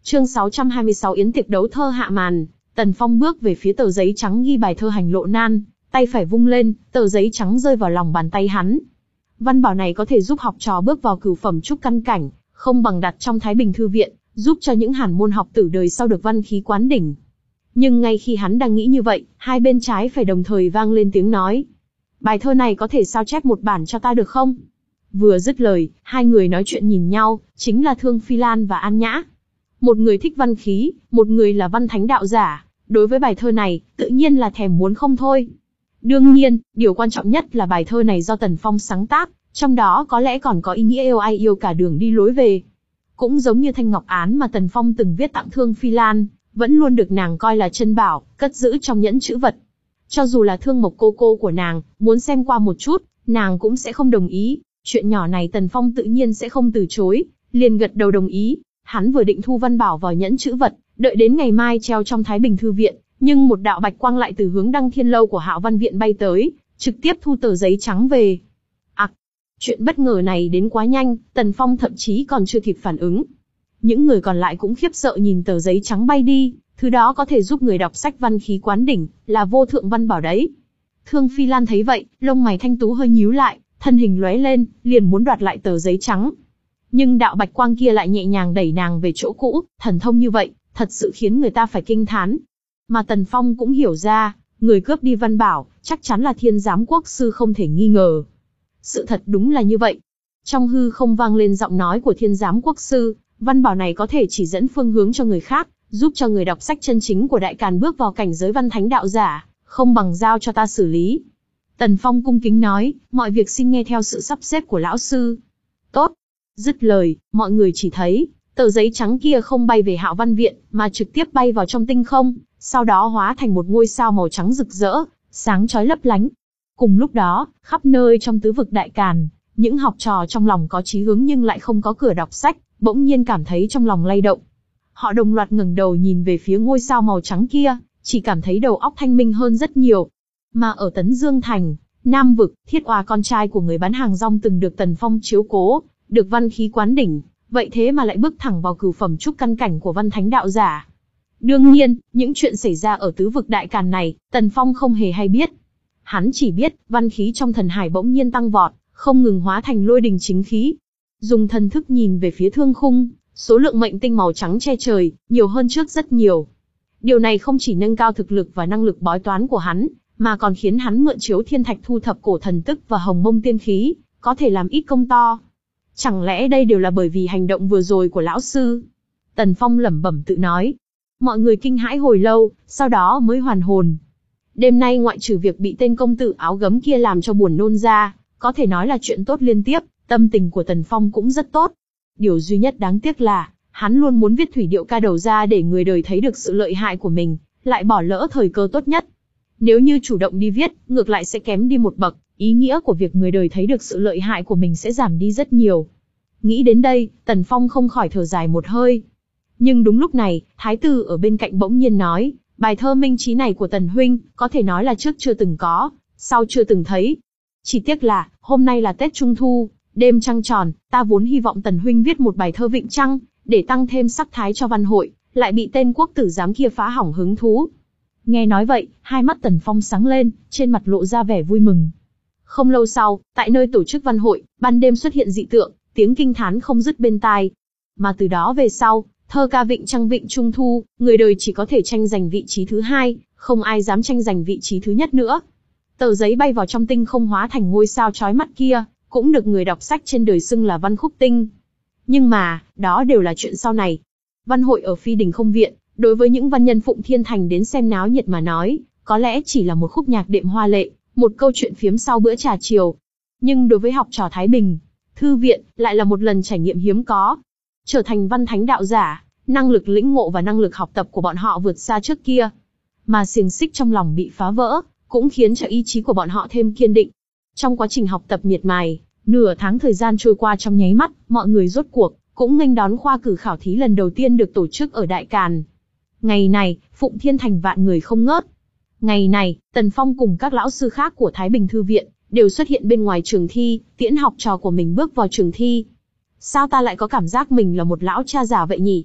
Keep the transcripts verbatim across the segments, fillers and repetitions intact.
Chương sáu trăm hai mươi sáu Yến tiệc đấu thơ hạ màn. Tần Phong bước về phía tờ giấy trắng ghi bài thơ Hành Lộ Nan, tay phải vung lên, tờ giấy trắng rơi vào lòng bàn tay hắn. Văn bảo này có thể giúp học trò bước vào cửu phẩm trúc căn cảnh, không bằng đặt trong Thái Bình thư viện, giúp cho những hàn môn học tử đời sau được văn khí quán đỉnh. Nhưng ngay khi hắn đang nghĩ như vậy, hai bên trái phải đồng thời vang lên tiếng nói. Bài thơ này có thể sao chép một bản cho ta được không? Vừa dứt lời, hai người nói chuyện nhìn nhau, chính là Thương Phi Lan và An Nhã. Một người thích văn khí, một người là văn thánh đạo giả, đối với bài thơ này, tự nhiên là thèm muốn không thôi. Đương nhiên, điều quan trọng nhất là bài thơ này do Tần Phong sáng tác, trong đó có lẽ còn có ý nghĩa yêu ai yêu cả đường đi lối về. Cũng giống như thanh ngọc án mà Tần Phong từng viết tặng Thương Phi Lan, vẫn luôn được nàng coi là chân bảo, cất giữ trong nhẫn chữ vật. Cho dù là Thương Mộc cô cô của nàng, muốn xem qua một chút, nàng cũng sẽ không đồng ý. Chuyện nhỏ này Tần Phong tự nhiên sẽ không từ chối, liền gật đầu đồng ý. Hắn vừa định thu văn bảo vào nhẫn chữ vật, đợi đến ngày mai treo trong Thái Bình thư viện, nhưng một đạo bạch quang lại từ hướng Đăng Thiên lâu của Hạo Văn viện bay tới, trực tiếp thu tờ giấy trắng về. Ặc, chuyện bất ngờ này đến quá nhanh, Tần Phong thậm chí còn chưa kịp phản ứng. Những người còn lại cũng khiếp sợ nhìn tờ giấy trắng bay đi, thứ đó có thể giúp người đọc sách văn khí quán đỉnh, là vô thượng văn bảo đấy. Thương Phi Lan thấy vậy, lông mày thanh tú hơi nhíu lại, thân hình lóe lên, liền muốn đoạt lại tờ giấy trắng. Nhưng đạo bạch quang kia lại nhẹ nhàng đẩy nàng về chỗ cũ, thần thông như vậy, thật sự khiến người ta phải kinh thán. Mà Tần Phong cũng hiểu ra, người cướp đi văn bảo, chắc chắn là Thiên Giám Quốc sư không thể nghi ngờ. Sự thật đúng là như vậy. Trong hư không vang lên giọng nói của Thiên Giám Quốc sư, văn bảo này có thể chỉ dẫn phương hướng cho người khác, giúp cho người đọc sách chân chính của Đại Càn bước vào cảnh giới văn thánh đạo giả, không bằng giao cho ta xử lý. Tần Phong cung kính nói, mọi việc xin nghe theo sự sắp xếp của lão sư. Tốt. Dứt lời, mọi người chỉ thấy, tờ giấy trắng kia không bay về Hạo Văn viện, mà trực tiếp bay vào trong tinh không, sau đó hóa thành một ngôi sao màu trắng rực rỡ, sáng chói lấp lánh. Cùng lúc đó, khắp nơi trong tứ vực Đại Càn, những học trò trong lòng có chí hướng nhưng lại không có cửa đọc sách, bỗng nhiên cảm thấy trong lòng lay động. Họ đồng loạt ngẩng đầu nhìn về phía ngôi sao màu trắng kia, chỉ cảm thấy đầu óc thanh minh hơn rất nhiều. Mà ở Tấn Dương Thành, Nam vực, Thiết Oa con trai của người bán hàng rong từng được Tần Phong chiếu cố, được văn khí quán đỉnh, vậy thế mà lại bước thẳng vào cửu phẩm trúc căn cảnh của văn thánh đạo giả. Đương nhiên, những chuyện xảy ra ở tứ vực Đại Càn này, Tần Phong không hề hay biết. Hắn chỉ biết, văn khí trong thần hải bỗng nhiên tăng vọt, không ngừng hóa thành lôi đình chính khí. Dùng thần thức nhìn về phía thương khung, số lượng mệnh tinh màu trắng che trời, nhiều hơn trước rất nhiều. Điều này không chỉ nâng cao thực lực và năng lực bói toán của hắn, mà còn khiến hắn mượn chiếu thiên thạch thu thập cổ thần tức và hồng mông tiên khí, có thể làm ít công to. Chẳng lẽ đây đều là bởi vì hành động vừa rồi của lão sư? Tần Phong lẩm bẩm tự nói. Mọi người kinh hãi hồi lâu, sau đó mới hoàn hồn. Đêm nay ngoại trừ việc bị tên công tử áo gấm kia làm cho buồn nôn ra, có thể nói là chuyện tốt liên tiếp, tâm tình của Tần Phong cũng rất tốt. Điều duy nhất đáng tiếc là, hắn luôn muốn viết thủy điệu ca đầu ra để người đời thấy được sự lợi hại của mình, lại bỏ lỡ thời cơ tốt nhất. Nếu như chủ động đi viết, ngược lại sẽ kém đi một bậc, ý nghĩa của việc người đời thấy được sự lợi hại của mình sẽ giảm đi rất nhiều. Nghĩ đến đây, Tần Phong không khỏi thở dài một hơi. Nhưng đúng lúc này, Thái tử ở bên cạnh bỗng nhiên nói, bài thơ minh trí này của Tần huynh, có thể nói là trước chưa từng có, sau chưa từng thấy. Chỉ tiếc là, hôm nay là Tết Trung Thu, đêm trăng tròn, ta vốn hy vọng Tần huynh viết một bài thơ vịnh trăng, để tăng thêm sắc thái cho văn hội, lại bị tên quốc tử giám kia phá hỏng hứng thú. Nghe nói vậy, hai mắt Tần Phong sáng lên, trên mặt lộ ra vẻ vui mừng. Không lâu sau, tại nơi tổ chức văn hội, ban đêm xuất hiện dị tượng, tiếng kinh thán không dứt bên tai. Mà từ đó về sau, thơ ca vịnh trăng vịnh Trung Thu, người đời chỉ có thể tranh giành vị trí thứ hai, không ai dám tranh giành vị trí thứ nhất nữa. Tờ giấy bay vào trong tinh không hóa thành ngôi sao chói mắt kia, cũng được người đọc sách trên đời xưng là văn khúc tinh. Nhưng mà, đó đều là chuyện sau này. Văn hội ở Phi Đình Không Viện, đối với những văn nhân Phụng Thiên Thành đến xem náo nhiệt mà nói, có lẽ chỉ là một khúc nhạc đệm hoa lệ, một câu chuyện phiếm sau bữa trà chiều. Nhưng đối với học trò Thái Bình Thư viện, lại là một lần trải nghiệm hiếm có. Trở thành văn thánh đạo giả, năng lực lĩnh ngộ và năng lực học tập của bọn họ vượt xa trước kia. Mà xiềng xích trong lòng bị phá vỡ, cũng khiến cho ý chí của bọn họ thêm kiên định. Trong quá trình học tập miệt mài, nửa tháng thời gian trôi qua trong nháy mắt, mọi người rốt cuộc cũng nghênh đón khoa cử khảo thí lần đầu tiên được tổ chức ở Đại Càn. Ngày này, Phụng Thiên Thành vạn người không ngớt. Ngày này, Tần Phong cùng các lão sư khác của Thái Bình Thư viện đều xuất hiện bên ngoài trường thi, tiễn học trò của mình bước vào trường thi. Sao ta lại có cảm giác mình là một lão cha già vậy nhỉ?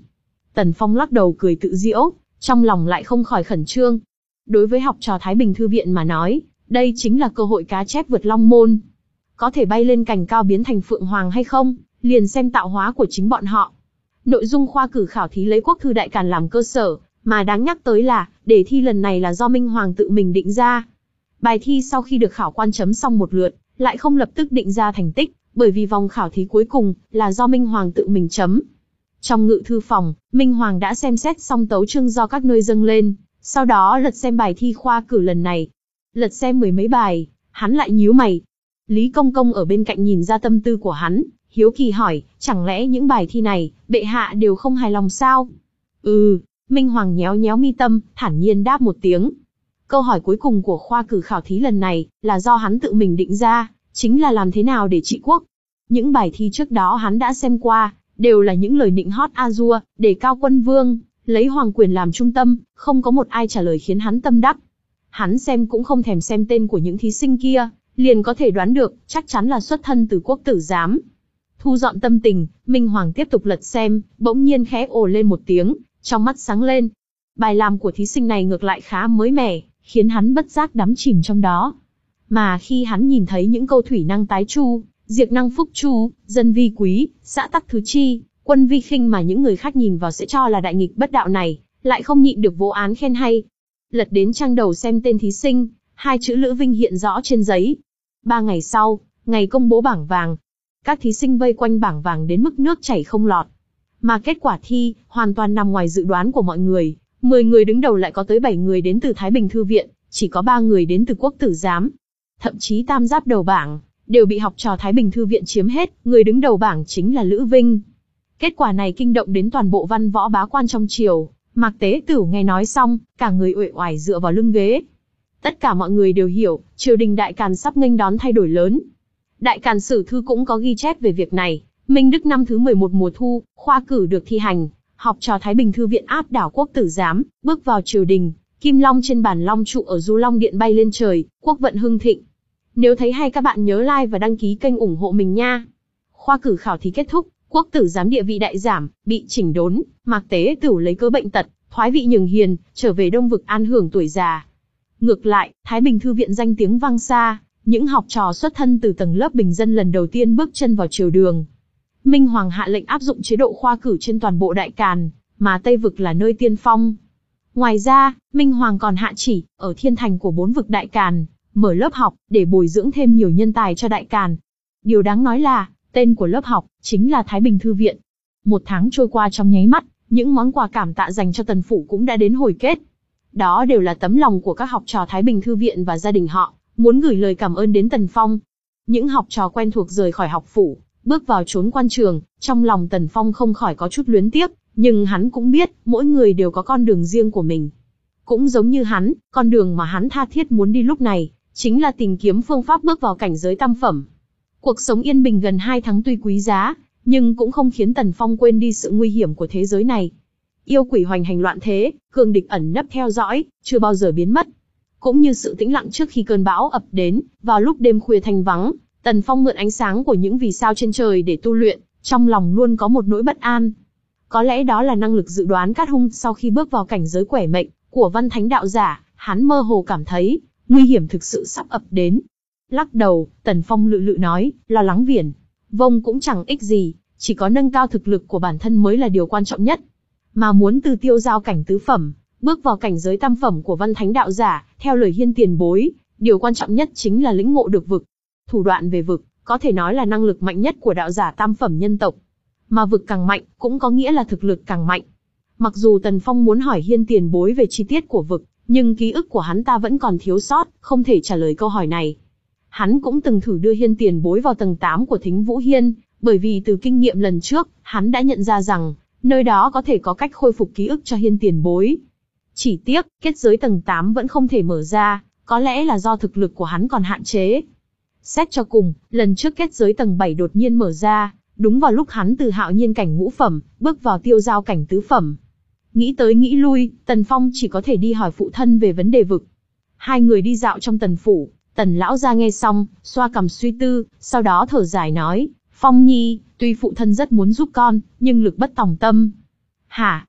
Tần Phong lắc đầu cười tự giễu, trong lòng lại không khỏi khẩn trương. Đối với học trò Thái Bình Thư viện mà nói, đây chính là cơ hội cá chép vượt long môn. Có thể bay lên cành cao biến thành phượng hoàng hay không, liền xem tạo hóa của chính bọn họ. Nội dung khoa cử khảo thí lấy Quốc thư Đại Càn làm cơ sở, mà đáng nhắc tới là, đề thi lần này là do Minh Hoàng tự mình định ra. Bài thi sau khi được khảo quan chấm xong một lượt, lại không lập tức định ra thành tích, bởi vì vòng khảo thí cuối cùng là do Minh Hoàng tự mình chấm. Trong ngự thư phòng, Minh Hoàng đã xem xét xong tấu chương do các nơi dâng lên, sau đó lật xem bài thi khoa cử lần này. Lật xem mười mấy bài, hắn lại nhíu mày. Lý Công Công ở bên cạnh nhìn ra tâm tư của hắn, hiếu kỳ hỏi, chẳng lẽ những bài thi này, bệ hạ đều không hài lòng sao? Ừ, Minh Hoàng nhéo nhéo mi tâm, thản nhiên đáp một tiếng. Câu hỏi cuối cùng của khoa cử khảo thí lần này, là do hắn tự mình định ra, chính là làm thế nào để trị quốc. Những bài thi trước đó hắn đã xem qua, đều là những lời nịnh hót a dua, đề cao quân vương, lấy hoàng quyền làm trung tâm, không có một ai trả lời khiến hắn tâm đắc. Hắn xem cũng không thèm xem tên của những thí sinh kia, liền có thể đoán được, chắc chắn là xuất thân từ quốc tử giám. Thu dọn tâm tình, Minh Hoàng tiếp tục lật xem, bỗng nhiên khẽ ồ lên một tiếng, trong mắt sáng lên. Bài làm của thí sinh này ngược lại khá mới mẻ, khiến hắn bất giác đắm chìm trong đó. Mà khi hắn nhìn thấy những câu thủy năng tái chu, diệt năng phúc chu, dân vi quý, xã tắc thứ chi, quân vi khinh mà những người khác nhìn vào sẽ cho là đại nghịch bất đạo này, lại không nhịn được vô án khen hay. Lật đến trang đầu xem tên thí sinh, hai chữ Lữ Vinh hiện rõ trên giấy. Ba ngày sau, ngày công bố bảng vàng. Các thí sinh vây quanh bảng vàng đến mức nước chảy không lọt. Mà kết quả thi, hoàn toàn nằm ngoài dự đoán của mọi người. Mười người đứng đầu lại có tới bảy người đến từ Thái Bình Thư viện, chỉ có ba người đến từ Quốc tử giám. Thậm chí tam giáp đầu bảng, đều bị học trò Thái Bình Thư viện chiếm hết, người đứng đầu bảng chính là Lữ Vinh. Kết quả này kinh động đến toàn bộ văn võ bá quan trong triều. Mạc Tế Tửu nghe nói xong, cả người uể oải dựa vào lưng ghế. Tất cả mọi người đều hiểu, triều đình Đại Càn sắp nghênh đón thay đổi lớn. Đại Càn Sử Thư cũng có ghi chép về việc này. Minh Đức năm thứ mười một mùa thu, khoa cử được thi hành, học trò Thái Bình Thư viện áp đảo Quốc tử giám, bước vào triều đình, kim long trên bản long trụ ở Du Long Điện bay lên trời, quốc vận hưng thịnh. Nếu thấy hay các bạn nhớ like và đăng ký kênh ủng hộ mình nha. Khoa cử khảo thí kết thúc, Quốc tử giám địa vị đại giảm, bị chỉnh đốn, Mạc Tế Tửu lấy cớ bệnh tật, thoái vị nhường hiền, trở về Đông Vực an hưởng tuổi già. Ngược lại, Thái Bình Thư viện danh tiếng vang xa, những học trò xuất thân từ tầng lớp bình dân lần đầu tiên bước chân vào triều đường. Minh Hoàng hạ lệnh áp dụng chế độ khoa cử trên toàn bộ Đại Càn, mà Tây Vực là nơi tiên phong. Ngoài ra, Minh Hoàng còn hạ chỉ, ở thiên thành của bốn vực Đại Càn, mở lớp học, để bồi dưỡng thêm nhiều nhân tài cho Đại Càn. Điều đáng nói là, tên của lớp học, chính là Thái Bình Thư viện. Một tháng trôi qua trong nháy mắt, những món quà cảm tạ dành cho Tần Phủ cũng đã đến hồi kết. Đó đều là tấm lòng của các học trò Thái Bình Thư viện và gia đình họ, muốn gửi lời cảm ơn đến Tần Phong. Những học trò quen thuộc rời khỏi học phủ, bước vào chốn quan trường, trong lòng Tần Phong không khỏi có chút luyến tiếc, nhưng hắn cũng biết, mỗi người đều có con đường riêng của mình. Cũng giống như hắn, con đường mà hắn tha thiết muốn đi lúc này, chính là tìm kiếm phương pháp bước vào cảnh giới tam phẩm. Cuộc sống yên bình gần hai tháng tuy quý giá, nhưng cũng không khiến Tần Phong quên đi sự nguy hiểm của thế giới này. Yêu quỷ hoành hành loạn thế, cường địch ẩn nấp theo dõi, chưa bao giờ biến mất. Cũng như sự tĩnh lặng trước khi cơn bão ập đến, vào lúc đêm khuya thanh vắng, Tần Phong mượn ánh sáng của những vì sao trên trời để tu luyện, trong lòng luôn có một nỗi bất an. Có lẽ đó là năng lực dự đoán cát hung sau khi bước vào cảnh giới quẻ mệnh của Văn Thánh đạo giả, hắn mơ hồ cảm thấy, nguy hiểm thực sự sắp ập đến. Lắc đầu, Tần Phong lự lự nói, lo lắng viển vông cũng chẳng ích gì, chỉ có nâng cao thực lực của bản thân mới là điều quan trọng nhất. Mà muốn từ tiêu giao cảnh tứ phẩm, bước vào cảnh giới tam phẩm của Văn Thánh đạo giả, theo lời Hiên tiền bối, điều quan trọng nhất chính là lĩnh ngộ được vực. Thủ đoạn về vực, có thể nói là năng lực mạnh nhất của đạo giả tam phẩm nhân tộc. Mà vực càng mạnh, cũng có nghĩa là thực lực càng mạnh. Mặc dù Tần Phong muốn hỏi Hiên tiền bối về chi tiết của vực, nhưng ký ức của hắn ta vẫn còn thiếu sót, không thể trả lời câu hỏi này. Hắn cũng từng thử đưa Hiên tiền bối vào tầng tám của Thính Vũ Hiên, bởi vì từ kinh nghiệm lần trước, hắn đã nhận ra rằng, nơi đó có thể có cách khôi phục ký ức cho Hiên tiền bối. Chỉ tiếc, kết giới tầng tám vẫn không thể mở ra, có lẽ là do thực lực của hắn còn hạn chế. Xét cho cùng, lần trước kết giới tầng bảy đột nhiên mở ra, đúng vào lúc hắn từ hạo nhiên cảnh ngũ phẩm, bước vào tiêu giao cảnh tứ phẩm. Nghĩ tới nghĩ lui, Tần Phong chỉ có thể đi hỏi phụ thân về vấn đề vực. Hai người đi dạo trong Tần phủ, Tần lão gia nghe xong, xoa cằm suy tư, sau đó thở dài nói, Phong nhi, tuy phụ thân rất muốn giúp con, nhưng lực bất tòng tâm. Hả?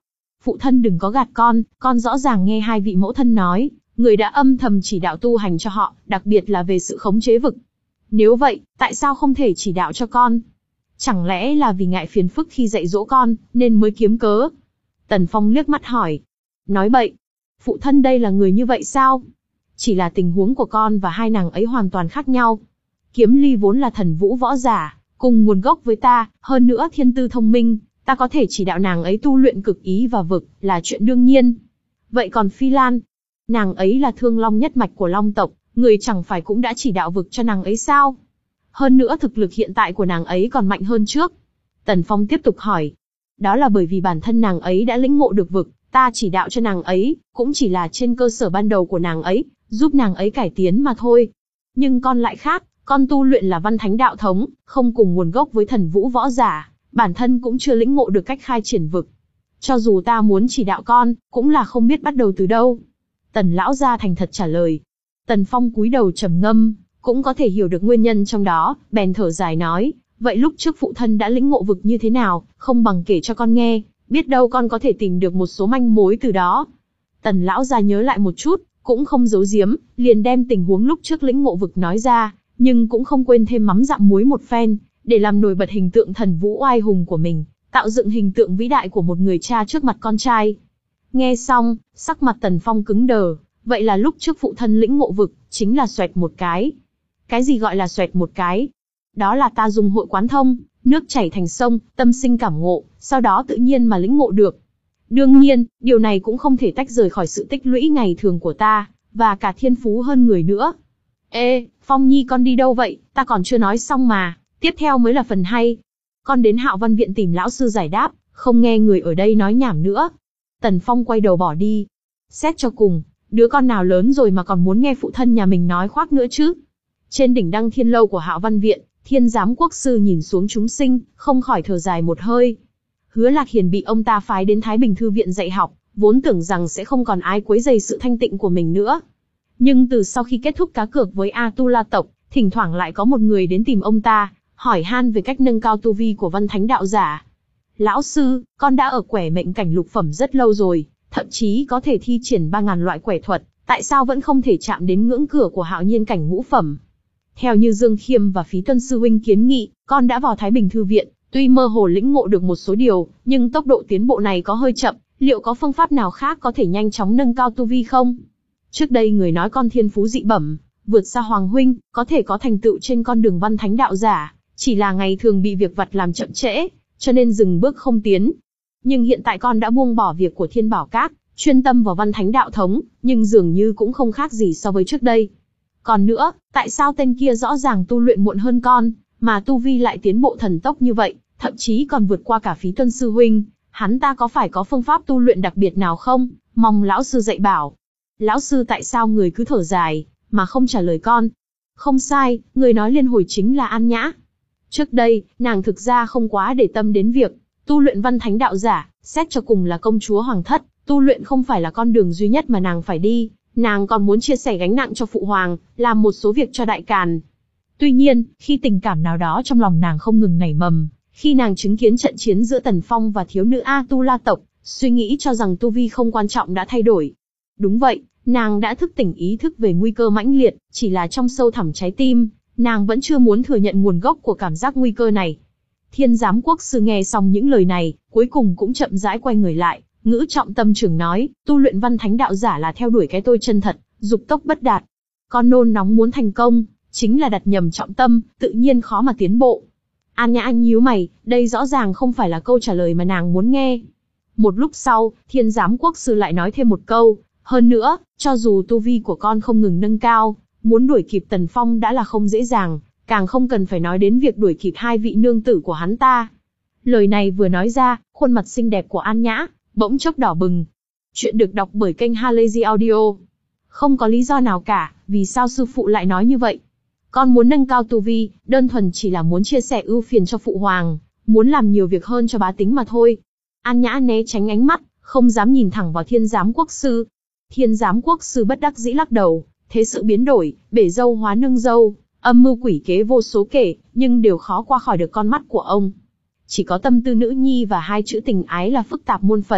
phụ thân đừng có gạt con, con rõ ràng nghe hai vị mẫu thân nói, người đã âm thầm chỉ đạo tu hành cho họ, đặc biệt là về sự khống chế vực. Nếu vậy, tại sao không thể chỉ đạo cho con? Chẳng lẽ là vì ngại phiền phức khi dạy dỗ con, nên mới kiếm cớ? Tần Phong liếc mắt hỏi. Nói bậy. Phụ thân đây là người như vậy sao? Chỉ là tình huống của con và hai nàng ấy hoàn toàn khác nhau. Kiếm Ly vốn là thần vũ võ giả, cùng nguồn gốc với ta, hơn nữa thiên tư thông minh, ta có thể chỉ đạo nàng ấy tu luyện cực ý và vực, là chuyện đương nhiên. Vậy còn Phi Lan? Nàng ấy là thương long nhất mạch của Long tộc, người chẳng phải cũng đã chỉ đạo vực cho nàng ấy sao? Hơn nữa thực lực hiện tại của nàng ấy còn mạnh hơn trước. Tần Phong tiếp tục hỏi. Đó là bởi vì bản thân nàng ấy đã lĩnh ngộ được vực, ta chỉ đạo cho nàng ấy, cũng chỉ là trên cơ sở ban đầu của nàng ấy, giúp nàng ấy cải tiến mà thôi. Nhưng con lại khác, con tu luyện là văn thánh đạo thống, không cùng nguồn gốc với thần vũ võ giả, bản thân cũng chưa lĩnh ngộ được cách khai triển vực. Cho dù ta muốn chỉ đạo con, cũng là không biết bắt đầu từ đâu. Tần lão gia thành thật trả lời. Tần Phong cúi đầu trầm ngâm, cũng có thể hiểu được nguyên nhân trong đó, bèn thở dài nói, vậy lúc trước phụ thân đã lĩnh ngộ vực như thế nào, không bằng kể cho con nghe, biết đâu con có thể tìm được một số manh mối từ đó. Tần lão gia nhớ lại một chút, cũng không giấu giếm, liền đem tình huống lúc trước lĩnh ngộ vực nói ra, nhưng cũng không quên thêm mắm dặm muối một phen, để làm nổi bật hình tượng thần vũ oai hùng của mình, tạo dựng hình tượng vĩ đại của một người cha trước mặt con trai. Nghe xong, sắc mặt Tần Phong cứng đờ, vậy là lúc trước phụ thân lĩnh ngộ vực, chính là xoẹt một cái. Cái gì gọi là xoẹt một cái? Đó là ta dùng hội quán thông, nước chảy thành sông, tâm sinh cảm ngộ, sau đó tự nhiên mà lĩnh ngộ được. Đương nhiên, điều này cũng không thể tách rời khỏi sự tích lũy ngày thường của ta, và cả thiên phú hơn người nữa. Ê, Phong Nhi con đi đâu vậy, ta còn chưa nói xong mà, tiếp theo mới là phần hay. Con đến Hạo Văn Viện tìm lão sư giải đáp, không nghe người ở đây nói nhảm nữa. Tần Phong quay đầu bỏ đi. Xét cho cùng, đứa con nào lớn rồi mà còn muốn nghe phụ thân nhà mình nói khoác nữa chứ. Trên đỉnh Đăng Thiên Lâu của Hạo Văn Viện, Thiên Giám Quốc Sư nhìn xuống chúng sinh, không khỏi thở dài một hơi. Hứa Lạc Hiền bị ông ta phái đến Thái Bình Thư Viện dạy học, vốn tưởng rằng sẽ không còn ai quấy rầy sự thanh tịnh của mình nữa. Nhưng từ sau khi kết thúc cá cược với A Tu La tộc, thỉnh thoảng lại có một người đến tìm ông ta, hỏi han về cách nâng cao tu vi của văn thánh đạo giả. Lão sư, con đã ở quẻ mệnh cảnh lục phẩm rất lâu rồi, thậm chí có thể thi triển ba ngàn loại quẻ thuật, tại sao vẫn không thể chạm đến ngưỡng cửa của hạo nhiên cảnh ngũ phẩm? Theo như Dương Khiêm và Phí Tuân sư huynh kiến nghị, con đã vào Thái Bình Thư Viện, tuy mơ hồ lĩnh ngộ được một số điều, nhưng tốc độ tiến bộ này có hơi chậm, liệu có phương pháp nào khác có thể nhanh chóng nâng cao tu vi không? Trước đây người nói con thiên phú dị bẩm, vượt xa Hoàng huynh, có thể có thành tựu trên con đường văn thánh đạo giả, chỉ là ngày thường bị việc vặt làm chậm trễ, cho nên dừng bước không tiến. Nhưng hiện tại con đã buông bỏ việc của Thiên Bảo Các, chuyên tâm vào văn thánh đạo thống, nhưng dường như cũng không khác gì so với trước đây. Còn nữa, tại sao tên kia rõ ràng tu luyện muộn hơn con, mà tu vi lại tiến bộ thần tốc như vậy, thậm chí còn vượt qua cả Phí Tuân sư huynh, hắn ta có phải có phương pháp tu luyện đặc biệt nào không, mong lão sư dạy bảo. Lão sư tại sao người cứ thở dài, mà không trả lời con? Không sai, người nói liên hồi chính là An Nhã. Trước đây, nàng thực ra không quá để tâm đến việc tu luyện văn thánh đạo giả, xét cho cùng là công chúa hoàng thất, tu luyện không phải là con đường duy nhất mà nàng phải đi, nàng còn muốn chia sẻ gánh nặng cho phụ hoàng, làm một số việc cho đại càn. Tuy nhiên, khi tình cảm nào đó trong lòng nàng không ngừng nảy mầm, khi nàng chứng kiến trận chiến giữa Tần Phong và thiếu nữ A Tu La tộc, suy nghĩ cho rằng tu vi không quan trọng đã thay đổi. Đúng vậy, nàng đã thức tỉnh ý thức về nguy cơ mãnh liệt, chỉ là trong sâu thẳm trái tim, nàng vẫn chưa muốn thừa nhận nguồn gốc của cảm giác nguy cơ này. Thiên Giám Quốc Sư nghe xong những lời này, cuối cùng cũng chậm rãi quay người lại, ngữ trọng tâm trường nói, tu luyện văn thánh đạo giả là theo đuổi cái tôi chân thật, dục tốc bất đạt. Con nôn nóng muốn thành công, chính là đặt nhầm trọng tâm, tự nhiên khó mà tiến bộ. An Nhã nhíu mày, đây rõ ràng không phải là câu trả lời mà nàng muốn nghe. Một lúc sau, Thiên Giám Quốc Sư lại nói thêm một câu, hơn nữa, cho dù tu vi của con không ngừng nâng cao, muốn đuổi kịp Tần Phong đã là không dễ dàng, càng không cần phải nói đến việc đuổi kịp hai vị nương tử của hắn ta. Lời này vừa nói ra, khuôn mặt xinh đẹp của An Nhã bỗng chốc đỏ bừng. Chuyện được đọc bởi kênh Halazy Audio. Không có lý do nào cả, vì sao sư phụ lại nói như vậy? Con muốn nâng cao tu vi, đơn thuần chỉ là muốn chia sẻ ưu phiền cho phụ hoàng, muốn làm nhiều việc hơn cho bá tính mà thôi. An Nhã né tránh ánh mắt, không dám nhìn thẳng vào Thiên Giám Quốc Sư. Thiên Giám Quốc Sư bất đắc dĩ lắc đầu, thế sự biến đổi, bể dâu hóa nương dâu, âm mưu quỷ kế vô số kể, nhưng đều khó qua khỏi được con mắt của ông. Chỉ có tâm tư nữ nhi và hai chữ tình ái là phức tạp muôn phần,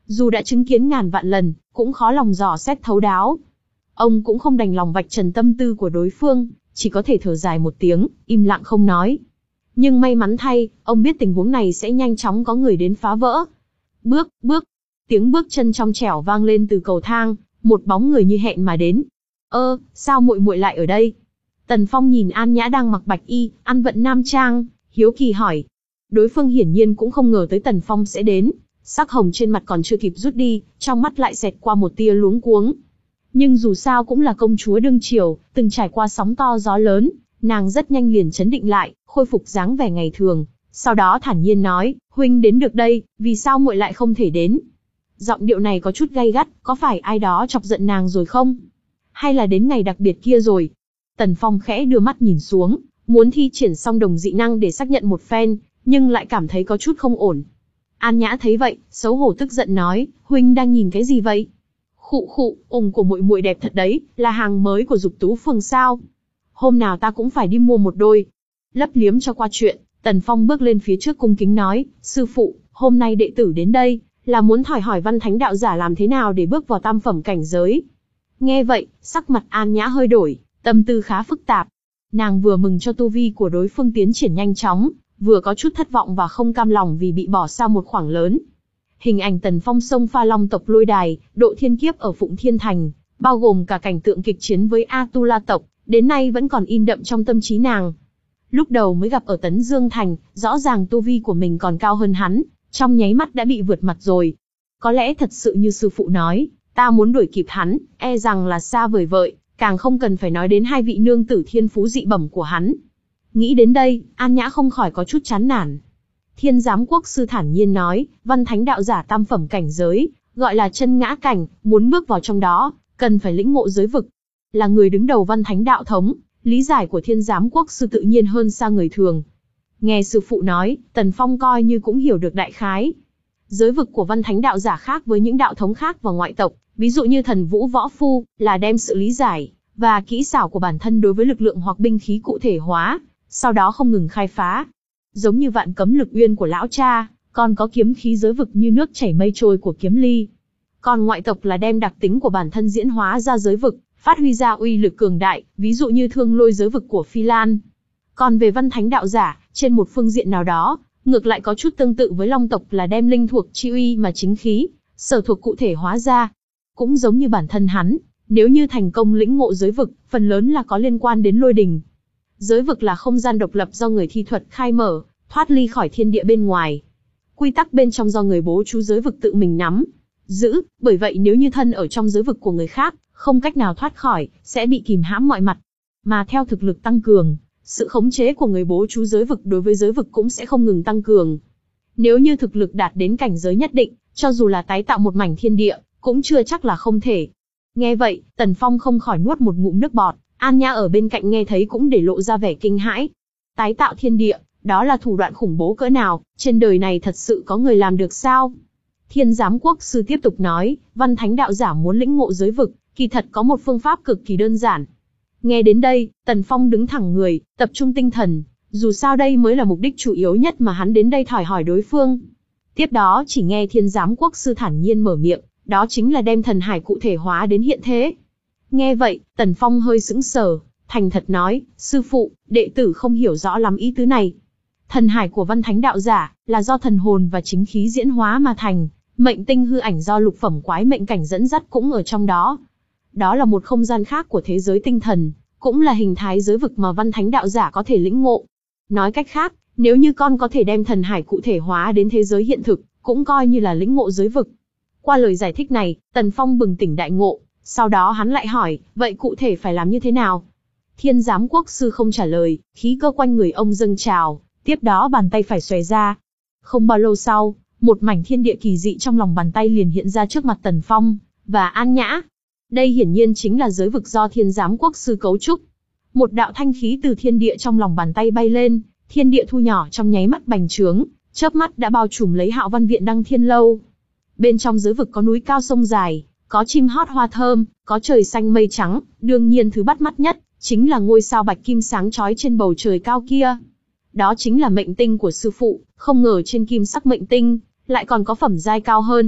Dù đã chứng kiến ngàn vạn lần, cũng khó lòng dò xét thấu đáo. Ông cũng không đành lòng vạch trần tâm tư của đối phương, chỉ có thể thở dài một tiếng, im lặng không nói. Nhưng may mắn thay, ông biết tình huống này sẽ nhanh chóng có người đến phá vỡ. Bước, bước, tiếng bước chân trong trẻo vang lên từ cầu thang, một bóng người như hẹn mà đến. Ơ, sao muội muội lại ở đây? Tần Phong nhìn An Nhã đang mặc bạch y, ăn vận nam trang, hiếu kỳ hỏi. Đối phương hiển nhiên cũng không ngờ tới Tần Phong sẽ đến, sắc hồng trên mặt còn chưa kịp rút đi, trong mắt lại xẹt qua một tia luống cuống. Nhưng dù sao cũng là công chúa đương triều, từng trải qua sóng to gió lớn, nàng rất nhanh liền chấn định lại, khôi phục dáng vẻ ngày thường, sau đó thản nhiên nói, huynh đến được đây, vì sao muội lại không thể đến? Giọng điệu này có chút gay gắt, có phải ai đó chọc giận nàng rồi không? Hay là đến ngày đặc biệt kia rồi? Tần Phong khẽ đưa mắt nhìn xuống, muốn thi triển song đồng dị năng để xác nhận một phen, nhưng lại cảm thấy có chút không ổn. An Nhã thấy vậy, xấu hổ tức giận nói, huynh đang nhìn cái gì vậy? Khụ khụ, ủng của muội muội đẹp thật đấy, là hàng mới của Dục Tú Phường sao? Hôm nào ta cũng phải đi mua một đôi. Lấp liếm cho qua chuyện, Tần Phong bước lên phía trước cung kính nói, sư phụ, hôm nay đệ tử đến đây, là muốn hỏi hỏi Văn Thánh đạo giả làm thế nào để bước vào tam phẩm cảnh giới. Nghe vậy, sắc mặt An Nhã hơi đổi, tâm tư khá phức tạp. Nàng vừa mừng cho tu vi của đối phương tiến triển nhanh chóng, vừa có chút thất vọng và không cam lòng vì bị bỏ xa một khoảng lớn. Hình ảnh Tần Phong xông pha long tộc lôi đài, độ thiên kiếp ở Phụng Thiên Thành, bao gồm cả cảnh tượng kịch chiến với Atula tộc, đến nay vẫn còn in đậm trong tâm trí nàng. Lúc đầu mới gặp ở Tấn Dương Thành, rõ ràng tu vi của mình còn cao hơn hắn, trong nháy mắt đã bị vượt mặt rồi. Có lẽ thật sự như sư phụ nói, ta muốn đuổi kịp hắn, e rằng là xa vời vợi, càng không cần phải nói đến hai vị nương tử thiên phú dị bẩm của hắn. Nghĩ đến đây, An Nhã không khỏi có chút chán nản. Thiên Giám Quốc sư thản nhiên nói, Văn Thánh đạo giả tam phẩm cảnh giới, gọi là chân ngã cảnh, muốn bước vào trong đó, cần phải lĩnh ngộ giới vực. Là người đứng đầu Văn Thánh đạo thống, lý giải của Thiên Giám Quốc sư tự nhiên hơn xa người thường. Nghe sư phụ nói, Tần Phong coi như cũng hiểu được đại khái. Giới vực của Văn Thánh đạo giả khác với những đạo thống khác và ngoại tộc, ví dụ như Thần Vũ Võ Phu, là đem sự lý giải và kỹ xảo của bản thân đối với lực lượng hoặc binh khí cụ thể hóa, sau đó không ngừng khai phá. Giống như Vạn Cấm Lực Uyên của lão cha, còn có kiếm khí giới vực như nước chảy mây trôi của Kiếm Ly. Còn ngoại tộc là đem đặc tính của bản thân diễn hóa ra giới vực, phát huy ra uy lực cường đại, ví dụ như Thương Lôi giới vực của Phi Lan. Còn về Văn Thánh đạo giả, trên một phương diện nào đó, ngược lại có chút tương tự với Long tộc là đem linh thuộc chi uy mà chính khí, sở thuộc cụ thể hóa ra. Cũng giống như bản thân hắn, nếu như thành công lĩnh ngộ giới vực, phần lớn là có liên quan đến lôi đình. Giới vực là không gian độc lập do người thi thuật khai mở, thoát ly khỏi thiên địa bên ngoài. Quy tắc bên trong do người bố chú giới vực tự mình nắm, giữ, bởi vậy nếu như thân ở trong giới vực của người khác, không cách nào thoát khỏi, sẽ bị kìm hãm mọi mặt. Mà theo thực lực tăng cường, sự khống chế của người bố chú giới vực đối với giới vực cũng sẽ không ngừng tăng cường. Nếu như thực lực đạt đến cảnh giới nhất định, cho dù là tái tạo một mảnh thiên địa, cũng chưa chắc là không thể. Nghe vậy, Tần Phong không khỏi nuốt một ngụm nước bọt, An Nhã ở bên cạnh nghe thấy cũng để lộ ra vẻ kinh hãi. Tái tạo thiên địa, đó là thủ đoạn khủng bố cỡ nào, trên đời này thật sự có người làm được sao? Thiên Giám Quốc sư tiếp tục nói, Văn Thánh đạo giả muốn lĩnh ngộ giới vực, kỳ thật có một phương pháp cực kỳ đơn giản. Nghe đến đây, Tần Phong đứng thẳng người, tập trung tinh thần, dù sao đây mới là mục đích chủ yếu nhất mà hắn đến đây thhỏi hỏi đối phương. Tiếp đó chỉ nghe Thiên Giám Quốc sư thản nhiên mở miệng, đó chính là đem thần hải cụ thể hóa đến hiện thế. Nghe vậy, Tần Phong hơi sững sờ, thành thật nói, sư phụ, đệ tử không hiểu rõ lắm ý tứ này. Thần hải của Văn Thánh đạo giả, là do thần hồn và chính khí diễn hóa mà thành, mệnh tinh hư ảnh do lục phẩm quái mệnh cảnh dẫn dắt cũng ở trong đó. Đó là một không gian khác của thế giới tinh thần, cũng là hình thái giới vực mà Văn Thánh đạo giả có thể lĩnh ngộ. Nói cách khác, nếu như con có thể đem thần hải cụ thể hóa đến thế giới hiện thực, cũng coi như là lĩnh ngộ giới vực. Qua lời giải thích này, Tần Phong bừng tỉnh đại ngộ, sau đó hắn lại hỏi, vậy cụ thể phải làm như thế nào? Thiên Giám Quốc sư không trả lời, khí cơ quanh người ông dâng trào, tiếp đó bàn tay phải xòe ra. Không bao lâu sau, một mảnh thiên địa kỳ dị trong lòng bàn tay liền hiện ra trước mặt Tần Phong và An Nhã. Đây hiển nhiên chính là giới vực do Thiên Giám Quốc sư cấu trúc. Một đạo thanh khí từ thiên địa trong lòng bàn tay bay lên, thiên địa thu nhỏ trong nháy mắt bành trướng, chớp mắt đã bao trùm lấy Hạo Văn Viện Đăng Thiên Lâu. Bên trong giới vực có núi cao sông dài, có chim hót hoa thơm, có trời xanh mây trắng, đương nhiên thứ bắt mắt nhất chính là ngôi sao bạch kim sáng chói trên bầu trời cao kia. Đó chính là mệnh tinh của sư phụ, không ngờ trên kim sắc mệnh tinh lại còn có phẩm giai cao hơn.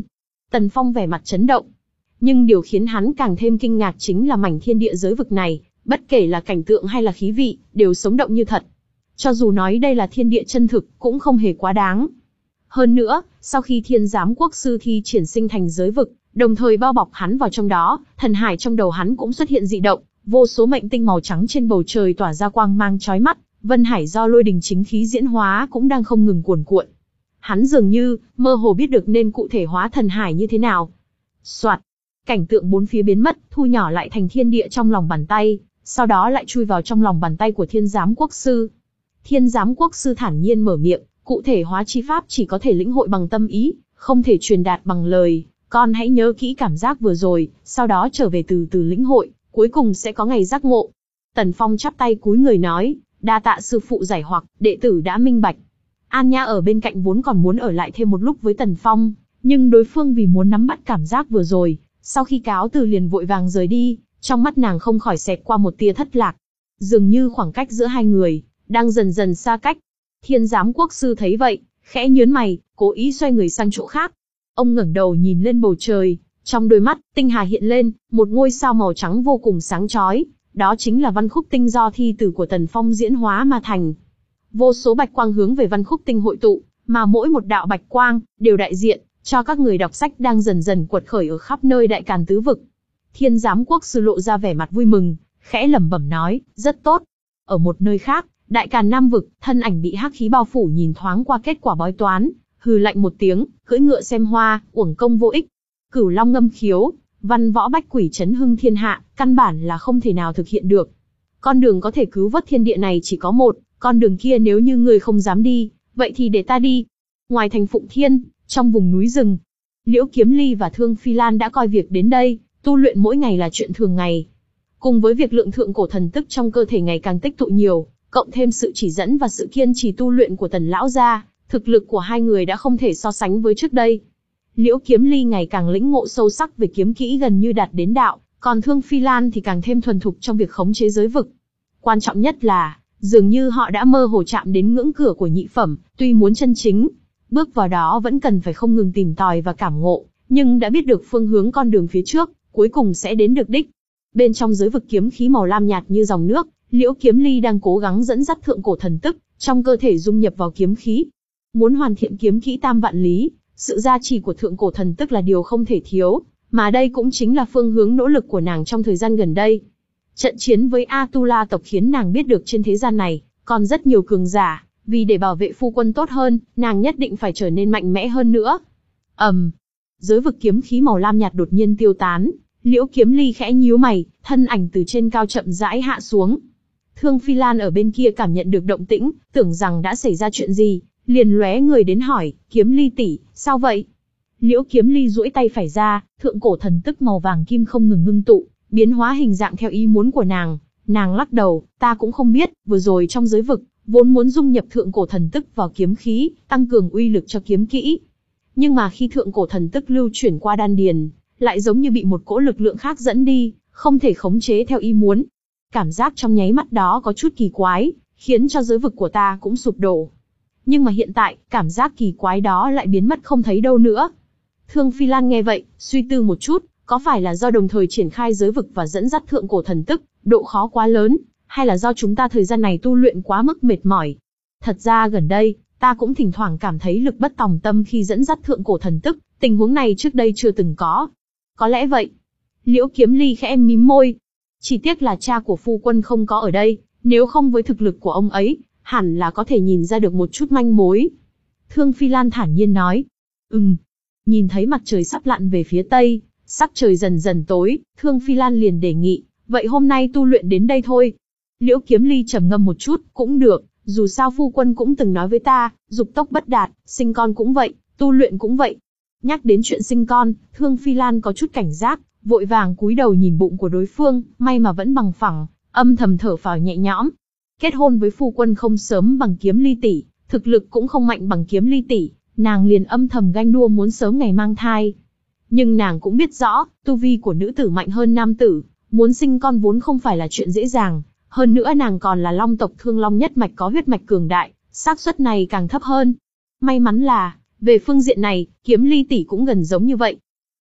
Tần Phong vẻ mặt chấn động. Nhưng điều khiến hắn càng thêm kinh ngạc chính là mảnh thiên địa giới vực này, bất kể là cảnh tượng hay là khí vị, đều sống động như thật. Cho dù nói đây là thiên địa chân thực, cũng không hề quá đáng. Hơn nữa, sau khi Thiên Giám Quốc Sư thi triển sinh thành giới vực, đồng thời bao bọc hắn vào trong đó, thần hải trong đầu hắn cũng xuất hiện dị động, vô số mệnh tinh màu trắng trên bầu trời tỏa ra quang mang chói mắt, vân hải do lôi đình chính khí diễn hóa cũng đang không ngừng cuồn cuộn. Hắn dường như mơ hồ biết được nên cụ thể hóa thần hải như thế nào. Soạt, cảnh tượng bốn phía biến mất, thu nhỏ lại thành thiên địa trong lòng bàn tay, sau đó lại chui vào trong lòng bàn tay của Thiên Giám Quốc Sư. Thiên Giám Quốc Sư thản nhiên mở miệng, cụ thể hóa chi pháp chỉ có thể lĩnh hội bằng tâm ý, không thể truyền đạt bằng lời. Con hãy nhớ kỹ cảm giác vừa rồi, sau đó trở về từ từ lĩnh hội, cuối cùng sẽ có ngày giác ngộ. Tần Phong chắp tay cúi người nói, đa tạ sư phụ giải hoặc, đệ tử đã minh bạch. An Nhã ở bên cạnh vốn còn muốn ở lại thêm một lúc với Tần Phong, nhưng đối phương vì muốn nắm bắt cảm giác vừa rồi, sau khi cáo từ liền vội vàng rời đi, trong mắt nàng không khỏi xẹt qua một tia thất lạc. Dường như khoảng cách giữa hai người đang dần dần xa cách. Thiên Giám Quốc Sư thấy vậy, khẽ nhướng mày, cố ý xoay người sang chỗ khác. Ông ngẩng đầu nhìn lên bầu trời, trong đôi mắt tinh hà hiện lên, một ngôi sao màu trắng vô cùng sáng chói, đó chính là văn khúc tinh do thi tử của Tần Phong diễn hóa mà thành. Vô số bạch quang hướng về văn khúc tinh hội tụ, mà mỗi một đạo bạch quang đều đại diện cho các người đọc sách đang dần dần quật khởi ở khắp nơi Đại Càn tứ vực. Thiên Giám Quốc Sư lộ ra vẻ mặt vui mừng, khẽ lẩm bẩm nói, rất tốt. Ở một nơi khác, Đại Càn Nam vực, thân ảnh bị hắc khí bao phủ nhìn thoáng qua kết quả bói toán, hừ lạnh một tiếng, cưỡi ngựa xem hoa, uổng công vô ích. Cửu Long ngâm khiếu, văn võ bách quỷ chấn hưng thiên hạ, căn bản là không thể nào thực hiện được. Con đường có thể cứu vớt thiên địa này chỉ có một, con đường kia nếu như người không dám đi, vậy thì để ta đi. Ngoài thành Phụng Thiên, trong vùng núi rừng, Liễu Kiếm Ly và Thương Phi Lan đã coi việc đến đây, tu luyện mỗi ngày là chuyện thường ngày. Cùng với việc lượng thượng cổ thần tức trong cơ thể ngày càng tích tụ nhiều, cộng thêm sự chỉ dẫn và sự kiên trì tu luyện của Tần lão gia, thực lực của hai người đã không thể so sánh với trước đây. Liễu Kiếm Ly ngày càng lĩnh ngộ sâu sắc về kiếm kỹ gần như đạt đến đạo, còn Thương Phi Lan thì càng thêm thuần thục trong việc khống chế giới vực. Quan trọng nhất là, dường như họ đã mơ hồ chạm đến ngưỡng cửa của nhị phẩm, tuy muốn chân chính bước vào đó vẫn cần phải không ngừng tìm tòi và cảm ngộ, nhưng đã biết được phương hướng con đường phía trước, cuối cùng sẽ đến được đích. Bên trong giới vực kiếm khí màu lam nhạt như dòng nước, Liễu Kiếm Ly đang cố gắng dẫn dắt thượng cổ thần tức trong cơ thể dung nhập vào kiếm khí. Muốn hoàn thiện kiếm kỹ tam vạn lý, sự gia trì của thượng cổ thần tức là điều không thể thiếu, mà đây cũng chính là phương hướng nỗ lực của nàng trong thời gian gần đây. Trận chiến với Atula tộc khiến nàng biết được trên thế gian này còn rất nhiều cường giả, vì để bảo vệ phu quân tốt hơn, nàng nhất định phải trở nên mạnh mẽ hơn nữa. ầm, um, giới vực kiếm khí màu lam nhạt đột nhiên tiêu tán, Liễu Kiếm Ly khẽ nhíu mày, thân ảnh từ trên cao chậm rãi hạ xuống. Thương Phi Lan ở bên kia cảm nhận được động tĩnh, tưởng rằng đã xảy ra chuyện gì, liền lóe người đến hỏi, Kiếm Ly tỷ, sao vậy? Liễu Kiếm Ly duỗi tay phải ra, thượng cổ thần tức màu vàng kim không ngừng ngưng tụ, biến hóa hình dạng theo ý muốn của nàng. Nàng lắc đầu, ta cũng không biết, vừa rồi trong giới vực, vốn muốn dung nhập thượng cổ thần tức vào kiếm khí, tăng cường uy lực cho kiếm kỹ. Nhưng mà khi thượng cổ thần tức lưu chuyển qua đan điền, lại giống như bị một cỗ lực lượng khác dẫn đi, không thể khống chế theo ý muốn. Cảm giác trong nháy mắt đó có chút kỳ quái, khiến cho giới vực của ta cũng sụp đổ. Nhưng mà hiện tại, cảm giác kỳ quái đó lại biến mất không thấy đâu nữa. Thương Phi Lan nghe vậy, suy tư một chút, có phải là do đồng thời triển khai giới vực và dẫn dắt thượng cổ thần tức, độ khó quá lớn, hay là do chúng ta thời gian này tu luyện quá mức mệt mỏi? Thật ra gần đây, ta cũng thỉnh thoảng cảm thấy lực bất tòng tâm khi dẫn dắt thượng cổ thần tức, tình huống này trước đây chưa từng có. Có lẽ vậy. Liễu Kiếm Ly khẽ mím môi. Chỉ tiếc là cha của phu quân không có ở đây, nếu không với thực lực của ông ấy, hẳn là có thể nhìn ra được một chút manh mối. Thương Phi Lan thản nhiên nói. Ừm. Nhìn thấy mặt trời sắp lặn về phía tây, sắc trời dần dần tối, Thương Phi Lan liền đề nghị, vậy hôm nay tu luyện đến đây thôi. Liễu Kiếm Ly trầm ngâm một chút, cũng được, dù sao phu quân cũng từng nói với ta, dục tốc bất đạt, sinh con cũng vậy, tu luyện cũng vậy. Nhắc đến chuyện sinh con, Thương Phi Lan có chút cảnh giác, vội vàng cúi đầu nhìn bụng của đối phương, may mà vẫn bằng phẳng, âm thầm thở phào nhẹ nhõm. Kết hôn với phu quân không sớm bằng Kiếm Ly tỷ, thực lực cũng không mạnh bằng Kiếm Ly tỷ, nàng liền âm thầm ganh đua muốn sớm ngày mang thai. Nhưng nàng cũng biết rõ, tu vi của nữ tử mạnh hơn nam tử, muốn sinh con vốn không phải là chuyện dễ dàng, hơn nữa nàng còn là long tộc Thương Long nhất mạch có huyết mạch cường đại, xác suất này càng thấp hơn. May mắn là, về phương diện này, Kiếm Ly tỷ cũng gần giống như vậy.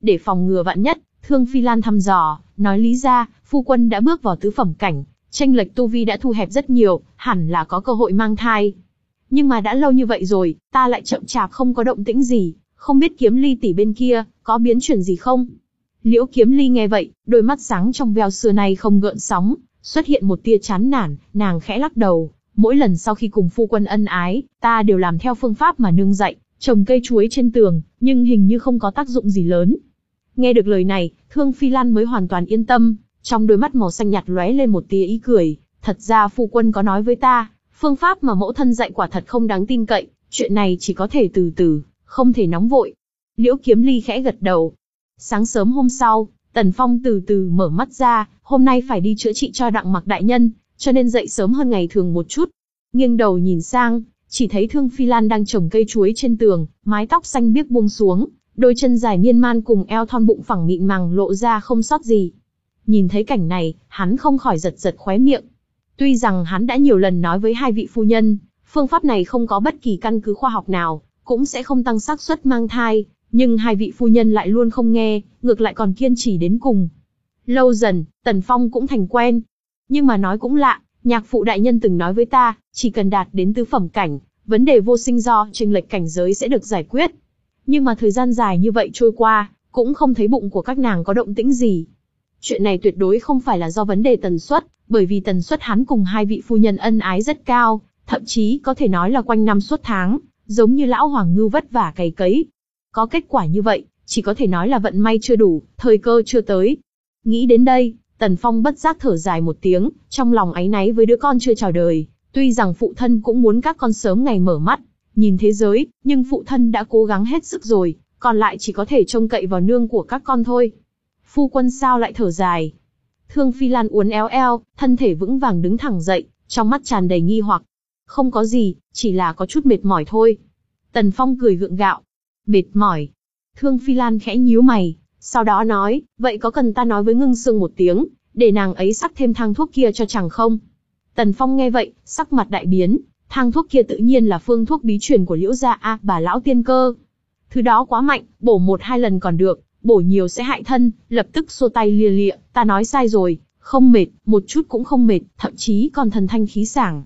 để phòng ngừa vạn nhất, Thương Phi Lan thăm dò, nói lý ra, phu quân đã bước vào tứ phẩm cảnh, chênh lệch tu vi đã thu hẹp rất nhiều, hẳn là có cơ hội mang thai. Nhưng mà đã lâu như vậy rồi, ta lại chậm chạp không có động tĩnh gì, không biết Kiếm Ly tỷ bên kia, có biến chuyển gì không? Liễu Kiếm Ly nghe vậy, đôi mắt sáng trong veo xưa nay không gợn sóng, xuất hiện một tia chán nản, nàng khẽ lắc đầu. Mỗi lần sau khi cùng phu quân ân ái, ta đều làm theo phương pháp mà nương dạy, trồng cây chuối trên tường, nhưng hình như không có tác dụng gì lớn. Nghe được lời này, Thương Phi Lan mới hoàn toàn yên tâm, trong đôi mắt màu xanh nhạt lóe lên một tia ý cười. Thật ra phu quân có nói với ta, phương pháp mà mẫu thân dạy quả thật không đáng tin cậy, chuyện này chỉ có thể từ từ, không thể nóng vội. Liễu Kiếm Ly khẽ gật đầu. Sáng sớm hôm sau, Tần Phong từ từ mở mắt ra, hôm nay phải đi chữa trị cho Đặng Mặc đại nhân, cho nên dậy sớm hơn ngày thường một chút. Nghiêng đầu nhìn sang, chỉ thấy Thương Phi Lan đang trồng cây chuối trên tường, mái tóc xanh biếc buông xuống, đôi chân dài miên man cùng eo thon bụng phẳng mịn màng lộ ra không sót gì. Nhìn thấy cảnh này, hắn không khỏi giật giật khóe miệng. Tuy rằng hắn đã nhiều lần nói với hai vị phu nhân, phương pháp này không có bất kỳ căn cứ khoa học nào, cũng sẽ không tăng xác suất mang thai, nhưng hai vị phu nhân lại luôn không nghe, ngược lại còn kiên trì đến cùng. Lâu dần, Tần Phong cũng thành quen. Nhưng mà nói cũng lạ, nhạc phụ đại nhân từng nói với ta, chỉ cần đạt đến tứ phẩm cảnh, vấn đề vô sinh do chênh lệch cảnh giới sẽ được giải quyết. Nhưng mà thời gian dài như vậy trôi qua, cũng không thấy bụng của các nàng có động tĩnh gì. Chuyện này tuyệt đối không phải là do vấn đề tần suất, bởi vì tần suất hắn cùng hai vị phu nhân ân ái rất cao, thậm chí có thể nói là quanh năm suốt tháng, giống như lão hoàng ngưu vất vả cày cấy. Có kết quả như vậy, chỉ có thể nói là vận may chưa đủ, thời cơ chưa tới. Nghĩ đến đây, Tần Phong bất giác thở dài một tiếng, trong lòng áy náy với đứa con chưa chào đời. Tuy rằng phụ thân cũng muốn các con sớm ngày mở mắt, nhìn thế giới, nhưng phụ thân đã cố gắng hết sức rồi, còn lại chỉ có thể trông cậy vào nương của các con thôi. Phu quân sao lại thở dài? Thương Phi Lan uốn éo eo, thân thể vững vàng đứng thẳng dậy, trong mắt tràn đầy nghi hoặc. Không có gì, chỉ là có chút mệt mỏi thôi. Tần Phong cười gượng gạo. Mệt mỏi. Thương Phi Lan khẽ nhíu mày, sau đó nói, vậy có cần ta nói với Ngưng Sương một tiếng, để nàng ấy sắc thêm thang thuốc kia cho chàng không? Tần Phong nghe vậy, sắc mặt đại biến, thang thuốc kia tự nhiên là phương thuốc bí truyền của Liễu gia a, bà lão tiên cơ. Thứ đó quá mạnh, bổ một hai lần còn được, bổ nhiều sẽ hại thân, lập tức xua tay lia lịa, ta nói sai rồi, không mệt, một chút cũng không mệt, thậm chí còn thần thanh khí sảng.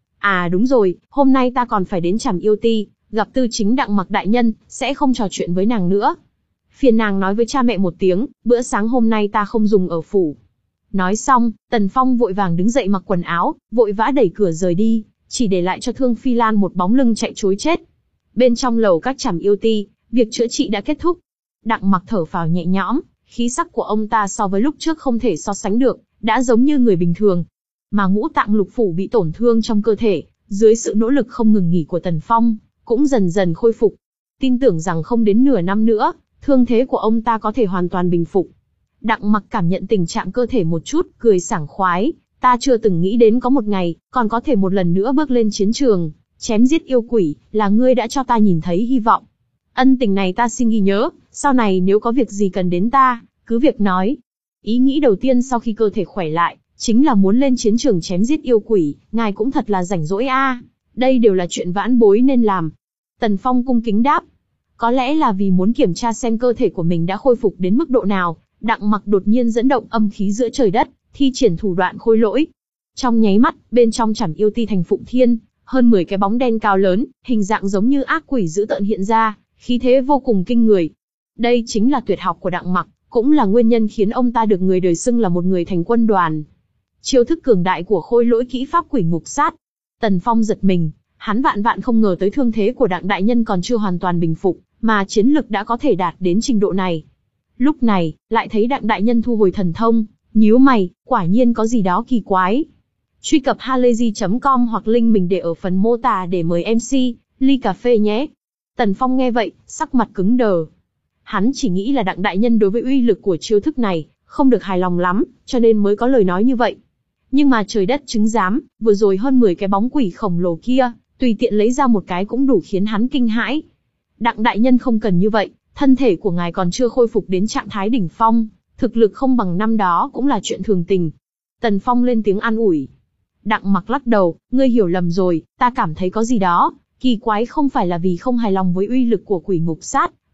À đúng rồi, hôm nay ta còn phải đến Trảm Yêu Ti, gặp Tư Chính Đặng Mặc đại nhân, sẽ không trò chuyện với nàng nữa. Phiền nàng nói với cha mẹ một tiếng, bữa sáng hôm nay ta không dùng ở phủ. Nói xong, Tần Phong vội vàng đứng dậy mặc quần áo, vội vã đẩy cửa rời đi, chỉ để lại cho Thương Phi Lan một bóng lưng chạy trối chết. Bên trong lầu các Trảm Yêu Ti, việc chữa trị đã kết thúc. Đặng Mặc thở phào nhẹ nhõm, khí sắc của ông ta so với lúc trước không thể so sánh được, đã giống như người bình thường. Mà ngũ tạng lục phủ bị tổn thương trong cơ thể, dưới sự nỗ lực không ngừng nghỉ của Tần Phong, cũng dần dần khôi phục. Tin tưởng rằng không đến nửa năm nữa, thương thế của ông ta có thể hoàn toàn bình phục. Đặng Mặc cảm nhận tình trạng cơ thể một chút, cười sảng khoái. Ta chưa từng nghĩ đến có một ngày, còn có thể một lần nữa bước lên chiến trường, chém giết yêu quỷ, là ngươi đã cho ta nhìn thấy hy vọng. Ân tình này ta xin ghi nhớ, sau này nếu có việc gì cần đến ta, cứ việc nói. Ý nghĩ đầu tiên sau khi cơ thể khỏe lại, chính là muốn lên chiến trường chém giết yêu quỷ, ngài cũng thật là rảnh rỗi a. Đây đều là chuyện vãn bối nên làm. Tần Phong cung kính đáp. Có lẽ là vì muốn kiểm tra xem cơ thể của mình đã khôi phục đến mức độ nào, Đặng Mặc đột nhiên dẫn động âm khí giữa trời đất, thi triển thủ đoạn khôi lỗi. Trong nháy mắt, bên trong Trảm Yêu Ti thành Phụng Thiên, hơn mười cái bóng đen cao lớn, hình dạng giống như ác quỷ dữ tợn hiện ra, khí thế vô cùng kinh người. Đây chính là tuyệt học của Đặng Mặc, cũng là nguyên nhân khiến ông ta được người đời xưng là một người thành quân đoàn. Chiêu thức cường đại của khôi lỗi kỹ pháp quỷ ngục sát. Tần Phong giật mình, hắn vạn vạn không ngờ tới thương thế của Đặng đại nhân còn chưa hoàn toàn bình phục, mà chiến lực đã có thể đạt đến trình độ này. Lúc này, lại thấy Đặng đại nhân thu hồi thần thông, nhíu mày, quả nhiên có gì đó kỳ quái. Truy cập halayzi chấm com hoặc link mình để ở phần mô tả để mời em xê, ly cà phê nhé. Tần Phong nghe vậy, sắc mặt cứng đờ. Hắn chỉ nghĩ là Đặng đại nhân đối với uy lực của chiêu thức này, không được hài lòng lắm, cho nên mới có lời nói như vậy. Nhưng mà trời đất chứng giám, vừa rồi hơn mười cái bóng quỷ khổng lồ kia, tùy tiện lấy ra một cái cũng đủ khiến hắn kinh hãi. Đặng đại nhân không cần như vậy, thân thể của ngài còn chưa khôi phục đến trạng thái đỉnh phong, thực lực không bằng năm đó cũng là chuyện thường tình. Tần Phong lên tiếng an ủi. Đặng Mặc lắc đầu, ngươi hiểu lầm rồi, ta cảm thấy có gì đó kỳ quái, không phải là vì không hài lòng với uy lực của quỷ ngục sát,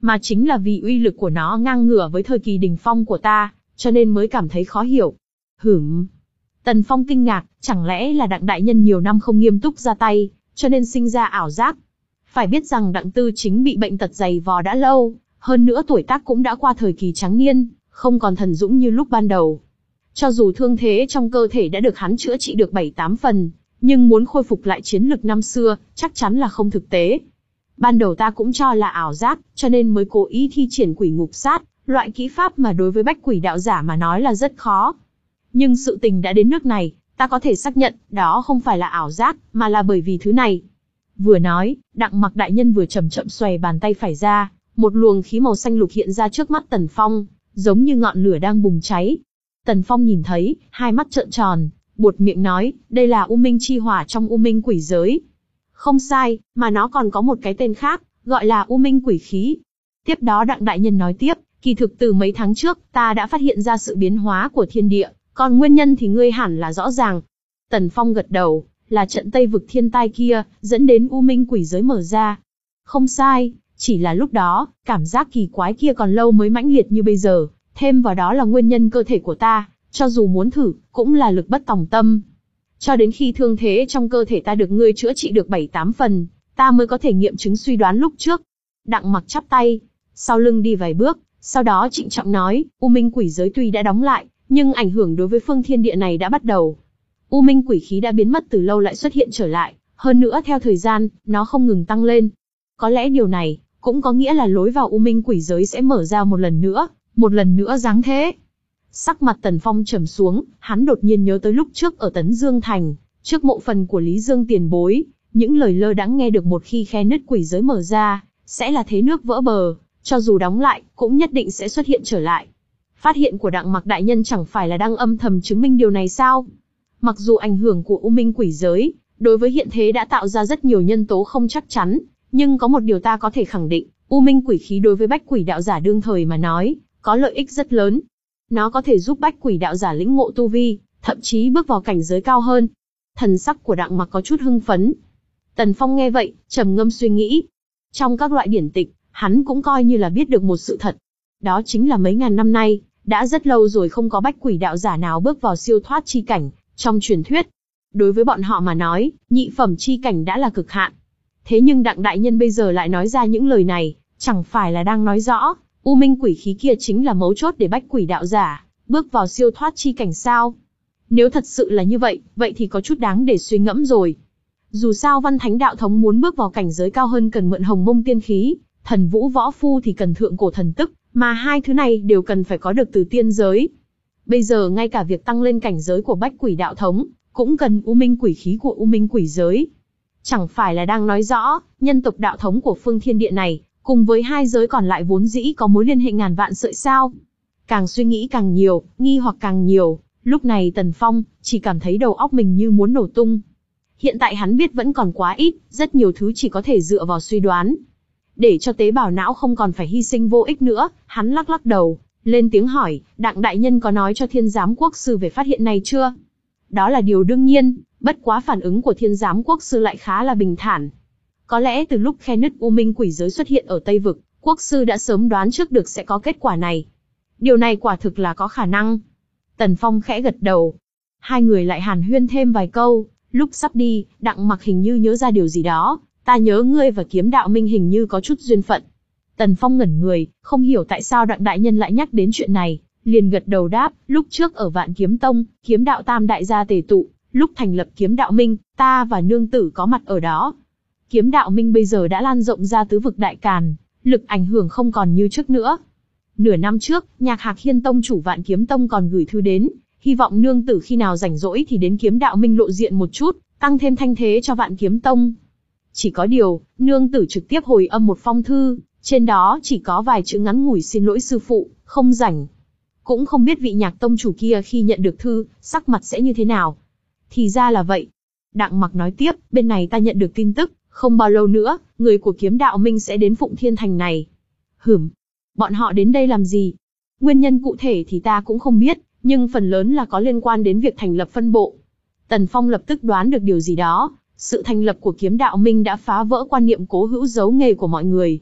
mà chính là vì uy lực của nó ngang ngửa với thời kỳ đỉnh phong của ta, cho nên mới cảm thấy khó hiểu. Hửm. Tần Phong kinh ngạc, chẳng lẽ là Đặng đại nhân nhiều năm không nghiêm túc ra tay, cho nên sinh ra ảo giác. Phải biết rằng Đặng Tư Chính bị bệnh tật dày vò đã lâu, hơn nữa tuổi tác cũng đã qua thời kỳ tráng niên, không còn thần dũng như lúc ban đầu. Cho dù thương thế trong cơ thể đã được hắn chữa trị được bảy tám phần, nhưng muốn khôi phục lại chiến lực năm xưa, chắc chắn là không thực tế. Ban đầu ta cũng cho là ảo giác, cho nên mới cố ý thi triển quỷ ngục sát, loại kỹ pháp mà đối với bách quỷ đạo giả mà nói là rất khó. Nhưng sự tình đã đến nước này, ta có thể xác nhận, đó không phải là ảo giác, mà là bởi vì thứ này. Vừa nói, Đặng Mặc đại nhân vừa chậm chậm xòe bàn tay phải ra, một luồng khí màu xanh lục hiện ra trước mắt Tần Phong, giống như ngọn lửa đang bùng cháy. Tần Phong nhìn thấy, hai mắt trợn tròn, buột miệng nói, đây là U Minh chi hỏa trong U Minh quỷ giới. Không sai, mà nó còn có một cái tên khác, gọi là U Minh quỷ khí. Tiếp đó Đặng đại nhân nói tiếp, kỳ thực từ mấy tháng trước, ta đã phát hiện ra sự biến hóa của thiên địa, còn nguyên nhân thì ngươi hẳn là rõ ràng. Tần Phong gật đầu, là trận Tây vực thiên tai kia, dẫn đến U Minh quỷ giới mở ra. Không sai, chỉ là lúc đó, cảm giác kỳ quái kia còn lâu mới mãnh liệt như bây giờ, thêm vào đó là nguyên nhân cơ thể của ta, cho dù muốn thử, cũng là lực bất tòng tâm. Cho đến khi thương thế trong cơ thể ta được ngươi chữa trị được bảy tám phần, ta mới có thể nghiệm chứng suy đoán lúc trước. Đặng Mặc chắp tay, sau lưng đi vài bước, sau đó trịnh trọng nói, U Minh quỷ giới tuy đã đóng lại, nhưng ảnh hưởng đối với phương thiên địa này đã bắt đầu. U Minh quỷ khí đã biến mất từ lâu lại xuất hiện trở lại, hơn nữa theo thời gian, nó không ngừng tăng lên. Có lẽ điều này, cũng có nghĩa là lối vào U Minh quỷ giới sẽ mở ra một lần nữa, một lần nữa giáng thế. Sắc mặt Tần Phong trầm xuống, hắn đột nhiên nhớ tới lúc trước ở Tấn Dương Thành, trước mộ phần của Lý Dương tiền bối, những lời lơ đãng nghe được một khi khe nứt quỷ giới mở ra, sẽ là thế nước vỡ bờ, cho dù đóng lại, cũng nhất định sẽ xuất hiện trở lại. Phát hiện của Đặng Mặc đại nhân chẳng phải là đang âm thầm chứng minh điều này sao? Mặc dù ảnh hưởng của U Minh quỷ giới, đối với hiện thế đã tạo ra rất nhiều nhân tố không chắc chắn, nhưng có một điều ta có thể khẳng định, U Minh quỷ khí đối với bách quỷ đạo giả đương thời mà nói, có lợi ích rất lớn. Nó có thể giúp bách quỷ đạo giả lĩnh ngộ tu vi, thậm chí bước vào cảnh giới cao hơn. Thần sắc của Đặng Mặc có chút hưng phấn. Tần Phong nghe vậy, trầm ngâm suy nghĩ. Trong các loại điển tịch, hắn cũng coi như là biết được một sự thật. Đó chính là mấy ngàn năm nay, đã rất lâu rồi không có bách quỷ đạo giả nào bước vào siêu thoát chi cảnh, trong truyền thuyết. Đối với bọn họ mà nói, nhị phẩm chi cảnh đã là cực hạn. Thế nhưng Đặng đại nhân bây giờ lại nói ra những lời này, chẳng phải là đang nói rõ, U Minh quỷ khí kia chính là mấu chốt để bách quỷ đạo giả bước vào siêu thoát chi cảnh sao? Nếu thật sự là như vậy, vậy thì có chút đáng để suy ngẫm rồi. Dù sao Văn Thánh đạo thống muốn bước vào cảnh giới cao hơn cần mượn Hồng Mông tiên khí, Thần Vũ võ phu thì cần thượng cổ thần tức, mà hai thứ này đều cần phải có được từ tiên giới. Bây giờ ngay cả việc tăng lên cảnh giới của bách quỷ đạo thống, cũng cần U Minh quỷ khí của U Minh quỷ giới. Chẳng phải là đang nói rõ, nhân tộc đạo thống của phương thiên địa này, cùng với hai giới còn lại vốn dĩ có mối liên hệ ngàn vạn sợi sao? Càng suy nghĩ càng nhiều, nghi hoặc càng nhiều, lúc này Tần Phong chỉ cảm thấy đầu óc mình như muốn nổ tung. Hiện tại hắn biết vẫn còn quá ít, rất nhiều thứ chỉ có thể dựa vào suy đoán. Để cho tế bào não không còn phải hy sinh vô ích nữa, hắn lắc lắc đầu, lên tiếng hỏi, Đặng đại nhân có nói cho Thiên Giám Quốc sư về phát hiện này chưa? Đó là điều đương nhiên, bất quá phản ứng của Thiên Giám Quốc sư lại khá là bình thản. Có lẽ từ lúc khe nứt U Minh quỷ giới xuất hiện ở Tây Vực, Quốc sư đã sớm đoán trước được sẽ có kết quả này. Điều này quả thực là có khả năng. Tần Phong khẽ gật đầu. Hai người lại hàn huyên thêm vài câu, lúc sắp đi, Đặng Mặc hình như nhớ ra điều gì đó. Ta nhớ ngươi và Kiếm Đạo Minh hình như có chút duyên phận. Tần Phong ngẩn người, không hiểu tại sao Đặng đại nhân lại nhắc đến chuyện này, liền gật đầu đáp, lúc trước ở Vạn Kiếm Tông, Kiếm Đạo Tam đại gia tề tụ, lúc thành lập Kiếm Đạo Minh, ta và nương tử có mặt ở đó. Kiếm Đạo Minh bây giờ đã lan rộng ra tứ vực đại càn, lực ảnh hưởng không còn như trước nữa. Nửa năm trước, Nhạc Hạc Hiên Tông chủ Vạn Kiếm Tông còn gửi thư đến, hy vọng nương tử khi nào rảnh rỗi thì đến Kiếm Đạo Minh lộ diện một chút, tăng thêm thanh thế cho Vạn Kiếm Tông. Chỉ có điều, nương tử trực tiếp hồi âm một phong thư, trên đó chỉ có vài chữ ngắn ngủi xin lỗi sư phụ, không rảnh. Cũng không biết vị Nhạc tông chủ kia khi nhận được thư, sắc mặt sẽ như thế nào. Thì ra là vậy. Đặng Mặc nói tiếp, bên này ta nhận được tin tức, không bao lâu nữa, người của Kiếm Đạo Minh sẽ đến Phụng Thiên Thành này. Hửm, bọn họ đến đây làm gì? Nguyên nhân cụ thể thì ta cũng không biết, nhưng phần lớn là có liên quan đến việc thành lập phân bộ. Tần Phong lập tức đoán được điều gì đó, sự thành lập của Kiếm Đạo Minh đã phá vỡ quan niệm cố hữu giấu nghề của mọi người.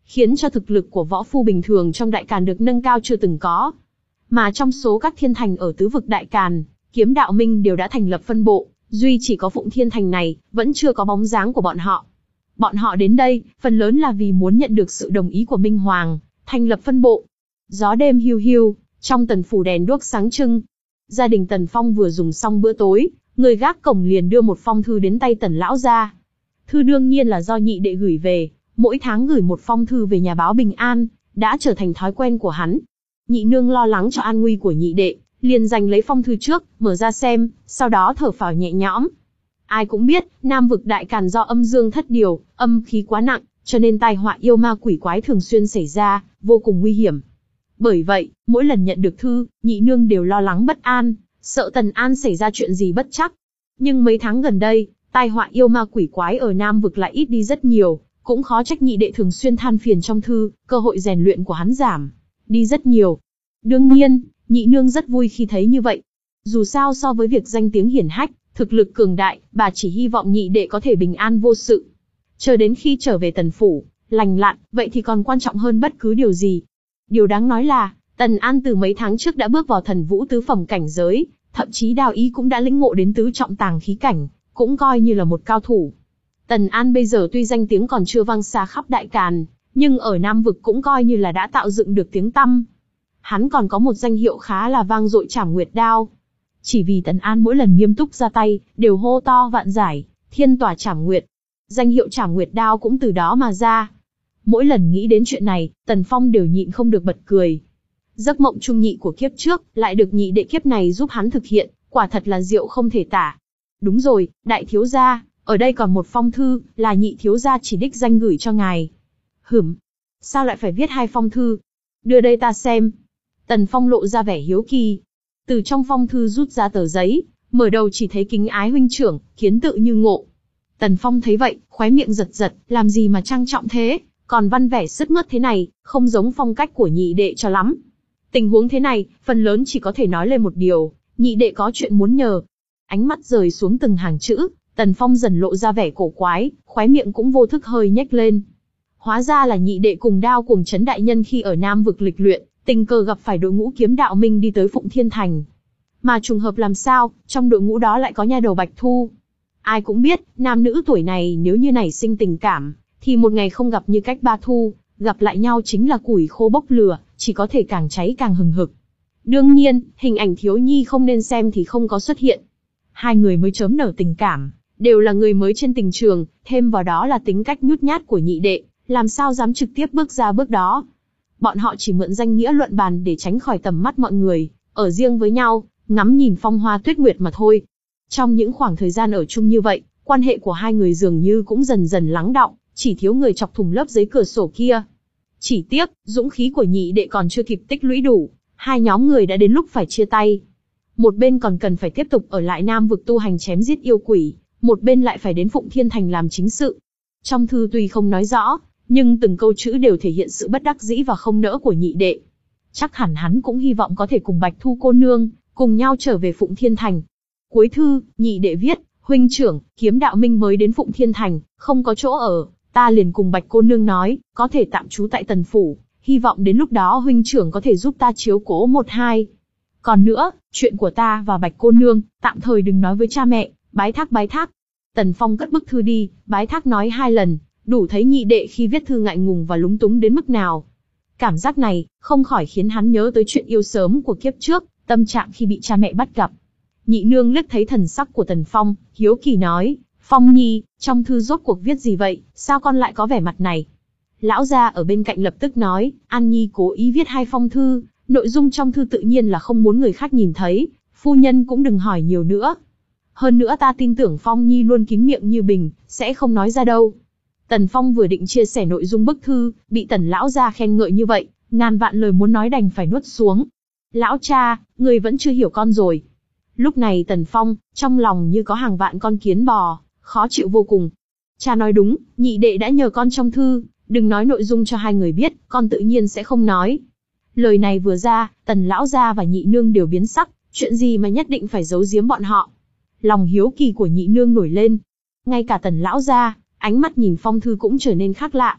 khiến cho thực lực của võ phu bình thường trong Đại Càn được nâng cao chưa từng có. Mà trong số các thiên thành ở tứ vực Đại Càn, Kiếm Đạo Minh đều đã thành lập phân bộ, duy chỉ có Phụng Thiên Thành này vẫn chưa có bóng dáng của bọn họ. Bọn họ đến đây, phần lớn là vì muốn nhận được sự đồng ý của Minh Hoàng, thành lập phân bộ. Gió đêm hiu hiu, trong tần phủ đèn đuốc sáng trưng. Gia đình Tần Phong vừa dùng xong bữa tối, người gác cổng liền đưa một phong thư đến tay Tần lão gia. Thư đương nhiên là do nhị đệ gửi về, mỗi tháng gửi một phong thư về nhà báo bình an, đã trở thành thói quen của hắn. Nhị nương lo lắng cho an nguy của nhị đệ, liền giành lấy phong thư trước, mở ra xem, sau đó thở phào nhẹ nhõm. Ai cũng biết, Nam vực Đại Càn do âm dương thất điều, âm khí quá nặng, cho nên tai họa yêu ma quỷ quái thường xuyên xảy ra, vô cùng nguy hiểm. Bởi vậy, mỗi lần nhận được thư, nhị nương đều lo lắng bất an, sợ Tần An xảy ra chuyện gì bất trắc. Nhưng mấy tháng gần đây, tai họa yêu ma quỷ quái ở Nam vực lại ít đi rất nhiều, cũng khó trách nhị đệ thường xuyên than phiền trong thư, cơ hội rèn luyện của hắn giảm đi rất nhiều. Đương nhiên, nhị nương rất vui khi thấy như vậy. Dù sao so với việc danh tiếng hiển hách, thực lực cường đại, bà chỉ hy vọng nhị đệ có thể bình an vô sự. Chờ đến khi trở về Tần phủ, lành lặn, vậy thì còn quan trọng hơn bất cứ điều gì. Điều đáng nói là, Tần An từ mấy tháng trước đã bước vào thần vũ tứ phẩm cảnh giới, thậm chí Đao Ý cũng đã lĩnh ngộ đến tứ trọng tàng khí cảnh, cũng coi như là một cao thủ. Tần An bây giờ tuy danh tiếng còn chưa vang xa khắp Đại Càn, nhưng ở Nam vực cũng coi như là đã tạo dựng được tiếng tăm. Hắn còn có một danh hiệu khá là vang dội, Trảm Nguyệt Đao. Chỉ vì Tần An mỗi lần nghiêm túc ra tay, đều hô to vạn giải, thiên tỏa Trảm Nguyệt. Danh hiệu Trảm Nguyệt Đao cũng từ đó mà ra. Mỗi lần nghĩ đến chuyện này, Tần Phong đều nhịn không được bật cười. Giấc mộng trung nhị của kiếp trước, lại được nhị đệ kiếp này giúp hắn thực hiện, quả thật là diệu không thể tả. Đúng rồi, đại thiếu gia, ở đây còn một phong thư, là nhị thiếu gia chỉ đích danh gửi cho ngài. Hửm, sao lại phải viết hai phong thư? Đưa đây ta xem. Tần Phong lộ ra vẻ hiếu kỳ. Từ trong phong thư rút ra tờ giấy, mở đầu chỉ thấy kính ái huynh trưởng, kiến tự như ngộ. Tần Phong thấy vậy, khóe miệng giật giật, làm gì mà trang trọng thế, còn văn vẻ sứt mướt thế này, không giống phong cách của nhị đệ cho lắm. Tình huống thế này, phần lớn chỉ có thể nói lên một điều, nhị đệ có chuyện muốn nhờ. Ánh mắt rời xuống từng hàng chữ, Tần Phong dần lộ ra vẻ cổ quái, khóe miệng cũng vô thức hơi nhếch lên. Hóa ra là nhị đệ cùng Đao cùng Trấn đại nhân khi ở Nam vực lịch luyện, tình cờ gặp phải đội ngũ Kiếm Đạo Minh đi tới Phụng Thiên Thành. Mà trùng hợp làm sao, trong đội ngũ đó lại có nha đầu Bạch Thu. Ai cũng biết, nam nữ tuổi này nếu như nảy sinh tình cảm, thì một ngày không gặp như cách ba thu, gặp lại nhau chính là củi khô bốc lửa, chỉ có thể càng cháy càng hừng hực. Đương nhiên, hình ảnh thiếu nhi không nên xem thì không có xuất hiện. Hai người mới chớm nở tình cảm, đều là người mới trên tình trường, thêm vào đó là tính cách nhút nhát của nhị đệ, làm sao dám trực tiếp bước ra bước đó. Bọn họ chỉ mượn danh nghĩa luận bàn để tránh khỏi tầm mắt mọi người, ở riêng với nhau, ngắm nhìn phong hoa tuyết nguyệt mà thôi. Trong những khoảng thời gian ở chung như vậy, quan hệ của hai người dường như cũng dần dần lắng đọng, chỉ thiếu người chọc thủng lớp giấy cửa sổ kia. Chỉ tiếc, dũng khí của nhị đệ còn chưa kịp tích lũy đủ, hai nhóm người đã đến lúc phải chia tay. Một bên còn cần phải tiếp tục ở lại Nam vực tu hành chém giết yêu quỷ, một bên lại phải đến Phụng Thiên Thành làm chính sự. Trong thư tuy không nói rõ, nhưng từng câu chữ đều thể hiện sự bất đắc dĩ và không nỡ của nhị đệ. Chắc hẳn hắn cũng hy vọng có thể cùng Bạch Thu cô nương, cùng nhau trở về Phụng Thiên Thành. Cuối thư, nhị đệ viết, huynh trưởng, Kiếm Đạo Minh mới đến Phụng Thiên Thành, không có chỗ ở, ta liền cùng Bạch cô nương nói, có thể tạm trú tại Tần phủ, hy vọng đến lúc đó huynh trưởng có thể giúp ta chiếu cố một hai. Còn nữa, chuyện của ta và Bạch cô nương, tạm thời đừng nói với cha mẹ, bái thác bái thác. Tần Phong cất bức thư đi, bái thác nói hai lần, đủ thấy nhị đệ khi viết thư ngại ngùng và lúng túng đến mức nào. Cảm giác này, không khỏi khiến hắn nhớ tới chuyện yêu sớm của kiếp trước, tâm trạng khi bị cha mẹ bắt gặp. Nhị nương liếc thấy thần sắc của Tần Phong, hiếu kỳ nói, Phong nhi, trong thư rốt cuộc viết gì vậy, sao con lại có vẻ mặt này? Lão gia ở bên cạnh lập tức nói, An Nhi cố ý viết hai phong thư, nội dung trong thư tự nhiên là không muốn người khác nhìn thấy, phu nhân cũng đừng hỏi nhiều nữa. Hơn nữa ta tin tưởng Phong Nhi luôn kín miệng như bình, sẽ không nói ra đâu. Tần Phong vừa định chia sẻ nội dung bức thư, bị Tần lão gia khen ngợi như vậy, ngàn vạn lời muốn nói đành phải nuốt xuống. Lão cha, người vẫn chưa hiểu con rồi. Lúc này Tần Phong, trong lòng như có hàng vạn con kiến bò, khó chịu vô cùng. Cha nói đúng, nhị đệ đã nhờ con trong thư, đừng nói nội dung cho hai người biết, con tự nhiên sẽ không nói. Lời này vừa ra, Tần lão gia và nhị nương đều biến sắc, chuyện gì mà nhất định phải giấu giếm bọn họ. Lòng hiếu kỳ của nhị nương nổi lên. Ngay cả Tần lão gia, ánh mắt nhìn phong thư cũng trở nên khác lạ.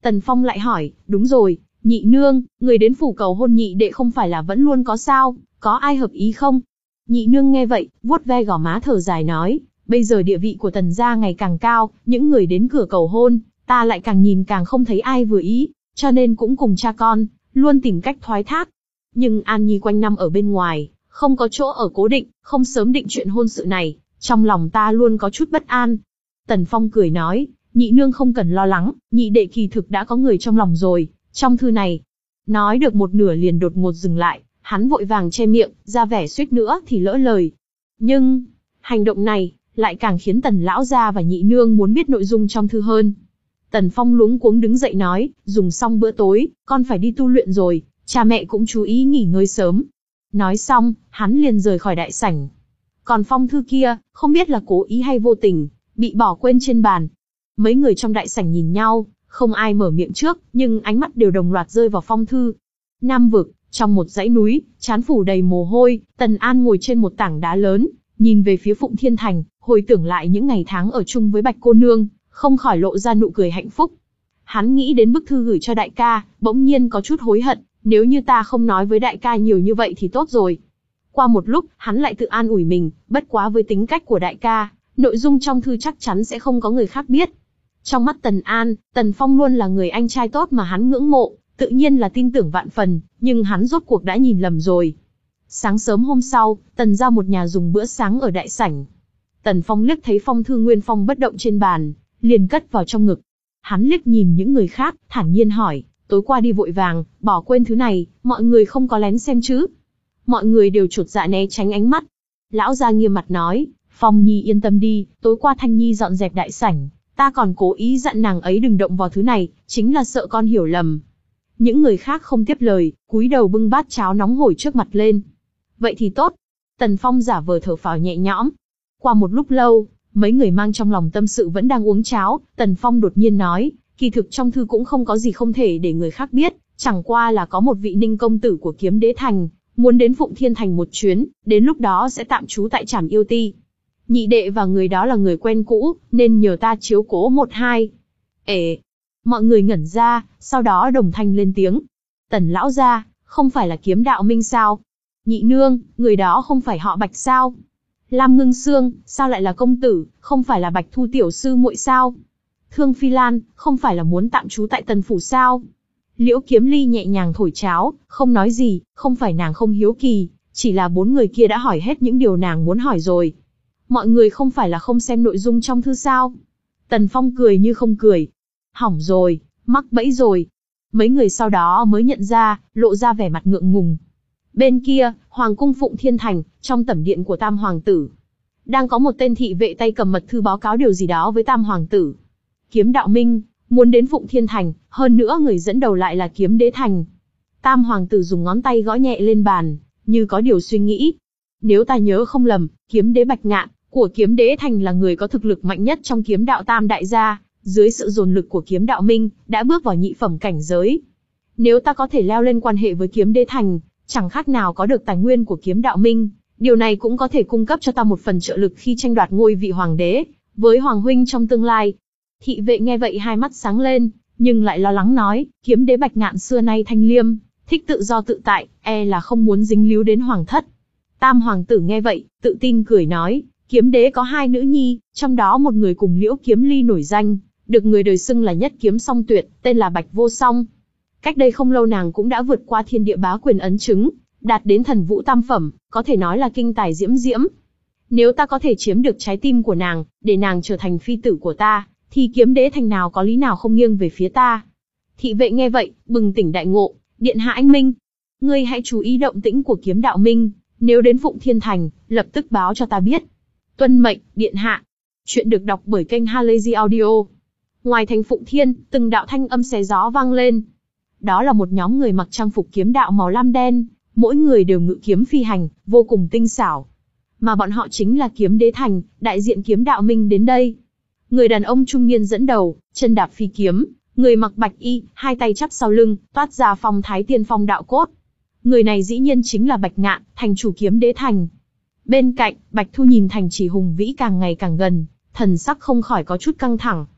Tần Phong lại hỏi, đúng rồi, nhị nương, người đến phủ cầu hôn nhị đệ không phải là vẫn luôn có sao, có ai hợp ý không? Nhị nương nghe vậy, vuốt ve gò má thở dài nói, bây giờ địa vị của Tần gia ngày càng cao, những người đến cửa cầu hôn, ta lại càng nhìn càng không thấy ai vừa ý, cho nên cũng cùng cha con, luôn tìm cách thoái thác. Nhưng An Nhi quanh năm ở bên ngoài, không có chỗ ở cố định, không sớm định chuyện hôn sự này, trong lòng ta luôn có chút bất an. Tần Phong cười nói, nhị nương không cần lo lắng, nhị đệ kỳ thực đã có người trong lòng rồi, trong thư này. Nói được một nửa liền đột ngột dừng lại, hắn vội vàng che miệng, ra vẻ suýt nữa thì lỡ lời. Nhưng, hành động này, lại càng khiến Tần lão gia và nhị nương muốn biết nội dung trong thư hơn. Tần Phong luống cuống đứng dậy nói, dùng xong bữa tối, con phải đi tu luyện rồi, cha mẹ cũng chú ý nghỉ ngơi sớm. Nói xong, hắn liền rời khỏi đại sảnh. Còn phong thư kia, không biết là cố ý hay vô tình, bị bỏ quên trên bàn. Mấy người trong đại sảnh nhìn nhau, không ai mở miệng trước, nhưng ánh mắt đều đồng loạt rơi vào phong thư. Nam vực, trong một dãy núi, trán phủ đầy mồ hôi, Tần An ngồi trên một tảng đá lớn, nhìn về phía Phụng Thiên Thành, hồi tưởng lại những ngày tháng ở chung với Bạch cô nương, không khỏi lộ ra nụ cười hạnh phúc. Hắn nghĩ đến bức thư gửi cho đại ca, bỗng nhiên có chút hối hận, nếu như ta không nói với đại ca nhiều như vậy thì tốt rồi. Qua một lúc, hắn lại tự an ủi mình, bất quá với tính cách của đại ca, nội dung trong thư chắc chắn sẽ không có người khác biết. Trong mắt Tần An, Tần Phong luôn là người anh trai tốt mà hắn ngưỡng mộ, tự nhiên là tin tưởng vạn phần, nhưng hắn rốt cuộc đã nhìn lầm rồi. Sáng sớm hôm sau, Tần ra một nhà dùng bữa sáng ở đại sảnh. Tần Phong liếc thấy phong thư nguyên phong bất động trên bàn, liền cất vào trong ngực. Hắn liếc nhìn những người khác, thản nhiên hỏi, tối qua đi vội vàng, bỏ quên thứ này, mọi người không có lén xem chứ? Mọi người đều chột dạ né tránh ánh mắt. Lão gia nghiêm mặt nói, Phong Nhi yên tâm đi, tối qua Thanh Nhi dọn dẹp đại sảnh, ta còn cố ý dặn nàng ấy đừng động vào thứ này, chính là sợ con hiểu lầm. Những người khác không tiếp lời, cúi đầu bưng bát cháo nóng hổi trước mặt lên. Vậy thì tốt. Tần Phong giả vờ thở phào nhẹ nhõm. Qua một lúc lâu, mấy người mang trong lòng tâm sự vẫn đang uống cháo, Tần Phong đột nhiên nói, kỳ thực trong thư cũng không có gì không thể để người khác biết, chẳng qua là có một vị Ninh công tử của Kiếm Đế Thành, muốn đến Phụng Thiên Thành một chuyến, đến lúc đó sẽ tạm trú tại Trảm Yêu Ti. Nhị đệ và người đó là người quen cũ, nên nhờ ta chiếu cố một hai. Ể! Mọi người ngẩn ra, sau đó đồng thanh lên tiếng. Tần lão gia, không phải là Kiếm Đạo Minh sao? Nhị nương, người đó không phải họ Bạch sao? Lam Ngưng Sương, sao lại là công tử, không phải là Bạch Thu tiểu sư muội sao? Thương Phi Lan, không phải là muốn tạm trú tại Tần phủ sao? Liễu Kiếm Ly nhẹ nhàng thổi cháo, không nói gì, không phải nàng không hiếu kỳ, chỉ là bốn người kia đã hỏi hết những điều nàng muốn hỏi rồi. Mọi người không phải là không xem nội dung trong thư sao? Tần Phong cười như không cười. Hỏng rồi, mắc bẫy rồi. Mấy người sau đó mới nhận ra, lộ ra vẻ mặt ngượng ngùng. Bên kia, Hoàng cung Phụng Thiên Thành, trong tẩm điện của Tam Hoàng tử. Đang có một tên thị vệ tay cầm mật thư báo cáo điều gì đó với Tam Hoàng tử. Kiếm Đạo Minh, muốn đến Phụng Thiên Thành, hơn nữa người dẫn đầu lại là Kiếm Đế Thành. Tam Hoàng tử dùng ngón tay gõ nhẹ lên bàn, như có điều suy nghĩ. Nếu ta nhớ không lầm, Kiếm Đế Bạch Ngạn, của Kiếm Đế Thành là người có thực lực mạnh nhất trong kiếm đạo Tam Đại gia, dưới sự dồn lực của Kiếm Đạo Minh, đã bước vào nhị phẩm cảnh giới. Nếu ta có thể leo lên quan hệ với Kiếm Đế Thành, chẳng khác nào có được tài nguyên của Kiếm Đạo Minh, điều này cũng có thể cung cấp cho ta một phần trợ lực khi tranh đoạt ngôi vị hoàng đế, với Hoàng huynh trong tương lai. Thị vệ nghe vậy hai mắt sáng lên, nhưng lại lo lắng nói, Kiếm Đế Bạch Ngạn xưa nay thanh liêm, thích tự do tự tại, e là không muốn dính líu đến hoàng thất. Tam Hoàng tử nghe vậy, tự tin cười nói, Kiếm Đế có hai nữ nhi, trong đó một người cùng Liễu Kiếm Ly nổi danh, được người đời xưng là nhất kiếm song tuyệt, tên là Bạch Vô Song. Cách đây không lâu nàng cũng đã vượt qua thiên địa bá quyền ấn chứng, đạt đến thần vũ tam phẩm, có thể nói là kinh tài diễm diễm. Nếu ta có thể chiếm được trái tim của nàng, để nàng trở thành phi tử của ta, thì Kiếm Đế Thành nào có lý nào không nghiêng về phía ta. Thị vệ nghe vậy, bừng tỉnh đại ngộ, điện hạ anh minh. Ngươi hãy chú ý động tĩnh của Kiếm Đạo Minh, nếu đến Phụng Thiên Thành, lập tức báo cho ta biết. Tuân mệnh, điện hạ. Chuyện được đọc bởi kênh Halazy Audio. Ngoài thành Phụng Thiên, từng đạo thanh âm xé gió vang lên. Đó là một nhóm người mặc trang phục kiếm đạo màu lam đen, mỗi người đều ngự kiếm phi hành, vô cùng tinh xảo. Mà bọn họ chính là Kiếm Đế Thành, đại diện Kiếm Đạo Minh đến đây. Người đàn ông trung niên dẫn đầu, chân đạp phi kiếm, người mặc bạch y, hai tay chắp sau lưng, toát ra phong thái tiên phong đạo cốt. Người này dĩ nhiên chính là Bạch Ngạn, thành chủ Kiếm Đế Thành. Bên cạnh, Bạch Thu nhìn thành trì hùng vĩ càng ngày càng gần, thần sắc không khỏi có chút căng thẳng.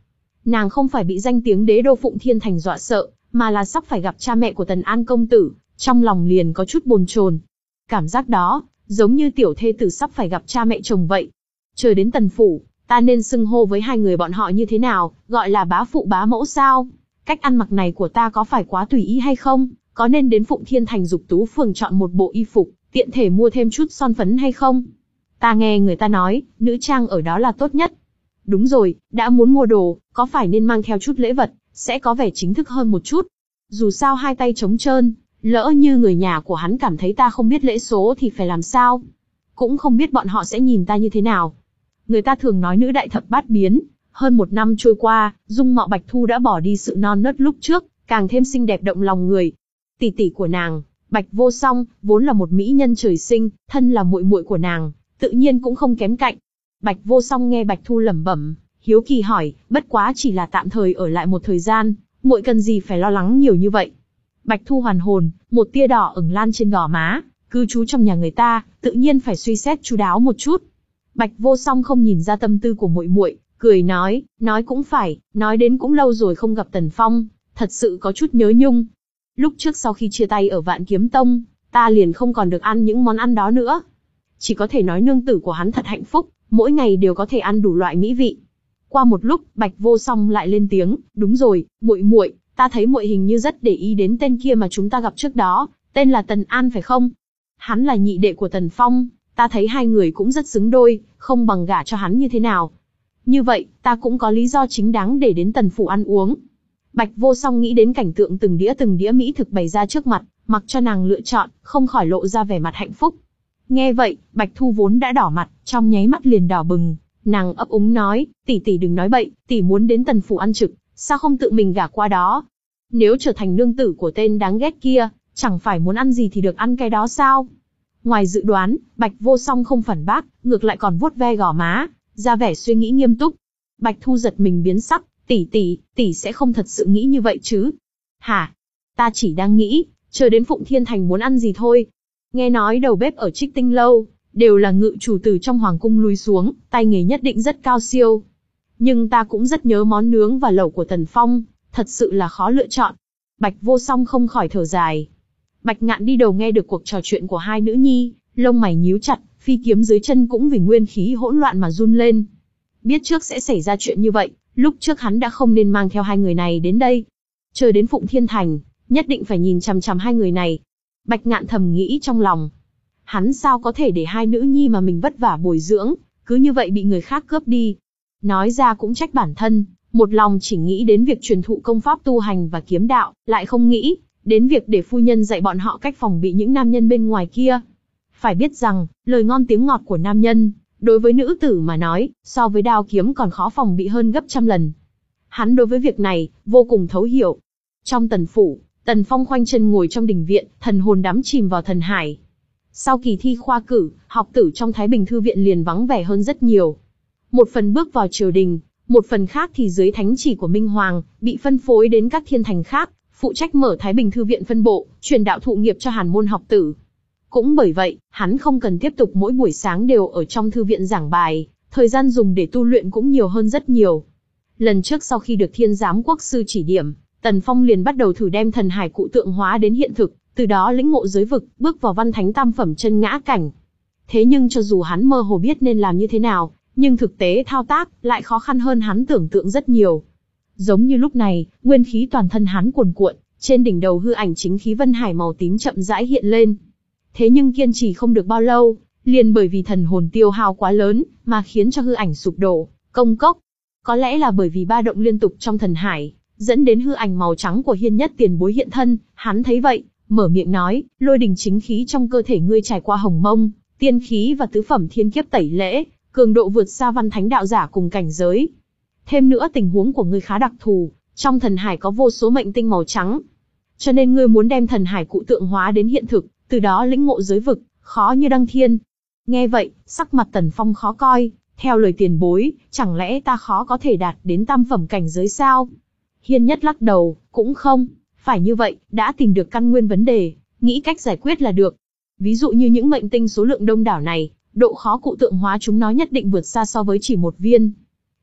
Nàng không phải bị danh tiếng đế đô Phụng Thiên Thành dọa sợ, mà là sắp phải gặp cha mẹ của Tần An công tử, trong lòng liền có chút bồn chồn. Cảm giác đó, giống như tiểu thê tử sắp phải gặp cha mẹ chồng vậy. Chờ đến Tần phủ, ta nên xưng hô với hai người bọn họ như thế nào, gọi là bá phụ bá mẫu sao? Cách ăn mặc này của ta có phải quá tùy ý hay không? Có nên đến Phụng Thiên Thành Dục Tú Phường chọn một bộ y phục, tiện thể mua thêm chút son phấn hay không? Ta nghe người ta nói, nữ trang ở đó là tốt nhất. Đúng rồi, đã muốn mua đồ, có phải nên mang theo chút lễ vật, sẽ có vẻ chính thức hơn một chút. Dù sao hai tay trống trơn, lỡ như người nhà của hắn cảm thấy ta không biết lễ số thì phải làm sao? Cũng không biết bọn họ sẽ nhìn ta như thế nào. Người ta thường nói nữ đại thập bát biến, hơn một năm trôi qua, dung mạo Bạch Thu đã bỏ đi sự non nớt lúc trước, càng thêm xinh đẹp động lòng người. Tỷ tỷ của nàng, Bạch Vô Song, vốn là một mỹ nhân trời sinh, thân là muội muội của nàng, tự nhiên cũng không kém cạnh. Bạch Vô Song nghe Bạch Thu lẩm bẩm, hiếu kỳ hỏi, bất quá chỉ là tạm thời ở lại một thời gian, muội cần gì phải lo lắng nhiều như vậy? Bạch Thu hoàn hồn, một tia đỏ ửng lan trên gò má, cư trú trong nhà người ta, tự nhiên phải suy xét chu đáo một chút. Bạch Vô Song không nhìn ra tâm tư của muội muội, cười nói, nói cũng phải, nói đến cũng lâu rồi không gặp Tần Phong, thật sự có chút nhớ nhung. Lúc trước sau khi chia tay ở Vạn Kiếm Tông, ta liền không còn được ăn những món ăn đó nữa. Chỉ có thể nói nương tử của hắn thật hạnh phúc, mỗi ngày đều có thể ăn đủ loại mỹ vị. Qua một lúc, Bạch Vô Song lại lên tiếng, đúng rồi, muội muội, ta thấy muội hình như rất để ý đến tên kia mà chúng ta gặp trước đó, tên là Tần An phải không? Hắn là nhị đệ của Tần Phong, ta thấy hai người cũng rất xứng đôi, không bằng gả cho hắn như thế nào. Như vậy, ta cũng có lý do chính đáng để đến Tần phủ ăn uống. Bạch Vô Song nghĩ đến cảnh tượng từng đĩa từng đĩa mỹ thực bày ra trước mặt, mặc cho nàng lựa chọn, không khỏi lộ ra vẻ mặt hạnh phúc. Nghe vậy, Bạch Thu vốn đã đỏ mặt, trong nháy mắt liền đỏ bừng, nàng ấp úng nói, tỷ tỷ đừng nói bậy, tỷ muốn đến Tần phủ ăn trực, sao không tự mình gả qua đó? Nếu trở thành nương tử của tên đáng ghét kia, chẳng phải muốn ăn gì thì được ăn cái đó sao? Ngoài dự đoán, Bạch Vô Song không phản bác, ngược lại còn vuốt ve gò má, ra vẻ suy nghĩ nghiêm túc. Bạch Thu giật mình biến sắc, tỷ tỷ, tỷ sẽ không thật sự nghĩ như vậy chứ? Hả? Ta chỉ đang nghĩ, chờ đến Phụng Thiên Thành muốn ăn gì thôi. Nghe nói đầu bếp ở Trích Tinh Lâu, đều là ngự chủ từ trong hoàng cung lui xuống, tay nghề nhất định rất cao siêu. Nhưng ta cũng rất nhớ món nướng và lẩu của Tần Phong, thật sự là khó lựa chọn. Bạch Vô Song không khỏi thở dài. Bạch Ngạn đi đầu nghe được cuộc trò chuyện của hai nữ nhi, lông mày nhíu chặt, phi kiếm dưới chân cũng vì nguyên khí hỗn loạn mà run lên. Biết trước sẽ xảy ra chuyện như vậy, lúc trước hắn đã không nên mang theo hai người này đến đây. Chờ đến Phụng Thiên Thành, nhất định phải nhìn chằm chằm hai người này. Bạch Ngạn thầm nghĩ trong lòng. Hắn sao có thể để hai nữ nhi mà mình vất vả bồi dưỡng, cứ như vậy bị người khác cướp đi. Nói ra cũng trách bản thân, một lòng chỉ nghĩ đến việc truyền thụ công pháp tu hành và kiếm đạo, lại không nghĩ đến việc để phu nhân dạy bọn họ cách phòng bị những nam nhân bên ngoài kia. Phải biết rằng, lời ngon tiếng ngọt của nam nhân, đối với nữ tử mà nói, so với đao kiếm còn khó phòng bị hơn gấp trăm lần. Hắn đối với việc này, vô cùng thấu hiểu. Trong Tần phủ, Tần Phong khoanh chân ngồi trong đình viện, thần hồn đắm chìm vào thần hải. Sau kỳ thi khoa cử, học tử trong Thái Bình Thư viện liền vắng vẻ hơn rất nhiều. Một phần bước vào triều đình, một phần khác thì dưới thánh chỉ của Minh Hoàng, bị phân phối đến các thiên thành khác, phụ trách mở Thái Bình Thư viện phân bộ, truyền đạo thụ nghiệp cho hàn môn học tử. Cũng bởi vậy, hắn không cần tiếp tục mỗi buổi sáng đều ở trong thư viện giảng bài, thời gian dùng để tu luyện cũng nhiều hơn rất nhiều. Lần trước sau khi được Thiên Giám Quốc sư chỉ điểm, Tần Phong liền bắt đầu thử đem thần hải cụ tượng hóa đến hiện thực, từ đó lĩnh ngộ giới vực, bước vào văn thánh tam phẩm chân ngã cảnh. Thế nhưng cho dù hắn mơ hồ biết nên làm như thế nào, nhưng thực tế thao tác lại khó khăn hơn hắn tưởng tượng rất nhiều. Giống như lúc này, nguyên khí toàn thân hắn cuồn cuộn, trên đỉnh đầu hư ảnh chính khí vân hải màu tím chậm rãi hiện lên. Thế nhưng kiên trì không được bao lâu, liền bởi vì thần hồn tiêu hao quá lớn, mà khiến cho hư ảnh sụp đổ, công cốc. Có lẽ là bởi vì ba động liên tục trong thần hải, dẫn đến hư ảnh màu trắng của Hiên Nhất tiền bối hiện thân, hắn thấy vậy, mở miệng nói, lôi đình chính khí trong cơ thể ngươi trải qua hồng mông, tiên khí và tứ phẩm thiên kiếp tẩy lễ, cường độ vượt xa văn thánh đạo giả cùng cảnh giới. Thêm nữa tình huống của ngươi khá đặc thù, trong thần hải có vô số mệnh tinh màu trắng. Cho nên ngươi muốn đem thần hải cụ tượng hóa đến hiện thực, từ đó lĩnh ngộ giới vực, khó như đăng thiên. Nghe vậy, sắc mặt Tần Phong khó coi, theo lời tiền bối, chẳng lẽ ta khó có thể đạt đến tam phẩm cảnh giới sao? Hiên Nhất lắc đầu, cũng không, phải như vậy, đã tìm được căn nguyên vấn đề, nghĩ cách giải quyết là được. Ví dụ như những mệnh tinh số lượng đông đảo này, độ khó cụ tượng hóa chúng nó nhất định vượt xa so với chỉ một viên.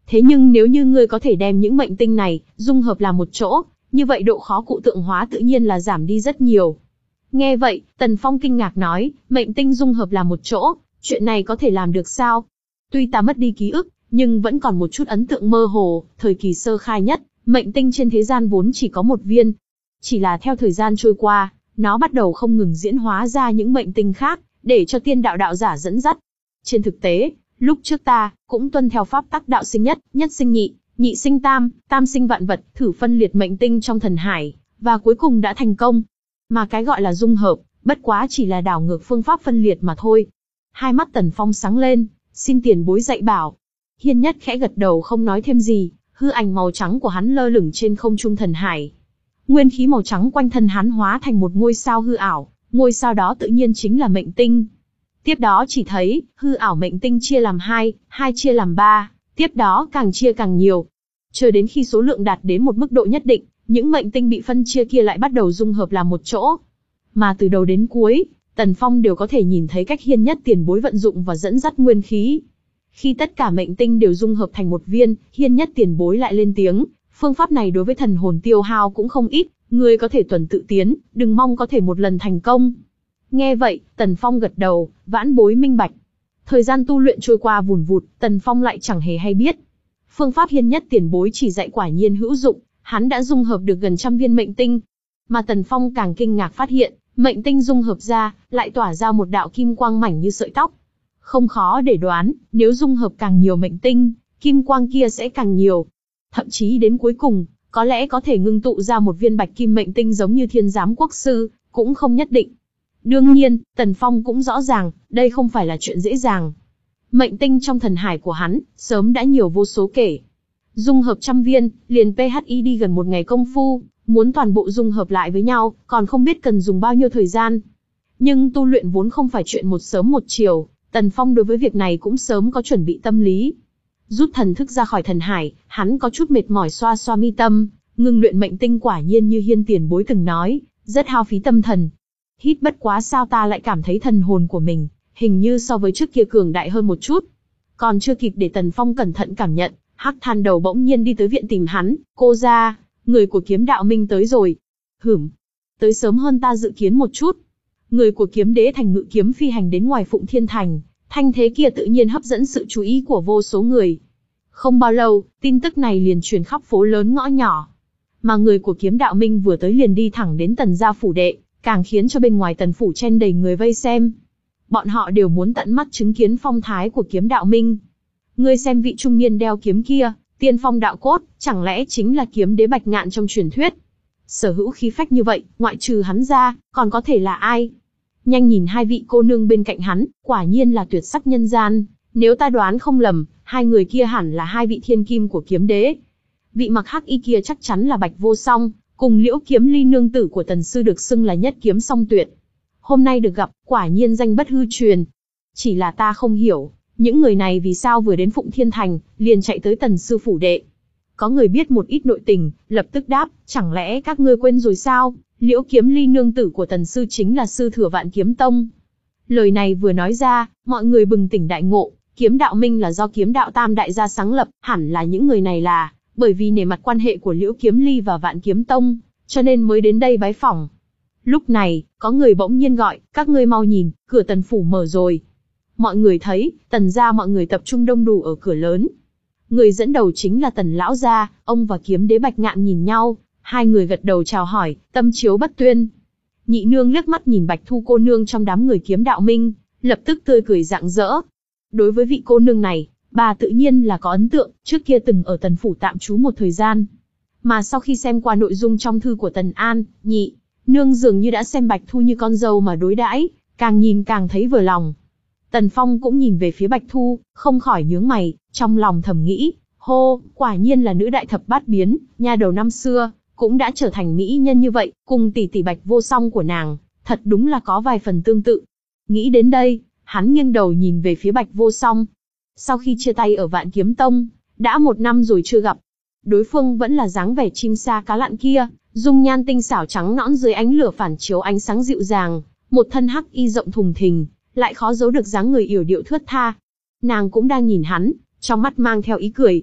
Thế nhưng nếu như ngươi có thể đem những mệnh tinh này dung hợp làm một chỗ, như vậy độ khó cụ tượng hóa tự nhiên là giảm đi rất nhiều. Nghe vậy, Tần Phong kinh ngạc nói, mệnh tinh dung hợp làm một chỗ, chuyện này có thể làm được sao? Tuy ta mất đi ký ức, nhưng vẫn còn một chút ấn tượng mơ hồ, thời kỳ sơ khai nhất, mệnh tinh trên thế gian vốn chỉ có một viên. Chỉ là theo thời gian trôi qua, nó bắt đầu không ngừng diễn hóa ra những mệnh tinh khác, để cho tiên đạo đạo giả dẫn dắt. Trên thực tế, lúc trước ta cũng tuân theo pháp tắc đạo sinh nhất, nhất sinh nhị, nhị sinh tam, tam sinh vạn vật, thử phân liệt mệnh tinh trong thần hải, và cuối cùng đã thành công. Mà cái gọi là dung hợp, bất quá chỉ là đảo ngược phương pháp phân liệt mà thôi. Hai mắt Tần Phong sáng lên, xin tiền bối dạy bảo. Hiên Nhất khẽ gật đầu không nói thêm gì, hư ảnh màu trắng của hắn lơ lửng trên không trung thần hải. Nguyên khí màu trắng quanh thân hắn hóa thành một ngôi sao hư ảo, ngôi sao đó tự nhiên chính là mệnh tinh. Tiếp đó chỉ thấy, hư ảo mệnh tinh chia làm hai, hai chia làm ba, tiếp đó càng chia càng nhiều. Chờ đến khi số lượng đạt đến một mức độ nhất định, những mệnh tinh bị phân chia kia lại bắt đầu dung hợp làm một chỗ. Mà từ đầu đến cuối, Tần Phong đều có thể nhìn thấy cách Hiên Nhất tiền bối vận dụng và dẫn dắt nguyên khí. Khi tất cả mệnh tinh đều dung hợp thành một viên, Hiên Nhất tiền bối lại lên tiếng, phương pháp này đối với thần hồn tiêu hao cũng không ít, ngươi có thể tuần tự tiến, đừng mong có thể một lần thành công. Nghe vậy, Tần Phong gật đầu, vãn bối minh bạch. Thời gian tu luyện trôi qua vùn vụt, Tần Phong lại chẳng hề hay biết. Phương pháp Hiên Nhất tiền bối chỉ dạy quả nhiên hữu dụng, hắn đã dung hợp được gần trăm viên mệnh tinh. Mà Tần Phong càng kinh ngạc phát hiện, mệnh tinh dung hợp ra, lại tỏa ra một đạo kim quang mảnh như sợi tóc. Không khó để đoán, nếu dung hợp càng nhiều mệnh tinh, kim quang kia sẽ càng nhiều. Thậm chí đến cuối cùng, có lẽ có thể ngưng tụ ra một viên bạch kim mệnh tinh giống như Thiên Giám Quốc Sư, cũng không nhất định. Đương nhiên, Tần Phong cũng rõ ràng, đây không phải là chuyện dễ dàng. Mệnh tinh trong thần hải của hắn, sớm đã nhiều vô số kể. Dung hợp trăm viên, liền pê hát i đi gần một ngày công phu, muốn toàn bộ dung hợp lại với nhau, còn không biết cần dùng bao nhiêu thời gian. Nhưng tu luyện vốn không phải chuyện một sớm một chiều, Tần Phong đối với việc này cũng sớm có chuẩn bị tâm lý. Rút thần thức ra khỏi thần hải, hắn có chút mệt mỏi xoa xoa mi tâm, ngưng luyện mệnh tinh quả nhiên như Hiên tiền bối từng nói, rất hao phí tâm thần. Hít bất quá sao ta lại cảm thấy thần hồn của mình, hình như so với trước kia cường đại hơn một chút. Còn chưa kịp để Tần Phong cẩn thận cảm nhận, Hắc Than Đầu bỗng nhiên đi tới viện tìm hắn, cô ra, người của kiếm đạo minh tới rồi. Hửm, tới sớm hơn ta dự kiến một chút. Người của kiếm đế thành ngự kiếm phi hành đến ngoài Phụng Thiên Thành, thanh thế kia tự nhiên hấp dẫn sự chú ý của vô số người. Không bao lâu, tin tức này liền truyền khắp phố lớn ngõ nhỏ. Mà người của kiếm đạo minh vừa tới liền đi thẳng đến Tần gia phủ đệ, càng khiến cho bên ngoài Tần phủ chen đầy người vây xem. Bọn họ đều muốn tận mắt chứng kiến phong thái của kiếm đạo minh. Ngươi xem vị trung niên đeo kiếm kia, tiên phong đạo cốt, chẳng lẽ chính là kiếm đế Bạch Ngạn trong truyền thuyết? Sở hữu khí phách như vậy, ngoại trừ hắn ra, còn có thể là ai? Nhanh nhìn hai vị cô nương bên cạnh hắn, quả nhiên là tuyệt sắc nhân gian. Nếu ta đoán không lầm, hai người kia hẳn là hai vị thiên kim của kiếm đế. Vị mặc hắc y kia chắc chắn là Bạch Vô Song, cùng Liễu Kiếm Ly nương tử của Tần sư được xưng là nhất kiếm song tuyệt. Hôm nay được gặp, quả nhiên danh bất hư truyền. Chỉ là ta không hiểu, những người này vì sao vừa đến Phụng Thiên Thành, liền chạy tới Tần sư phủ đệ. Có người biết một ít nội tình, lập tức đáp, chẳng lẽ các ngươi quên rồi sao, Liễu Kiếm Ly nương tử của Tần sư chính là sư thừa Vạn Kiếm Tông. Lời này vừa nói ra, mọi người bừng tỉnh đại ngộ, kiếm đạo minh là do kiếm đạo tam đại gia sáng lập, hẳn là những người này là, bởi vì nể mặt quan hệ của Liễu Kiếm Ly và Vạn Kiếm Tông, cho nên mới đến đây bái phỏng. Lúc này, có người bỗng nhiên gọi, các ngươi mau nhìn, cửa Tần phủ mở rồi. Mọi người thấy, Tần gia mọi người tập trung đông đủ ở cửa lớn. Người dẫn đầu chính là Tần lão gia, ông và kiếm đế Bạch Ngạn nhìn nhau, hai người gật đầu chào hỏi, tâm chiếu bất tuyên. Nhị nương liếc mắt nhìn Bạch Thu cô nương trong đám người kiếm đạo minh, lập tức tươi cười rạng rỡ. Đối với vị cô nương này, bà tự nhiên là có ấn tượng, trước kia từng ở Tần phủ tạm trú một thời gian. Mà sau khi xem qua nội dung trong thư của Tần An, nhị nương dường như đã xem Bạch Thu như con dâu mà đối đãi, càng nhìn càng thấy vừa lòng. Tần Phong cũng nhìn về phía Bạch Thu, không khỏi nhướng mày, trong lòng thầm nghĩ, hô, quả nhiên là nữ đại thập bát biến, nha đầu năm xưa, cũng đã trở thành mỹ nhân như vậy, cùng tỷ tỷ Bạch Vô Song của nàng, thật đúng là có vài phần tương tự. Nghĩ đến đây, hắn nghiêng đầu nhìn về phía Bạch Vô Song. Sau khi chia tay ở Vạn Kiếm Tông, đã một năm rồi chưa gặp. Đối phương vẫn là dáng vẻ chim sa cá lặn kia, dung nhan tinh xảo trắng nõn dưới ánh lửa phản chiếu ánh sáng dịu dàng, một thân hắc y rộng thùng thình, lại khó giấu được dáng người yểu điệu thướt tha. Nàng cũng đang nhìn hắn, trong mắt mang theo ý cười.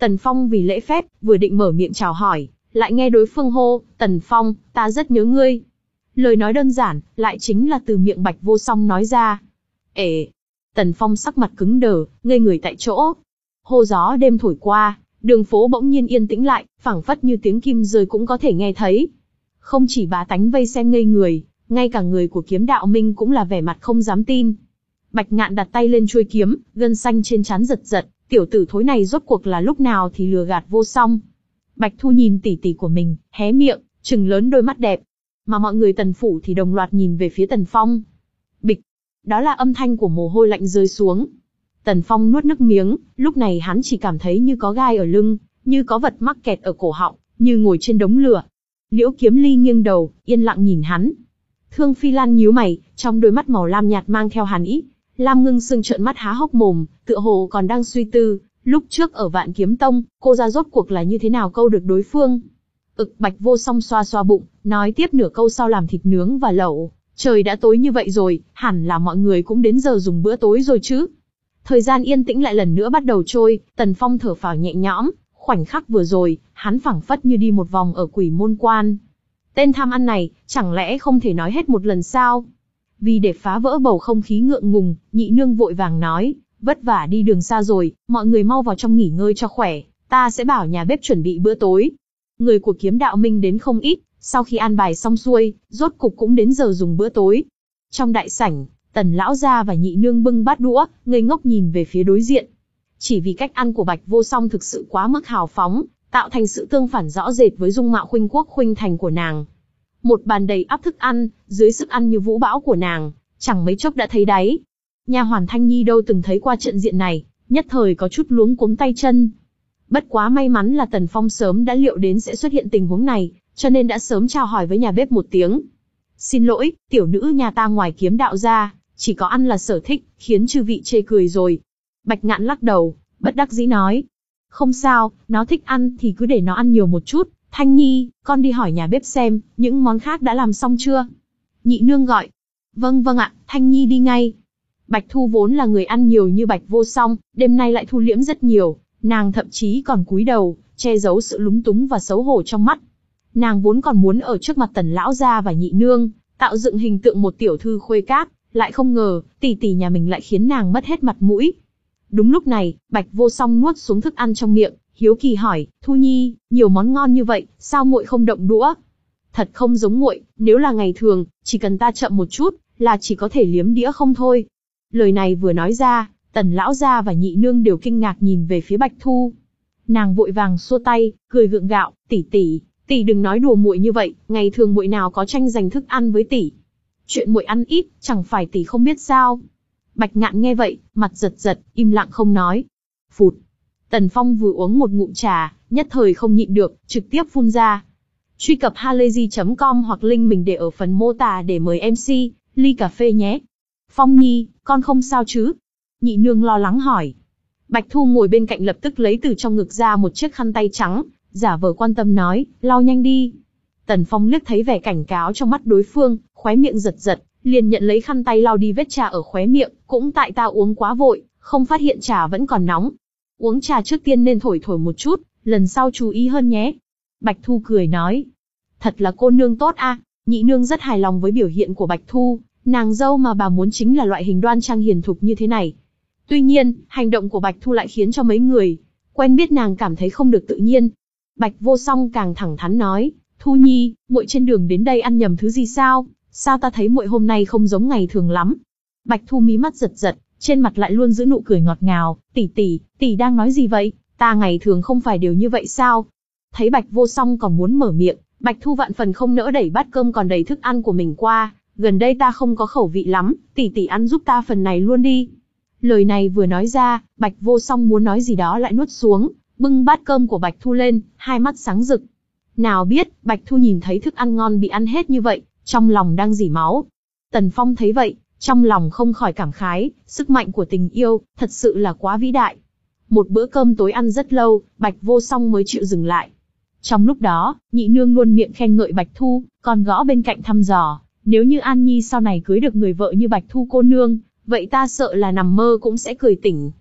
Tần Phong vì lễ phép, vừa định mở miệng chào hỏi, lại nghe đối phương hô, Tần Phong, ta rất nhớ ngươi. Lời nói đơn giản, lại chính là từ miệng Bạch Vô Song nói ra. Ể! Tần Phong sắc mặt cứng đờ, ngây người tại chỗ. Hô gió đêm thổi qua, đường phố bỗng nhiên yên tĩnh lại, phảng phất như tiếng kim rơi cũng có thể nghe thấy. Không chỉ bá tánh vây xem ngây người, ngay cả người của Kiếm Đạo Minh cũng là vẻ mặt không dám tin. Bạch Ngạn đặt tay lên chuôi kiếm, gân xanh trên trán giật giật, tiểu tử thối này rốt cuộc là lúc nào thì lừa gạt Vô Song. Bạch Thu nhìn tỷ tỷ của mình, hé miệng, trừng lớn đôi mắt đẹp. Mà mọi người Tần phủ thì đồng loạt nhìn về phía Tần Phong. Bịch! Đó là âm thanh của mồ hôi lạnh rơi xuống. Tần Phong nuốt nước miếng, lúc này hắn chỉ cảm thấy như có gai ở lưng, như có vật mắc kẹt ở cổ họng, như ngồi trên đống lửa. Liễu Kiếm Ly nghiêng đầu, yên lặng nhìn hắn. Thương Phi Lan nhíu mày, trong đôi mắt màu lam nhạt mang theo hàn ý. Lam Ngưng Sương trợn mắt há hốc mồm, tựa hồ còn đang suy tư, lúc trước ở Vạn Kiếm Tông, cô ra rốt cuộc là như thế nào câu được đối phương. Ực Bạch Vô Song xoa xoa bụng, nói tiếp nửa câu sau làm thịt nướng và lẩu. Trời đã tối như vậy rồi, hẳn là mọi người cũng đến giờ dùng bữa tối rồi chứ. Thời gian yên tĩnh lại lần nữa bắt đầu trôi, Tần Phong thở phào nhẹ nhõm, khoảnh khắc vừa rồi, hắn phảng phất như đi một vòng ở Quỷ Môn Quan. Tên tham ăn này, chẳng lẽ không thể nói hết một lần sao? Vì để phá vỡ bầu không khí ngượng ngùng, Nhị nương vội vàng nói, vất vả đi đường xa rồi, mọi người mau vào trong nghỉ ngơi cho khỏe, ta sẽ bảo nhà bếp chuẩn bị bữa tối. Người của Kiếm Đạo Minh đến không ít, sau khi an bài xong xuôi, rốt cục cũng đến giờ dùng bữa tối. Trong đại sảnh, Tần lão gia và Nhị nương bưng bát đũa, ngây ngốc nhìn về phía đối diện. Chỉ vì cách ăn của Bạch Vô Song thực sự quá mức hào phóng, tạo thành sự tương phản rõ rệt với dung mạo khuynh quốc khuynh thành của nàng. Một bàn đầy ắp thức ăn, dưới sức ăn như vũ bão của nàng, chẳng mấy chốc đã thấy đáy. Nha hoàn Thanh Nhi đâu từng thấy qua trận diện này, nhất thời có chút luống cuống tay chân. Bất quá may mắn là Tần Phong sớm đã liệu đến sẽ xuất hiện tình huống này, cho nên đã sớm chào hỏi với nhà bếp một tiếng. Xin lỗi, tiểu nữ nhà ta ngoài Kiếm đạo ra, chỉ có ăn là sở thích, khiến chư vị chê cười rồi. Bạch Ngạn lắc đầu, bất đắc dĩ nói. Không sao, nó thích ăn thì cứ để nó ăn nhiều một chút. Thanh Nhi, con đi hỏi nhà bếp xem, những món khác đã làm xong chưa? Nhị nương gọi. Vâng vâng ạ, Thanh Nhi đi ngay. Bạch Thu vốn là người ăn nhiều như Bạch Vô Song, đêm nay lại thu liễm rất nhiều, nàng thậm chí còn cúi đầu, che giấu sự lúng túng và xấu hổ trong mắt. Nàng vốn còn muốn ở trước mặt Tần lão gia và Nhị nương, tạo dựng hình tượng một tiểu thư khuê cát, lại không ngờ, tỷ tỷ nhà mình lại khiến nàng mất hết mặt mũi. Đúng lúc này, Bạch Vô Song nuốt xuống thức ăn trong miệng, hiếu kỳ hỏi, Thu Nhi, nhiều món ngon như vậy, sao muội không động đũa? Thật không giống muội, nếu là ngày thường, chỉ cần ta chậm một chút, là chỉ có thể liếm đĩa không thôi. Lời này vừa nói ra, Tần lão gia và Nhị nương đều kinh ngạc nhìn về phía Bạch Thu. Nàng vội vàng xua tay, cười gượng gạo, tỷ tỷ, tỷ đừng nói đùa muội như vậy, ngày thường muội nào có tranh giành thức ăn với tỷ. Chuyện muội ăn ít, chẳng phải tỷ không biết sao? Bạch Ngạn nghe vậy, mặt giật giật, im lặng không nói. Phụt. Tần Phong vừa uống một ngụm trà, nhất thời không nhịn được, trực tiếp phun ra. Truy cập halayzi chấm com hoặc link mình để ở phần mô tả để mời em xê, ly cà phê nhé. Phong Nhi, con không sao chứ? Nhị nương lo lắng hỏi. Bạch Thu ngồi bên cạnh lập tức lấy từ trong ngực ra một chiếc khăn tay trắng, giả vờ quan tâm nói, lau nhanh đi. Tần Phong liếc thấy vẻ cảnh cáo trong mắt đối phương, khóe miệng giật giật, liền nhận lấy khăn tay lau đi vết trà ở khóe miệng, cũng tại ta uống quá vội, không phát hiện trà vẫn còn nóng. Uống trà trước tiên nên thổi thổi một chút, lần sau chú ý hơn nhé. Bạch Thu cười nói. Thật là cô nương tốt a. Nhị nương rất hài lòng với biểu hiện của Bạch Thu, nàng dâu mà bà muốn chính là loại hình đoan trang hiền thục như thế này. Tuy nhiên, hành động của Bạch Thu lại khiến cho mấy người quen biết nàng cảm thấy không được tự nhiên. Bạch Vô Song càng thẳng thắn nói, Thu Nhi, muội trên đường đến đây ăn nhầm thứ gì sao? Sao ta thấy muội hôm nay không giống ngày thường lắm? Bạch Thu mí mắt giật giật, trên mặt lại luôn giữ nụ cười ngọt ngào, tỷ tỷ, tỷ đang nói gì vậy? Ta ngày thường không phải đều như vậy sao? Thấy Bạch Vô Song còn muốn mở miệng, Bạch Thu vạn phần không nỡ đẩy bát cơm còn đầy thức ăn của mình qua, gần đây ta không có khẩu vị lắm, tỷ tỷ ăn giúp ta phần này luôn đi. Lời này vừa nói ra, Bạch Vô Song muốn nói gì đó lại nuốt xuống, bưng bát cơm của Bạch Thu lên, hai mắt sáng rực. Nào biết, Bạch Thu nhìn thấy thức ăn ngon bị ăn hết như vậy, trong lòng đang rỉ máu. Tần Phong thấy vậy, trong lòng không khỏi cảm khái, sức mạnh của tình yêu, thật sự là quá vĩ đại. Một bữa cơm tối ăn rất lâu, Bạch Vô Song mới chịu dừng lại. Trong lúc đó, Nhị nương luôn miệng khen ngợi Bạch Thu, còn gõ bên cạnh thăm dò, nếu như An Nhi sau này cưới được người vợ như Bạch Thu cô nương, vậy ta sợ là nằm mơ cũng sẽ cười tỉnh.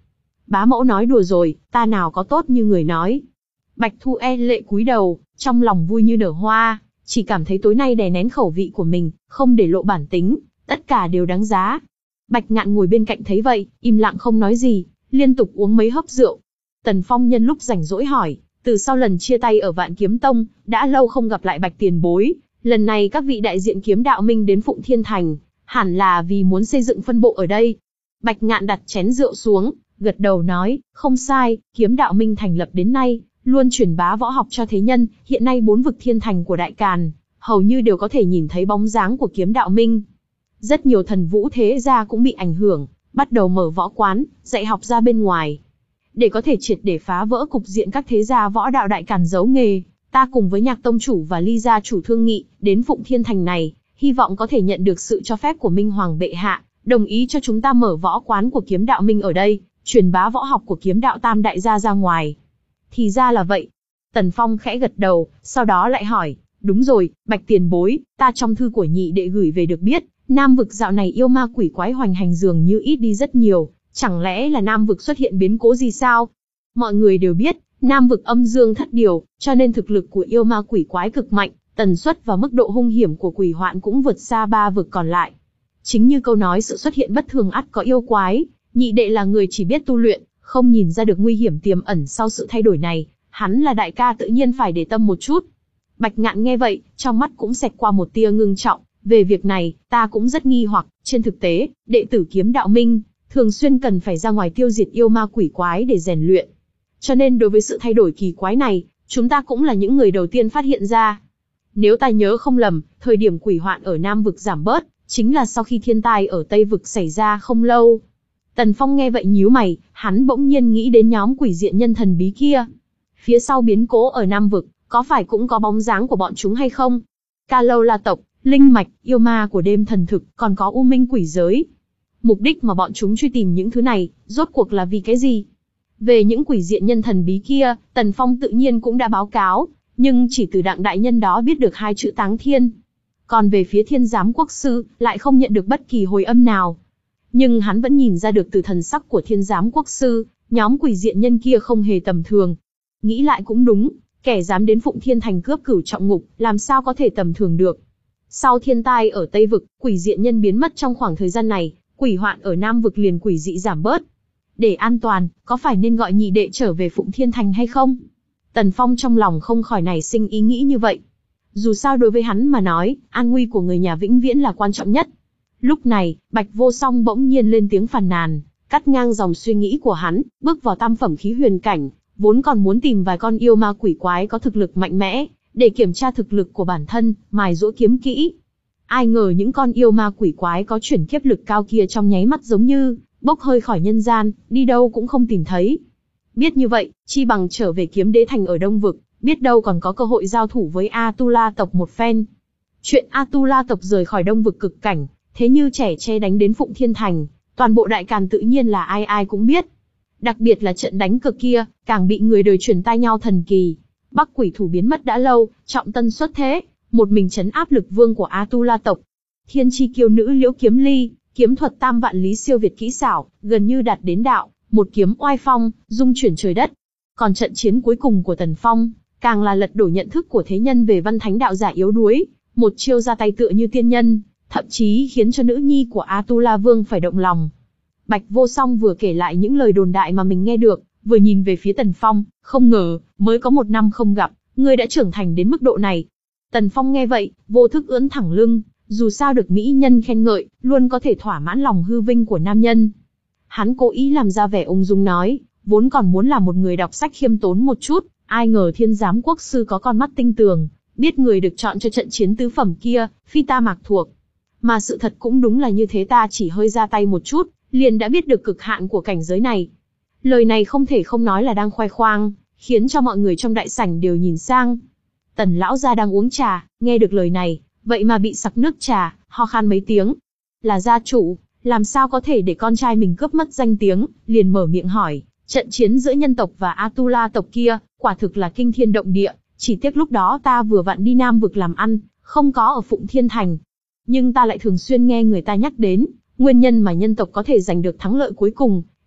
Bá mẫu nói đùa rồi, ta nào có tốt như người nói. Bạch Thu E lệ cúi đầu, trong lòng vui như nở hoa, chỉ cảm thấy tối nay đè nén khẩu vị của mình, không để lộ bản tính, tất cả đều đáng giá. Bạch Ngạn ngồi bên cạnh thấy vậy, im lặng không nói gì, liên tục uống mấy hớp rượu. Tần Phong nhân lúc rảnh rỗi hỏi, từ sau lần chia tay ở Vạn Kiếm Tông, đã lâu không gặp lại Bạch tiền bối, lần này các vị đại diện kiếm đạo minh đến Phụng Thiên Thành, hẳn là vì muốn xây dựng phân bộ ở đây. Bạch Ngạn đặt chén rượu xuống, gật đầu nói, không sai, kiếm đạo minh thành lập đến nay, luôn truyền bá võ học cho thế nhân, hiện nay bốn vực thiên thành của Đại Càn, hầu như đều có thể nhìn thấy bóng dáng của kiếm đạo minh. Rất nhiều thần vũ thế gia cũng bị ảnh hưởng, bắt đầu mở võ quán, dạy học ra bên ngoài. Để có thể triệt để phá vỡ cục diện các thế gia võ đạo Đại Càn giấu nghề, ta cùng với Nhạc tông chủ và Ly gia chủ thương nghị, đến Phụng Thiên Thành này, hy vọng có thể nhận được sự cho phép của Minh Hoàng bệ hạ, đồng ý cho chúng ta mở võ quán của kiếm đạo minh ở đây, truyền bá võ học của kiếm đạo tam đại gia ra ngoài. Thì ra là vậy. Tần Phong khẽ gật đầu, sau đó lại hỏi, đúng rồi, Bạch tiền bối, ta trong thư của nhị đệ gửi về được biết, Nam vực dạo này yêu ma quỷ quái hoành hành dường như ít đi rất nhiều, chẳng lẽ là Nam vực xuất hiện biến cố gì sao? Mọi người đều biết, Nam vực âm dương thất điều, cho nên thực lực của yêu ma quỷ quái cực mạnh, tần suất và mức độ hung hiểm của quỷ hoạn cũng vượt xa ba vực còn lại. Chính như câu nói sự xuất hiện bất thường ắt có yêu quái, nhị đệ là người chỉ biết tu luyện, không nhìn ra được nguy hiểm tiềm ẩn sau sự thay đổi này, hắn là đại ca tự nhiên phải để tâm một chút. Bạch Ngạn nghe vậy, trong mắt cũng xẹt qua một tia ngưng trọng, về việc này, ta cũng rất nghi hoặc, trên thực tế, đệ tử kiếm đạo minh, thường xuyên cần phải ra ngoài tiêu diệt yêu ma quỷ quái để rèn luyện. Cho nên đối với sự thay đổi kỳ quái này, chúng ta cũng là những người đầu tiên phát hiện ra. Nếu ta nhớ không lầm, thời điểm quỷ hoạn ở Nam vực giảm bớt, chính là sau khi thiên tai ở Tây vực xảy ra không lâu. Tần Phong nghe vậy nhíu mày, hắn bỗng nhiên nghĩ đến nhóm quỷ diện nhân thần bí kia. Phía sau biến cố ở Nam vực, có phải cũng có bóng dáng của bọn chúng hay không? Ca Lâu La tộc, linh mạch, yêu ma của đêm thần thực, còn có u minh quỷ giới. Mục đích mà bọn chúng truy tìm những thứ này, rốt cuộc là vì cái gì? Về những quỷ diện nhân thần bí kia, Tần Phong tự nhiên cũng đã báo cáo, nhưng chỉ từ Đặng đại nhân đó biết được hai chữ Táng Thiên. Còn về phía Thiên Giám Quốc sư, lại không nhận được bất kỳ hồi âm nào. Nhưng hắn vẫn nhìn ra được từ thần sắc của Thiên Giám Quốc sư, nhóm quỷ diện nhân kia không hề tầm thường. Nghĩ lại cũng đúng, kẻ dám đến Phụng Thiên Thành cướp cửu trọng ngục, làm sao có thể tầm thường được. Sau thiên tai ở Tây vực, quỷ diện nhân biến mất trong khoảng thời gian này, quỷ hoạn ở Nam vực liền quỷ dị giảm bớt. Để an toàn, có phải nên gọi nhị đệ trở về Phụng Thiên Thành hay không? Tần Phong trong lòng không khỏi nảy sinh ý nghĩ như vậy. Dù sao đối với hắn mà nói, an nguy của người nhà vĩnh viễn là quan trọng nhất. Lúc này, Bạch Vô Song bỗng nhiên lên tiếng phàn nàn, cắt ngang dòng suy nghĩ của hắn, bước vào tam phẩm khí huyền cảnh, vốn còn muốn tìm vài con yêu ma quỷ quái có thực lực mạnh mẽ, để kiểm tra thực lực của bản thân, mài giũa kiếm kỹ. Ai ngờ những con yêu ma quỷ quái có chuyển kiếp lực cao kia trong nháy mắt giống như bốc hơi khỏi nhân gian, đi đâu cũng không tìm thấy. Biết như vậy, chi bằng trở về Kiếm Đế Thành ở Đông vực, biết đâu còn có cơ hội giao thủ với Atula tộc một phen. Chuyện Atula tộc rời khỏi Đông vực cực cảnh, thế như trẻ tre đánh đến Phụng Thiên Thành, toàn bộ Đại Càn tự nhiên là ai ai cũng biết. Đặc biệt là trận đánh cực kia, càng bị người đời truyền tai nhau thần kỳ. Bắc quỷ thủ biến mất đã lâu, trọng tân xuất thế, một mình trấn áp lực vương của Atula tộc. Thiên chi kiêu nữ Liễu Kiếm Ly, kiếm thuật tam vạn lý siêu việt kỹ xảo, gần như đạt đến đạo, một kiếm oai phong, dung chuyển trời đất. Còn trận chiến cuối cùng của Tần Phong, càng là lật đổ nhận thức của thế nhân về văn thánh đạo giả yếu đuối, một chiêu ra tay tựa như tiên nhân, thậm chí khiến cho nữ nhi của Atula vương phải động lòng. Bạch Vô Song vừa kể lại những lời đồn đại mà mình nghe được, vừa nhìn về phía Tần Phong, không ngờ, mới có một năm không gặp, ngươi đã trưởng thành đến mức độ này. Tần Phong nghe vậy, vô thức ưỡn thẳng lưng, dù sao được mỹ nhân khen ngợi, luôn có thể thỏa mãn lòng hư vinh của nam nhân. Hắn cố ý làm ra vẻ ung dung nói, vốn còn muốn là một người đọc sách khiêm tốn một chút, ai ngờ Thiên Giám Quốc sư có con mắt tinh tường, biết người được chọn cho trận chiến tứ phẩm kia, phi ta mạc thuộc. Mà sự thật cũng đúng là như thế, ta chỉ hơi ra tay một chút, liền đã biết được cực hạn của cảnh giới này. Lời này không thể không nói là đang khoe khoang, khiến cho mọi người trong đại sảnh đều nhìn sang. Tần lão gia đang uống trà, nghe được lời này, vậy mà bị sặc nước trà, ho khan mấy tiếng. Là gia chủ, làm sao có thể để con trai mình cướp mất danh tiếng, liền mở miệng hỏi, trận chiến giữa nhân tộc và Atula tộc kia, quả thực là kinh thiên động địa, chỉ tiếc lúc đó ta vừa vặn đi Nam vực làm ăn, không có ở Phụng Thiên Thành. Nhưng ta lại thường xuyên nghe người ta nhắc đến, nguyên nhân mà nhân tộc có thể giành được thắng lợi cuối cùng,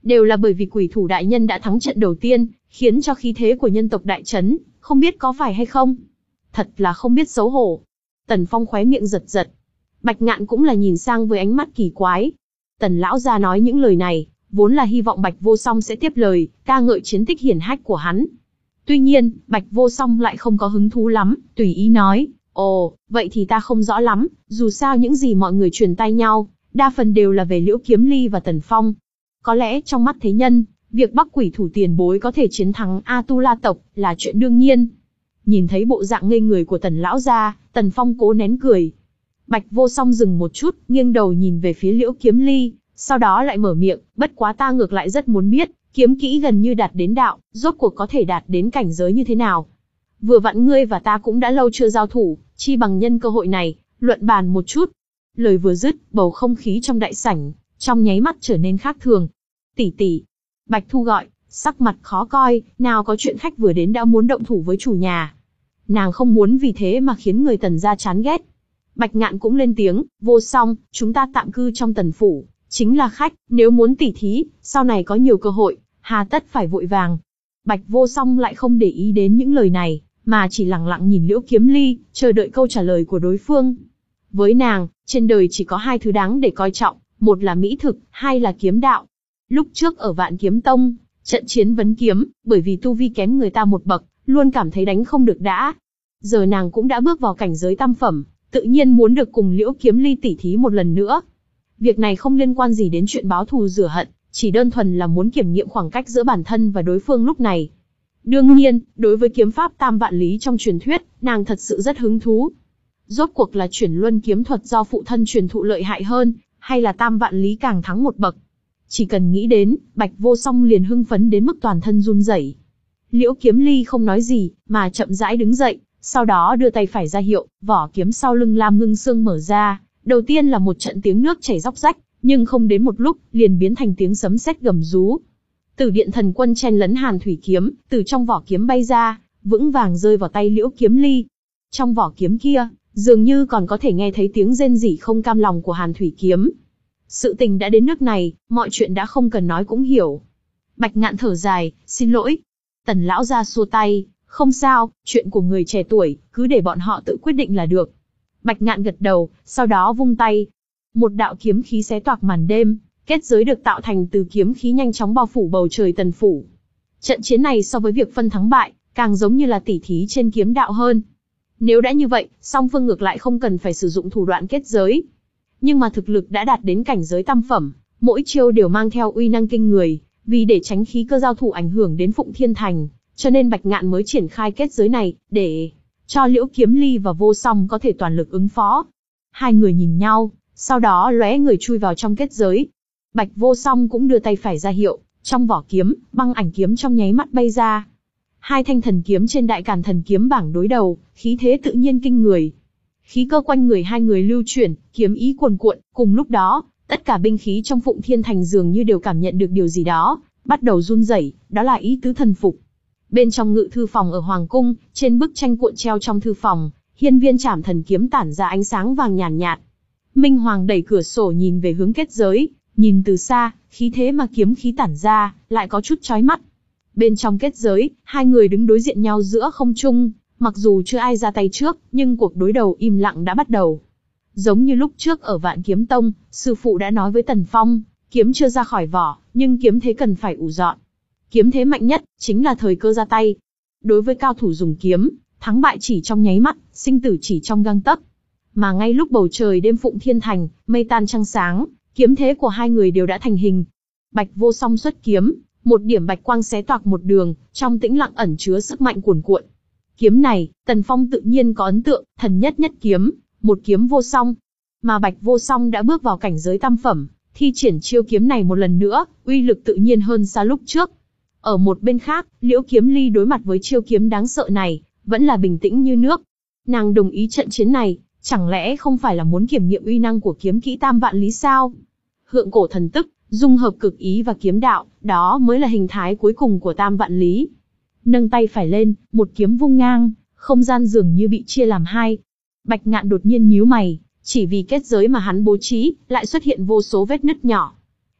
Đều là bởi vì quỷ thủ đại nhân đã thắng trận đầu tiên, khiến cho khí thế của nhân tộc đại chấn, không biết có phải hay không? Thật là không biết xấu hổ. Tần Phong khóe miệng giật giật. Bạch Ngạn cũng là nhìn sang với ánh mắt kỳ quái. Tần lão gia nói những lời này, vốn là hy vọng Bạch Vô Song sẽ tiếp lời, ca ngợi chiến tích hiển hách của hắn. Tuy nhiên, Bạch Vô Song lại không có hứng thú lắm, tùy ý nói, ồ, vậy thì ta không rõ lắm, dù sao những gì mọi người truyền tay nhau, đa phần đều là về Liễu Kiếm Ly và Tần Phong. Có lẽ trong mắt thế nhân, việc Bắc quỷ thủ tiền bối có thể chiến thắng A-tu-la tộc là chuyện đương nhiên. Nhìn thấy bộ dạng ngây người của Tần lão gia, Tần Phong cố nén cười. Bạch Vô Song dừng một chút, nghiêng đầu nhìn về phía Liễu Kiếm Ly, sau đó lại mở miệng, bất quá ta ngược lại rất muốn biết, kiếm kỹ gần như đạt đến đạo, rốt cuộc có thể đạt đến cảnh giới như thế nào. Vừa vặn ngươi và ta cũng đã lâu chưa giao thủ, chi bằng nhân cơ hội này, luận bàn một chút. Lời vừa dứt, bầu không khí trong đại sảnh, trong nháy mắt trở nên khác thường. Tỷ tỷ, Bạch Thu gọi, sắc mặt khó coi, nào có chuyện khách vừa đến đã muốn động thủ với chủ nhà. Nàng không muốn vì thế mà khiến người Tần gia chán ghét. Bạch Ngạn cũng lên tiếng, Vô Song, chúng ta tạm cư trong Tần phủ, chính là khách, nếu muốn tỉ thí, sau này có nhiều cơ hội, hà tất phải vội vàng. Bạch Vô Song lại không để ý đến những lời này, mà chỉ lặng lặng nhìn Liễu Kiếm Ly, chờ đợi câu trả lời của đối phương. Với nàng, trên đời chỉ có hai thứ đáng để coi trọng, một là mỹ thực, hai là kiếm đạo. Lúc trước ở Vạn Kiếm Tông, trận chiến vấn kiếm, bởi vì tu vi kém người ta một bậc, luôn cảm thấy đánh không được đã. Giờ nàng cũng đã bước vào cảnh giới tam phẩm, tự nhiên muốn được cùng Liễu Kiếm Ly tỉ thí một lần nữa. Việc này không liên quan gì đến chuyện báo thù rửa hận, chỉ đơn thuần là muốn kiểm nghiệm khoảng cách giữa bản thân và đối phương lúc này. Đương nhiên, đối với kiếm pháp tam vạn lý trong truyền thuyết, nàng thật sự rất hứng thú. Rốt cuộc là chuyển luân kiếm thuật do phụ thân truyền thụ lợi hại hơn, hay là tam vạn lý càng thắng một bậc. Chỉ cần nghĩ đến, Bạch Vô Song liền hưng phấn đến mức toàn thân run rẩy. Liễu Kiếm Ly không nói gì, mà chậm rãi đứng dậy, sau đó đưa tay phải ra hiệu, vỏ kiếm sau lưng Lam Ngưng Xương mở ra. Đầu tiên là một trận tiếng nước chảy róc rách, nhưng không đến một lúc, liền biến thành tiếng sấm sét gầm rú. Tử Điện Thần Quân chen lấn Hàn Thủy kiếm, từ trong vỏ kiếm bay ra, vững vàng rơi vào tay Liễu Kiếm Ly. Trong vỏ kiếm kia, dường như còn có thể nghe thấy tiếng rên rỉ không cam lòng của Hàn Thủy kiếm. Sự tình đã đến nước này, mọi chuyện đã không cần nói cũng hiểu. Bạch Ngạn thở dài, xin lỗi. Tần lão gia xua tay, không sao, chuyện của người trẻ tuổi, cứ để bọn họ tự quyết định là được. Bạch Ngạn gật đầu, sau đó vung tay. Một đạo kiếm khí xé toạc màn đêm, kết giới được tạo thành từ kiếm khí nhanh chóng bao phủ bầu trời Tần phủ. Trận chiến này so với việc phân thắng bại, càng giống như là tỉ thí trên kiếm đạo hơn. Nếu đã như vậy, song phương ngược lại không cần phải sử dụng thủ đoạn kết giới. Nhưng mà thực lực đã đạt đến cảnh giới tam phẩm, mỗi chiêu đều mang theo uy năng kinh người, vì để tránh khí cơ giao thủ ảnh hưởng đến Phụng Thiên Thành, cho nên Bạch Ngạn mới triển khai kết giới này, để cho Liễu Kiếm Ly và Vô Song có thể toàn lực ứng phó. Hai người nhìn nhau, sau đó lóe người chui vào trong kết giới. Bạch Vô Song cũng đưa tay phải ra hiệu, trong vỏ kiếm, băng ảnh kiếm trong nháy mắt bay ra. Hai thanh thần kiếm trên Đại Càn Thần Kiếm bảng đối đầu, khí thế tự nhiên kinh người. Khí cơ quanh người hai người lưu chuyển, kiếm ý cuồn cuộn, cùng lúc đó, tất cả binh khí trong Phụng Thiên Thành dường như đều cảm nhận được điều gì đó, bắt đầu run rẩy, đó là ý tứ thần phục. Bên trong ngự thư phòng ở Hoàng Cung, trên bức tranh cuộn treo trong thư phòng, hiên viên trảm thần kiếm tản ra ánh sáng vàng nhàn nhạt, nhạt. Minh Hoàng đẩy cửa sổ nhìn về hướng kết giới, nhìn từ xa, khí thế mà kiếm khí tản ra, lại có chút chói mắt. Bên trong kết giới, hai người đứng đối diện nhau giữa không trung, mặc dù chưa ai ra tay trước, nhưng cuộc đối đầu im lặng đã bắt đầu. Giống như lúc trước ở Vạn Kiếm Tông, sư phụ đã nói với Tần Phong, kiếm chưa ra khỏi vỏ, nhưng kiếm thế cần phải ủ dọn. Kiếm thế mạnh nhất, chính là thời cơ ra tay. Đối với cao thủ dùng kiếm, thắng bại chỉ trong nháy mắt, sinh tử chỉ trong gang tấc. Mà ngay lúc bầu trời đêm Phụng Thiên Thành, mây tan trăng sáng, kiếm thế của hai người đều đã thành hình. Bạch Vô Song xuất kiếm, một điểm bạch quang xé toạc một đường, trong tĩnh lặng ẩn chứa sức mạnh cuồn cuộn. Kiếm này, Tần Phong tự nhiên có ấn tượng, thần nhất nhất kiếm, một kiếm vô song. Mà Bạch Vô Song đã bước vào cảnh giới tam phẩm, thi triển chiêu kiếm này một lần nữa, uy lực tự nhiên hơn xa lúc trước. Ở một bên khác, Liễu Kiếm Ly đối mặt với chiêu kiếm đáng sợ này, vẫn là bình tĩnh như nước. Nàng đồng ý trận chiến này, chẳng lẽ không phải là muốn kiểm nghiệm uy năng của kiếm kỹ tam vạn lý sao? Hượng cổ thần tức, dung hợp cực ý và kiếm đạo, đó mới là hình thái cuối cùng của tam vạn lý. Nâng tay phải lên, một kiếm vung ngang, không gian dường như bị chia làm hai. Bạch Ngạn đột nhiên nhíu mày, chỉ vì kết giới mà hắn bố trí, lại xuất hiện vô số vết nứt nhỏ.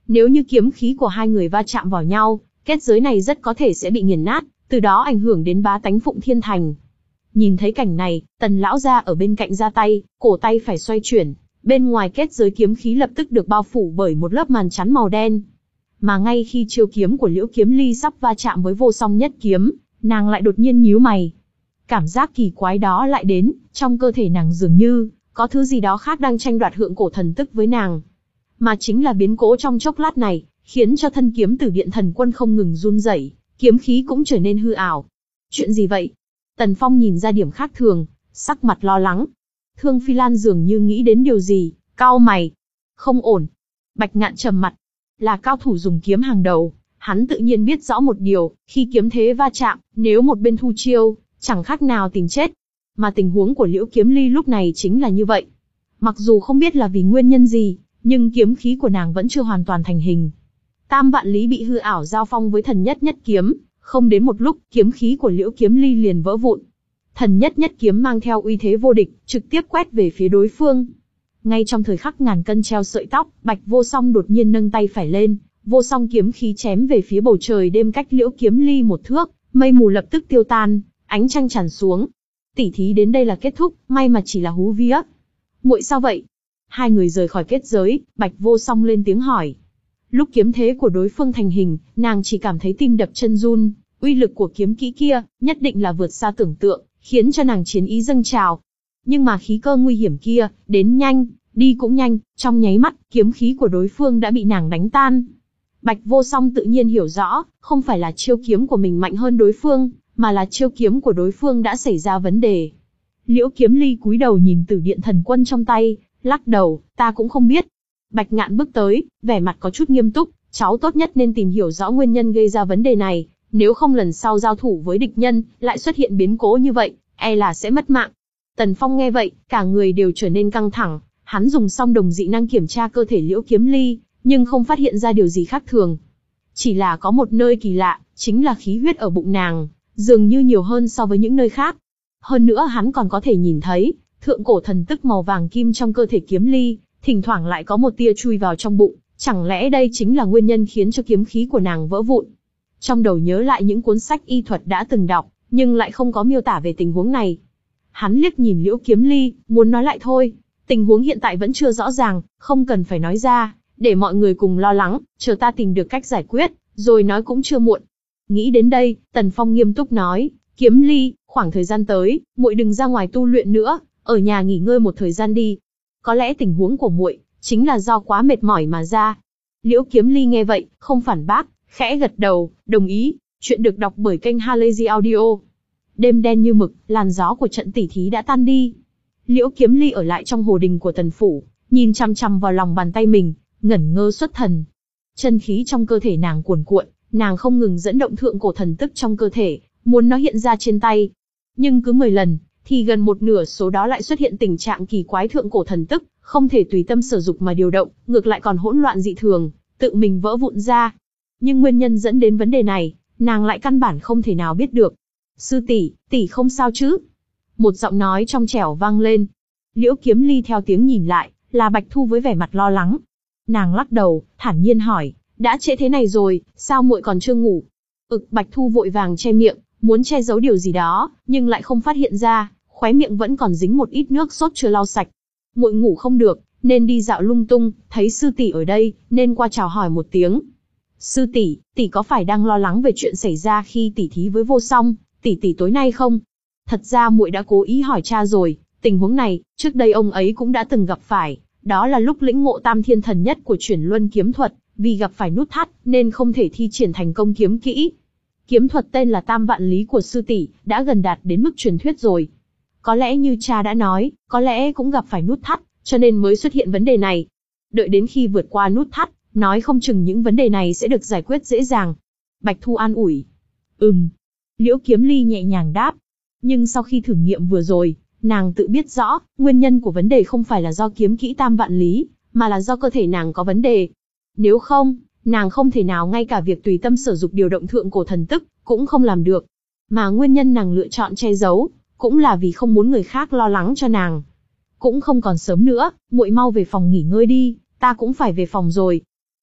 Nếu như kiếm khí của hai người va chạm vào nhau, kết giới này rất có thể sẽ bị nghiền nát, từ đó ảnh hưởng đến bá tánh Phụng Thiên Thành. Nhìn thấy cảnh này, Tần lão gia ở bên cạnh ra tay, cổ tay phải xoay chuyển, bên ngoài kết giới kiếm khí lập tức được bao phủ bởi một lớp màn chắn màu đen. Mà ngay khi chiêu kiếm của Liễu Kiếm Ly sắp va chạm với Vô Song nhất kiếm, nàng lại đột nhiên nhíu mày. Cảm giác kỳ quái đó lại đến, trong cơ thể nàng dường như có thứ gì đó khác đang tranh đoạt Hượng Cổ Thần Tức với nàng. Mà chính là biến cố trong chốc lát này, khiến cho thân kiếm Tử Điện Thần Quân không ngừng run rẩy, kiếm khí cũng trở nên hư ảo. Chuyện gì vậy? Tần Phong nhìn ra điểm khác thường, sắc mặt lo lắng. Thương Phi Lan dường như nghĩ đến điều gì, cau mày. Không ổn. Bạch Ngạn trầm mặt. Là cao thủ dùng kiếm hàng đầu, hắn tự nhiên biết rõ một điều, khi kiếm thế va chạm, nếu một bên thu chiêu, chẳng khác nào tìm chết. Mà tình huống của Liễu Kiếm Ly lúc này chính là như vậy. Mặc dù không biết là vì nguyên nhân gì, nhưng kiếm khí của nàng vẫn chưa hoàn toàn thành hình. Tam Vạn Lý bị hư ảo giao phong với Thần Nhất Nhất kiếm, không đến một lúc, kiếm khí của Liễu Kiếm Ly liền vỡ vụn. Thần Nhất Nhất kiếm mang theo uy thế vô địch, trực tiếp quét về phía đối phương. Ngay trong thời khắc ngàn cân treo sợi tóc, Bạch Vô Song đột nhiên nâng tay phải lên, vô song kiếm khí chém về phía bầu trời đêm cách Liễu Kiếm Ly một thước, mây mù lập tức tiêu tan, ánh trăng tràn xuống. Tỉ thí đến đây là kết thúc, may mà chỉ là hú vía. Muội sao vậy? Hai người rời khỏi kết giới, Bạch Vô Song lên tiếng hỏi. Lúc kiếm thế của đối phương thành hình, nàng chỉ cảm thấy tim đập chân run, uy lực của kiếm kỹ kia, nhất định là vượt xa tưởng tượng, khiến cho nàng chiến ý dâng trào. Nhưng mà khí cơ nguy hiểm kia, đến nhanh, đi cũng nhanh, trong nháy mắt, kiếm khí của đối phương đã bị nàng đánh tan. Bạch Vô Song tự nhiên hiểu rõ, không phải là chiêu kiếm của mình mạnh hơn đối phương, mà là chiêu kiếm của đối phương đã xảy ra vấn đề. Liễu Kiếm Ly cúi đầu nhìn Tử Điện Thần Quân trong tay, lắc đầu, ta cũng không biết. Bạch Ngạn bước tới, vẻ mặt có chút nghiêm túc, cháu tốt nhất nên tìm hiểu rõ nguyên nhân gây ra vấn đề này, nếu không lần sau giao thủ với địch nhân, lại xuất hiện biến cố như vậy, e là sẽ mất mạng. Tần Phong nghe vậy, cả người đều trở nên căng thẳng, hắn dùng song đồng dị năng kiểm tra cơ thể Liễu Kiếm Ly, nhưng không phát hiện ra điều gì khác thường. Chỉ là có một nơi kỳ lạ, chính là khí huyết ở bụng nàng, dường như nhiều hơn so với những nơi khác. Hơn nữa hắn còn có thể nhìn thấy, thượng cổ thần tức màu vàng kim trong cơ thể Kiếm Ly, thỉnh thoảng lại có một tia chui vào trong bụng, chẳng lẽ đây chính là nguyên nhân khiến cho kiếm khí của nàng vỡ vụn. Trong đầu nhớ lại những cuốn sách y thuật đã từng đọc, nhưng lại không có miêu tả về tình huống này. Hắn liếc nhìn Liễu Kiếm Ly, muốn nói lại thôi, tình huống hiện tại vẫn chưa rõ ràng, không cần phải nói ra, để mọi người cùng lo lắng, chờ ta tìm được cách giải quyết, rồi nói cũng chưa muộn. Nghĩ đến đây, Tần Phong nghiêm túc nói, Kiếm Ly, khoảng thời gian tới, muội đừng ra ngoài tu luyện nữa, ở nhà nghỉ ngơi một thời gian đi. Có lẽ tình huống của muội chính là do quá mệt mỏi mà ra. Liễu Kiếm Ly nghe vậy, không phản bác, khẽ gật đầu, đồng ý. Chuyện được đọc bởi kênh Halazy Audio. Đêm đen như mực, làn gió của trận tỉ thí đã tan đi. Liễu Kiếm Ly ở lại trong hồ đình của Tần phủ, nhìn chăm chăm vào lòng bàn tay mình, ngẩn ngơ xuất thần. Chân khí trong cơ thể nàng cuồn cuộn, nàng không ngừng dẫn động thượng cổ thần tức trong cơ thể, muốn nó hiện ra trên tay. Nhưng cứ mười lần, thì gần một nửa số đó lại xuất hiện tình trạng kỳ quái thượng cổ thần tức, không thể tùy tâm sở dục mà điều động, ngược lại còn hỗn loạn dị thường, tự mình vỡ vụn ra. Nhưng nguyên nhân dẫn đến vấn đề này, nàng lại căn bản không thể nào biết được. Sư tỷ, tỷ không sao chứ? Một giọng nói trong trẻo vang lên. Liễu Kiếm Ly theo tiếng nhìn lại, là Bạch Thu với vẻ mặt lo lắng. Nàng lắc đầu, thản nhiên hỏi, đã trễ thế này rồi, sao muội còn chưa ngủ? Ực, Bạch Thu vội vàng che miệng, muốn che giấu điều gì đó, nhưng lại không phát hiện ra, khóe miệng vẫn còn dính một ít nước sốt chưa lau sạch. Muội ngủ không được, nên đi dạo lung tung, thấy sư tỷ ở đây, nên qua chào hỏi một tiếng. Sư tỷ, tỷ có phải đang lo lắng về chuyện xảy ra khi tỷ thí với Vô Song, tỷ tỷ tối nay không? Thật ra muội đã cố ý hỏi cha rồi, tình huống này, trước đây ông ấy cũng đã từng gặp phải, đó là lúc lĩnh ngộ tam thiên thần nhất của chuyển luân kiếm thuật, vì gặp phải nút thắt, nên không thể thi triển thành công kiếm kỹ. Kiếm thuật tên là Tam Vạn Lý của sư tỷ, đã gần đạt đến mức truyền thuyết rồi. Có lẽ như cha đã nói, có lẽ cũng gặp phải nút thắt, cho nên mới xuất hiện vấn đề này. Đợi đến khi vượt qua nút thắt, nói không chừng những vấn đề này sẽ được giải quyết dễ dàng. Bạch Thu an ủi. Ừm. Liễu Kiếm Ly nhẹ nhàng đáp. Nhưng sau khi thử nghiệm vừa rồi, nàng tự biết rõ, nguyên nhân của vấn đề không phải là do kiếm kỹ Tam Vạn Lý, mà là do cơ thể nàng có vấn đề. Nếu không, nàng không thể nào ngay cả việc tùy tâm sử dụng điều động thượng cổ thần tức, cũng không làm được. Mà nguyên nhân nàng lựa chọn che giấu, cũng là vì không muốn người khác lo lắng cho nàng. Cũng không còn sớm nữa, muội mau về phòng nghỉ ngơi đi, ta cũng phải về phòng rồi.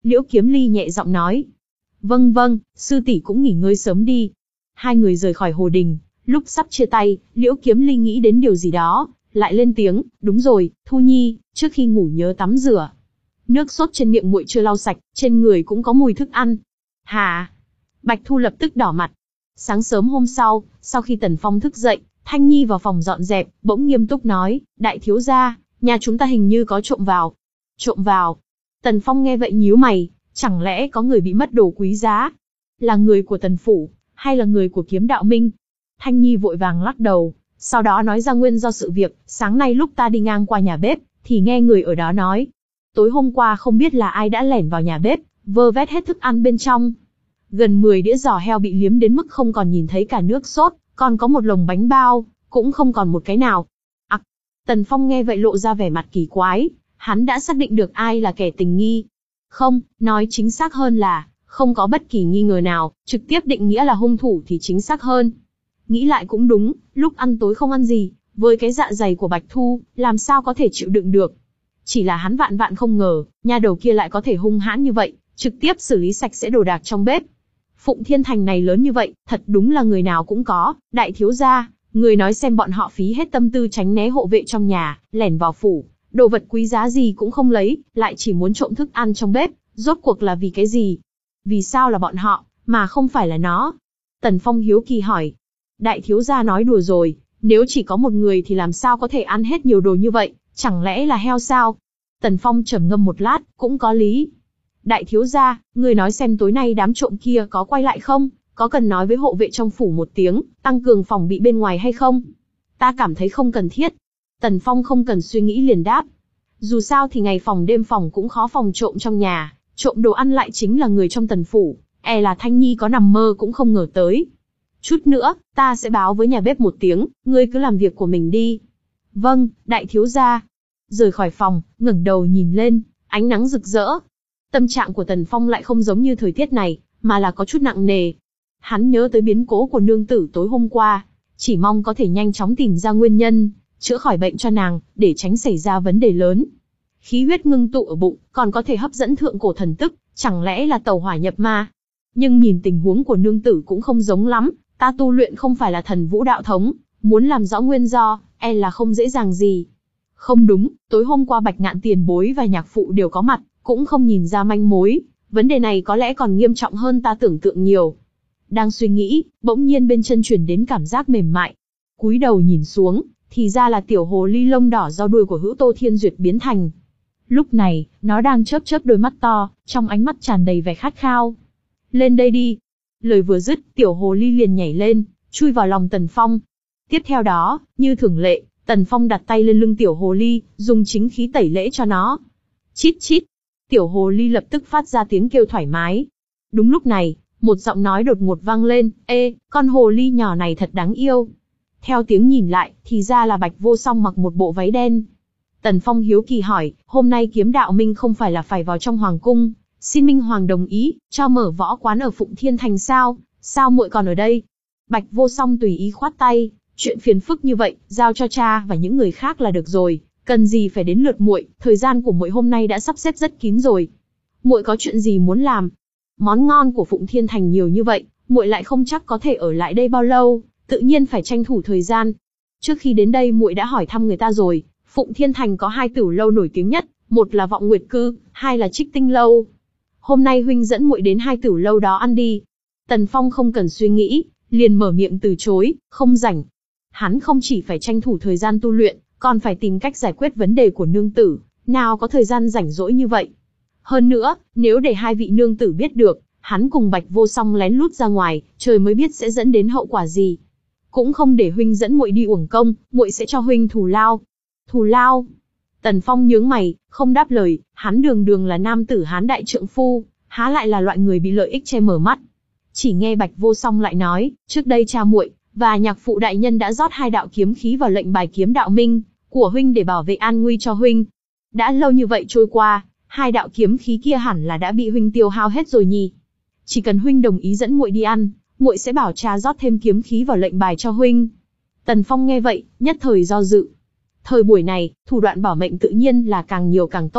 Liễu Kiếm Ly nhẹ giọng nói. Vâng vâng, sư tỷ cũng nghỉ ngơi sớm đi. Hai người rời khỏi hồ đình, lúc sắp chia tay, Liễu Kiếm Ly nghĩ đến điều gì đó, lại lên tiếng, đúng rồi, Thu Nhi, trước khi ngủ nhớ tắm rửa. Nước sốt trên miệng muội chưa lau sạch, trên người cũng có mùi thức ăn. Hả? Bạch Thu lập tức đỏ mặt. Sáng sớm hôm sau, sau khi Tần Phong thức dậy, Thanh Nhi vào phòng dọn dẹp, bỗng nghiêm túc nói, đại thiếu gia, nhà chúng ta hình như có trộm vào. Trộm vào? Tần Phong nghe vậy nhíu mày, chẳng lẽ có người bị mất đồ quý giá? Là người của Tần Phủ, hay là người của Kiếm Đạo Minh? Thanh Nhi vội vàng lắc đầu, sau đó nói ra nguyên do sự việc, sáng nay lúc ta đi ngang qua nhà bếp, thì nghe người ở đó nói. Tối hôm qua không biết là ai đã lẻn vào nhà bếp, vơ vét hết thức ăn bên trong. Gần mười đĩa giò heo bị liếm đến mức không còn nhìn thấy cả nước sốt, còn có một lồng bánh bao, cũng không còn một cái nào. Ặc, Tần Phong nghe vậy lộ ra vẻ mặt kỳ quái, hắn đã xác định được ai là kẻ tình nghi. Không, nói chính xác hơn là, không có bất kỳ nghi ngờ nào, trực tiếp định nghĩa là hung thủ thì chính xác hơn. Nghĩ lại cũng đúng, lúc ăn tối không ăn gì, với cái dạ dày của Bạch Thu, làm sao có thể chịu đựng được. Chỉ là hắn vạn vạn không ngờ, nha đầu kia lại có thể hung hãn như vậy, trực tiếp xử lý sạch sẽ đồ đạc trong bếp. Phụng Thiên Thành này lớn như vậy, thật đúng là người nào cũng có, đại thiếu gia, người nói xem bọn họ phí hết tâm tư tránh né hộ vệ trong nhà, lẻn vào phủ, đồ vật quý giá gì cũng không lấy, lại chỉ muốn trộm thức ăn trong bếp, rốt cuộc là vì cái gì? Vì sao là bọn họ, mà không phải là nó? Tần Phong hiếu kỳ hỏi. Đại thiếu gia nói đùa rồi, nếu chỉ có một người thì làm sao có thể ăn hết nhiều đồ như vậy, chẳng lẽ là heo sao? Tần Phong trầm ngâm một lát, cũng có lý. Đại thiếu gia, người nói xem tối nay đám trộm kia có quay lại không? Có cần nói với hộ vệ trong phủ một tiếng, tăng cường phòng bị bên ngoài hay không? Ta cảm thấy không cần thiết. Tần Phong không cần suy nghĩ liền đáp. Dù sao thì ngày phòng đêm phòng cũng khó phòng trộm trong nhà, trộm đồ ăn lại chính là người trong Tần phủ, e là Thanh Nhi có nằm mơ cũng không ngờ tới. Chút nữa, ta sẽ báo với nhà bếp một tiếng, ngươi cứ làm việc của mình đi. Vâng, đại thiếu gia. Rời khỏi phòng, ngẩng đầu nhìn lên, ánh nắng rực rỡ. Tâm trạng của Tần Phong lại không giống như thời tiết này, mà là có chút nặng nề. Hắn nhớ tới biến cố của nương tử tối hôm qua, chỉ mong có thể nhanh chóng tìm ra nguyên nhân, chữa khỏi bệnh cho nàng, để tránh xảy ra vấn đề lớn. Khí huyết ngưng tụ ở bụng, còn có thể hấp dẫn thượng cổ thần tức, chẳng lẽ là tẩu hỏa nhập ma? Nhưng nhìn tình huống của nương tử cũng không giống lắm, ta tu luyện không phải là thần vũ đạo thống, muốn làm rõ nguyên do, e là không dễ dàng gì. Không đúng, tối hôm qua Bạch Ngạn tiền bối và nhạc phụ đều có mặt, cũng không nhìn ra manh mối, vấn đề này có lẽ còn nghiêm trọng hơn ta tưởng tượng nhiều. Đang suy nghĩ, bỗng nhiên bên chân truyền đến cảm giác mềm mại. Cúi đầu nhìn xuống, thì ra là tiểu hồ ly lông đỏ do đuôi của Hữu Tô Thiên Duyệt biến thành. Lúc này, nó đang chớp chớp đôi mắt to, trong ánh mắt tràn đầy vẻ khát khao. Lên đây đi. Lời vừa dứt, tiểu hồ ly liền nhảy lên, chui vào lòng Tần Phong. Tiếp theo đó, như thường lệ, Tần Phong đặt tay lên lưng tiểu hồ ly, dùng chính khí tẩy lễ cho nó. Chít chít. Tiểu hồ ly lập tức phát ra tiếng kêu thoải mái. Đúng lúc này, một giọng nói đột ngột vang lên, ê, con hồ ly nhỏ này thật đáng yêu. Theo tiếng nhìn lại, thì ra là Bạch Vô Song mặc một bộ váy đen. Tần Phong hiếu kỳ hỏi, hôm nay Kiếm Đạo Minh không phải là phải vào trong hoàng cung, xin Minh Hoàng đồng ý, cho mở võ quán ở Phụng Thiên Thành sao, sao muội còn ở đây? Bạch Vô Song tùy ý khoát tay, chuyện phiền phức như vậy, giao cho cha và những người khác là được rồi, cần gì phải đến lượt muội, thời gian của muội hôm nay đã sắp xếp rất kín rồi. Muội có chuyện gì muốn làm? Món ngon của Phụng Thiên Thành nhiều như vậy, muội lại không chắc có thể ở lại đây bao lâu, tự nhiên phải tranh thủ thời gian. Trước khi đến đây muội đã hỏi thăm người ta rồi, Phụng Thiên Thành có hai tửu lâu nổi tiếng nhất, một là Vọng Nguyệt Cư, hai là Trích Tinh Lâu. Hôm nay huynh dẫn muội đến hai tửu lâu đó ăn đi. Tần Phong không cần suy nghĩ, liền mở miệng từ chối, không rảnh. Hắn không chỉ phải tranh thủ thời gian tu luyện, còn phải tìm cách giải quyết vấn đề của nương tử, nào có thời gian rảnh rỗi như vậy. Hơn nữa, nếu để hai vị nương tử biết được, hắn cùng Bạch Vô Song lén lút ra ngoài, trời mới biết sẽ dẫn đến hậu quả gì. Cũng không để huynh dẫn muội đi uổng công, muội sẽ cho huynh thù lao. Thù lao? Tần Phong nhướng mày, không đáp lời, hắn đường đường là nam tử hán đại trượng phu, há lại là loại người bị lợi ích che mở mắt. Chỉ nghe Bạch Vô Song lại nói, trước đây cha muội và nhạc phụ đại nhân đã rót hai đạo kiếm khí vào lệnh bài Kiếm Đạo Minh của huynh để bảo vệ an nguy cho huynh. Đã lâu như vậy trôi qua, hai đạo kiếm khí kia hẳn là đã bị huynh tiêu hao hết rồi nhỉ? Chỉ cần huynh đồng ý dẫn muội đi ăn, muội sẽ bảo cha rót thêm kiếm khí vào lệnh bài cho huynh. Tần Phong nghe vậy, nhất thời do dự. Thời buổi này, thủ đoạn bảo mệnh tự nhiên là càng nhiều càng tốt,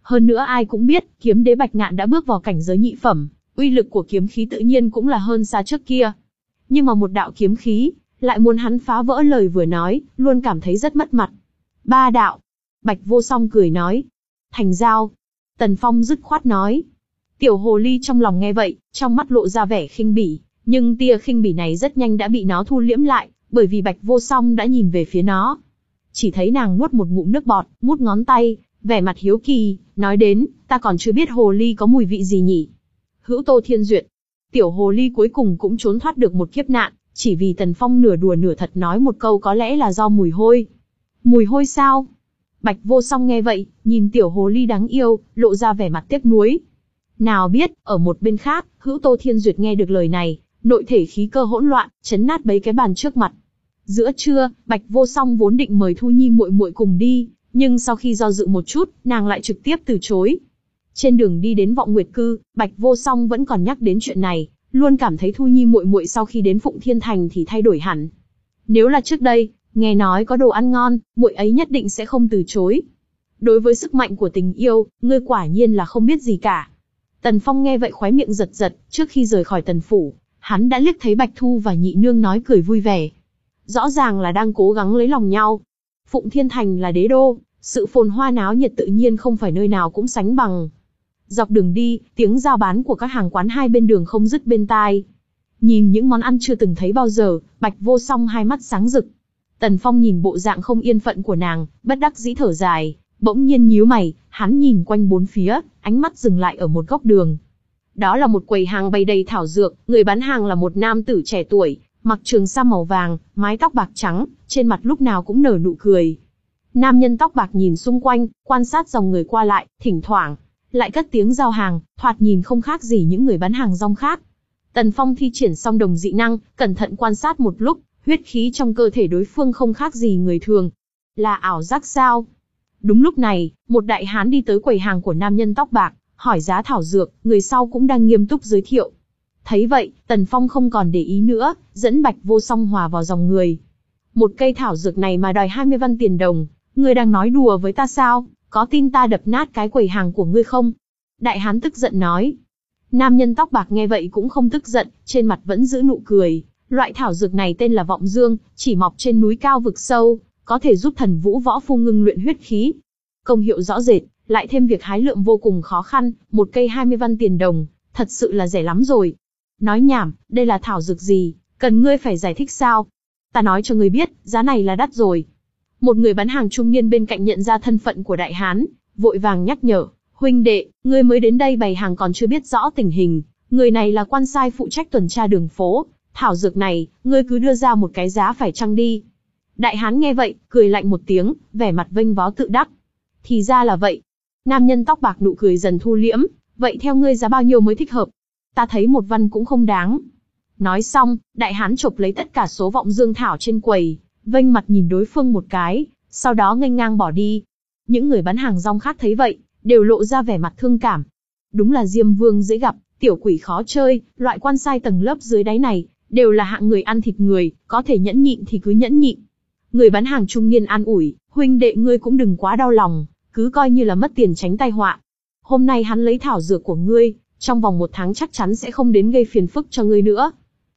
Hơn nữa ai cũng biết, kiếm đế Bạch Ngạn đã bước vào cảnh giới nhị phẩm, uy lực của kiếm khí tự nhiên cũng là hơn xa trước kia. Nhưng mà một đạo kiếm khí, lại muốn hắn phá vỡ lời vừa nói, luôn cảm thấy rất mất mặt. Ba đạo. Bạch Vô Song cười nói. Thành giao. Tần Phong dứt khoát nói. Tiểu hồ ly trong lòng nghe vậy, trong mắt lộ ra vẻ khinh bỉ, nhưng tia khinh bỉ này rất nhanh đã bị nó thu liễm lại, bởi vì Bạch Vô Song đã nhìn về phía nó. Chỉ thấy nàng nuốt một ngụm nước bọt, mút ngón tay, vẻ mặt hiếu kỳ, nói đến, ta còn chưa biết hồ ly có mùi vị gì nhỉ. Hữu Tô Thiên Duyệt. Tiểu hồ ly cuối cùng cũng trốn thoát được một kiếp nạn, chỉ vì Tần Phong nửa đùa nửa thật nói một câu có lẽ là do mùi hôi. Mùi hôi sao? Bạch Vô Song nghe vậy, nhìn tiểu hồ ly đáng yêu, lộ ra vẻ mặt tiếc nuối. Nào biết, ở một bên khác, Hữu Tô Thiên Duyệt nghe được lời này, nội thể khí cơ hỗn loạn, chấn nát bấy cái bàn trước mặt. Giữa trưa, Bạch Vô Song vốn định mời Thu Nhi muội muội cùng đi, nhưng sau khi do dự một chút, nàng lại trực tiếp từ chối. Trên đường đi đến Vọng Nguyệt Cư, Bạch Vô Song vẫn còn nhắc đến chuyện này, luôn cảm thấy Thu Nhi muội muội sau khi đến Phụng Thiên Thành thì thay đổi hẳn. Nếu là trước đây, nghe nói có đồ ăn ngon, muội ấy nhất định sẽ không từ chối. Đối với sức mạnh của tình yêu, ngươi quả nhiên là không biết gì cả. Tần Phong nghe vậy khóe miệng giật giật, trước khi rời khỏi Tần Phủ, hắn đã liếc thấy Bạch Thu và Nhị Nương nói cười vui vẻ. Rõ ràng là đang cố gắng lấy lòng nhau. Phụng Thiên Thành là đế đô, sự phồn hoa náo nhiệt tự nhiên không phải nơi nào cũng sánh bằng. Dọc đường đi, tiếng giao bán của các hàng quán hai bên đường không dứt bên tai. Nhìn những món ăn chưa từng thấy bao giờ, Bạch Vô Song hai mắt sáng rực. Tần Phong nhìn bộ dạng không yên phận của nàng, bất đắc dĩ thở dài, bỗng nhiên nhíu mày, hắn nhìn quanh bốn phía, ánh mắt dừng lại ở một góc đường. Đó là một quầy hàng bày đầy thảo dược, người bán hàng là một nam tử trẻ tuổi, mặc trường sa màu vàng, mái tóc bạc trắng, trên mặt lúc nào cũng nở nụ cười. Nam nhân tóc bạc nhìn xung quanh, quan sát dòng người qua lại, thỉnh thoảng lại cất tiếng giao hàng, thoạt nhìn không khác gì những người bán hàng rong khác. Tần Phong thi triển xong đồng dị năng, cẩn thận quan sát một lúc, huyết khí trong cơ thể đối phương không khác gì người thường. Là ảo giác sao? Đúng lúc này, một đại hán đi tới quầy hàng của nam nhân tóc bạc, hỏi giá thảo dược, người sau cũng đang nghiêm túc giới thiệu. Thấy vậy, Tần Phong không còn để ý nữa, dẫn Bạch Vô Song hòa vào dòng người. Một cây thảo dược này mà đòi hai mươi văn tiền đồng, ngươi đang nói đùa với ta sao? Có tin ta đập nát cái quầy hàng của ngươi không? Đại hán tức giận nói. Nam nhân tóc bạc nghe vậy cũng không tức giận, trên mặt vẫn giữ nụ cười. Loại thảo dược này tên là vọng dương, chỉ mọc trên núi cao vực sâu, có thể giúp thần vũ võ phu ngưng luyện huyết khí. Công hiệu rõ rệt, lại thêm việc hái lượm vô cùng khó khăn, một cây hai mươi văn tiền đồng, thật sự là rẻ lắm rồi. Nói nhảm, đây là thảo dược gì, cần ngươi phải giải thích sao? Ta nói cho ngươi biết, giá này là đắt rồi. Một người bán hàng trung niên bên cạnh nhận ra thân phận của đại hán, vội vàng nhắc nhở, huynh đệ, ngươi mới đến đây bày hàng còn chưa biết rõ tình hình, người này là quan sai phụ trách tuần tra đường phố, thảo dược này, ngươi cứ đưa ra một cái giá phải chăng đi. Đại hán nghe vậy, cười lạnh một tiếng, vẻ mặt vênh váo tự đắc. Thì ra là vậy. Nam nhân tóc bạc nụ cười dần thu liễm, vậy theo ngươi giá bao nhiêu mới thích hợp? Ta thấy một văn cũng không đáng. Nói xong, đại hán chộp lấy tất cả số vọng dương thảo trên quầy, vênh mặt nhìn đối phương một cái, sau đó nghênh ngang bỏ đi. Những người bán hàng rong khác thấy vậy, đều lộ ra vẻ mặt thương cảm. Đúng là Diêm Vương dễ gặp, tiểu quỷ khó chơi, loại quan sai tầng lớp dưới đáy này, đều là hạng người ăn thịt người, có thể nhẫn nhịn thì cứ nhẫn nhịn. Người bán hàng trung niên an ủi, huynh đệ ngươi cũng đừng quá đau lòng, cứ coi như là mất tiền tránh tai họa. Hôm nay hắn lấy thảo dược của ngươi, trong vòng một tháng chắc chắn sẽ không đến gây phiền phức cho ngươi nữa.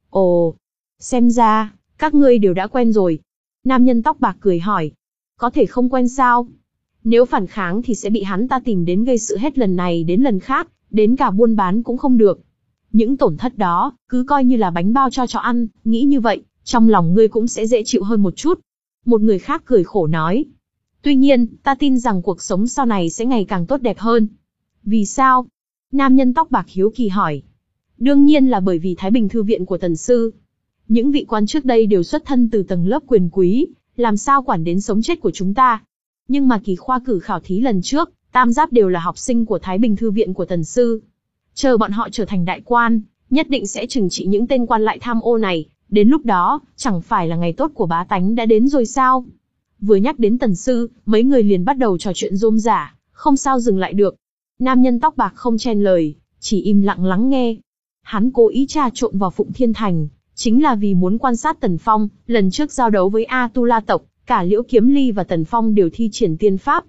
Ồ, xem ra, các ngươi đều đã quen rồi. Nam nhân tóc bạc cười hỏi, có thể không quen sao? Nếu phản kháng thì sẽ bị hắn ta tìm đến gây sự hết lần này đến lần khác, đến cả buôn bán cũng không được. Những tổn thất đó, cứ coi như là bánh bao cho chó ăn, nghĩ như vậy, trong lòng ngươi cũng sẽ dễ chịu hơn một chút. Một người khác cười khổ nói. Tuy nhiên, ta tin rằng cuộc sống sau này sẽ ngày càng tốt đẹp hơn. Vì sao? Nam nhân tóc bạc hiếu kỳ hỏi. Đương nhiên là bởi vì Thái Bình Thư viện của Tần Sư. Những vị quan trước đây đều xuất thân từ tầng lớp quyền quý, làm sao quản đến sống chết của chúng ta. Nhưng mà kỳ khoa cử khảo thí lần trước, tam giáp đều là học sinh của Thái Bình Thư viện của Tần Sư. Chờ bọn họ trở thành đại quan, nhất định sẽ trừng trị những tên quan lại tham ô này. Đến lúc đó, chẳng phải là ngày tốt của bá tánh đã đến rồi sao? Vừa nhắc đến Tần Sư, mấy người liền bắt đầu trò chuyện rôm rả, không sao dừng lại được. Nam nhân tóc bạc không chen lời, chỉ im lặng lắng nghe. Hắn cố ý trà trộn vào Phụng Thiên Thành, chính là vì muốn quan sát Tần Phong. Lần trước giao đấu với A Tu La tộc, cả Liễu Kiếm Ly và Tần Phong đều thi triển tiên pháp.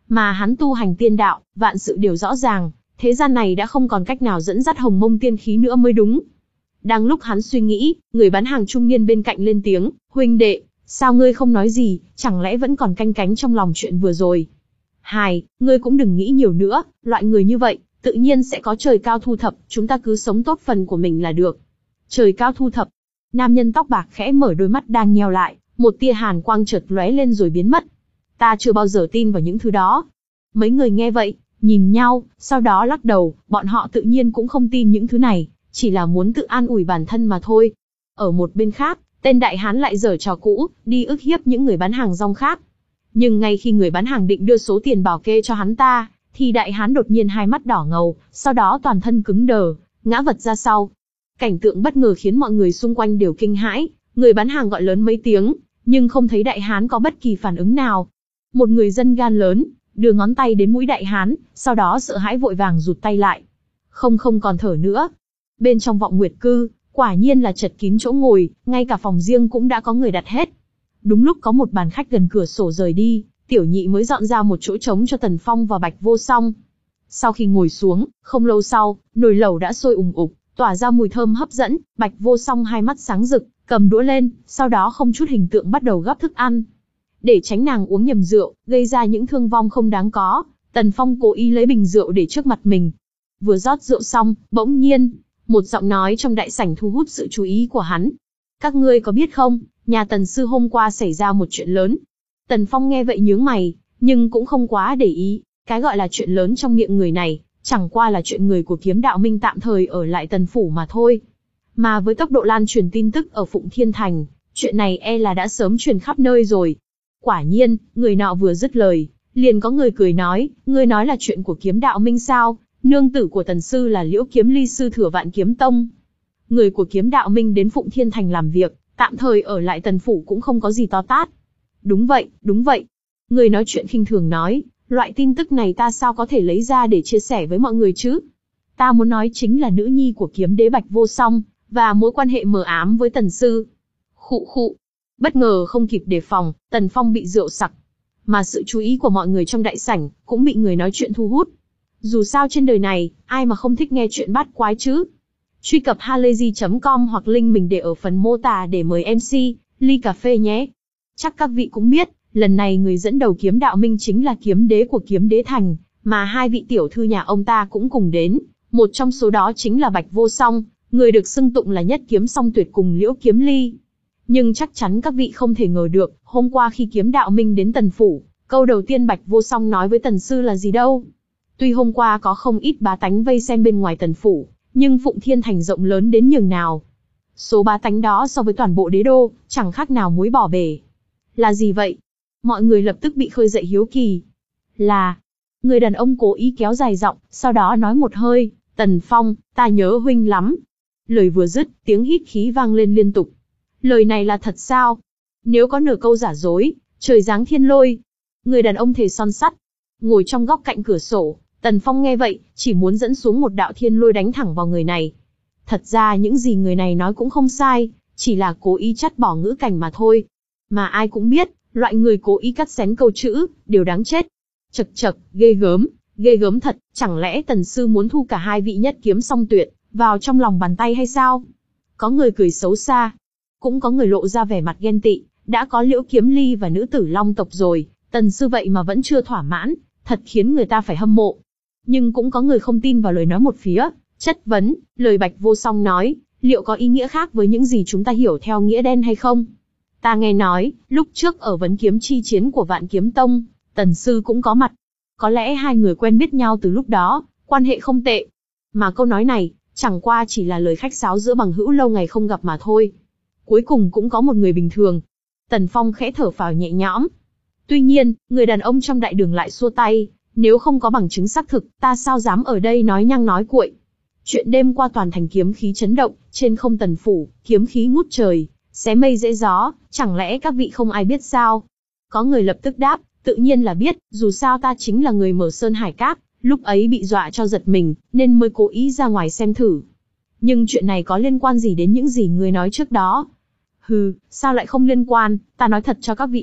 Mà hắn tu hành tiên đạo, vạn sự đều rõ ràng, thế gian này đã không còn cách nào dẫn dắt hồng mông tiên khí nữa mới đúng. Đang lúc hắn suy nghĩ, người bán hàng trung niên bên cạnh lên tiếng, huynh đệ, sao ngươi không nói gì, chẳng lẽ vẫn còn canh cánh trong lòng chuyện vừa rồi. Hài, ngươi cũng đừng nghĩ nhiều nữa, loại người như vậy, tự nhiên sẽ có trời cao thu thập, chúng ta cứ sống tốt phần của mình là được. Trời cao thu thập. Nam nhân tóc bạc khẽ mở đôi mắt đang nheo lại, một tia hàn quang chợt lóe lên rồi biến mất. Ta chưa bao giờ tin vào những thứ đó. Mấy người nghe vậy, nhìn nhau, sau đó lắc đầu, bọn họ tự nhiên cũng không tin những thứ này, chỉ là muốn tự an ủi bản thân mà thôi. Ở một bên khác, tên đại hán lại giở trò cũ, đi ức hiếp những người bán hàng rong khác. Nhưng ngay khi người bán hàng định đưa số tiền bảo kê cho hắn ta, thì đại hán đột nhiên hai mắt đỏ ngầu, sau đó toàn thân cứng đờ, ngã vật ra sau. Cảnh tượng bất ngờ khiến mọi người xung quanh đều kinh hãi, người bán hàng gọi lớn mấy tiếng, nhưng không thấy đại hán có bất kỳ phản ứng nào. Một người dân gan lớn, đưa ngón tay đến mũi đại hán, sau đó sợ hãi vội vàng rụt tay lại. Không không còn thở nữa. Bên trong vọng nguyệt cư, quả nhiên là chật kín chỗ ngồi, ngay cả phòng riêng cũng đã có người đặt hết. Đúng lúc có một bàn khách gần cửa sổ rời đi, tiểu nhị mới dọn ra một chỗ trống cho Tần Phong và Bạch Vô Song. Sau khi ngồi xuống, không lâu sau, nồi lẩu đã sôi ùng ục, tỏa ra mùi thơm hấp dẫn. Bạch Vô Song hai mắt sáng rực, cầm đũa lên, sau đó không chút hình tượng bắt đầu gắp thức ăn. Để tránh nàng uống nhầm rượu, gây ra những thương vong không đáng có, Tần Phong cố ý lấy bình rượu để trước mặt mình. Vừa rót rượu xong, bỗng nhiên, một giọng nói trong đại sảnh thu hút sự chú ý của hắn. Các ngươi có biết không, nhà Tần sư hôm qua xảy ra một chuyện lớn. Tần Phong nghe vậy nhướng mày, nhưng cũng không quá để ý. Cái gọi là chuyện lớn trong miệng người này, chẳng qua là chuyện người của Kiếm Đạo Minh tạm thời ở lại Tần phủ mà thôi. Mà với tốc độ lan truyền tin tức ở Phụng Thiên Thành, chuyện này e là đã sớm truyền khắp nơi rồi. Quả nhiên, người nọ vừa dứt lời, liền có người cười nói, ngươi nói là chuyện của Kiếm Đạo Minh sao? Nương tử của Tần sư là Liễu Kiếm Ly sư thừa Vạn Kiếm Tông. Người của Kiếm Đạo Minh đến Phụng Thiên Thành làm việc, tạm thời ở lại Tần phủ cũng không có gì to tát. Đúng vậy, đúng vậy. Người nói chuyện khinh thường nói, loại tin tức này ta sao có thể lấy ra để chia sẻ với mọi người chứ? Ta muốn nói chính là nữ nhi của kiếm đế Bạch Vô Song, và mối quan hệ mờ ám với Tần sư. Khụ khụ. Bất ngờ không kịp đề phòng, Tần Phong bị rượu sặc. Mà sự chú ý của mọi người trong đại sảnh, cũng bị người nói chuyện thu hút. Dù sao trên đời này, ai mà không thích nghe chuyện bát quái chứ? Truy cập halayzi chấm com hoặc link mình để ở phần mô tả để mời em xê, ly cà phê nhé. Chắc các vị cũng biết, lần này người dẫn đầu Kiếm Đạo Minh chính là kiếm đế của Kiếm Đế Thành, mà hai vị tiểu thư nhà ông ta cũng cùng đến. Một trong số đó chính là Bạch Vô Song, người được xưng tụng là nhất kiếm song tuyệt cùng Liễu Kiếm Ly. Nhưng chắc chắn các vị không thể ngờ được, hôm qua khi Kiếm Đạo Minh đến Tần phủ, câu đầu tiên Bạch Vô Song nói với Tần sư là gì đâu. Tuy hôm qua có không ít bá tánh vây xem bên ngoài Tần phủ, nhưng Phụng Thiên Thành rộng lớn đến nhường nào. Số bá tánh đó so với toàn bộ đế đô, chẳng khác nào muối bỏ bể. Là gì vậy? Mọi người lập tức bị khơi dậy hiếu kỳ. Là... Người đàn ông cố ý kéo dài giọng, sau đó nói một hơi, Tần Phong, ta nhớ huynh lắm. Lời vừa dứt, tiếng hít khí vang lên liên tục. Lời này là thật sao? Nếu có nửa câu giả dối, trời giáng thiên lôi. Người đàn ông thề son sắt. Ngồi trong góc cạnh cửa sổ, Tần Phong nghe vậy, chỉ muốn dẫn xuống một đạo thiên lôi đánh thẳng vào người này. Thật ra những gì người này nói cũng không sai, chỉ là cố ý chắt bỏ ngữ cảnh mà thôi. Mà ai cũng biết, loại người cố ý cắt xén câu chữ, đều đáng chết. Chậc chậc, ghê gớm, ghê gớm thật, chẳng lẽ Tần sư muốn thu cả hai vị nhất kiếm song tuyệt vào trong lòng bàn tay hay sao? Có người cười xấu xa, cũng có người lộ ra vẻ mặt ghen tị, đã có Liễu Kiếm Ly và nữ tử Long tộc rồi, Tần sư vậy mà vẫn chưa thỏa mãn, thật khiến người ta phải hâm mộ. Nhưng cũng có người không tin vào lời nói một phía, chất vấn, lời Bạch Vô Song nói, liệu có ý nghĩa khác với những gì chúng ta hiểu theo nghĩa đen hay không? Ta nghe nói, lúc trước ở vấn kiếm chi chiến của Vạn Kiếm Tông, Tần sư cũng có mặt. Có lẽ hai người quen biết nhau từ lúc đó, quan hệ không tệ. Mà câu nói này, chẳng qua chỉ là lời khách sáo giữa bằng hữu lâu ngày không gặp mà thôi. Cuối cùng cũng có một người bình thường. Tần Phong khẽ thở phào nhẹ nhõm. Tuy nhiên, người đàn ông trong đại đường lại xua tay, nếu không có bằng chứng xác thực, ta sao dám ở đây nói nhăng nói cuội. Chuyện đêm qua toàn thành kiếm khí chấn động, trên không Tần phủ, kiếm khí ngút trời, xé mây dễ gió, chẳng lẽ các vị không ai biết sao? Có người lập tức đáp, tự nhiên là biết, dù sao ta chính là người mở Sơn Hải Các, lúc ấy bị dọa cho giật mình, nên mới cố ý ra ngoài xem thử. Nhưng chuyện này có liên quan gì đến những gì ngươi nói trước đó? Hừ, sao lại không liên quan, ta nói thật cho các vị biết,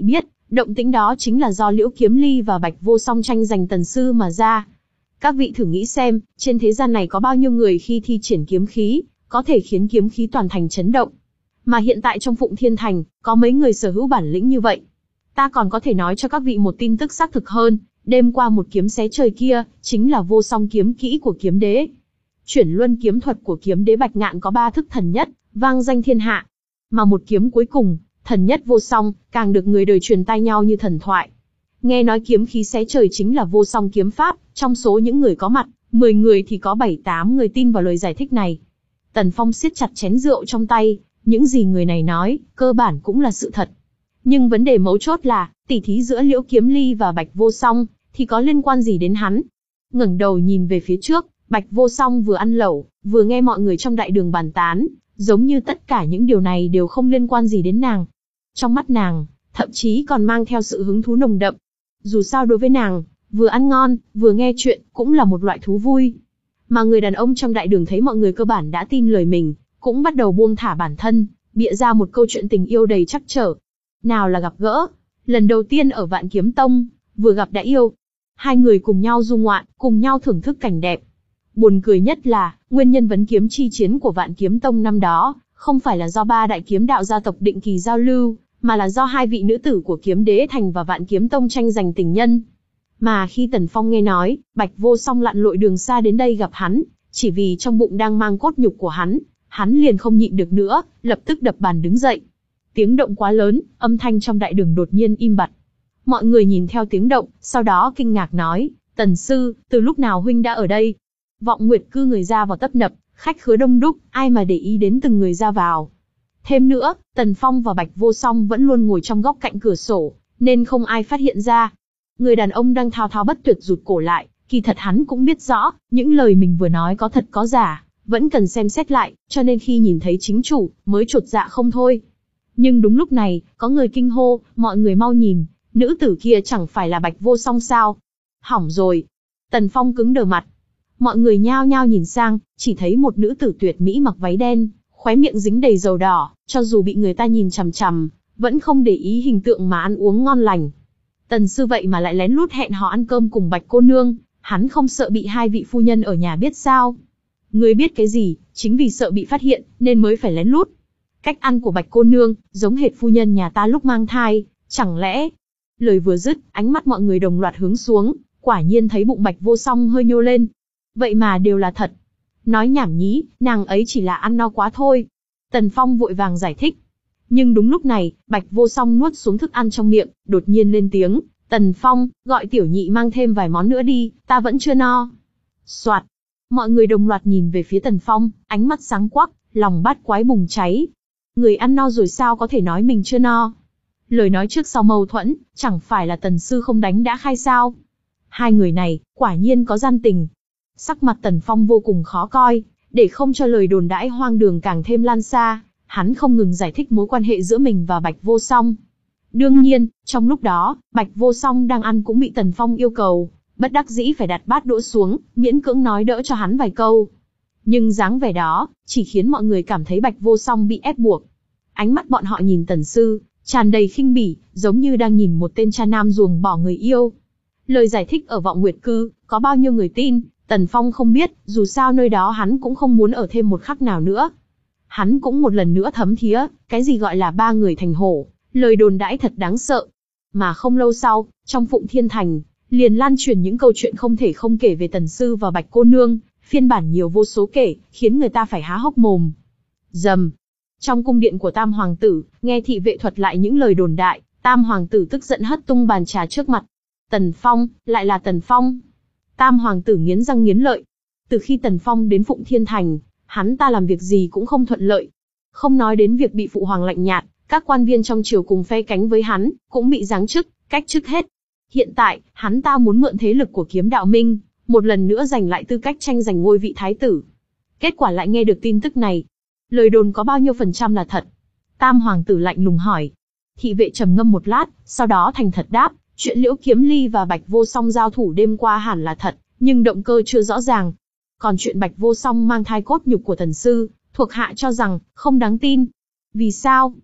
Động tĩnh đó chính là do Liễu Kiếm Ly và Bạch Vô Song tranh giành tần sư mà ra. Các vị thử nghĩ xem, trên thế gian này có bao nhiêu người khi thi triển kiếm khí, có thể khiến kiếm khí toàn thành chấn động. Mà hiện tại trong Phụng Thiên Thành, có mấy người sở hữu bản lĩnh như vậy. Ta còn có thể nói cho các vị một tin tức xác thực hơn, đêm qua một kiếm xé trời kia, chính là vô song kiếm kỹ của kiếm đế. Chuyển luân kiếm thuật của kiếm đế Bạch Ngạn có ba thức thần nhất, vang danh thiên hạ. Mà một kiếm cuối cùng, thần nhất vô song, càng được người đời truyền tai nhau như thần thoại. Nghe nói kiếm khí xé trời chính là vô song kiếm pháp, trong số những người có mặt, mười người thì có bảy tám người tin vào lời giải thích này. Tần Phong siết chặt chén rượu trong tay, những gì người này nói, cơ bản cũng là sự thật. Nhưng vấn đề mấu chốt là, tỉ thí giữa Liễu Kiếm Ly và Bạch Vô Song, thì có liên quan gì đến hắn? Ngẩng đầu nhìn về phía trước, Bạch Vô Song vừa ăn lẩu, vừa nghe mọi người trong đại đường bàn tán, giống như tất cả những điều này đều không liên quan gì đến nàng. Trong mắt nàng, thậm chí còn mang theo sự hứng thú nồng đậm. Dù sao đối với nàng, vừa ăn ngon, vừa nghe chuyện, cũng là một loại thú vui. Mà người đàn ông trong đại đường thấy mọi người cơ bản đã tin lời mình, cũng bắt đầu buông thả bản thân, bịa ra một câu chuyện tình yêu đầy trắc trở. Nào là gặp gỡ, lần đầu tiên ở Vạn Kiếm Tông, vừa gặp đã yêu. Hai người cùng nhau du ngoạn, cùng nhau thưởng thức cảnh đẹp. Buồn cười nhất là, nguyên nhân vấn kiếm chi chiến của Vạn Kiếm Tông năm đó, không phải là do ba đại kiếm đạo gia tộc định kỳ giao lưu, mà là do hai vị nữ tử của Kiếm Đế Thành và Vạn Kiếm Tông tranh giành tình nhân. Mà khi Tần Phong nghe nói, Bạch Vô Song lặn lội đường xa đến đây gặp hắn, chỉ vì trong bụng đang mang cốt nhục của hắn, hắn liền không nhịn được nữa, lập tức đập bàn đứng dậy. Tiếng động quá lớn, âm thanh trong đại đường đột nhiên im bặt. Mọi người nhìn theo tiếng động, sau đó kinh ngạc nói, Tần Sư, từ lúc nào huynh đã ở đây? Vọng Nguyệt cư người ra vào tấp nập, khách khứa đông đúc, ai mà để ý đến từng người ra vào. Thêm nữa, Tần Phong và Bạch Vô Song vẫn luôn ngồi trong góc cạnh cửa sổ, nên không ai phát hiện ra. Người đàn ông đang thao thao bất tuyệt rụt cổ lại, kỳ thật hắn cũng biết rõ, những lời mình vừa nói có thật có giả, vẫn cần xem xét lại, cho nên khi nhìn thấy chính chủ, mới chột dạ không thôi. Nhưng đúng lúc này, có người kinh hô, mọi người mau nhìn, nữ tử kia chẳng phải là Bạch Vô Song sao? Hỏng rồi. Tần Phong cứng đờ mặt. Mọi người nhao nhao nhìn sang, chỉ thấy một nữ tử tuyệt mỹ mặc váy đen, khóe miệng dính đầy dầu đỏ, cho dù bị người ta nhìn chằm chằm, vẫn không để ý hình tượng mà ăn uống ngon lành. Tần Sư vậy mà lại lén lút hẹn họ ăn cơm cùng Bạch cô nương, hắn không sợ bị hai vị phu nhân ở nhà biết sao? Ngươi biết cái gì, chính vì sợ bị phát hiện, nên mới phải lén lút. Cách ăn của Bạch cô nương, giống hệt phu nhân nhà ta lúc mang thai, chẳng lẽ... Lời vừa dứt, ánh mắt mọi người đồng loạt hướng xuống, quả nhiên thấy bụng Bạch Vô Song hơi nhô lên. Vậy mà đều là thật. Nói nhảm nhí, nàng ấy chỉ là ăn no quá thôi. Tần Phong vội vàng giải thích. Nhưng đúng lúc này, Bạch Vô Song nuốt xuống thức ăn trong miệng, đột nhiên lên tiếng. Tần Phong, gọi tiểu nhị mang thêm vài món nữa đi, ta vẫn chưa no. Soạt. Mọi người đồng loạt nhìn về phía Tần Phong, ánh mắt sáng quắc, lòng bát quái bùng cháy. Người ăn no rồi sao có thể nói mình chưa no? Lời nói trước sau mâu thuẫn, chẳng phải là Tần Sư không đánh đã khai sao? Hai người này, quả nhiên có gian tình. Sắc mặt Tần Phong vô cùng khó coi, để không cho lời đồn đãi hoang đường càng thêm lan xa, hắn không ngừng giải thích mối quan hệ giữa mình và Bạch Vô Song. Đương nhiên, trong lúc đó, Bạch Vô Song đang ăn cũng bị Tần Phong yêu cầu, bất đắc dĩ phải đặt bát đũa xuống, miễn cưỡng nói đỡ cho hắn vài câu. Nhưng dáng vẻ đó, chỉ khiến mọi người cảm thấy Bạch Vô Song bị ép buộc. Ánh mắt bọn họ nhìn Tần Sư, tràn đầy khinh bỉ, giống như đang nhìn một tên cha nam ruồng bỏ người yêu. Lời giải thích ở Vọng Nguyệt cư, có bao nhiêu người tin, Tần Phong không biết, dù sao nơi đó hắn cũng không muốn ở thêm một khắc nào nữa. Hắn cũng một lần nữa thấm thía, cái gì gọi là ba người thành hổ, lời đồn đãi thật đáng sợ. Mà không lâu sau, trong Phụng Thiên Thành, liền lan truyền những câu chuyện không thể không kể về Tần Sư và Bạch cô nương, phiên bản nhiều vô số kể, khiến người ta phải há hốc mồm. Rầm. Trong cung điện của Tam Hoàng tử, nghe thị vệ thuật lại những lời đồn đại, Tam Hoàng tử tức giận hất tung bàn trà trước mặt. Tần Phong, lại là Tần Phong. Tam Hoàng tử nghiến răng nghiến lợi. Từ khi Tần Phong đến Phụng Thiên Thành, hắn ta làm việc gì cũng không thuận lợi. Không nói đến việc bị phụ hoàng lạnh nhạt, các quan viên trong triều cùng phe cánh với hắn, cũng bị giáng chức, cách chức hết. Hiện tại, hắn ta muốn mượn thế lực của Kiếm Đạo Minh, một lần nữa giành lại tư cách tranh giành ngôi vị thái tử. Kết quả lại nghe được tin tức này. Lời đồn có bao nhiêu phần trăm là thật? Tam Hoàng tử lạnh lùng hỏi. Thị vệ trầm ngâm một lát, sau đó thành thật đáp, chuyện Liễu Kiếm Ly và Bạch Vô Song giao thủ đêm qua hẳn là thật, nhưng động cơ chưa rõ ràng. Còn chuyện Bạch Vô Song mang thai cốt nhục của Tần Sư, thuộc hạ cho rằng, không đáng tin. Vì sao?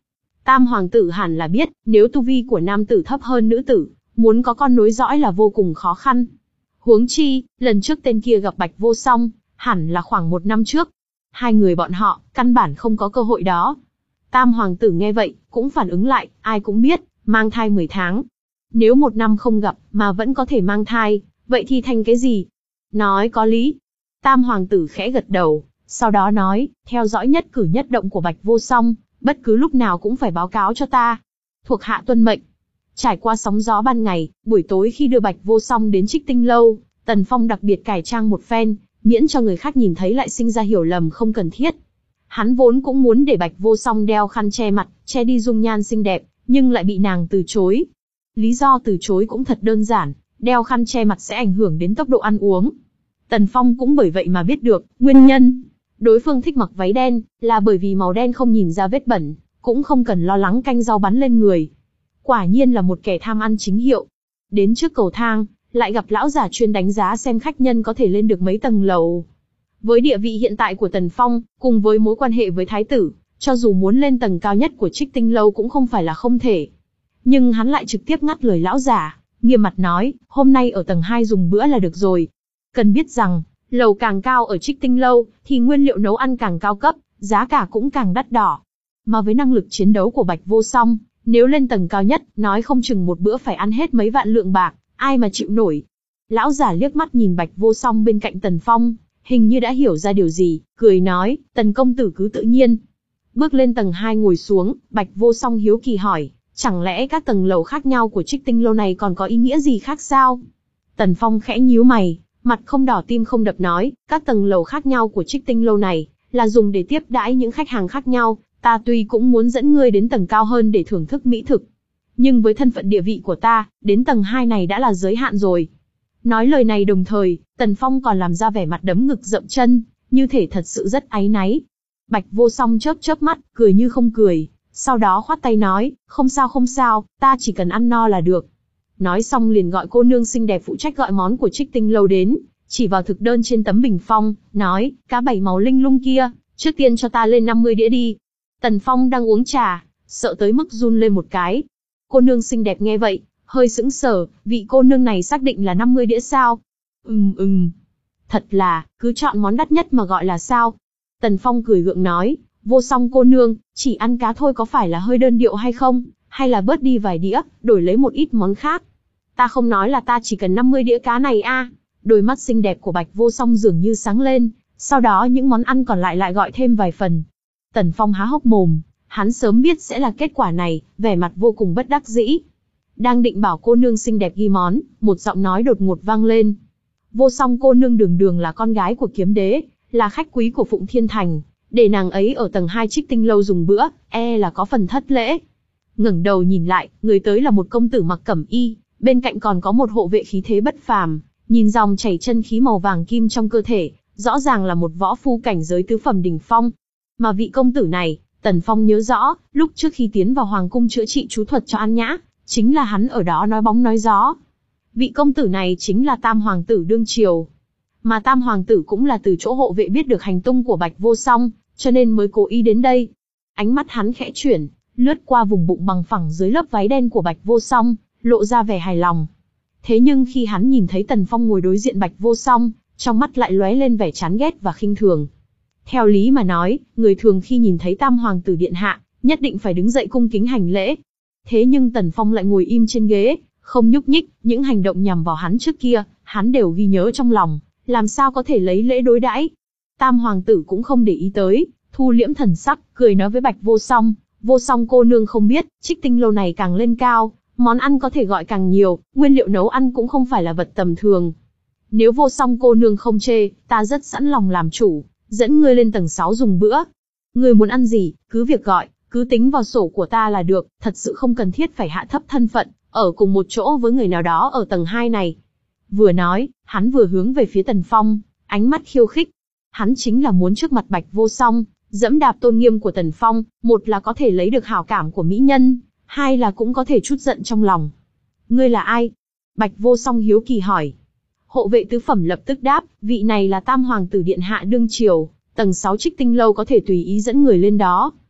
Tam hoàng tử hẳn là biết, nếu tu vi của nam tử thấp hơn nữ tử, muốn có con nối dõi là vô cùng khó khăn. Huống chi, lần trước tên kia gặp Bạch Vô Song, hẳn là khoảng một năm trước. Hai người bọn họ, căn bản không có cơ hội đó. Tam hoàng tử nghe vậy, cũng phản ứng lại, ai cũng biết, mang thai mười tháng. Nếu một năm không gặp, mà vẫn có thể mang thai, vậy thì thành cái gì? Nói có lý. Tam hoàng tử khẽ gật đầu, sau đó nói, theo dõi nhất cử nhất động của Bạch Vô Song, bất cứ lúc nào cũng phải báo cáo cho ta. Thuộc hạ tuân mệnh. Trải qua sóng gió ban ngày, buổi tối khi đưa Bạch Vô Song đến Trích Tinh Lâu, Tần Phong đặc biệt cải trang một phen, miễn cho người khác nhìn thấy lại sinh ra hiểu lầm không cần thiết. Hắn vốn cũng muốn để Bạch Vô Song đeo khăn che mặt, che đi dung nhan xinh đẹp, nhưng lại bị nàng từ chối. Lý do từ chối cũng thật đơn giản, đeo khăn che mặt sẽ ảnh hưởng đến tốc độ ăn uống. Tần Phong cũng bởi vậy mà biết được, nguyên nhân. Đối phương thích mặc váy đen, là bởi vì màu đen không nhìn ra vết bẩn, cũng không cần lo lắng canh rau bắn lên người. Quả nhiên là một kẻ tham ăn chính hiệu. Đến trước cầu thang, lại gặp lão giả chuyên đánh giá xem khách nhân có thể lên được mấy tầng lầu. Với địa vị hiện tại của Tần Phong, cùng với mối quan hệ với thái tử, cho dù muốn lên tầng cao nhất của Trích Tinh Lâu cũng không phải là không thể. Nhưng hắn lại trực tiếp ngắt lời lão giả, nghiêm mặt nói, hôm nay ở tầng hai dùng bữa là được rồi. Cần biết rằng, lầu càng cao ở Trích Tinh Lâu, thì nguyên liệu nấu ăn càng cao cấp, giá cả cũng càng đắt đỏ. Mà với năng lực chiến đấu của Bạch Vô Song, nếu lên tầng cao nhất, nói không chừng một bữa phải ăn hết mấy vạn lượng bạc, ai mà chịu nổi. Lão giả liếc mắt nhìn Bạch Vô Song bên cạnh Tần Phong, hình như đã hiểu ra điều gì, cười nói, Tần công tử cứ tự nhiên. Bước lên tầng hai ngồi xuống, Bạch Vô Song hiếu kỳ hỏi, chẳng lẽ các tầng lầu khác nhau của Trích Tinh Lâu này còn có ý nghĩa gì khác sao? Tần Phong khẽ nhíu mày, mặt không đỏ tim không đập nói, các tầng lầu khác nhau của Trích Tinh Lâu này, là dùng để tiếp đãi những khách hàng khác nhau, ta tuy cũng muốn dẫn ngươi đến tầng cao hơn để thưởng thức mỹ thực. Nhưng với thân phận địa vị của ta, đến tầng hai này đã là giới hạn rồi. Nói lời này đồng thời, Tần Phong còn làm ra vẻ mặt đấm ngực dậm chân, như thể thật sự rất áy náy. Bạch Vô Song chớp chớp mắt, cười như không cười, sau đó khoát tay nói, không sao không sao, ta chỉ cần ăn no là được. Nói xong liền gọi cô nương xinh đẹp phụ trách gọi món của Trích Tinh Lâu đến, chỉ vào thực đơn trên tấm bình phong, nói, cá bảy màu linh lung kia, trước tiên cho ta lên năm mươi đĩa đi. Tần Phong đang uống trà, sợ tới mức run lên một cái. Cô nương xinh đẹp nghe vậy, hơi sững sờ, vị cô nương này xác định là năm mươi đĩa sao? Ừm ừm. Thật là, cứ chọn món đắt nhất mà gọi là sao? Tần Phong cười gượng nói, Vô Song cô nương, chỉ ăn cá thôi có phải là hơi đơn điệu hay không? Hay là bớt đi vài đĩa, đổi lấy một ít món khác? Ta không nói là ta chỉ cần năm mươi đĩa cá này a. Đôi mắt xinh đẹp của Bạch Vô Song dường như sáng lên, sau đó những món ăn còn lại lại gọi thêm vài phần. Tần Phong há hốc mồm, hắn sớm biết sẽ là kết quả này, vẻ mặt vô cùng bất đắc dĩ. Đang định bảo cô nương xinh đẹp ghi món, một giọng nói đột ngột vang lên. Vô Song cô nương đường đường là con gái của kiếm đế, là khách quý của Phụng Thiên Thành, để nàng ấy ở tầng hai Trích Tinh Lâu dùng bữa, e là có phần thất lễ. Ngẩng đầu nhìn lại, người tới là một công tử mặc cẩm y, bên cạnh còn có một hộ vệ khí thế bất phàm, nhìn dòng chảy chân khí màu vàng kim trong cơ thể, rõ ràng là một võ phu cảnh giới tứ phẩm đỉnh phong. Mà vị công tử này, Tần Phong nhớ rõ, lúc trước khi tiến vào hoàng cung chữa trị chú thuật cho An Nhã, chính là hắn ở đó nói bóng nói gió. Vị công tử này chính là Tam hoàng tử đương triều. Mà Tam hoàng tử cũng là từ chỗ hộ vệ biết được hành tung của Bạch Vô Song, cho nên mới cố ý đến đây. Ánh mắt hắn khẽ chuyển, lướt qua vùng bụng bằng phẳng dưới lớp váy đen của Bạch Vô Song, lộ ra vẻ hài lòng. Thế nhưng khi hắn nhìn thấy Tần Phong ngồi đối diện Bạch Vô Song, trong mắt lại lóe lên vẻ chán ghét và khinh thường. Theo lý mà nói, người thường khi nhìn thấy Tam hoàng tử điện hạ, nhất định phải đứng dậy cung kính hành lễ. Thế nhưng Tần Phong lại ngồi im trên ghế, không nhúc nhích, những hành động nhằm vào hắn trước kia, hắn đều ghi nhớ trong lòng, làm sao có thể lấy lễ đối đãi. Tam hoàng tử cũng không để ý tới, thu liễm thần sắc, cười nói với Bạch Vô Song, Vô Song cô nương không biết, Trích Tinh Lâu này càng lên cao, món ăn có thể gọi càng nhiều, nguyên liệu nấu ăn cũng không phải là vật tầm thường. Nếu Vô Song cô nương không chê, ta rất sẵn lòng làm chủ, dẫn ngươi lên tầng sáu dùng bữa. Ngươi muốn ăn gì, cứ việc gọi, cứ tính vào sổ của ta là được, thật sự không cần thiết phải hạ thấp thân phận, ở cùng một chỗ với người nào đó ở tầng hai này. Vừa nói, hắn vừa hướng về phía Tần Phong, ánh mắt khiêu khích. Hắn chính là muốn trước mặt Bạch Vô Song, dẫm đạp tôn nghiêm của Tần Phong, một là có thể lấy được hảo cảm của mỹ nhân, hai là cũng có thể chút giận trong lòng. Ngươi là ai? Bạch Vô Song hiếu kỳ hỏi. Hộ vệ tứ phẩm lập tức đáp, vị này là Tam hoàng tử điện hạ đương triều, tầng sáu Trích Tinh Lâu có thể tùy ý dẫn người lên đó.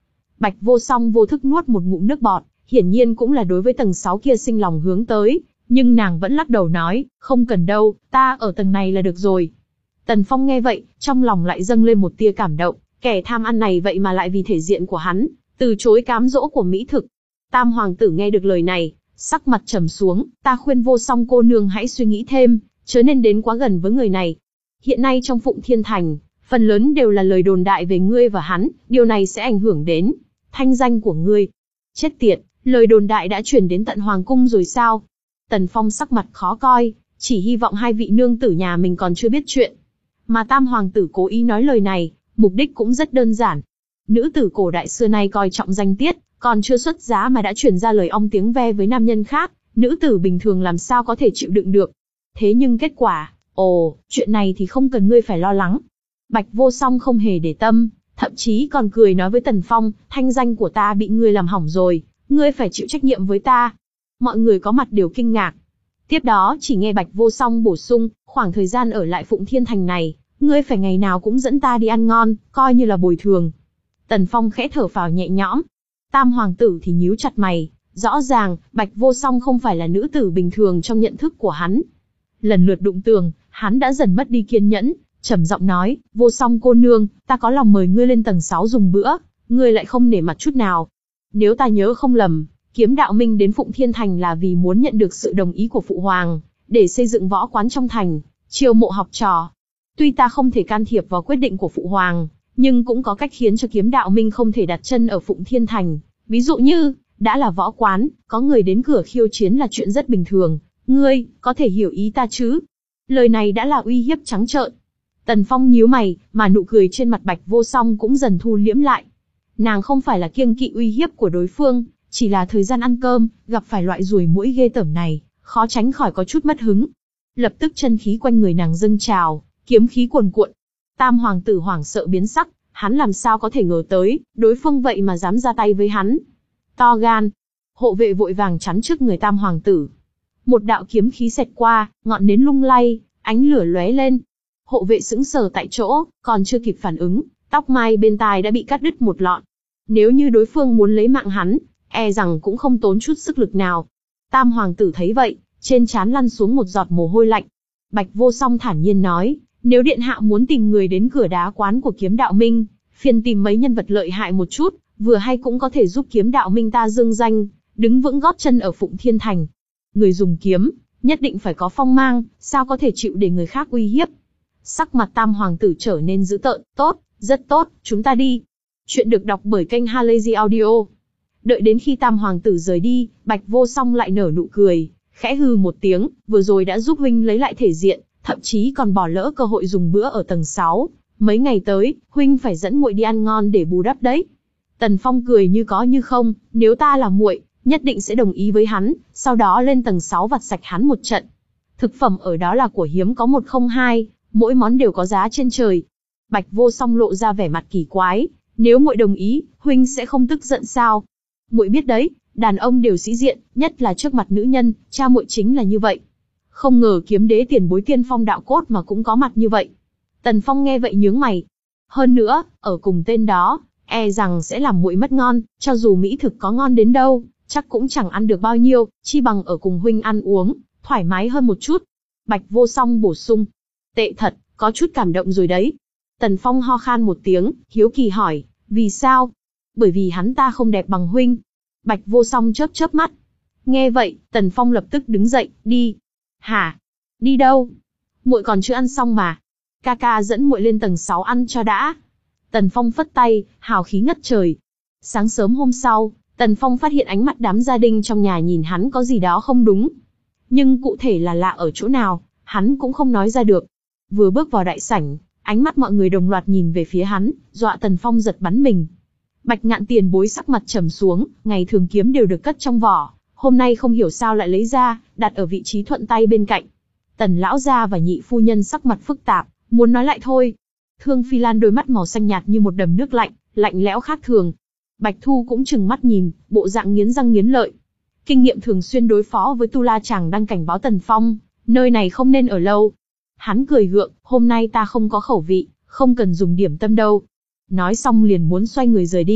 Bạch Vô Song vô thức nuốt một ngụm nước bọt, hiển nhiên cũng là đối với tầng sáu kia sinh lòng hướng tới, nhưng nàng vẫn lắc đầu nói, không cần đâu, ta ở tầng này là được rồi. Tần Phong nghe vậy, trong lòng lại dâng lên một tia cảm động, kẻ tham ăn này vậy mà lại vì thể diện của hắn, từ chối cám dỗ của mỹ thực. Tam hoàng tử nghe được lời này, sắc mặt trầm xuống, ta khuyên Vô Song cô nương hãy suy nghĩ thêm, chớ nên đến quá gần với người này. Hiện nay trong Phụng Thiên Thành, phần lớn đều là lời đồn đại về ngươi và hắn, điều này sẽ ảnh hưởng đến thanh danh của ngươi. Chết tiệt, lời đồn đại đã truyền đến tận hoàng cung rồi sao? Tần Phong sắc mặt khó coi, chỉ hy vọng hai vị nương tử nhà mình còn chưa biết chuyện. Mà Tam hoàng tử cố ý nói lời này, mục đích cũng rất đơn giản. Nữ tử cổ đại xưa nay coi trọng danh tiết, còn chưa xuất giá mà đã truyền ra lời ong tiếng ve với nam nhân khác, nữ tử bình thường làm sao có thể chịu đựng được. Thế nhưng kết quả, ồ, chuyện này thì không cần ngươi phải lo lắng. Bạch Vô Song không hề để tâm, thậm chí còn cười nói với Tần Phong, thanh danh của ta bị ngươi làm hỏng rồi, ngươi phải chịu trách nhiệm với ta. Mọi người có mặt đều kinh ngạc. Tiếp đó chỉ nghe Bạch Vô Song bổ sung, khoảng thời gian ở lại Phụng Thiên Thành này, ngươi phải ngày nào cũng dẫn ta đi ăn ngon, coi như là bồi thường. Tần Phong khẽ thở phào nhẹ nhõm. Tam hoàng tử thì nhíu chặt mày, rõ ràng, Bạch Vô Song không phải là nữ tử bình thường trong nhận thức của hắn. Lần lượt đụng tường, hắn đã dần mất đi kiên nhẫn, trầm giọng nói, Vô Song cô nương, ta có lòng mời ngươi lên tầng sáu dùng bữa, ngươi lại không nể mặt chút nào. Nếu ta nhớ không lầm, Kiếm Đạo Minh đến Phụng Thiên Thành là vì muốn nhận được sự đồng ý của Phụ Hoàng, để xây dựng võ quán trong thành, chiêu mộ học trò. Tuy ta không thể can thiệp vào quyết định của Phụ Hoàng, nhưng cũng có cách khiến cho Kiếm Đạo Minh không thể đặt chân ở Phụng Thiên Thành. Ví dụ như, đã là võ quán, có người đến cửa khiêu chiến là chuyện rất bình thường. Ngươi, có thể hiểu ý ta chứ? Lời này đã là uy hiếp trắng trợn. Tần Phong nhíu mày, mà nụ cười trên mặt Bạch Vô Song cũng dần thu liễm lại. Nàng không phải là kiêng kỵ uy hiếp của đối phương, chỉ là thời gian ăn cơm, gặp phải loại ruồi muỗi ghê tởm này, khó tránh khỏi có chút mất hứng. Lập tức chân khí quanh người nàng dâng trào, kiếm khí cuồn cuộn. Tam hoàng tử hoảng sợ biến sắc, hắn làm sao có thể ngờ tới, đối phương vậy mà dám ra tay với hắn. To gan. Hộ vệ vội vàng chắn trước người Tam hoàng tử. Một đạo kiếm khí xẹt qua, ngọn nến lung lay, ánh lửa lóe lên. Hộ vệ sững sờ tại chỗ, còn chưa kịp phản ứng, tóc mai bên tai đã bị cắt đứt một lọn. Nếu như đối phương muốn lấy mạng hắn, e rằng cũng không tốn chút sức lực nào. Tam hoàng tử thấy vậy, trên trán lăn xuống một giọt mồ hôi lạnh. Bạch Vô Song thản nhiên nói, nếu điện hạ muốn tìm người đến cửa đá quán của Kiếm Đạo Minh, phiền tìm mấy nhân vật lợi hại một chút, vừa hay cũng có thể giúp Kiếm Đạo Minh ta dương danh, đứng vững gót chân ở Phụng Thiên Thành. Người dùng kiếm, nhất định phải có phong mang, sao có thể chịu để người khác uy hiếp. Sắc mặt Tam hoàng tử trở nên dữ tợn, tốt, rất tốt, chúng ta đi. Chuyện được đọc bởi kênh Halazy Audio. Đợi đến khi Tam hoàng tử rời đi, Bạch Vô Song lại nở nụ cười, khẽ hừ một tiếng, vừa rồi đã giúp huynh lấy lại thể diện, thậm chí còn bỏ lỡ cơ hội dùng bữa ở tầng sáu. Mấy ngày tới, huynh phải dẫn muội đi ăn ngon để bù đắp đấy. Tần Phong cười như có như không, nếu ta là muội, nhất định sẽ đồng ý với hắn, sau đó lên tầng sáu vặt sạch hắn một trận. Thực phẩm ở đó là của hiếm có một không hai, mỗi món đều có giá trên trời. Bạch Vô Song lộ ra vẻ mặt kỳ quái, nếu muội đồng ý, huynh sẽ không tức giận sao? Muội biết đấy, đàn ông đều sĩ diện, nhất là trước mặt nữ nhân, cha muội chính là như vậy. Không ngờ Kiếm Đế tiền bối Tiên Phong đạo cốt mà cũng có mặt như vậy. Tần Phong nghe vậy nhướng mày. Hơn nữa, ở cùng tên đó, e rằng sẽ làm muội mất ngon, cho dù mỹ thực có ngon đến đâu, chắc cũng chẳng ăn được bao nhiêu, chi bằng ở cùng huynh ăn uống, thoải mái hơn một chút. Bạch Vô Song bổ sung. Tệ thật, có chút cảm động rồi đấy. Tần Phong ho khan một tiếng, hiếu kỳ hỏi, vì sao? Bởi vì hắn ta không đẹp bằng huynh. Bạch Vô Song chớp chớp mắt. Nghe vậy, Tần Phong lập tức đứng dậy, đi. Hả? Đi đâu? Muội còn chưa ăn xong mà. Ca ca dẫn muội lên tầng sáu ăn cho đã. Tần Phong phất tay, hào khí ngất trời. Sáng sớm hôm sau, Tần Phong phát hiện ánh mắt đám gia đình trong nhà nhìn hắn có gì đó không đúng. Nhưng cụ thể là lạ ở chỗ nào, hắn cũng không nói ra được. Vừa bước vào đại sảnh, ánh mắt mọi người đồng loạt nhìn về phía hắn, dọa Tần Phong giật bắn mình. Bạch Ngạn tiền bối sắc mặt trầm xuống, ngày thường kiếm đều được cất trong vỏ, hôm nay không hiểu sao lại lấy ra, đặt ở vị trí thuận tay bên cạnh. Tần lão gia và nhị phu nhân sắc mặt phức tạp, muốn nói lại thôi. Thương Phi Lan đôi mắt màu xanh nhạt như một đầm nước lạnh, lạnh lẽo khác thường. Bạch Thu cũng trừng mắt nhìn, bộ dạng nghiến răng nghiến lợi. Kinh nghiệm thường xuyên đối phó với Tu La Chàng đang cảnh báo Tần Phong, nơi này không nên ở lâu. Hắn cười gượng, hôm nay ta không có khẩu vị, không cần dùng điểm tâm đâu. Nói xong liền muốn xoay người rời đi,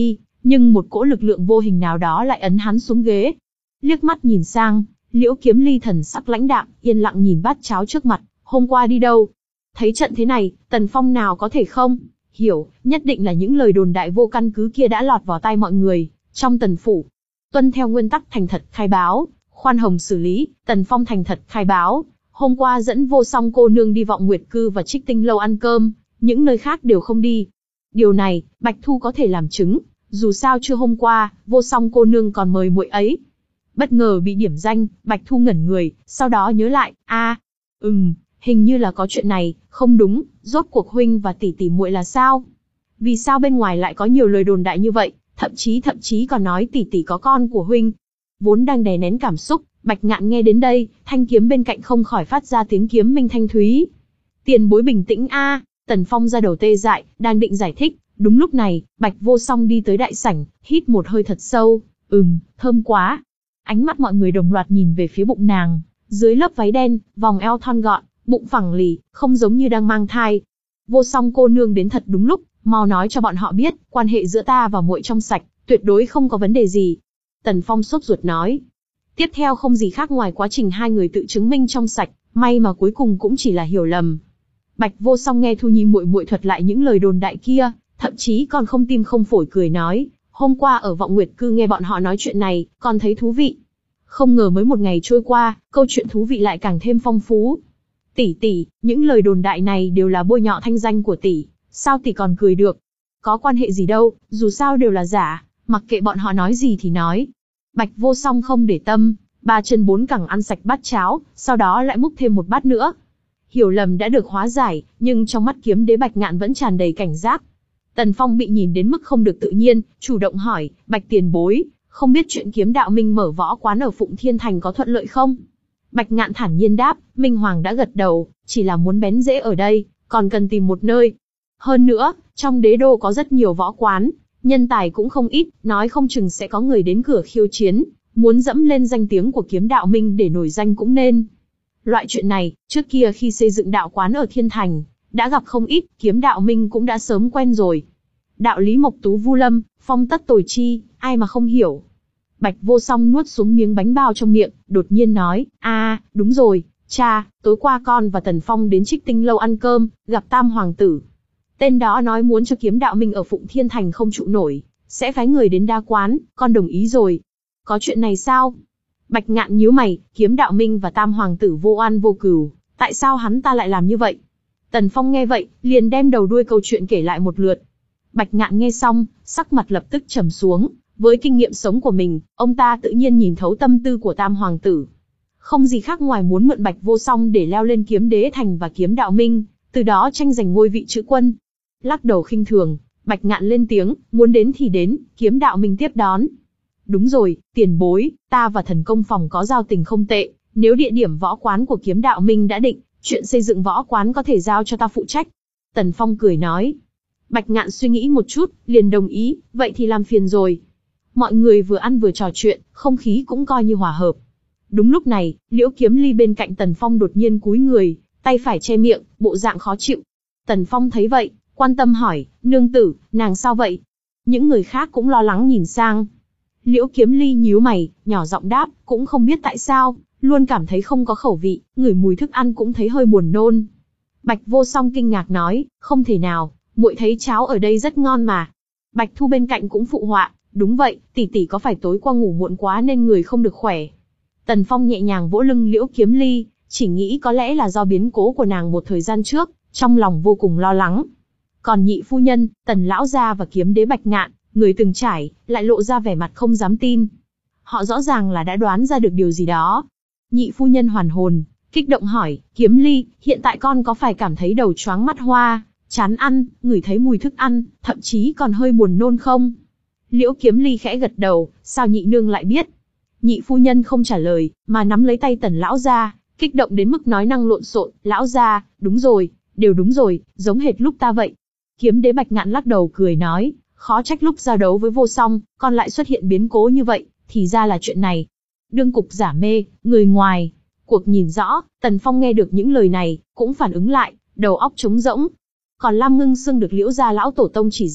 nhưng một cỗ lực lượng vô hình nào đó lại ấn hắn xuống ghế. Liếc mắt nhìn sang, Liễu Kiếm Ly thần sắc lãnh đạm, yên lặng nhìn bát cháo trước mặt, hôm qua đi đâu? Thấy trận thế này, Tần Phong nào có thể không hiểu, nhất định là những lời đồn đại vô căn cứ kia đã lọt vào tai mọi người, trong Tần phủ. Tuân theo nguyên tắc thành thật khai báo, khoan hồng xử lý, Tần Phong thành thật khai báo, hôm qua dẫn Vô Song cô nương đi Vọng Nguyệt Cư và Trích Tinh lâu ăn cơm, những nơi khác đều không đi. Điều này, Bạch Thu có thể làm chứng, dù sao chưa hôm qua, Vô Song cô nương còn mời muội ấy. Bất ngờ bị điểm danh, Bạch Thu ngẩn người, sau đó nhớ lại, a, à, ừm, hình như là có chuyện này, không đúng, rốt cuộc huynh và tỷ tỷ muội là sao? Vì sao bên ngoài lại có nhiều lời đồn đại như vậy, thậm chí thậm chí còn nói tỷ tỷ có con của huynh. Vốn đang đè nén cảm xúc, Bạch Ngạn nghe đến đây, thanh kiếm bên cạnh không khỏi phát ra tiếng kiếm minh thanh thúy. Tiền bối bình tĩnh a, Tần Phong ra đầu tê dại, đang định giải thích, đúng lúc này, Bạch Vô Song đi tới đại sảnh, hít một hơi thật sâu, ừm, thơm quá. Ánh mắt mọi người đồng loạt nhìn về phía bụng nàng, dưới lớp váy đen, vòng eo thon gọn, bụng phẳng lì, không giống như đang mang thai. Vô Song cô nương đến thật đúng lúc, mau nói cho bọn họ biết, quan hệ giữa ta và muội trong sạch, tuyệt đối không có vấn đề gì. Tần Phong sốt ruột nói. Tiếp theo không gì khác ngoài quá trình hai người tự chứng minh trong sạch, may mà cuối cùng cũng chỉ là hiểu lầm. Bạch Vô Song nghe Thu Nhi muội muội thuật lại những lời đồn đại kia, thậm chí còn không tim không phổi cười nói, hôm qua ở Vọng Nguyệt Cư nghe bọn họ nói chuyện này, còn thấy thú vị. Không ngờ mới một ngày trôi qua, câu chuyện thú vị lại càng thêm phong phú. Tỷ tỷ, những lời đồn đại này đều là bôi nhọ thanh danh của tỷ, sao tỷ còn cười được? Có quan hệ gì đâu, dù sao đều là giả, mặc kệ bọn họ nói gì thì nói. Bạch Vô Song không để tâm, ba chân bốn cẳng ăn sạch bát cháo, sau đó lại múc thêm một bát nữa. Hiểu lầm đã được hóa giải, nhưng trong mắt kiếm đế Bạch Ngạn vẫn tràn đầy cảnh giác. Tần Phong bị nhìn đến mức không được tự nhiên, chủ động hỏi, Bạch tiền bối, không biết chuyện Kiếm Đạo Minh mở võ quán ở Phụng Thiên Thành có thuận lợi không? Bạch Ngạn thản nhiên đáp, Minh Hoàng đã gật đầu, chỉ là muốn bén rễ ở đây, còn cần tìm một nơi. Hơn nữa, trong đế đô có rất nhiều võ quán, nhân tài cũng không ít, nói không chừng sẽ có người đến cửa khiêu chiến, muốn dẫm lên danh tiếng của Kiếm Đạo Minh để nổi danh cũng nên. Loại chuyện này, trước kia khi xây dựng đạo quán ở Thiên Thành, đã gặp không ít, Kiếm Đạo Minh cũng đã sớm quen rồi. Đạo lý mộc tú vu lâm, phong tất tồi chi, ai mà không hiểu. Bạch Vô Song nuốt xuống miếng bánh bao trong miệng, đột nhiên nói, a, à, đúng rồi, cha, tối qua con và Tần Phong đến Trích Tinh lâu ăn cơm, gặp Tam Hoàng tử. Tên đó nói muốn cho Kiếm Đạo Minh ở Phụng Thiên Thành không trụ nổi, sẽ phái người đến đa quán, con đồng ý rồi. Có chuyện này sao? Bạch Ngạn nhíu mày, Kiếm Đạo Minh và Tam Hoàng tử vô oan vô cừu, tại sao hắn ta lại làm như vậy? Tần Phong nghe vậy, liền đem đầu đuôi câu chuyện kể lại một lượt. Bạch Ngạn nghe xong, sắc mặt lập tức trầm xuống, với kinh nghiệm sống của mình, ông ta tự nhiên nhìn thấu tâm tư của Tam Hoàng tử. Không gì khác ngoài muốn mượn Bạch Vô Song để leo lên Kiếm Đế Thành và Kiếm Đạo Minh, từ đó tranh giành ngôi vị chữ quân. Lắc đầu khinh thường, Bạch Ngạn lên tiếng, muốn đến thì đến, Kiếm Đạo Minh tiếp đón. Đúng rồi, tiền bối, ta và Thần Công Phòng có giao tình không tệ, nếu địa điểm võ quán của Kiếm Đạo Minh đã định, chuyện xây dựng võ quán có thể giao cho ta phụ trách. Tần Phong cười nói. Bạch Ngạn suy nghĩ một chút, liền đồng ý, vậy thì làm phiền rồi. Mọi người vừa ăn vừa trò chuyện, không khí cũng coi như hòa hợp. Đúng lúc này, Liễu Kiếm Ly bên cạnh Tần Phong đột nhiên cúi người, tay phải che miệng, bộ dạng khó chịu. Tần Phong thấy vậy, quan tâm hỏi, nương tử, nàng sao vậy? Những người khác cũng lo lắng nhìn sang. Liễu Kiếm Ly nhíu mày, nhỏ giọng đáp, cũng không biết tại sao, luôn cảm thấy không có khẩu vị, ngửi mùi thức ăn cũng thấy hơi buồn nôn. Bạch Vô Song kinh ngạc nói, không thể nào, muội thấy cháo ở đây rất ngon mà. Bạch Thu bên cạnh cũng phụ họa, đúng vậy, tỷ tỷ có phải tối qua ngủ muộn quá nên người không được khỏe. Tần Phong nhẹ nhàng vỗ lưng Liễu Kiếm Ly, chỉ nghĩ có lẽ là do biến cố của nàng một thời gian trước, trong lòng vô cùng lo lắng. Còn nhị phu nhân, Tần lão gia và Kiếm Đế Bạch Ngạn, người từng trải, lại lộ ra vẻ mặt không dám tin. Họ rõ ràng là đã đoán ra được điều gì đó. Nhị phu nhân hoàn hồn, kích động hỏi, Kiếm Ly, hiện tại con có phải cảm thấy đầu choáng mắt hoa, chán ăn, ngửi thấy mùi thức ăn, thậm chí còn hơi buồn nôn không? Liễu Kiếm Ly khẽ gật đầu, sao nhị nương lại biết? Nhị phu nhân không trả lời, mà nắm lấy tay Tần lão gia, kích động đến mức nói năng lộn xộn, lão gia, đúng rồi, đều đúng rồi, giống hệt lúc ta vậy. Kiếm Đế Bạch Ngạn lắc đầu cười nói, khó trách lúc giao đấu với Vô Song, con lại xuất hiện biến cố như vậy, thì ra là chuyện này. Đương cục giả mê, người ngoài, cuộc nhìn rõ, Tần Phong nghe được những lời này, cũng phản ứng lại, đầu óc trống rỗng. Còn Lam Ngưng Sương được Liễu gia lão tổ tông chỉ dạy,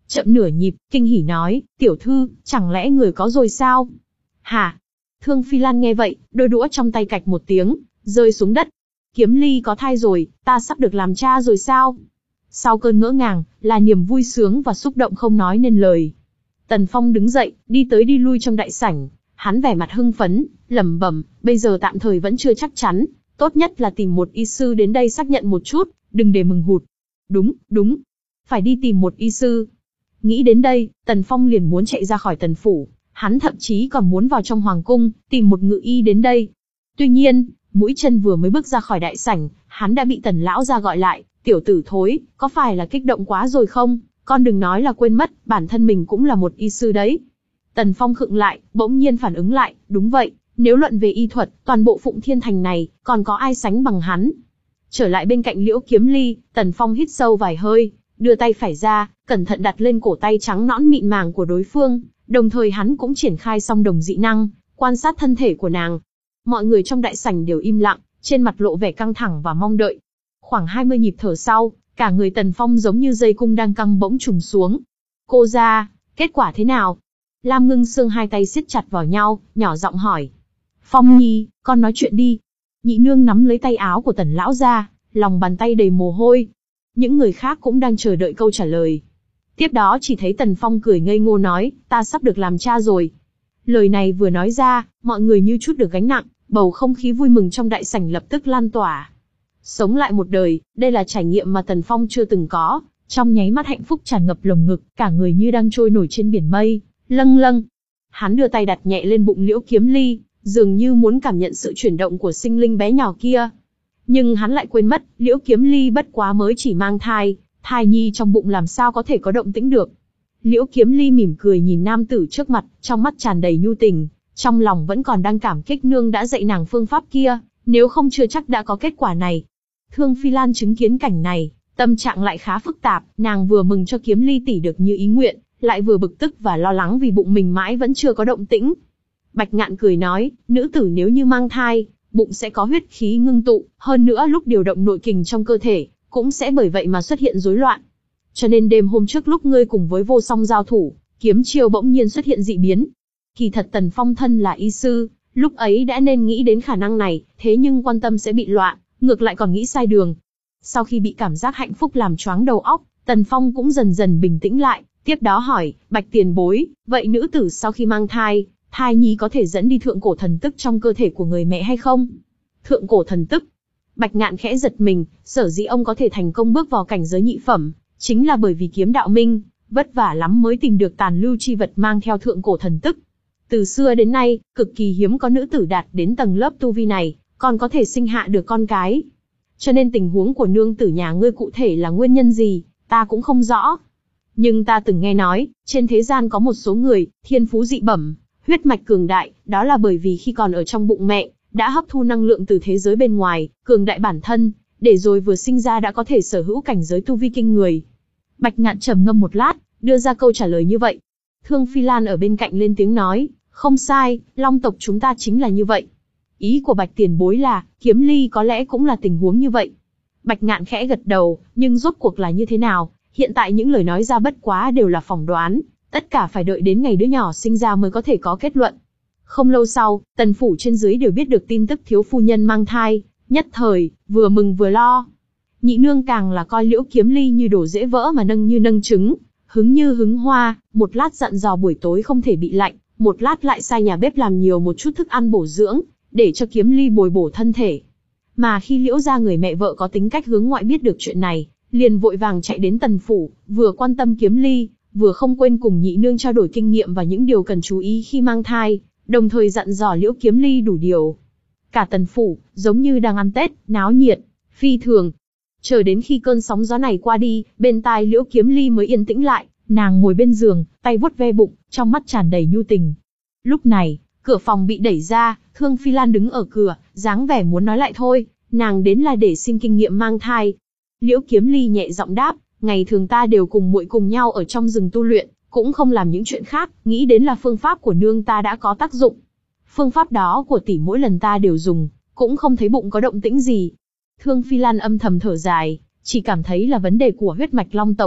chậm nửa nhịp, kinh hỉ nói, tiểu thư, chẳng lẽ người có rồi sao? Hả? Thương Phi Lan nghe vậy, đôi đũa trong tay cạch một tiếng, rơi xuống đất. Kiếm Ly có thai rồi, ta sắp được làm cha rồi sao? Sau cơn ngỡ ngàng, là niềm vui sướng và xúc động không nói nên lời. Tần Phong đứng dậy, đi tới đi lui trong đại sảnh, hắn vẻ mặt hưng phấn, lẩm bẩm, bây giờ tạm thời vẫn chưa chắc chắn, tốt nhất là tìm một y sư đến đây xác nhận một chút, đừng để mừng hụt. Đúng, đúng, phải đi tìm một y sư. Nghĩ đến đây, Tần Phong liền muốn chạy ra khỏi Tần phủ, hắn thậm chí còn muốn vào trong hoàng cung, tìm một ngự y đến đây. Tuy nhiên, mũi chân vừa mới bước ra khỏi đại sảnh, hắn đã bị Tần lão gia gọi lại, tiểu tử thối, có phải là kích động quá rồi không? Con đừng nói là quên mất, bản thân mình cũng là một y sư đấy. Tần Phong khựng lại, bỗng nhiên phản ứng lại, đúng vậy, nếu luận về y thuật, toàn bộ Phụng Thiên Thành này, còn có ai sánh bằng hắn. Trở lại bên cạnh Liễu Kiếm Ly, Tần Phong hít sâu vài hơi, đưa tay phải ra, cẩn thận đặt lên cổ tay trắng nõn mịn màng của đối phương, đồng thời hắn cũng triển khai song đồng dị năng, quan sát thân thể của nàng. Mọi người trong đại sảnh đều im lặng, trên mặt lộ vẻ căng thẳng và mong đợi. Khoảng hai mươi nhịp thở sau, cả người Tần Phong giống như dây cung đang căng bỗng trùng xuống. Cô ra, kết quả thế nào? Lam Ngưng Sương hai tay siết chặt vào nhau, nhỏ giọng hỏi. Phong Nhi, con nói chuyện đi. Nhị nương nắm lấy tay áo của Tần lão gia, lòng bàn tay đầy mồ hôi. Những người khác cũng đang chờ đợi câu trả lời. Tiếp đó chỉ thấy Tần Phong cười ngây ngô nói, ta sắp được làm cha rồi. Lời này vừa nói ra, mọi người như chút được gánh nặng, bầu không khí vui mừng trong đại sảnh lập tức lan tỏa. Sống lại một đời, đây là trải nghiệm mà Tần Phong chưa từng có, trong nháy mắt hạnh phúc tràn ngập lồng ngực, cả người như đang trôi nổi trên biển mây, lâng lâng. Hắn đưa tay đặt nhẹ lên bụng Liễu Kiếm Ly, dường như muốn cảm nhận sự chuyển động của sinh linh bé nhỏ kia. Nhưng hắn lại quên mất, Liễu Kiếm Ly bất quá mới chỉ mang thai, thai nhi trong bụng làm sao có thể có động tĩnh được. Liễu Kiếm Ly mỉm cười nhìn nam tử trước mặt, trong mắt tràn đầy nhu tình, trong lòng vẫn còn đang cảm kích nương đã dạy nàng phương pháp kia, nếu không chưa chắc đã có kết quả này. Thương Phi Lan chứng kiến cảnh này, tâm trạng lại khá phức tạp, nàng vừa mừng cho Kiếm Ly tỷ được như ý nguyện, lại vừa bực tức và lo lắng vì bụng mình mãi vẫn chưa có động tĩnh. Bạch Ngạn cười nói, nữ tử nếu như mang thai, bụng sẽ có huyết khí ngưng tụ, hơn nữa lúc điều động nội kình trong cơ thể, cũng sẽ bởi vậy mà xuất hiện rối loạn. Cho nên đêm hôm trước lúc ngươi cùng với Vô Song giao thủ, kiếm chiêu bỗng nhiên xuất hiện dị biến. Kỳ thật Tần Phong thân là y sư, lúc ấy đã nên nghĩ đến khả năng này, thế nhưng quan tâm sẽ bị loạn, ngược lại còn nghĩ sai đường. Sau khi bị cảm giác hạnh phúc làm choáng đầu óc, Tần Phong cũng dần dần bình tĩnh lại, tiếp đó hỏi, Bạch tiền bối, vậy nữ tử sau khi mang thai, thai nhi có thể dẫn đi thượng cổ thần tức trong cơ thể của người mẹ hay không? Thượng cổ thần tức? Bạch Ngạn khẽ giật mình, sở dĩ ông có thể thành công bước vào cảnh giới nhị phẩm, chính là bởi vì kiếm đạo minh, vất vả lắm mới tìm được tàn lưu chi vật mang theo thượng cổ thần tức. Từ xưa đến nay, cực kỳ hiếm có nữ tử đạt đến tầng lớp tu vi này, còn có thể sinh hạ được con cái. Cho nên tình huống của nương tử nhà ngươi cụ thể là nguyên nhân gì, ta cũng không rõ. Nhưng ta từng nghe nói, trên thế gian có một số người, thiên phú dị bẩm, huyết mạch cường đại, đó là bởi vì khi còn ở trong bụng mẹ, đã hấp thu năng lượng từ thế giới bên ngoài, cường đại bản thân, để rồi vừa sinh ra đã có thể sở hữu cảnh giới tu vi kinh người. Bạch Ngạn trầm ngâm một lát, đưa ra câu trả lời như vậy. Thương Phi Lan ở bên cạnh lên tiếng nói, không sai, Long tộc chúng ta chính là như vậy. Ý của Bạch tiền bối là, Kiếm Ly có lẽ cũng là tình huống như vậy. Bạch Ngạn khẽ gật đầu, nhưng rốt cuộc là như thế nào, hiện tại những lời nói ra bất quá đều là phỏng đoán, tất cả phải đợi đến ngày đứa nhỏ sinh ra mới có thể có kết luận. Không lâu sau, Tần phủ trên dưới đều biết được tin tức thiếu phu nhân mang thai, nhất thời, vừa mừng vừa lo. Nhị nương càng là coi Liễu Kiếm Ly như đồ dễ vỡ mà nâng như nâng trứng, hứng như hứng hoa, một lát dặn dò buổi tối không thể bị lạnh, một lát lại sai nhà bếp làm nhiều một chút thức ăn bổ dưỡng, để cho Kiếm Ly bồi bổ thân thể. Mà khi Liễu gia người mẹ vợ có tính cách hướng ngoại biết được chuyện này, liền vội vàng chạy đến Tần phủ, vừa quan tâm Kiếm Ly, vừa không quên cùng nhị nương trao đổi kinh nghiệm và những điều cần chú ý khi mang thai, đồng thời dặn dò Liễu Kiếm Ly đủ điều. Cả Tần phủ, giống như đang ăn Tết, náo nhiệt, phi thường. Chờ đến khi cơn sóng gió này qua đi, bên tai Liễu Kiếm Ly mới yên tĩnh lại, nàng ngồi bên giường, tay vuốt ve bụng, trong mắt tràn đầy nhu tình. Lúc này, cửa phòng bị đẩy ra, Thương Phi Lan đứng ở cửa, dáng vẻ muốn nói lại thôi, nàng đến là để xin kinh nghiệm mang thai. Liễu Kiếm Ly nhẹ giọng đáp, ngày thường ta đều cùng muội cùng nhau ở trong rừng tu luyện, cũng không làm những chuyện khác, nghĩ đến là phương pháp của nương ta đã có tác dụng. Phương pháp đó của tỷ mỗi lần ta đều dùng, cũng không thấy bụng có động tĩnh gì. Thương Phi Lan âm thầm thở dài, chỉ cảm thấy là vấn đề của huyết mạch Long tộc.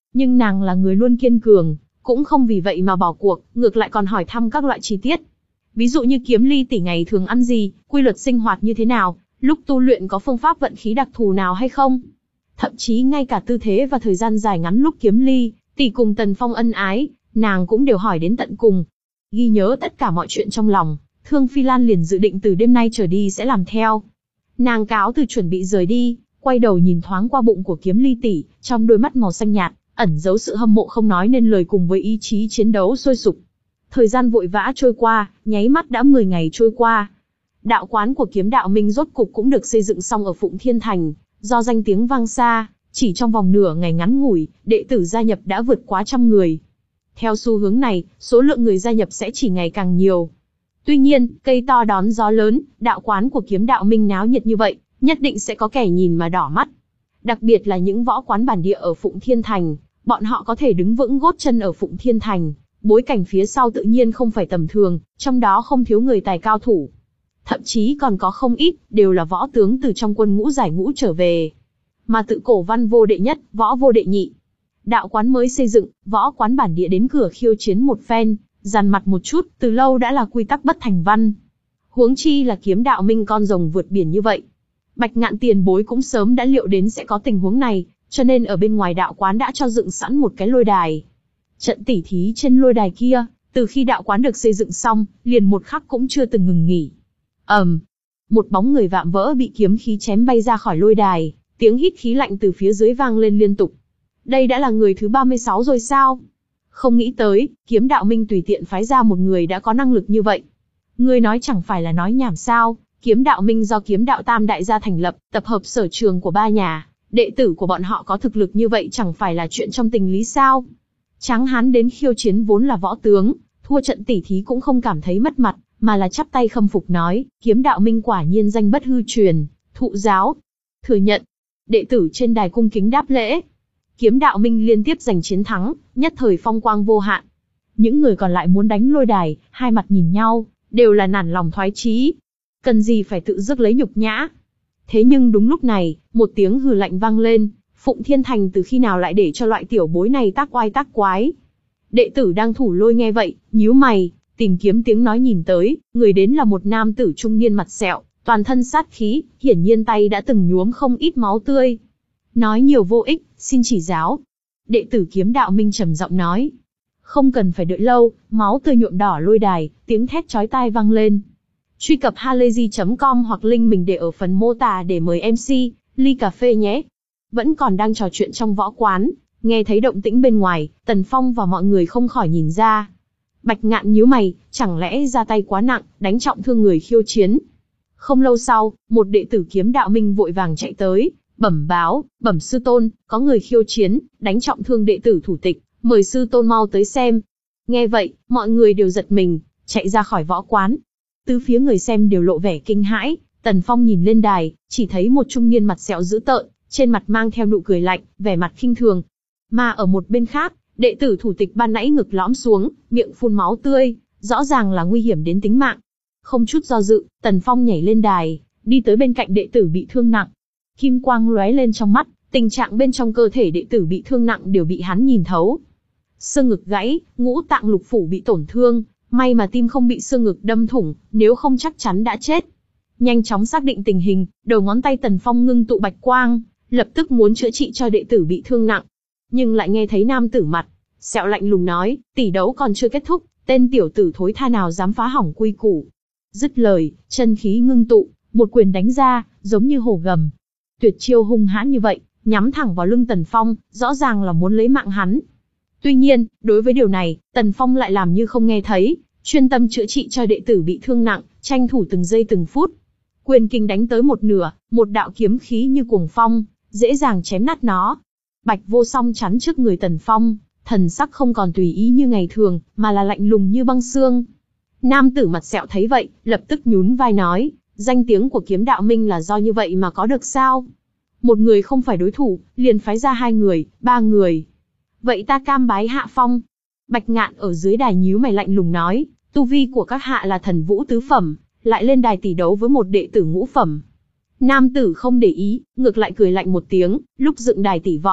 Nhưng nàng là người luôn kiên cường, cũng không vì vậy mà bỏ cuộc, ngược lại còn hỏi thăm các loại chi tiết. Ví dụ như Kiếm Ly tỷ ngày thường ăn gì, quy luật sinh hoạt như thế nào, lúc tu luyện có phương pháp vận khí đặc thù nào hay không. Thậm chí ngay cả tư thế và thời gian dài ngắn lúc Kiếm Ly tỷ cùng Tần Phong ân ái, nàng cũng đều hỏi đến tận cùng. Ghi nhớ tất cả mọi chuyện trong lòng, Thương Phi Lan liền dự định từ đêm nay trở đi sẽ làm theo. Nàng cáo từ chuẩn bị rời đi, quay đầu nhìn thoáng qua bụng của Kiếm Ly tỷ, trong đôi mắt màu xanh nhạt, ẩn giấu sự hâm mộ không nói nên lời cùng với ý chí chiến đấu sôi sục. Thời gian vội vã trôi qua, nháy mắt đã mười ngày trôi qua. Đạo quán của Kiếm Đạo Minh rốt cục cũng được xây dựng xong ở Phụng Thiên Thành, do danh tiếng vang xa, chỉ trong vòng nửa ngày ngắn ngủi, đệ tử gia nhập đã vượt quá trăm người. Theo xu hướng này, số lượng người gia nhập sẽ chỉ ngày càng nhiều. Tuy nhiên, cây to đón gió lớn, đạo quán của Kiếm Đạo Minh náo nhiệt như vậy, nhất định sẽ có kẻ nhìn mà đỏ mắt. Đặc biệt là những võ quán bản địa ở Phụng Thiên Thành, bọn họ có thể đứng vững gót chân ở Phụng Thiên Thành, bối cảnh phía sau tự nhiên không phải tầm thường, trong đó không thiếu người tài cao thủ. Thậm chí còn có không ít, đều là võ tướng từ trong quân ngũ giải ngũ trở về. Mà tự cổ văn vô đệ nhất, võ vô đệ nhị. Đạo quán mới xây dựng, võ quán bản địa đến cửa khiêu chiến một phen, dằn mặt một chút, từ lâu đã là quy tắc bất thành văn. Huống chi là Kiếm Đạo Minh con rồng vượt biển như vậy. Bạch Ngạn tiền bối cũng sớm đã liệu đến sẽ có tình huống này, cho nên ở bên ngoài đạo quán đã cho dựng sẵn một cái lôi đài. Trận tỉ thí trên lôi đài kia, từ khi đạo quán được xây dựng xong, liền một khắc cũng chưa từng ngừng nghỉ. ầm, um, một bóng người vạm vỡ bị kiếm khí chém bay ra khỏi lôi đài, tiếng hít khí lạnh từ phía dưới vang lên liên tục. Đây đã là người thứ ba mươi sáu rồi sao? Không nghĩ tới, Kiếm Đạo Minh tùy tiện phái ra một người đã có năng lực như vậy. Ngươi nói chẳng phải là nói nhảm sao? Kiếm Đạo Minh do Kiếm Đạo Tam đại gia thành lập, tập hợp sở trường của ba nhà, đệ tử của bọn họ có thực lực như vậy chẳng phải là chuyện trong tình lý sao? Tráng hán đến khiêu chiến vốn là võ tướng, thua trận tỉ thí cũng không cảm thấy mất mặt, mà là chắp tay khâm phục nói, Kiếm Đạo Minh quả nhiên danh bất hư truyền, thụ giáo. Thừa nhận. Đệ tử trên đài cung kính đáp lễ. Kiếm Đạo Minh liên tiếp giành chiến thắng, nhất thời phong quang vô hạn. Những người còn lại muốn đánh lôi đài, hai mặt nhìn nhau, đều là nản lòng thoái chí. Cần gì phải tự dứt lấy nhục nhã. Thế nhưng đúng lúc này, một tiếng hừ lạnh vang lên, Phụng Thiên Thành từ khi nào lại để cho loại tiểu bối này tác oai tác quái. Đệ tử đang thủ lôi nghe vậy, nhíu mày, tìm kiếm tiếng nói nhìn tới, người đến là một nam tử trung niên mặt sẹo, toàn thân sát khí, hiển nhiên tay đã từng nhuốm không ít máu tươi. Nói nhiều vô ích, xin chỉ giáo. Đệ tử Kiếm Đạo Minh trầm giọng nói. Không cần phải đợi lâu, máu tươi nhuộm đỏ lôi đài, tiếng thét chói tai vang lên. Truy cập halayzi chấm com hoặc link mình để ở phần mô tả để mời em xê, ly cà phê nhé. Vẫn còn đang trò chuyện trong võ quán, nghe thấy động tĩnh bên ngoài, Tần Phong và mọi người không khỏi nhìn ra. Bạch Ngạn nhíu mày, chẳng lẽ ra tay quá nặng, đánh trọng thương người khiêu chiến. Không lâu sau, một đệ tử Kiếm Đạo Minh vội vàng chạy tới, bẩm báo, bẩm sư tôn, có người khiêu chiến, đánh trọng thương đệ tử thủ tịch, mời sư tôn mau tới xem. Nghe vậy, mọi người đều giật mình, chạy ra khỏi võ quán. Tứ phía người xem đều lộ vẻ kinh hãi, Tần Phong nhìn lên đài, chỉ thấy một trung niên mặt sẹo dữ tợn, trên mặt mang theo nụ cười lạnh, vẻ mặt khinh thường. Mà ở một bên khác, đệ tử thủ tịch ban nãy ngực lõm xuống, miệng phun máu tươi, rõ ràng là nguy hiểm đến tính mạng. Không chút do dự, Tần Phong nhảy lên đài, đi tới bên cạnh đệ tử bị thương nặng. Kim quang lóe lên trong mắt, tình trạng bên trong cơ thể đệ tử bị thương nặng đều bị hắn nhìn thấu. Xương ngực gãy, ngũ tạng lục phủ bị tổn thương, may mà tim không bị xương ngực đâm thủng, nếu không chắc chắn đã chết. Nhanh chóng xác định tình hình, đầu ngón tay Tần Phong ngưng tụ bạch quang, lập tức muốn chữa trị cho đệ tử bị thương nặng. Nhưng lại nghe thấy nam tử mặt sẹo lạnh lùng nói, tỷ đấu còn chưa kết thúc, tên tiểu tử thối tha nào dám phá hỏng quy củ. Dứt lời, chân khí ngưng tụ, một quyền đánh ra, giống như hổ gầm. Tuyệt chiêu hung hãn như vậy, nhắm thẳng vào lưng Tần Phong, rõ ràng là muốn lấy mạng hắn. Tuy nhiên, đối với điều này, Tần Phong lại làm như không nghe thấy, chuyên tâm chữa trị cho đệ tử bị thương nặng, tranh thủ từng giây từng phút. Quyền kinh đánh tới một nửa, một đạo kiếm khí như cuồng phong, dễ dàng chém nát nó. Bạch Vô Song chắn trước người Tần Phong, thần sắc không còn tùy ý như ngày thường, mà là lạnh lùng như băng xương. Nam tử mặt sẹo thấy vậy, lập tức nhún vai nói, danh tiếng của Kiếm Đạo Minh là do như vậy mà có được sao? Một người không phải đối thủ, liền phái ra hai người, ba người. Vậy ta cam bái hạ phong. Bạch Ngạn ở dưới đài nhíu mày lạnh lùng nói, tu vi của các hạ là thần vũ tứ phẩm, lại lên đài tỷ đấu với một đệ tử ngũ phẩm. Nam tử không để ý, ngược lại cười lạnh một tiếng, lúc dựng đài tỷ võ,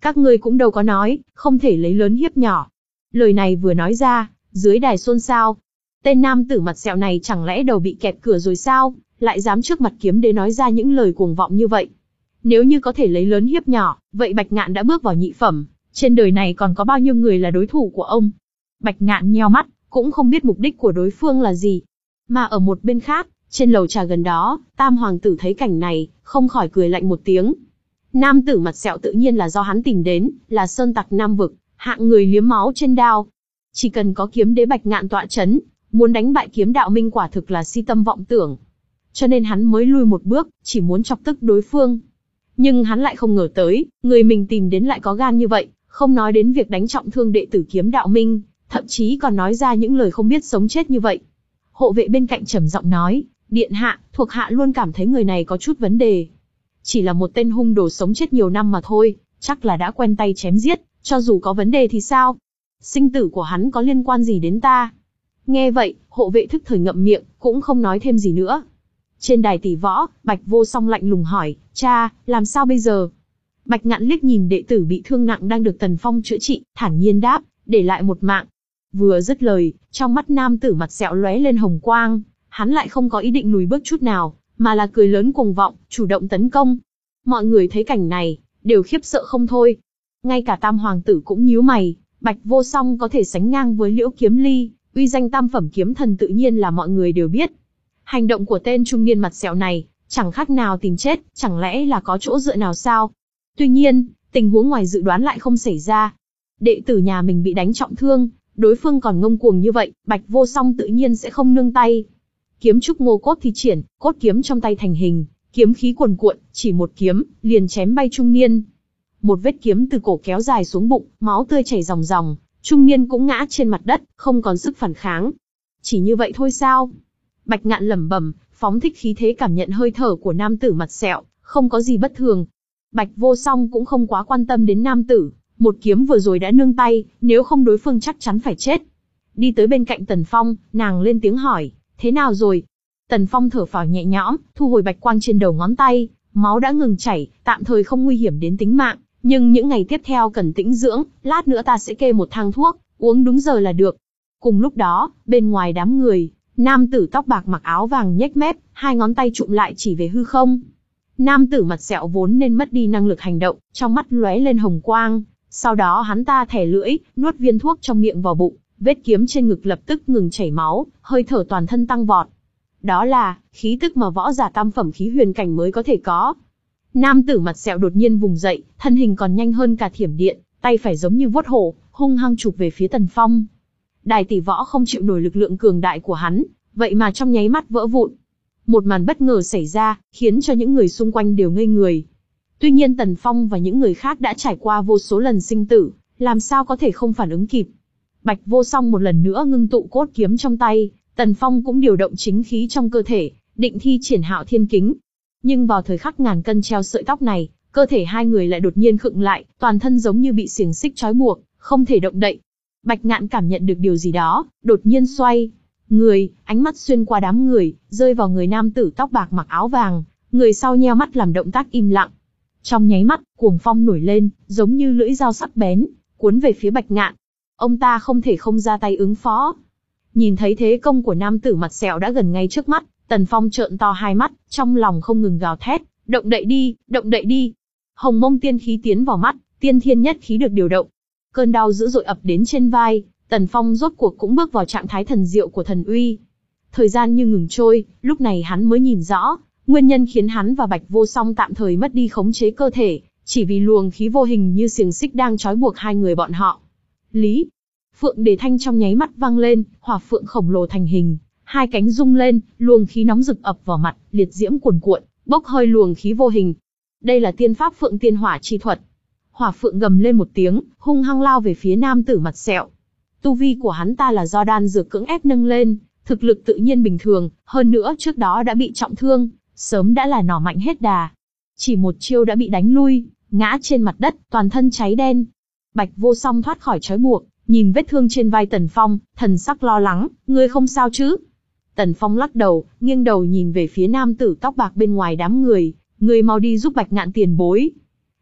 Các ngươi cũng đâu có nói, không thể lấy lớn hiếp nhỏ. Lời này vừa nói ra, dưới đài xôn xao. Tên nam tử mặt sẹo này chẳng lẽ đầu bị kẹt cửa rồi sao, lại dám trước mặt kiếm đế nói ra những lời cuồng vọng như vậy. Nếu như có thể lấy lớn hiếp nhỏ, vậy Bạch Ngạn đã bước vào nhị phẩm, trên đời này còn có bao nhiêu người là đối thủ của ông. Bạch Ngạn nheo mắt, cũng không biết mục đích của đối phương là gì. Mà ở một bên khác, trên lầu trà gần đó, Tam hoàng tử thấy cảnh này, không khỏi cười lạnh một tiếng. Nam tử mặt sẹo tự nhiên là do hắn tìm đến, là sơn tặc Nam vực, hạng người liếm máu trên đao. Chỉ cần có kiếm đế Bạch Ngạn tọa chấn, muốn đánh bại kiếm đạo minh quả thực là si tâm vọng tưởng. Cho nên hắn mới lui một bước, chỉ muốn chọc tức đối phương. Nhưng hắn lại không ngờ tới, người mình tìm đến lại có gan như vậy, không nói đến việc đánh trọng thương đệ tử kiếm đạo minh, thậm chí còn nói ra những lời không biết sống chết như vậy. Hộ vệ bên cạnh trầm giọng nói, điện hạ, thuộc hạ luôn cảm thấy người này có chút vấn đề. Chỉ là một tên hung đồ sống chết nhiều năm mà thôi, chắc là đã quen tay chém giết, cho dù có vấn đề thì sao? Sinh tử của hắn có liên quan gì đến ta? Nghe vậy, hộ vệ thức thời ngậm miệng, cũng không nói thêm gì nữa. Trên đài tỷ võ, Bạch Vô Song lạnh lùng hỏi, cha, làm sao bây giờ? Bạch Ngạn liếc nhìn đệ tử bị thương nặng đang được Tần Phong chữa trị, thản nhiên đáp, để lại một mạng. Vừa dứt lời, trong mắt nam tử mặt sẹo lóe lên hồng quang, hắn lại không có ý định lùi bước chút nào, mà là cười lớn cuồng vọng, chủ động tấn công. Mọi người thấy cảnh này, đều khiếp sợ không thôi. Ngay cả Tam hoàng tử cũng nhíu mày, Bạch Vô Song có thể sánh ngang với Liễu Kiếm Ly, uy danh tam phẩm kiếm thần tự nhiên là mọi người đều biết. Hành động của tên trung niên mặt sẹo này, chẳng khác nào tìm chết, chẳng lẽ là có chỗ dựa nào sao? Tuy nhiên, tình huống ngoài dự đoán lại không xảy ra. Đệ tử nhà mình bị đánh trọng thương, đối phương còn ngông cuồng như vậy, Bạch Vô Song tự nhiên sẽ không nương tay. Kiếm trúc ngô cốt thi triển, cốt kiếm trong tay thành hình, kiếm khí cuồn cuộn, chỉ một kiếm, liền chém bay trung niên. Một vết kiếm từ cổ kéo dài xuống bụng, máu tươi chảy ròng ròng, trung niên cũng ngã trên mặt đất, không còn sức phản kháng. Chỉ như vậy thôi sao? Bạch Ngạn lẩm bẩm, phóng thích khí thế cảm nhận hơi thở của nam tử mặt sẹo, không có gì bất thường. Bạch Vô Song cũng không quá quan tâm đến nam tử, một kiếm vừa rồi đã nương tay, nếu không đối phương chắc chắn phải chết. Đi tới bên cạnh Tần Phong, nàng lên tiếng hỏi, thế nào rồi? Tần Phong thở phào nhẹ nhõm, thu hồi bạch quang trên đầu ngón tay, máu đã ngừng chảy, tạm thời không nguy hiểm đến tính mạng, nhưng những ngày tiếp theo cần tĩnh dưỡng, lát nữa ta sẽ kê một thang thuốc, uống đúng giờ là được. Cùng lúc đó, bên ngoài đám người, nam tử tóc bạc mặc áo vàng nhếch mép, hai ngón tay chụm lại chỉ về hư không. Nam tử mặt sẹo vốn nên mất đi năng lực hành động, trong mắt lóe lên hồng quang, sau đó hắn ta thẻ lưỡi, nuốt viên thuốc trong miệng vào bụng, vết kiếm trên ngực lập tức ngừng chảy máu, hơi thở toàn thân tăng vọt. Đó là khí tức mà võ giả tam phẩm khí huyền cảnh mới có thể có. Nam tử mặt sẹo đột nhiên vùng dậy, thân hình còn nhanh hơn cả thiểm điện, tay phải giống như vuốt hổ, hung hăng chụp về phía Tần Phong. Đài tỷ võ không chịu nổi lực lượng cường đại của hắn, vậy mà trong nháy mắt vỡ vụn. Một màn bất ngờ xảy ra, khiến cho những người xung quanh đều ngây người. Tuy nhiên Tần Phong và những người khác đã trải qua vô số lần sinh tử, làm sao có thể không phản ứng kịp. Bạch Vô Song một lần nữa ngưng tụ cốt kiếm trong tay, Tần Phong cũng điều động chính khí trong cơ thể, định thi triển Hạo Thiên Kính. Nhưng vào thời khắc ngàn cân treo sợi tóc này, cơ thể hai người lại đột nhiên khựng lại, toàn thân giống như bị xiềng xích trói buộc, không thể động đậy. Bạch Ngạn cảm nhận được điều gì đó, đột nhiên xoay người, ánh mắt xuyên qua đám người, rơi vào người nam tử tóc bạc mặc áo vàng, người sau nheo mắt làm động tác im lặng. Trong nháy mắt, cuồng phong nổi lên, giống như lưỡi dao sắc bén, cuốn về phía Bạch Ngạn. Ông ta không thể không ra tay ứng phó. Nhìn thấy thế công của nam tử mặt sẹo đã gần ngay trước mắt, Tần Phong trợn to hai mắt, trong lòng không ngừng gào thét, động đậy đi, động đậy đi. Hồng mông tiên khí tiến vào mắt, tiên thiên nhất khí được điều động. Cơn đau dữ dội ập đến trên vai, Tần Phong rốt cuộc cũng bước vào trạng thái thần diệu của thần uy. Thời gian như ngừng trôi, lúc này hắn mới nhìn rõ, nguyên nhân khiến hắn và Bạch Vô Song tạm thời mất đi khống chế cơ thể, chỉ vì luồng khí vô hình như xiềng xích đang trói buộc hai người bọn họ. Lý Phượng Đề Thanh trong nháy mắt vang lên, hỏa phượng khổng lồ thành hình, hai cánh rung lên, luồng khí nóng rực ập vào mặt, liệt diễm cuồn cuộn, bốc hơi luồng khí vô hình. Đây là tiên pháp Phượng Tiên Hỏa chi thuật. Hỏa phượng gầm lên một tiếng, hung hăng lao về phía nam tử mặt sẹo. Tu vi của hắn ta là do đan dược cưỡng ép nâng lên, thực lực tự nhiên bình thường, hơn nữa trước đó đã bị trọng thương, sớm đã là nỏ mạnh hết đà. Chỉ một chiêu đã bị đánh lui, ngã trên mặt đất, toàn thân cháy đen. Bạch Vô Song thoát khỏi trói buộc, nhìn vết thương trên vai Tần Phong, thần sắc lo lắng, ngươi không sao chứ? Tần Phong lắc đầu, nghiêng đầu nhìn về phía nam tử tóc bạc bên ngoài đám người, ngươi mau đi giúp Bạch Ngạn tiền bối.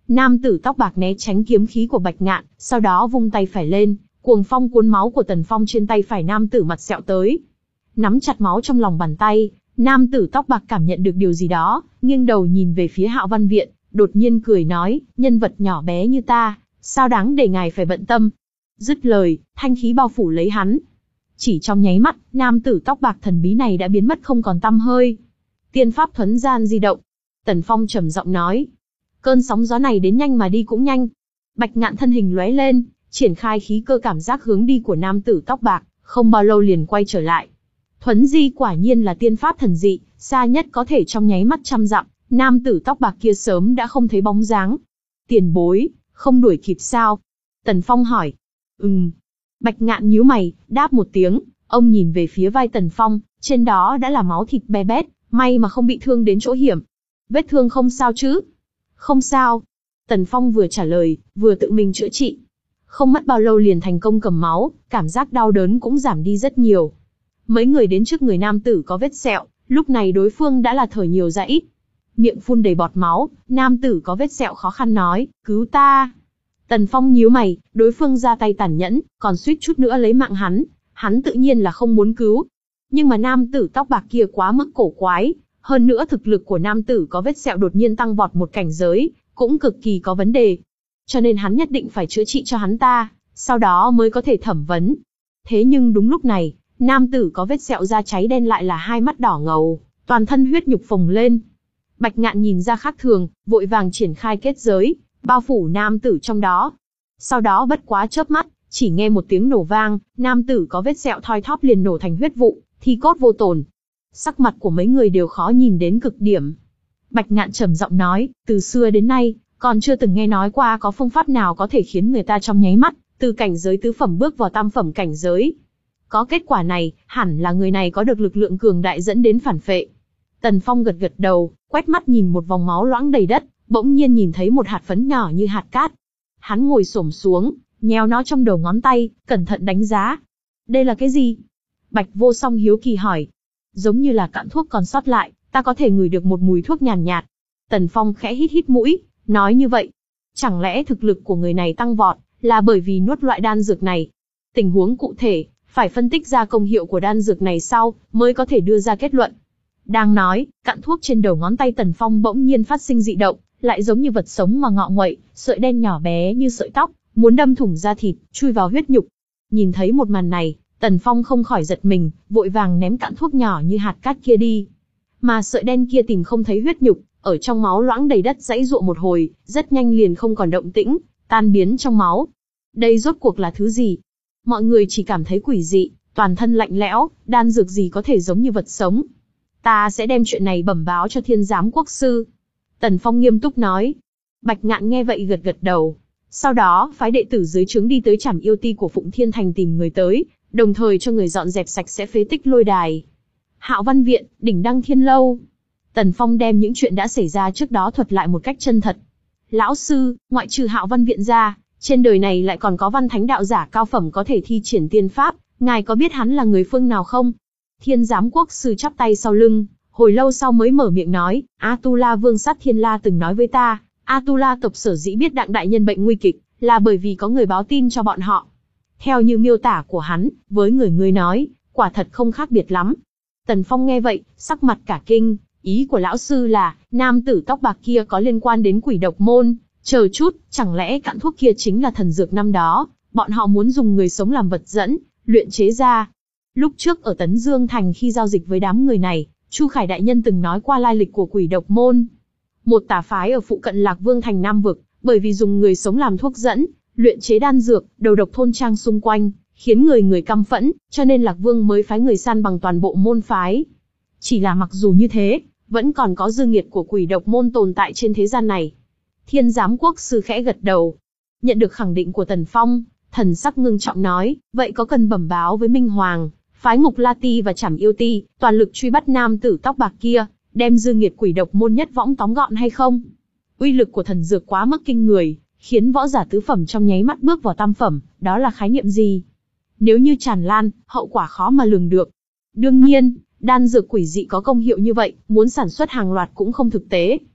Nam tử tóc bạc né tránh kiếm khí của Bạch Ngạn, sau đó vung tay phải lên, cuồng phong cuốn máu của Tần Phong trên tay phải nam tử mặt sẹo tới. Nắm chặt máu trong lòng bàn tay, nam tử tóc bạc cảm nhận được điều gì đó, nghiêng đầu nhìn về phía Hạo Văn Viện, đột nhiên cười nói, nhân vật nhỏ bé như ta, sao đáng để ngài phải bận tâm. Dứt lời, thanh khí bao phủ lấy hắn. Chỉ trong nháy mắt, nam tử tóc bạc thần bí này đã biến mất không còn tăm hơi. Tiên pháp thuấn gian di động. Tần Phong trầm giọng nói. Cơn sóng gió này đến nhanh mà đi cũng nhanh. Bạch Ngạn thân hình lóe lên, triển khai khí cơ cảm giác hướng đi của nam tử tóc bạc, không bao lâu liền quay trở lại. Thuấn di quả nhiên là tiên pháp thần dị, xa nhất có thể trong nháy mắt trăm dặm, nam tử tóc bạc kia sớm đã không thấy bóng dáng. Tiền bối, không đuổi kịp sao? Tần Phong hỏi. Ừm. Bạch Ngạn nhíu mày, đáp một tiếng, ông nhìn về phía vai Tần Phong, trên đó đã là máu thịt be bét, may mà không bị thương đến chỗ hiểm. Vết thương không sao chứ? Không sao. Tần Phong vừa trả lời, vừa tự mình chữa trị. Không mất bao lâu liền thành công cầm máu, cảm giác đau đớn cũng giảm đi rất nhiều. Mấy người đến trước người nam tử có vết sẹo, lúc này đối phương đã là thở nhiều ra ít. Miệng phun đầy bọt máu, nam tử có vết sẹo khó khăn nói, cứu ta. Tần Phong nhíu mày, đối phương ra tay tàn nhẫn, còn suýt chút nữa lấy mạng hắn, hắn tự nhiên là không muốn cứu. Nhưng mà nam tử tóc bạc kia quá mức cổ quái, hơn nữa thực lực của nam tử có vết sẹo đột nhiên tăng vọt một cảnh giới, cũng cực kỳ có vấn đề. Cho nên hắn nhất định phải chữa trị cho hắn ta, sau đó mới có thể thẩm vấn. Thế nhưng đúng lúc này, nam tử có vết sẹo da cháy đen lại là hai mắt đỏ ngầu, toàn thân huyết nhục phồng lên. Bạch Ngạn nhìn ra khác thường, vội vàng triển khai kết giới, bao phủ nam tử trong đó. Sau đó bất quá chớp mắt, chỉ nghe một tiếng nổ vang, nam tử có vết sẹo thoi thóp liền nổ thành huyết vụ, thi cốt vô tổn. Sắc mặt của mấy người đều khó nhìn đến cực điểm. Bạch Ngạn trầm giọng nói, từ xưa đến nay, còn chưa từng nghe nói qua có phương pháp nào có thể khiến người ta trong nháy mắt, từ cảnh giới tứ phẩm bước vào tam phẩm cảnh giới. Có kết quả này, hẳn là người này có được lực lượng cường đại dẫn đến phản phệ. Tần Phong gật gật đầu, quét mắt nhìn một vòng máu loãng đầy đất, bỗng nhiên nhìn thấy một hạt phấn nhỏ như hạt cát. Hắn ngồi xổm xuống, nheo nó trong đầu ngón tay, cẩn thận đánh giá. Đây là cái gì? Bạch Vô Song hiếu kỳ hỏi. Giống như là cặn thuốc còn sót lại, ta có thể ngửi được một mùi thuốc nhàn nhạt, nhạt. Tần Phong khẽ hít hít mũi, nói như vậy. Chẳng lẽ thực lực của người này tăng vọt, là bởi vì nuốt loại đan dược này? Tình huống cụ thể, phải phân tích ra công hiệu của đan dược này sau, mới có thể đưa ra kết luận. Đang nói, cặn thuốc trên đầu ngón tay Tần Phong bỗng nhiên phát sinh dị động, lại giống như vật sống mà ngọ nguậy, sợi đen nhỏ bé như sợi tóc, muốn đâm thủng da thịt, chui vào huyết nhục. Nhìn thấy một màn này, Tần Phong không khỏi giật mình, vội vàng ném cặn thuốc nhỏ như hạt cát kia đi. Mà sợi đen kia tìm không thấy huyết nhục, ở trong máu loãng đầy đất giãy giụa một hồi, rất nhanh liền không còn động tĩnh, tan biến trong máu. Đây rốt cuộc là thứ gì? Mọi người chỉ cảm thấy quỷ dị, toàn thân lạnh lẽo, đan dược gì có thể giống như vật sống? Ta sẽ đem chuyện này bẩm báo cho Thiên Giám Quốc sư. Tần Phong nghiêm túc nói. Bạch Ngạn nghe vậy gật gật đầu. Sau đó phái đệ tử dưới trướng đi tới Trảm Yêu Ti của Phụng Thiên Thành tìm người tới, đồng thời cho người dọn dẹp sạch sẽ phế tích lôi đài. Hạo Văn Viện, Đỉnh Đăng Thiên Lâu. Tần Phong đem những chuyện đã xảy ra trước đó thuật lại một cách chân thật. Lão sư, ngoại trừ Hạo Văn Viện ra, trên đời này lại còn có văn thánh đạo giả cao phẩm có thể thi triển tiên pháp, ngài có biết hắn là người phương nào không? Thiên Giám Quốc sư chắp tay sau lưng, hồi lâu sau mới mở miệng nói, Atula Vương Sát Thiên La từng nói với ta, Atula tộc sở dĩ biết Đặng đại nhân bệnh nguy kịch, là bởi vì có người báo tin cho bọn họ. Theo như miêu tả của hắn, với người ngươi nói, quả thật không khác biệt lắm. Tần Phong nghe vậy, sắc mặt cả kinh, ý của lão sư là, nam tử tóc bạc kia có liên quan đến quỷ độc môn, chờ chút, chẳng lẽ cặn thuốc kia chính là thần dược năm đó, bọn họ muốn dùng người sống làm vật dẫn, luyện chế ra. Lúc trước ở Tấn Dương Thành khi giao dịch với đám người này, Chu Khải đại nhân từng nói qua lai lịch của quỷ độc môn. Một tà phái ở phụ cận Lạc Vương Thành Nam Vực, bởi vì dùng người sống làm thuốc dẫn, luyện chế đan dược, đầu độc thôn trang xung quanh, khiến người người căm phẫn, cho nên Lạc Vương mới phái người san bằng toàn bộ môn phái. Chỉ là mặc dù như thế, vẫn còn có dư nghiệt của quỷ độc môn tồn tại trên thế gian này. Thiên Giám Quốc sư khẽ gật đầu. Nhận được khẳng định của Tần Phong, thần sắc ngưng trọng nói, vậy có cần bẩm báo với Minh Hoàng, phái Ngục La Ti và Trảm Yêu Ti, toàn lực truy bắt nam tử tóc bạc kia, đem dư nghiệt quỷ độc môn nhất võng tóm gọn hay không? Uy lực của thần dược quá mức kinh người, khiến võ giả tứ phẩm trong nháy mắt bước vào tam phẩm, đó là khái niệm gì? Nếu như tràn lan, hậu quả khó mà lường được. Đương nhiên, đan dược quỷ dị có công hiệu như vậy, muốn sản xuất hàng loạt cũng không thực tế.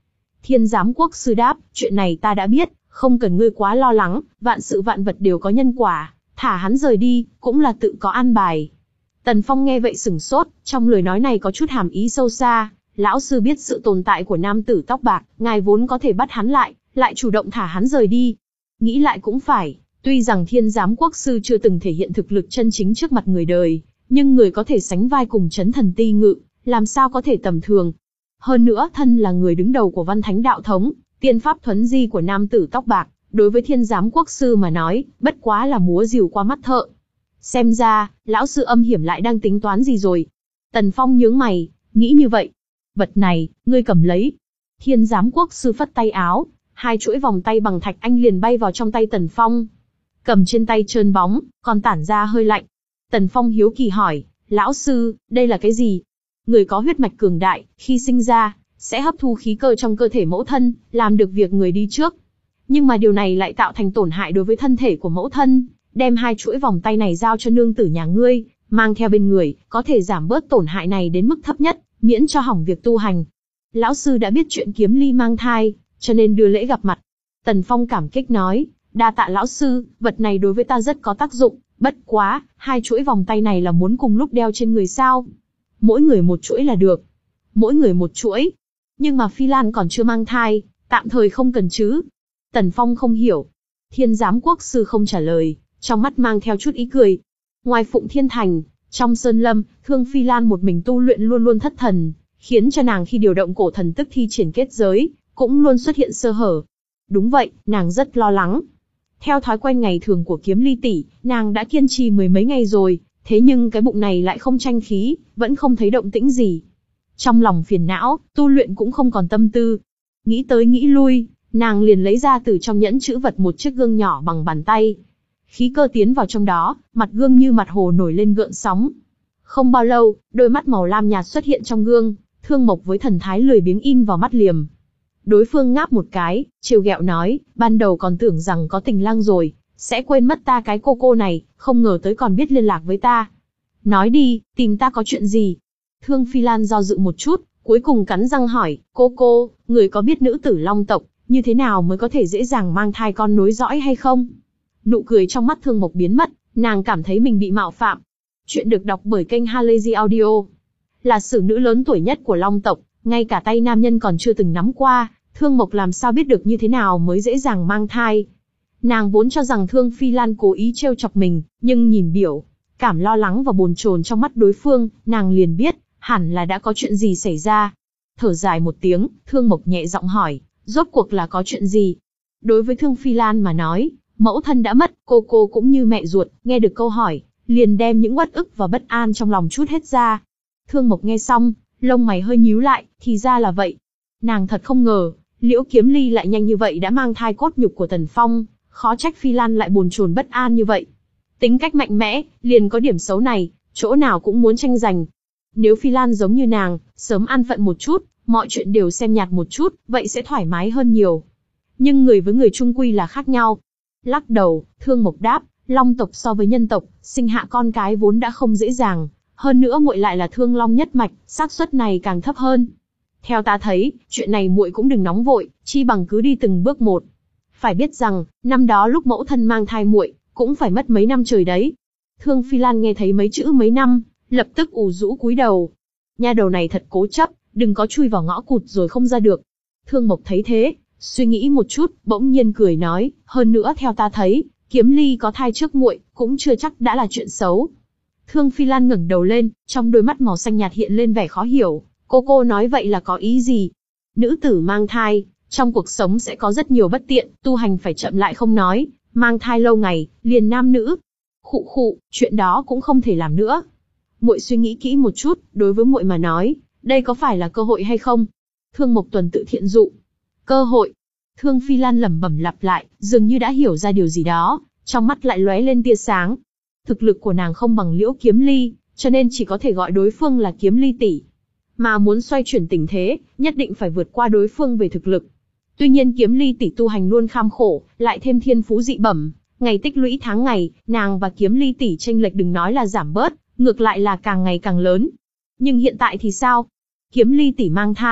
Thiên giám quốc sư đáp, chuyện này ta đã biết, không cần ngươi quá lo lắng, vạn sự vạn vật đều có nhân quả, thả hắn rời đi, cũng là tự có an bài. Tần Phong nghe vậy sửng sốt, trong lời nói này có chút hàm ý sâu xa, lão sư biết sự tồn tại của nam tử tóc bạc, ngài vốn có thể bắt hắn lại, lại chủ động thả hắn rời đi. Nghĩ lại cũng phải, tuy rằng thiên giám quốc sư chưa từng thể hiện thực lực chân chính trước mặt người đời, nhưng người có thể sánh vai cùng chấn thần ti ngự, làm sao có thể tầm thường. Hơn nữa thân là người đứng đầu của văn thánh đạo thống, tiên pháp thuấn di của nam tử tóc bạc, đối với thiên giám quốc sư mà nói, bất quá là múa rìu qua mắt thợ. Xem ra, lão sư âm hiểm lại đang tính toán gì rồi. Tần Phong nhướng mày, nghĩ như vậy. Vật này, ngươi cầm lấy. Thiên giám quốc sư phất tay áo, hai chuỗi vòng tay bằng thạch anh liền bay vào trong tay Tần Phong. Cầm trên tay trơn bóng, còn tản ra hơi lạnh. Tần Phong hiếu kỳ hỏi, lão sư, đây là cái gì? Người có huyết mạch cường đại, khi sinh ra, sẽ hấp thu khí cơ trong cơ thể mẫu thân, làm được việc người đi trước. Nhưng mà điều này lại tạo thành tổn hại đối với thân thể của mẫu thân. Đem hai chuỗi vòng tay này giao cho nương tử nhà ngươi, mang theo bên người, có thể giảm bớt tổn hại này đến mức thấp nhất, miễn cho hỏng việc tu hành. Lão sư đã biết chuyện Kiếm Ly mang thai, cho nên đưa lễ gặp mặt. Tần Phong cảm kích nói, đa tạ lão sư, vật này đối với ta rất có tác dụng, bất quá, hai chuỗi vòng tay này là muốn cùng lúc đeo trên người sao? Mỗi người một chuỗi là được. Mỗi người một chuỗi. Nhưng mà Phi Lan còn chưa mang thai, tạm thời không cần chứ. Tần Phong không hiểu. Thiên giám quốc sư không trả lời, trong mắt mang theo chút ý cười. Ngoài Phụng Thiên Thành, trong Sơn Lâm, Thương Phi Lan một mình tu luyện luôn luôn thất thần, khiến cho nàng khi điều động cổ thần tức thi triển kết giới, cũng luôn xuất hiện sơ hở. Đúng vậy, nàng rất lo lắng. Theo thói quen ngày thường của Kiếm Ly tỷ, nàng đã kiên trì mười mấy ngày rồi, thế nhưng cái bụng này lại không tranh khí, vẫn không thấy động tĩnh gì. Trong lòng phiền não, tu luyện cũng không còn tâm tư. Nghĩ tới nghĩ lui, nàng liền lấy ra từ trong nhẫn chữ vật một chiếc gương nhỏ bằng bàn tay. Khí cơ tiến vào trong đó, mặt gương như mặt hồ nổi lên gợn sóng. Không bao lâu, đôi mắt màu lam nhạt xuất hiện trong gương, Thương Mộc với thần thái lười biếng in vào mắt liềm. Đối phương ngáp một cái, trêu ghẹo nói, ban đầu còn tưởng rằng có tình lang rồi, sẽ quên mất ta cái cô cô này, không ngờ tới còn biết liên lạc với ta. Nói đi, tìm ta có chuyện gì? Thương Phi Lan do dự một chút, cuối cùng cắn răng hỏi, cô cô, người có biết nữ tử Long tộc, như thế nào mới có thể dễ dàng mang thai con nối dõi hay không? Nụ cười trong mắt Thương Mộc biến mất, nàng cảm thấy mình bị mạo phạm. Chuyện được đọc bởi kênh Halazy Audio. Là sử nữ lớn tuổi nhất của Long tộc, ngay cả tay nam nhân còn chưa từng nắm qua, Thương Mộc làm sao biết được như thế nào mới dễ dàng mang thai. Nàng vốn cho rằng Thương Phi Lan cố ý trêu chọc mình, nhưng nhìn biểu cảm lo lắng và bồn chồn trong mắt đối phương, nàng liền biết, hẳn là đã có chuyện gì xảy ra. Thở dài một tiếng, Thương Mộc nhẹ giọng hỏi, rốt cuộc là có chuyện gì? Đối với Thương Phi Lan mà nói, mẫu thân đã mất, cô cô cũng như mẹ ruột, nghe được câu hỏi, liền đem những uất ức và bất an trong lòng trút hết ra. Thương Mộc nghe xong, lông mày hơi nhíu lại, thì ra là vậy. Nàng thật không ngờ, Liễu Kiếm Ly lại nhanh như vậy đã mang thai cốt nhục của Tần Phong, khó trách Phi Lan lại bồn chồn bất an như vậy. Tính cách mạnh mẽ, liền có điểm xấu này, chỗ nào cũng muốn tranh giành. Nếu Phi Lan giống như nàng, sớm an phận một chút, mọi chuyện đều xem nhạt một chút, vậy sẽ thoải mái hơn nhiều. Nhưng người với người chung quy là khác nhau. Lắc đầu, Thương Mộc đáp, Long tộc so với nhân tộc, sinh hạ con cái vốn đã không dễ dàng, hơn nữa muội lại là Thương Long nhất mạch, xác suất này càng thấp hơn. Theo ta thấy, chuyện này muội cũng đừng nóng vội, chi bằng cứ đi từng bước một. Phải biết rằng, năm đó lúc mẫu thân mang thai muội, cũng phải mất mấy năm trời đấy. Thương Phi Lan nghe thấy mấy chữ mấy năm, lập tức ủ rũ cúi đầu. Nha đầu này thật cố chấp, đừng có chui vào ngõ cụt rồi không ra được. Thương Mộc thấy thế, suy nghĩ một chút, bỗng nhiên cười nói, hơn nữa theo ta thấy, Kiếm Ly có thai trước muội, cũng chưa chắc đã là chuyện xấu. Thương Phi Lan ngẩng đầu lên, trong đôi mắt màu xanh nhạt hiện lên vẻ khó hiểu, cô cô nói vậy là có ý gì? Nữ tử mang thai, trong cuộc sống sẽ có rất nhiều bất tiện, tu hành phải chậm lại không nói, mang thai lâu ngày, liền nam nữ. Khụ khụ, chuyện đó cũng không thể làm nữa. Muội suy nghĩ kỹ một chút, đối với muội mà nói, đây có phải là cơ hội hay không? Thương Mộc tuần tự thiện dụ. Cơ hội. Thương Phi Lan lẩm bẩm lặp lại, dường như đã hiểu ra điều gì đó, trong mắt lại lóe lên tia sáng. Thực lực của nàng không bằng Liễu Kiếm Ly, cho nên chỉ có thể gọi đối phương là Kiếm Ly tỷ. Mà muốn xoay chuyển tình thế, nhất định phải vượt qua đối phương về thực lực. Tuy nhiên Kiếm Ly tỷ tu hành luôn kham khổ, lại thêm thiên phú dị bẩm, ngày tích lũy tháng ngày, nàng và Kiếm Ly tỷ chênh lệch đừng nói là giảm bớt, ngược lại là càng ngày càng lớn. Nhưng hiện tại thì sao? Kiếm Ly tỷ mang thai,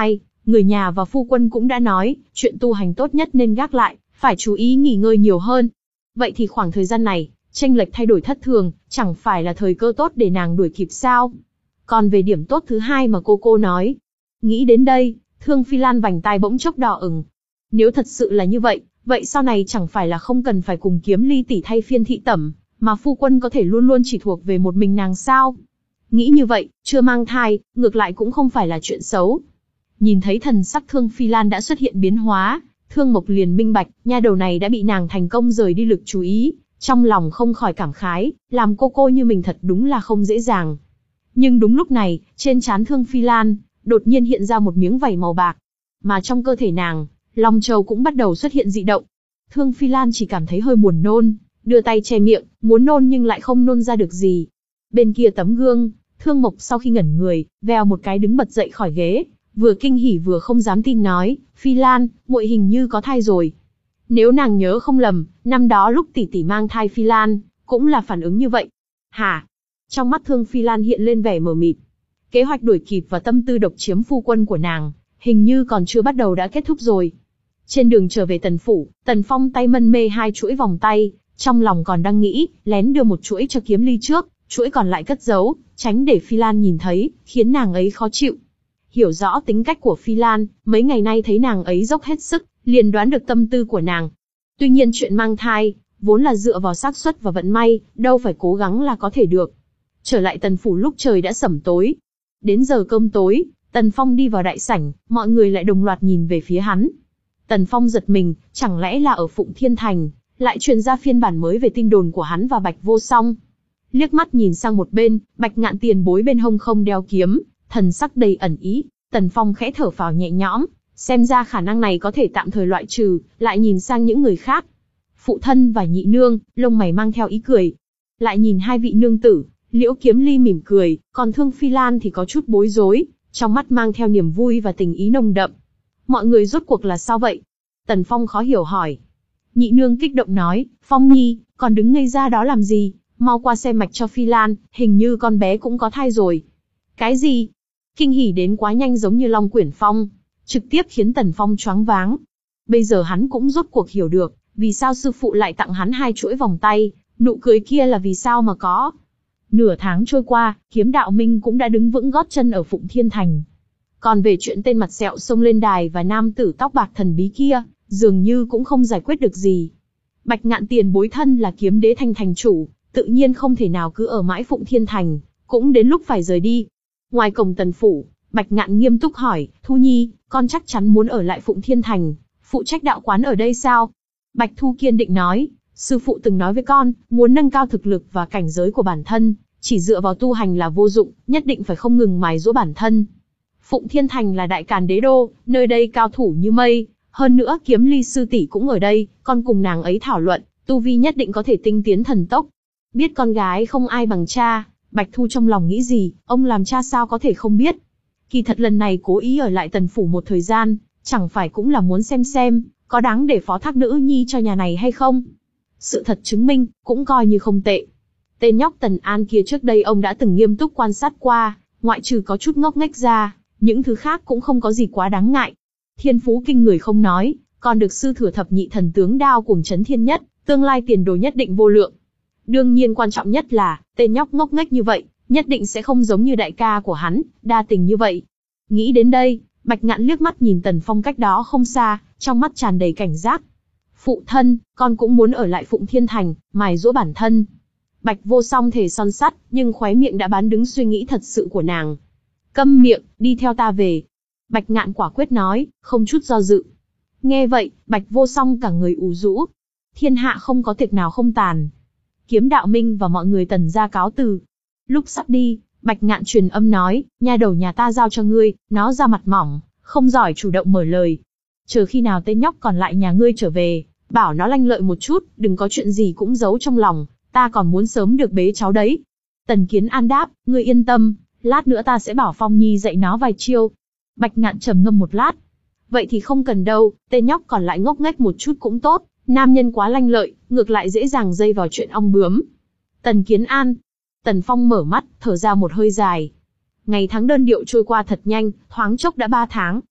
Người nhà và phu quân cũng đã nói, chuyện tu hành tốt nhất nên gác lại, phải chú ý nghỉ ngơi nhiều hơn. Vậy thì khoảng thời gian này, chênh lệch thay đổi thất thường, chẳng phải là thời cơ tốt để nàng đuổi kịp sao? Còn về điểm tốt thứ hai mà cô cô nói. Nghĩ đến đây, Thương Phi Lan vành tai bỗng chốc đỏ ửng. Nếu thật sự là như vậy, vậy sau này chẳng phải là không cần phải cùng Kiếm Ly tỷ thay phiên thị tẩm, mà phu quân có thể luôn luôn chỉ thuộc về một mình nàng sao? Nghĩ như vậy, chưa mang thai, ngược lại cũng không phải là chuyện xấu. Nhìn thấy thần sắc Thương Phi Lan đã xuất hiện biến hóa, Thương Mộc liền minh bạch, nha đầu này đã bị nàng thành công rời đi lực chú ý, trong lòng không khỏi cảm khái, làm cô cô như mình thật đúng là không dễ dàng. Nhưng đúng lúc này, trên trán Thương Phi Lan, đột nhiên hiện ra một miếng vảy màu bạc. Mà trong cơ thể nàng, Long Châu cũng bắt đầu xuất hiện dị động. Thương Phi Lan chỉ cảm thấy hơi buồn nôn, đưa tay che miệng, muốn nôn nhưng lại không nôn ra được gì. Bên kia tấm gương, Thương Mộc sau khi ngẩn người, vèo một cái đứng bật dậy khỏi ghế, vừa kinh hỉ vừa không dám tin nói, Phi Lan, muội hình như có thai rồi. Nếu nàng nhớ không lầm, năm đó lúc tỷ tỷ mang thai Phi Lan, cũng là phản ứng như vậy. Hả? Trong mắt Thương Phi Lan hiện lên vẻ mờ mịt. Kế hoạch đuổi kịp và tâm tư độc chiếm phu quân của nàng, hình như còn chưa bắt đầu đã kết thúc rồi. Trên đường trở về Tần phủ, Tần Phong tay mân mê hai chuỗi vòng tay, trong lòng còn đang nghĩ, lén đưa một chuỗi cho Kiếm Ly trước, chuỗi còn lại cất giấu, tránh để Phi Lan nhìn thấy, khiến nàng ấy khó chịu. Hiểu rõ tính cách của Phi Lan, mấy ngày nay thấy nàng ấy dốc hết sức, liền đoán được tâm tư của nàng. Tuy nhiên chuyện mang thai, vốn là dựa vào xác suất và vận may, đâu phải cố gắng là có thể được. Trở lại Tần phủ lúc trời đã sẩm tối. Đến giờ cơm tối, Tần Phong đi vào đại sảnh, mọi người lại đồng loạt nhìn về phía hắn. Tần Phong giật mình, chẳng lẽ là ở Phụng Thiên Thành, lại truyền ra phiên bản mới về tin đồn của hắn và Bạch Vô Song. Liếc mắt nhìn sang một bên, Bạch Ngạn tiền bối bên hông không đeo kiếm, thần sắc đầy ẩn ý. Tần Phong khẽ thở phào nhẹ nhõm, xem ra khả năng này có thể tạm thời loại trừ, lại nhìn sang những người khác. Phụ thân và nhị nương, lông mày mang theo ý cười. Lại nhìn hai vị nương tử, Liễu Kiếm Ly mỉm cười, còn Thương Phi Lan thì có chút bối rối, trong mắt mang theo niềm vui và tình ý nồng đậm. Mọi người rốt cuộc là sao vậy? Tần Phong khó hiểu hỏi. Nhị nương kích động nói, Phong Nhi, còn đứng ngây ra đó làm gì? Mau qua xem mạch cho Phi Lan, hình như con bé cũng có thai rồi. Cái gì? Kinh hỉ đến quá nhanh giống như Long Quyển Phong, trực tiếp khiến Tần Phong choáng váng. Bây giờ hắn cũng rốt cuộc hiểu được, vì sao sư phụ lại tặng hắn hai chuỗi vòng tay, nụ cười kia là vì sao mà có. Nửa tháng trôi qua, Kiếm Đạo Minh cũng đã đứng vững gót chân ở Phụng Thiên Thành. Còn về chuyện tên mặt sẹo xông lên đài và nam tử tóc bạc thần bí kia, dường như cũng không giải quyết được gì. Bạch Ngạn tiền bối thân là Kiếm Đế Thành thành chủ, tự nhiên không thể nào cứ ở mãi Phụng Thiên Thành, cũng đến lúc phải rời đi. Ngoài cổng Tần phủ, Bạch Ngạn nghiêm túc hỏi, Thu Nhi, con chắc chắn muốn ở lại Phụng Thiên Thành, phụ trách đạo quán ở đây sao? Bạch Thu kiên định nói, sư phụ từng nói với con, muốn nâng cao thực lực và cảnh giới của bản thân, chỉ dựa vào tu hành là vô dụng, nhất định phải không ngừng mài giũa bản thân. Phụng Thiên Thành là đại càn đế đô, nơi đây cao thủ như mây, hơn nữa Kiếm Ly sư tỷ cũng ở đây, con cùng nàng ấy thảo luận, tu vi nhất định có thể tinh tiến thần tốc. Biết con gái không ai bằng cha, Bạch Thu trong lòng nghĩ gì, ông làm cha sao có thể không biết. Kỳ thật lần này cố ý ở lại Tần phủ một thời gian, chẳng phải cũng là muốn xem xem, có đáng để phó thác nữ nhi cho nhà này hay không. Sự thật chứng minh, cũng coi như không tệ. Tên nhóc Tần An kia trước đây ông đã từng nghiêm túc quan sát qua, ngoại trừ có chút ngốc nghếch ra, những thứ khác cũng không có gì quá đáng ngại. Thiên phú kinh người không nói, còn được sư thừa thập nhị thần tướng đao cùng chấn thiên nhất, tương lai tiền đồ nhất định vô lượng. Đương nhiên quan trọng nhất là, tên nhóc ngốc nghếch như vậy, nhất định sẽ không giống như đại ca của hắn, đa tình như vậy. Nghĩ đến đây, Bạch Ngạn liếc mắt nhìn Tần Phong cách đó không xa, trong mắt tràn đầy cảnh giác. Phụ thân, con cũng muốn ở lại Phụng Thiên Thành, mài giũa bản thân. Bạch Vô Song thề son sắt, nhưng khóe miệng đã bán đứng suy nghĩ thật sự của nàng. Câm miệng, đi theo ta về. Bạch Ngạn quả quyết nói, không chút do dự. Nghe vậy, Bạch Vô Song cả người ù rũ. Thiên hạ không có tiệc nào không tàn. Kiếm Đạo Minh và mọi người Tần gia cáo từ. Lúc sắp đi, Bạch Ngạn truyền âm nói, nha đầu nhà ta giao cho ngươi, nó ra mặt mỏng, không giỏi chủ động mở lời. Chờ khi nào tên nhóc còn lại nhà ngươi trở về, bảo nó lanh lợi một chút, đừng có chuyện gì cũng giấu trong lòng, ta còn muốn sớm được bế cháu đấy. Tần Kiến An đáp, ngươi yên tâm, lát nữa ta sẽ bảo Phong Nhi dạy nó vài chiêu. Bạch Ngạn trầm ngâm một lát. Vậy thì không cần đâu, tên nhóc còn lại ngốc nghếch một chút cũng tốt, nam nhân quá lanh lợi, ngược lại dễ dàng dây vào chuyện ong bướm. Tần Kiến An. Tần Phong mở mắt, thở ra một hơi dài. Ngày tháng đơn điệu trôi qua thật nhanh, thoáng chốc đã ba tháng.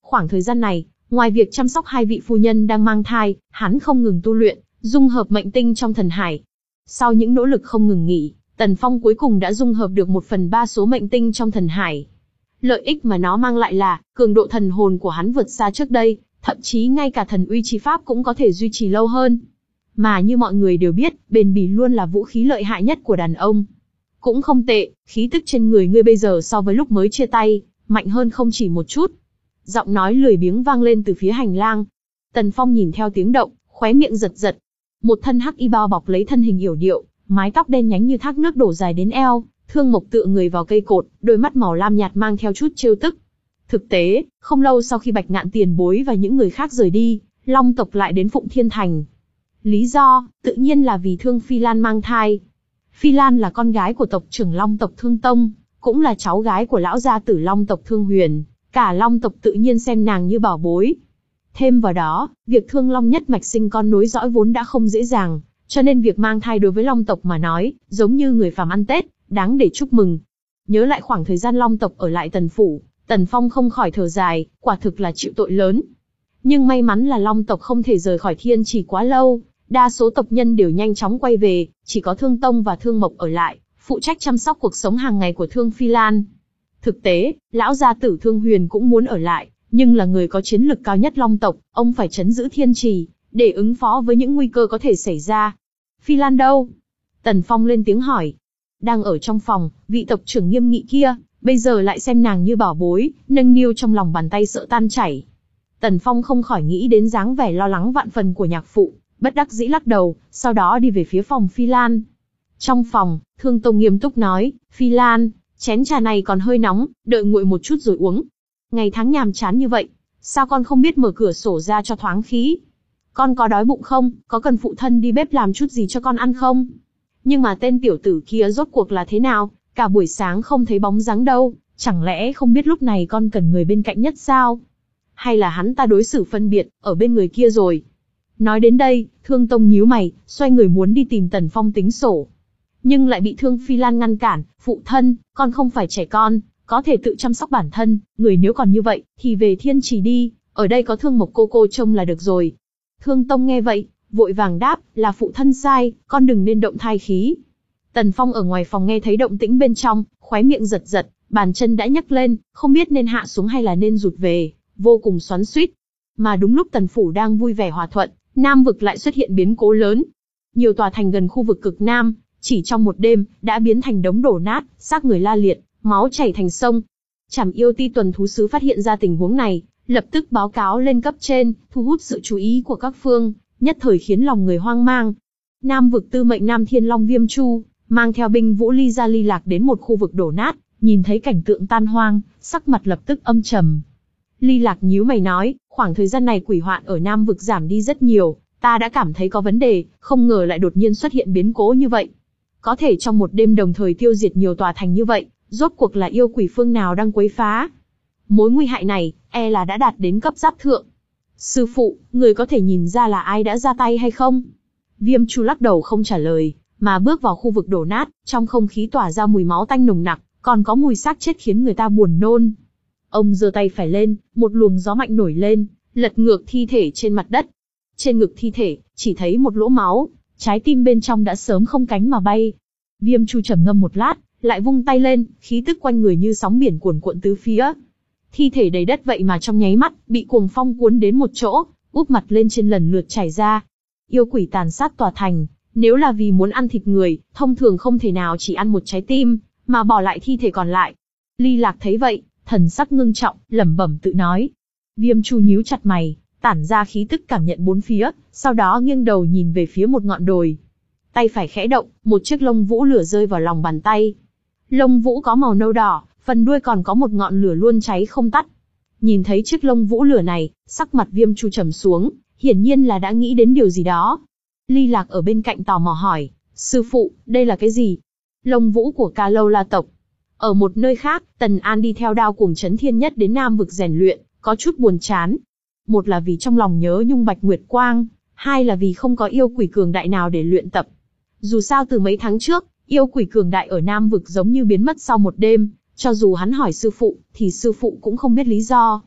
Khoảng thời gian này, ngoài việc chăm sóc hai vị phu nhân đang mang thai, hắn không ngừng tu luyện, dung hợp mệnh tinh trong thần hải. Sau những nỗ lực không ngừng nghỉ, Tần Phong cuối cùng đã dung hợp được một phần ba số mệnh tinh trong thần hải. Lợi ích mà nó mang lại là, cường độ thần hồn của hắn vượt xa trước đây, thậm chí ngay cả thần uy chi pháp cũng có thể duy trì lâu hơn. Mà như mọi người đều biết, bền bỉ luôn là vũ khí lợi hại nhất của đàn ông. Cũng không tệ, khí tức trên người ngươi bây giờ so với lúc mới chia tay, mạnh hơn không chỉ một chút. Giọng nói lười biếng vang lên từ phía hành lang. Tần Phong nhìn theo tiếng động, khóe miệng giật giật. Một thân hắc y bao bọc lấy thân hình yểu điệu, mái tóc đen nhánh như thác nước đổ dài đến eo, thương mộc tựa người vào cây cột, đôi mắt màu lam nhạt mang theo chút trêu tức. Thực tế, không lâu sau khi Bạch Ngạn Tiền Bối và những người khác rời đi, Long tộc lại đến Phụng Thiên Thành. Lý do, tự nhiên là vì Thương Phi Lan mang thai. Phi Lan là con gái của tộc trưởng Long tộc Thương Tông, cũng là cháu gái của lão gia tử Long tộc Thương Huyền, cả Long tộc tự nhiên xem nàng như bảo bối. Thêm vào đó, việc Thương Long nhất mạch sinh con nối dõi vốn đã không dễ dàng, cho nên việc mang thai đối với Long tộc mà nói, giống như người phàm ăn Tết, đáng để chúc mừng. Nhớ lại khoảng thời gian Long tộc ở lại Tần phủ, Tần Phong không khỏi thở dài, quả thực là chịu tội lớn. Nhưng may mắn là Long tộc không thể rời khỏi Thiên Trì quá lâu, đa số tộc nhân đều nhanh chóng quay về, chỉ có Thương Tông và Thương Mộc ở lại, phụ trách chăm sóc cuộc sống hàng ngày của Thương Phi Lan. Thực tế, lão gia tử Thương Huyền cũng muốn ở lại, nhưng là người có chiến lực cao nhất Long tộc, ông phải trấn giữ Thiên Trì, để ứng phó với những nguy cơ có thể xảy ra. Phi Lan đâu? Tần Phong lên tiếng hỏi. Đang ở trong phòng, vị tộc trưởng nghiêm nghị kia, bây giờ lại xem nàng như bảo bối, nâng niu trong lòng bàn tay sợ tan chảy. Tần Phong không khỏi nghĩ đến dáng vẻ lo lắng vạn phần của nhạc phụ, bất đắc dĩ lắc đầu, sau đó đi về phía phòng Phi Lan. Trong phòng, Thương Tông nghiêm túc nói, Phi Lan, chén trà này còn hơi nóng, đợi nguội một chút rồi uống. Ngày tháng nhàm chán như vậy, sao con không biết mở cửa sổ ra cho thoáng khí? Con có đói bụng không, có cần phụ thân đi bếp làm chút gì cho con ăn không? Nhưng mà tên tiểu tử kia rốt cuộc là thế nào, cả buổi sáng không thấy bóng dáng đâu, chẳng lẽ không biết lúc này con cần người bên cạnh nhất sao? Hay là hắn ta đối xử phân biệt, ở bên người kia rồi? Nói đến đây, Thương Tông nhíu mày, xoay người muốn đi tìm Tần Phong tính sổ. Nhưng lại bị Thương Phi Lan ngăn cản, phụ thân, con không phải trẻ con, có thể tự chăm sóc bản thân, người nếu còn như vậy, thì về Thiên Trì đi, ở đây có Thương Mộc cô cô trông là được rồi. Thương Tông nghe vậy, vội vàng đáp, là phụ thân sai, con đừng nên động thai khí. Tần Phong ở ngoài phòng nghe thấy động tĩnh bên trong, khóe miệng giật giật, bàn chân đã nhấc lên, không biết nên hạ xuống hay là nên rụt về, vô cùng xoắn xuýt. Mà đúng lúc Tần phủ đang vui vẻ hòa thuận, Nam vực lại xuất hiện biến cố lớn. Nhiều tòa thành gần khu vực cực Nam, chỉ trong một đêm, đã biến thành đống đổ nát, xác người la liệt, máu chảy thành sông. Trảm Yêu Ti tuần thú sứ phát hiện ra tình huống này, lập tức báo cáo lên cấp trên, thu hút sự chú ý của các phương, nhất thời khiến lòng người hoang mang. Nam vực tư mệnh Nam Thiên Long Viêm Chu, mang theo binh vũ Ly Gia Ly Lạc đến một khu vực đổ nát, nhìn thấy cảnh tượng tan hoang, sắc mặt lập tức âm trầm. Ly Lạc nhíu mày nói, khoảng thời gian này quỷ hoạn ở Nam vực giảm đi rất nhiều, ta đã cảm thấy có vấn đề, không ngờ lại đột nhiên xuất hiện biến cố như vậy. Có thể trong một đêm đồng thời tiêu diệt nhiều tòa thành như vậy, rốt cuộc là yêu quỷ phương nào đang quấy phá? Mối nguy hại này, e là đã đạt đến cấp giáp thượng. Sư phụ, người có thể nhìn ra là ai đã ra tay hay không? Viêm Chu lắc đầu không trả lời, mà bước vào khu vực đổ nát, trong không khí tỏa ra mùi máu tanh nồng nặc, còn có mùi xác chết khiến người ta buồn nôn. Ông giơ tay phải lên, một luồng gió mạnh nổi lên, lật ngược thi thể trên mặt đất. Trên ngực thi thể, chỉ thấy một lỗ máu, trái tim bên trong đã sớm không cánh mà bay. Viêm Chu trầm ngâm một lát, lại vung tay lên, khí tức quanh người như sóng biển cuồn cuộn tứ phía. Thi thể đầy đất vậy mà trong nháy mắt, bị cuồng phong cuốn đến một chỗ, úp mặt lên trên lần lượt chảy ra. Yêu quỷ tàn sát tòa thành, nếu là vì muốn ăn thịt người, thông thường không thể nào chỉ ăn một trái tim, mà bỏ lại thi thể còn lại. Ly Lạc thấy vậy, thần sắc ngưng trọng, lẩm bẩm tự nói. Viêm Chu nhíu chặt mày, tản ra khí tức cảm nhận bốn phía, sau đó nghiêng đầu nhìn về phía một ngọn đồi. Tay phải khẽ động, một chiếc lông vũ lửa rơi vào lòng bàn tay. Lông vũ có màu nâu đỏ, phần đuôi còn có một ngọn lửa luôn cháy không tắt. Nhìn thấy chiếc lông vũ lửa này, sắc mặt Viêm Chu trầm xuống, hiển nhiên là đã nghĩ đến điều gì đó. Ly Lạc ở bên cạnh tò mò hỏi, sư phụ, đây là cái gì? Lông vũ của Ca Lâu La tộc. Ở một nơi khác, Tần An đi theo Đao Cuồng Chấn Thiên Nhất đến Nam vực rèn luyện, có chút buồn chán. Một là vì trong lòng nhớ nhung Bạch Nguyệt Quang, hai là vì không có yêu quỷ cường đại nào để luyện tập. Dù sao từ mấy tháng trước, yêu quỷ cường đại ở Nam vực giống như biến mất sau một đêm, cho dù hắn hỏi sư phụ, thì sư phụ cũng không biết lý do.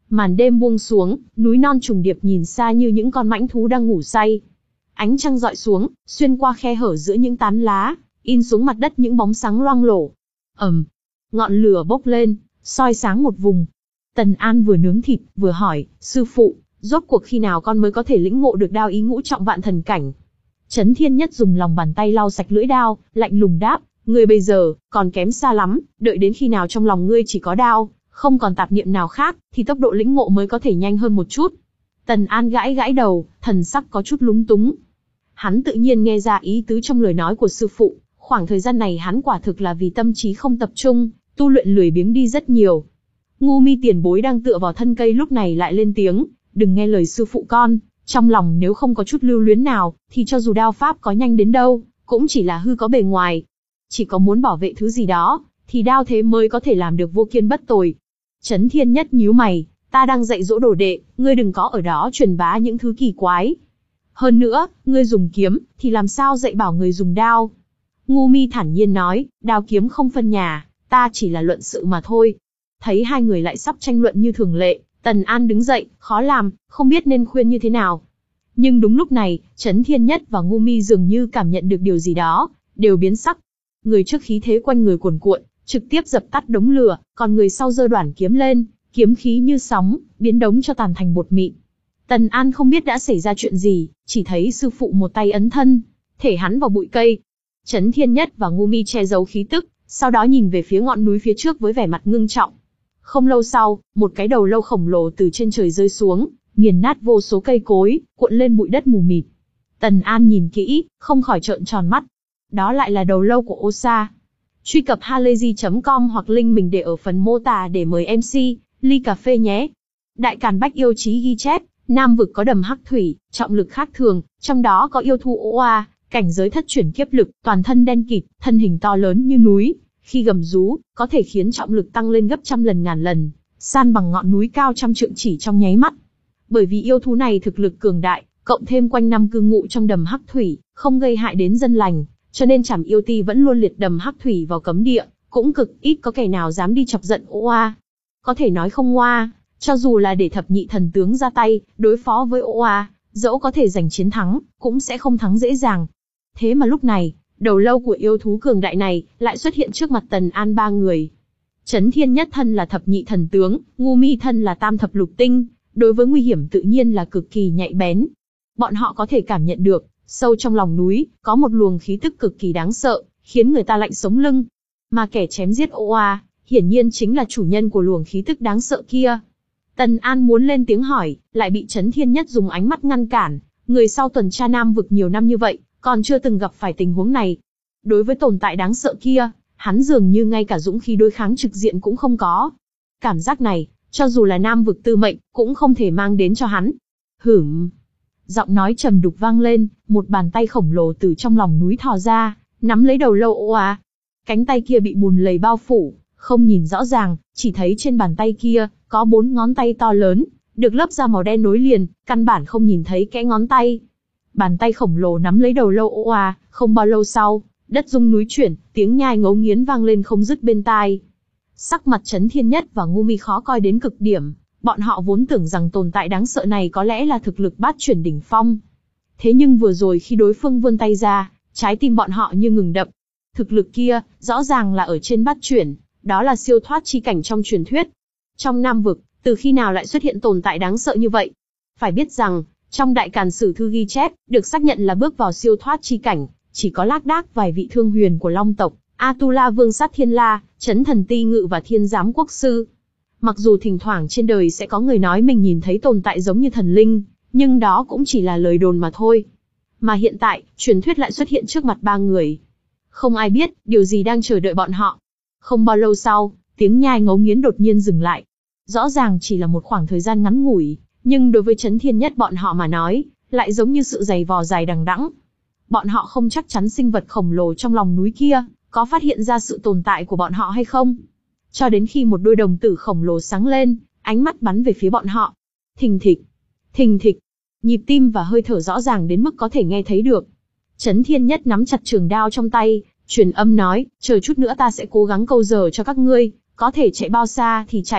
Màn đêm buông xuống, núi non trùng điệp nhìn xa như những con mãnh thú đang ngủ say. Ánh trăng rọi xuống, xuyên qua khe hở giữa những tán lá, in xuống mặt đất những bóng sáng loang lổ. ầm, ngọn lửa bốc lên, soi sáng một vùng. Tần An vừa nướng thịt, vừa hỏi, sư phụ, rốt cuộc khi nào con mới có thể lĩnh ngộ được đao ý ngũ trọng vạn thần cảnh? Chấn Thiên Nhất dùng lòng bàn tay lau sạch lưỡi đao, lạnh lùng đáp, ngươi bây giờ, còn kém xa lắm, đợi đến khi nào trong lòng ngươi chỉ có đao, không còn tạp niệm nào khác, thì tốc độ lĩnh ngộ mới có thể nhanh hơn một chút. Tần An gãi gãi đầu, thần sắc có chút lúng túng. Hắn tự nhiên nghe ra ý tứ trong lời nói của sư phụ, khoảng thời gian này hắn quả thực là vì tâm trí không tập trung, tu luyện lười biếng đi rất nhiều. Ngu Mi tiền bối đang tựa vào thân cây lúc này lại lên tiếng, đừng nghe lời sư phụ con, trong lòng nếu không có chút lưu luyến nào, thì cho dù đao pháp có nhanh đến đâu, cũng chỉ là hư có bề ngoài. Chỉ có muốn bảo vệ thứ gì đó, thì đao thế mới có thể làm được vô kiên bất tồi. Chấn Thiên Nhất nhíu mày, ta đang dạy dỗ đồ đệ, ngươi đừng có ở đó truyền bá những thứ kỳ quái. Hơn nữa, ngươi dùng kiếm, thì làm sao dạy bảo người dùng đao? Ngu Mi thản nhiên nói, đao kiếm không phân nhà, ta chỉ là luận sự mà thôi. Thấy hai người lại sắp tranh luận như thường lệ, Tần An đứng dậy, khó làm, không biết nên khuyên như thế nào. Nhưng đúng lúc này, Chấn Thiên Nhất và Ngu Mi dường như cảm nhận được điều gì đó, đều biến sắc. Người trước khí thế quanh người cuồn cuộn, trực tiếp dập tắt đống lửa, còn người sau giơ đoản kiếm lên, kiếm khí như sóng, biến đống cho tàn thành bột mịn. Tần An không biết đã xảy ra chuyện gì, chỉ thấy sư phụ một tay ấn thân, thể hắn vào bụi cây. Chấn Thiên Nhất và Ngu Mi che giấu khí tức, sau đó nhìn về phía ngọn núi phía trước với vẻ mặt ngưng trọng. Không lâu sau, một cái đầu lâu khổng lồ từ trên trời rơi xuống, nghiền nát vô số cây cối, cuộn lên bụi đất mù mịt. Tần An nhìn kỹ, không khỏi trợn tròn mắt. Đó lại là đầu lâu của Osa. Truy cập halayzi chấm com hoặc link mình để ở phần mô tả để mời em xê, ly cà phê nhé. Đại Càn Bách Yêu Chí ghi chép, Nam vực có đầm hắc thủy, trọng lực khác thường, trong đó có yêu thú Oa, cảnh giới thất chuyển kiếp lực, toàn thân đen kịt, thân hình to lớn như núi. Khi gầm rú, có thể khiến trọng lực tăng lên gấp trăm lần ngàn lần, san bằng ngọn núi cao trăm trượng chỉ trong nháy mắt. Bởi vì yêu thú này thực lực cường đại, cộng thêm quanh năm cư ngụ trong đầm hắc thủy, không gây hại đến dân lành, cho nên Trảm Yêu Ti vẫn luôn liệt đầm hắc thủy vào cấm địa, cũng cực ít có kẻ nào dám đi chọc giận Oa. Có thể nói không ngoa, cho dù là để thập nhị thần tướng ra tay, đối phó với Oa, dẫu có thể giành chiến thắng, cũng sẽ không thắng dễ dàng. Thế mà lúc này, đầu lâu của yêu thú cường đại này lại xuất hiện trước mặt Tần An ba người. Chấn Thiên Nhất thân là thập nhị thần tướng, Ngu Mi thân là tam thập lục tinh, đối với nguy hiểm tự nhiên là cực kỳ nhạy bén. Bọn họ có thể cảm nhận được, sâu trong lòng núi, có một luồng khí tức cực kỳ đáng sợ, khiến người ta lạnh sống lưng. Mà kẻ chém giết Oa, hiển nhiên chính là chủ nhân của luồng khí tức đáng sợ kia. Tần An muốn lên tiếng hỏi, lại bị Chấn Thiên Nhất dùng ánh mắt ngăn cản. Người sau tuần tra Nam vực nhiều năm như vậy, còn chưa từng gặp phải tình huống này. Đối với tồn tại đáng sợ kia, hắn dường như ngay cả dũng khí đối kháng trực diện cũng không có. Cảm giác này, cho dù là Nam vực tư mệnh, cũng không thể mang đến cho hắn. Hửm. Giọng nói trầm đục vang lên, một bàn tay khổng lồ từ trong lòng núi thò ra, nắm lấy đầu lâu Oa. Cánh tay kia bị bùn lầy bao phủ, không nhìn rõ ràng, chỉ thấy trên bàn tay kia, có bốn ngón tay to lớn, được lớp da màu đen nối liền, căn bản không nhìn thấy kẽ ngón tay. Bàn tay khổng lồ nắm lấy đầu lâu Oa, không bao lâu sau, đất rung núi chuyển, tiếng nhai ngấu nghiến vang lên không dứt bên tai. Sắc mặt Chấn Thiên Nhất và Ngu Mi khó coi đến cực điểm, bọn họ vốn tưởng rằng tồn tại đáng sợ này có lẽ là thực lực bát chuyển đỉnh phong. Thế nhưng vừa rồi khi đối phương vươn tay ra, trái tim bọn họ như ngừng đập. Thực lực kia, rõ ràng là ở trên bát chuyển, đó là siêu thoát chi cảnh trong truyền thuyết. Trong Nam vực, từ khi nào lại xuất hiện tồn tại đáng sợ như vậy? Phải biết rằng, trong Đại Càn Sử Thư ghi chép, được xác nhận là bước vào siêu thoát chi cảnh, chỉ có lác đác vài vị thương huyền của Long tộc, Atula Vương Sát Thiên La, Chấn Thần Ti Ngự và Thiên Giám Quốc Sư. Mặc dù thỉnh thoảng trên đời sẽ có người nói mình nhìn thấy tồn tại giống như thần linh, nhưng đó cũng chỉ là lời đồn mà thôi. Mà hiện tại, truyền thuyết lại xuất hiện trước mặt ba người. Không ai biết, điều gì đang chờ đợi bọn họ. Không bao lâu sau, tiếng nhai ngấu nghiến đột nhiên dừng lại. Rõ ràng chỉ là một khoảng thời gian ngắn ngủi, nhưng đối với Chấn Thiên Nhất bọn họ mà nói, lại giống như sự giày vò dài đằng đẵng. Bọn họ không chắc chắn sinh vật khổng lồ trong lòng núi kia, có phát hiện ra sự tồn tại của bọn họ hay không. Cho đến khi một đôi đồng tử khổng lồ sáng lên, ánh mắt bắn về phía bọn họ. Thình thịch, thình thịch, nhịp tim và hơi thở rõ ràng đến mức có thể nghe thấy được. Chấn Thiên Nhất nắm chặt trường đao trong tay, truyền âm nói, chờ chút nữa ta sẽ cố gắng câu giờ cho các ngươi, có thể chạy bao xa thì chạy.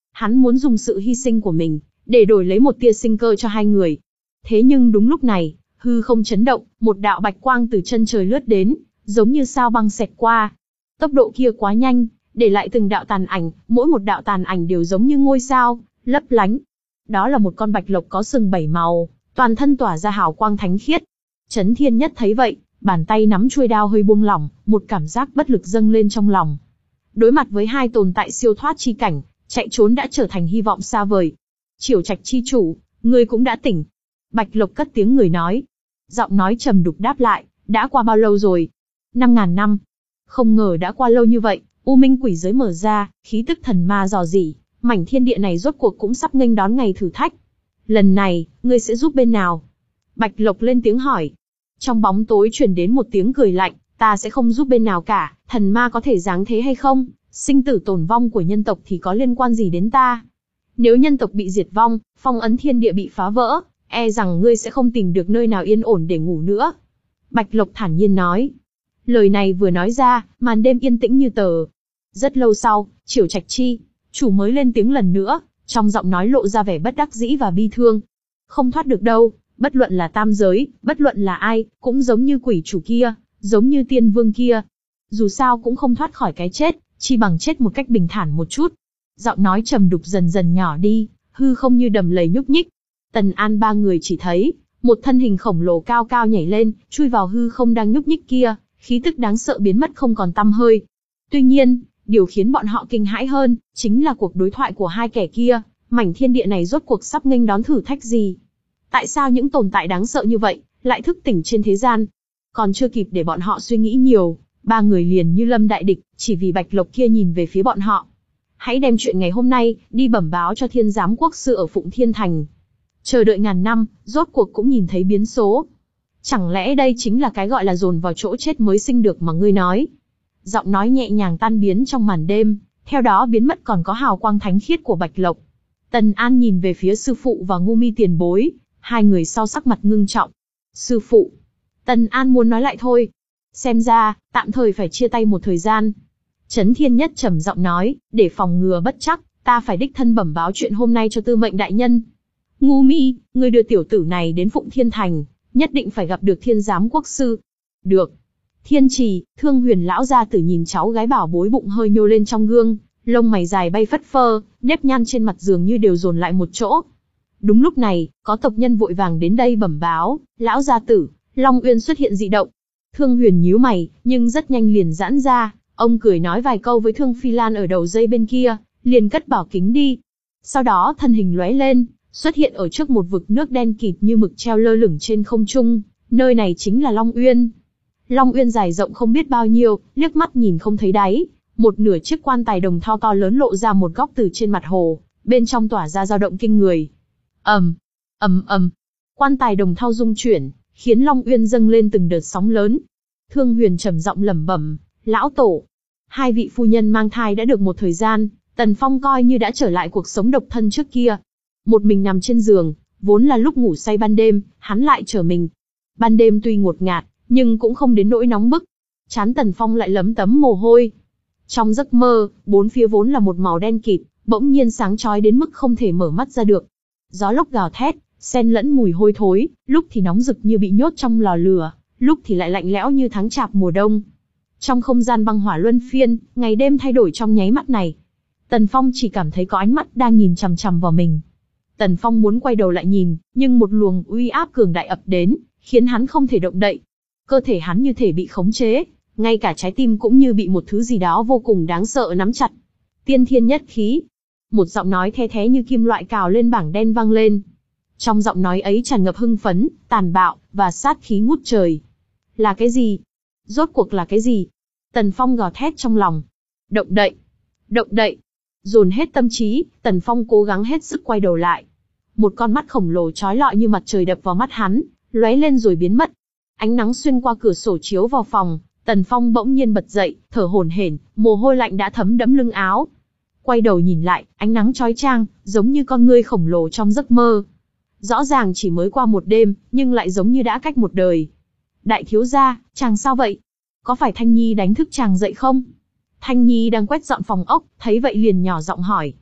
Hắn muốn dùng sự hy sinh của mình, để đổi lấy một tia sinh cơ cho hai người. Thế nhưng đúng lúc này, hư không chấn động, một đạo bạch quang từ chân trời lướt đến, giống như sao băng xẹt qua. Tốc độ kia quá nhanh, để lại từng đạo tàn ảnh, mỗi một đạo tàn ảnh đều giống như ngôi sao, lấp lánh. Đó là một con bạch lộc có sừng bảy màu, toàn thân tỏa ra hào quang thánh khiết. Chấn Thiên Nhất thấy vậy, bàn tay nắm chuôi đao hơi buông lỏng, một cảm giác bất lực dâng lên trong lòng. Đối mặt với hai tồn tại siêu thoát chi cảnh, chạy trốn đã trở thành hy vọng xa vời. Triều Trạch chi chủ, ngươi cũng đã tỉnh. Bạch Lộc cất tiếng người nói. Giọng nói trầm đục đáp lại, đã qua bao lâu rồi? Năm ngàn năm. Không ngờ đã qua lâu như vậy, U Minh quỷ giới mở ra, khí tức thần ma rò rỉ, mảnh thiên địa này rốt cuộc cũng sắp nghênh đón ngày thử thách. Lần này, ngươi sẽ giúp bên nào? Bạch Lộc lên tiếng hỏi. Trong bóng tối truyền đến một tiếng cười lạnh, ta sẽ không giúp bên nào cả, thần ma có thể giáng thế hay không, sinh tử tổn vong của nhân tộc thì có liên quan gì đến ta? Nếu nhân tộc bị diệt vong, phong ấn thiên địa bị phá vỡ, e rằng ngươi sẽ không tìm được nơi nào yên ổn để ngủ nữa. Bạch Lộc thản nhiên nói. Lời này vừa nói ra, màn đêm yên tĩnh như tờ. Rất lâu sau, Triều Trạch chi chủ mới lên tiếng lần nữa, trong giọng nói lộ ra vẻ bất đắc dĩ và bi thương. Không thoát được đâu, bất luận là tam giới, bất luận là ai, cũng giống như quỷ chủ kia, giống như tiên vương kia. Dù sao cũng không thoát khỏi cái chết, chi bằng chết một cách bình thản một chút. Giọng nói trầm đục dần dần nhỏ đi, hư không như đầm lầy nhúc nhích. Tần An ba người chỉ thấy, một thân hình khổng lồ cao cao nhảy lên, chui vào hư không đang nhúc nhích kia, khí tức đáng sợ biến mất không còn tăm hơi. Tuy nhiên, điều khiến bọn họ kinh hãi hơn, chính là cuộc đối thoại của hai kẻ kia, mảnh thiên địa này rốt cuộc sắp nghênh đón thử thách gì? Tại sao những tồn tại đáng sợ như vậy, lại thức tỉnh trên thế gian? Còn chưa kịp để bọn họ suy nghĩ nhiều, ba người liền như lâm đại địch, chỉ vì Bạch Lộc kia nhìn về phía bọn họ. Hãy đem chuyện ngày hôm nay, đi bẩm báo cho Thiên Giám Quốc sư ở Phụng Thiên Thành. Chờ đợi ngàn năm, rốt cuộc cũng nhìn thấy biến số. Chẳng lẽ đây chính là cái gọi là dồn vào chỗ chết mới sinh được mà ngươi nói? Giọng nói nhẹ nhàng tan biến trong màn đêm, theo đó biến mất còn có hào quang thánh khiết của Bạch Lộc. Tần An nhìn về phía sư phụ và Ngu Mi tiền bối, hai người sau sắc mặt ngưng trọng. Sư phụ. Tần An muốn nói lại thôi. Xem ra, tạm thời phải chia tay một thời gian. Chấn Thiên Nhất trầm giọng nói, để phòng ngừa bất chắc, ta phải đích thân bẩm báo chuyện hôm nay cho Tư Mệnh đại nhân. Ngu Mi, ngươi đưa tiểu tử này đến Phụng Thiên Thành, nhất định phải gặp được Thiên Giám Quốc sư. Được. Thiên Trì, Thương Huyền lão gia tử nhìn cháu gái bảo bối bụng hơi nhô lên trong gương, lông mày dài bay phất phơ, nếp nhăn trên mặt dường như đều dồn lại một chỗ. Đúng lúc này, có tộc nhân vội vàng đến đây bẩm báo, lão gia tử, Long Uyên xuất hiện dị động. Thương Huyền nhíu mày, nhưng rất nhanh liền giãn ra, ông cười nói vài câu với Thương Phi Lan ở đầu dây bên kia, liền cất bảo kính đi. Sau đó thân hình lóe lên, xuất hiện ở trước một vực nước đen kịt như mực treo lơ lửng trên không trung, nơi này chính là Long Uyên. Long Uyên dài rộng không biết bao nhiêu, liếc mắt nhìn không thấy đáy, một nửa chiếc quan tài đồng thau to lớn lộ ra một góc từ trên mặt hồ, bên trong tỏa ra dao động kinh người. Ầm, ầm ầm, quan tài đồng thau rung chuyển, khiến Long Uyên dâng lên từng đợt sóng lớn. Thương Huyền trầm giọng lẩm bẩm, lão tổ, hai vị phu nhân mang thai đã được một thời gian, Tần Phong coi như đã trở lại cuộc sống độc thân trước kia. Một mình nằm trên giường, vốn là lúc ngủ say ban đêm, hắn lại trở mình. Ban đêm tuy ngột ngạt, nhưng cũng không đến nỗi nóng bức. Trán Tần Phong lại lấm tấm mồ hôi. Trong giấc mơ, bốn phía vốn là một màu đen kịt, bỗng nhiên sáng chói đến mức không thể mở mắt ra được. Gió lốc gào thét, xen lẫn mùi hôi thối, lúc thì nóng rực như bị nhốt trong lò lửa, lúc thì lại lạnh lẽo như tháng chạp mùa đông. Trong không gian băng hỏa luân phiên, ngày đêm thay đổi trong nháy mắt này. Tần Phong chỉ cảm thấy có ánh mắt đang nhìn chằm chằm vào mình. Tần Phong muốn quay đầu lại nhìn, nhưng một luồng uy áp cường đại ập đến, khiến hắn không thể động đậy. Cơ thể hắn như thể bị khống chế, ngay cả trái tim cũng như bị một thứ gì đó vô cùng đáng sợ nắm chặt. Tiên thiên nhất khí. Một giọng nói the thé như kim loại cào lên bảng đen vang lên. Trong giọng nói ấy tràn ngập hưng phấn, tàn bạo, và sát khí ngút trời. Là cái gì? Rốt cuộc là cái gì? Tần Phong gào thét trong lòng. Động đậy! Động đậy! Dồn hết tâm trí, Tần Phong cố gắng hết sức quay đầu lại. Một con mắt khổng lồ chói lọi như mặt trời đập vào mắt hắn, lóe lên rồi biến mất. Ánh nắng xuyên qua cửa sổ chiếu vào phòng, Tần Phong bỗng nhiên bật dậy, thở hổn hển, mồ hôi lạnh đã thấm đẫm lưng áo. Quay đầu nhìn lại, ánh nắng chói chang, giống như con ngươi khổng lồ trong giấc mơ. Rõ ràng chỉ mới qua một đêm, nhưng lại giống như đã cách một đời. Đại thiếu gia, chàng sao vậy? Có phải Thanh Nhi đánh thức chàng dậy không? Thanh Nhi đang quét dọn phòng ốc, thấy vậy liền nhỏ giọng hỏi.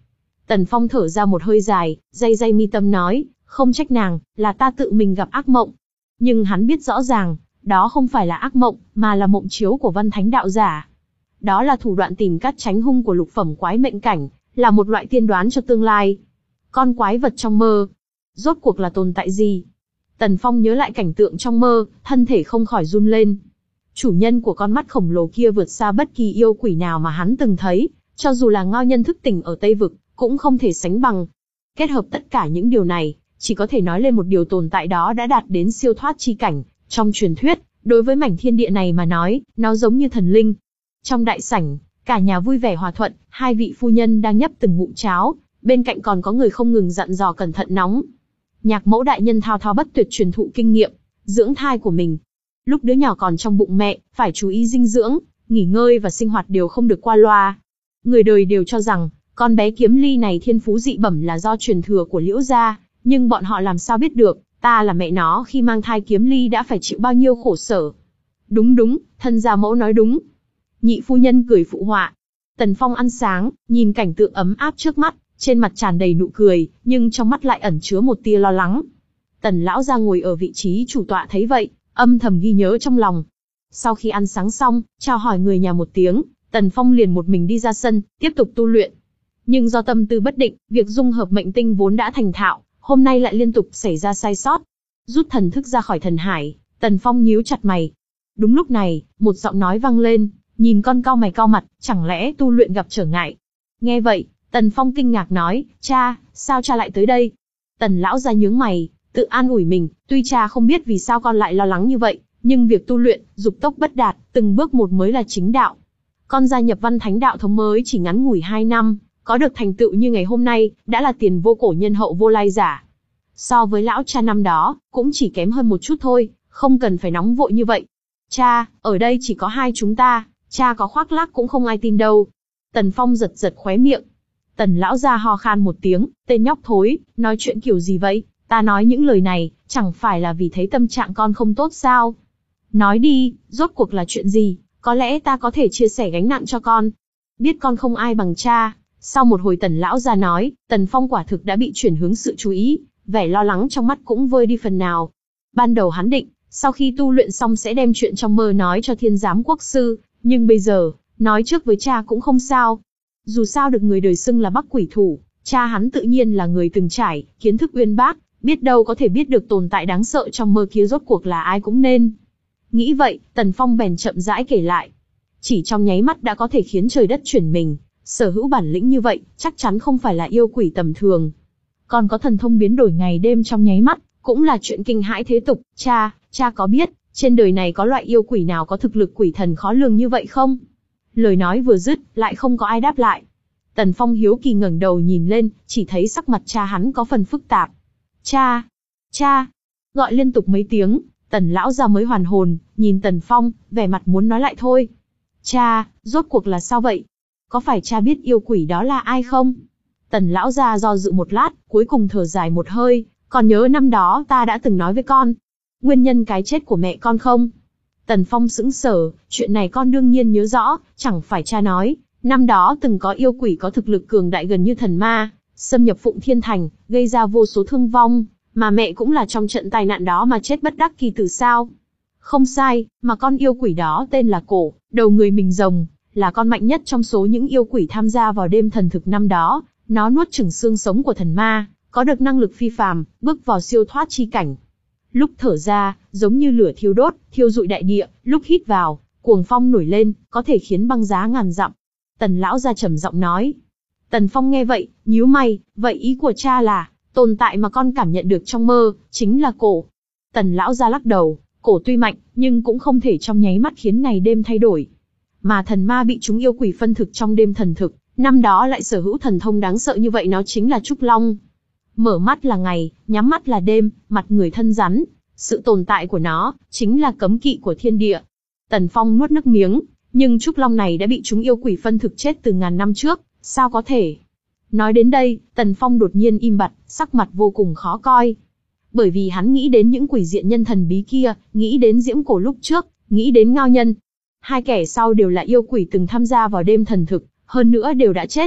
Tần Phong thở ra một hơi dài, day day mi tâm nói, không trách nàng, là ta tự mình gặp ác mộng. Nhưng hắn biết rõ ràng, đó không phải là ác mộng, mà là mộng chiếu của Văn Thánh đạo giả. Đó là thủ đoạn tìm cách tránh hung của lục phẩm quái mệnh cảnh, là một loại tiên đoán cho tương lai. Con quái vật trong mơ, rốt cuộc là tồn tại gì? Tần Phong nhớ lại cảnh tượng trong mơ, thân thể không khỏi run lên. Chủ nhân của con mắt khổng lồ kia vượt xa bất kỳ yêu quỷ nào mà hắn từng thấy, cho dù là ngao nhân thức tỉnh ở Tây Vực, cũng không thể sánh bằng. Kết hợp tất cả những điều này, chỉ có thể nói lên một điều tồn tại đó đã đạt đến siêu thoát chi cảnh. Trong truyền thuyết, đối với mảnh thiên địa này mà nói, nó giống như thần linh. Trong đại sảnh, cả nhà vui vẻ hòa thuận, hai vị phu nhân đang nhấp từng ngụm cháo, bên cạnh còn có người không ngừng dặn dò cẩn thận nóng. Nhạc mẫu đại nhân thao thao bất tuyệt truyền thụ kinh nghiệm, dưỡng thai của mình. Lúc đứa nhỏ còn trong bụng mẹ, phải chú ý dinh dưỡng, nghỉ ngơi và sinh hoạt đều không được qua loa. Người đời đều cho rằng, con bé Kiếm Ly này thiên phú dị bẩm là do truyền thừa của Liễu gia, nhưng bọn họ làm sao biết được, ta là mẹ nó khi mang thai Kiếm Ly đã phải chịu bao nhiêu khổ sở. Đúng đúng, thân gia mẫu nói đúng. Nhị phu nhân cười phụ họa. Tần Phong ăn sáng, nhìn cảnh tượng ấm áp trước mắt, trên mặt tràn đầy nụ cười, nhưng trong mắt lại ẩn chứa một tia lo lắng. Tần lão gia ngồi ở vị trí chủ tọa thấy vậy, âm thầm ghi nhớ trong lòng. Sau khi ăn sáng xong, chào hỏi người nhà một tiếng, Tần Phong liền một mình đi ra sân, tiếp tục tu luyện. Nhưng do tâm tư bất định, việc dung hợp mệnh tinh vốn đã thành thạo, hôm nay lại liên tục xảy ra sai sót. Rút thần thức ra khỏi thần hải, Tần Phong nhíu chặt mày. Đúng lúc này, một giọng nói vang lên, nhìn con cau mày cau mặt, chẳng lẽ tu luyện gặp trở ngại? Nghe vậy, Tần Phong kinh ngạc nói, cha, sao cha lại tới đây? Tần lão gia nhướng mày, tự an ủi mình, tuy cha không biết vì sao con lại lo lắng như vậy, nhưng việc tu luyện, dục tốc bất đạt, từng bước một mới là chính đạo. Con gia nhập Văn Thánh đạo thống mới chỉ ngắn ngủi hai năm, có được thành tựu như ngày hôm nay, đã là tiền vô cổ nhân hậu vô lai giả. So với lão cha năm đó, cũng chỉ kém hơn một chút thôi, không cần phải nóng vội như vậy. Cha, ở đây chỉ có hai chúng ta, cha có khoác lác cũng không ai tin đâu. Tần Phong giật giật khóe miệng. Tần lão gia ho khan một tiếng, tên nhóc thối, nói chuyện kiểu gì vậy? Ta nói những lời này, chẳng phải là vì thấy tâm trạng con không tốt sao? Nói đi, rốt cuộc là chuyện gì? Có lẽ ta có thể chia sẻ gánh nặng cho con. Biết con không ai bằng cha. Sau một hồi Tần lão gia nói, Tần Phong quả thực đã bị chuyển hướng sự chú ý, vẻ lo lắng trong mắt cũng vơi đi phần nào. Ban đầu hắn định, sau khi tu luyện xong sẽ đem chuyện trong mơ nói cho Thiên Giám Quốc sư, nhưng bây giờ, nói trước với cha cũng không sao. Dù sao được người đời xưng là Bắc Quỷ Thủ, cha hắn tự nhiên là người từng trải, kiến thức uyên bác, biết đâu có thể biết được tồn tại đáng sợ trong mơ kia rốt cuộc là ai cũng nên. Nghĩ vậy, Tần Phong bèn chậm rãi kể lại. Chỉ trong nháy mắt đã có thể khiến trời đất chuyển mình, sở hữu bản lĩnh như vậy, chắc chắn không phải là yêu quỷ tầm thường. Còn có thần thông biến đổi ngày đêm trong nháy mắt, cũng là chuyện kinh hãi thế tục. Cha, cha có biết, trên đời này có loại yêu quỷ nào có thực lực quỷ thần khó lường như vậy không? Lời nói vừa dứt, lại không có ai đáp lại. Tần Phong hiếu kỳ ngẩng đầu nhìn lên, chỉ thấy sắc mặt cha hắn có phần phức tạp. Cha, cha, gọi liên tục mấy tiếng, Tần lão gia mới hoàn hồn, nhìn Tần Phong, vẻ mặt muốn nói lại thôi. Cha, rốt cuộc là sao vậy? Có phải cha biết yêu quỷ đó là ai không? Tần lão gia do dự một lát, cuối cùng thở dài một hơi, còn nhớ năm đó ta đã từng nói với con, nguyên nhân cái chết của mẹ con không? Tần Phong sững sờ, chuyện này con đương nhiên nhớ rõ, chẳng phải cha nói, năm đó từng có yêu quỷ có thực lực cường đại gần như thần ma, xâm nhập Phụng Thiên Thành, gây ra vô số thương vong, mà mẹ cũng là trong trận tai nạn đó mà chết bất đắc kỳ tử sao? Không sai, mà con yêu quỷ đó tên là Cổ, đầu người mình rồng, là con mạnh nhất trong số những yêu quỷ tham gia vào đêm thần thực năm đó, nó nuốt chửng xương sống của thần ma, có được năng lực phi phàm, bước vào siêu thoát chi cảnh. Lúc thở ra, giống như lửa thiêu đốt, thiêu rụi đại địa, lúc hít vào, cuồng phong nổi lên, có thể khiến băng giá ngàn dặm. Tần lão gia trầm giọng nói. Tần Phong nghe vậy, nhíu mày, vậy ý của cha là, tồn tại mà con cảm nhận được trong mơ, chính là Cổ. Tần lão gia lắc đầu, Cổ tuy mạnh, nhưng cũng không thể trong nháy mắt khiến ngày đêm thay đổi. Mà thần ma bị chúng yêu quỷ phân thực trong đêm thần thực, năm đó lại sở hữu thần thông đáng sợ như vậy, nó chính là Trúc Long. Mở mắt là ngày, nhắm mắt là đêm, mặt người thân rắn. Sự tồn tại của nó, chính là cấm kỵ của thiên địa. Tần Phong nuốt nước miếng, nhưng Trúc Long này đã bị chúng yêu quỷ phân thực chết từ ngàn năm trước, sao có thể? Nói đến đây, Tần Phong đột nhiên im bặt, sắc mặt vô cùng khó coi. Bởi vì hắn nghĩ đến những quỷ diện nhân thần bí kia, nghĩ đến Diễm Cổ lúc trước, nghĩ đến Ngao Nhân. Hai kẻ sau đều là yêu quỷ từng tham gia vào đêm thần thực, hơn nữa đều đã chết.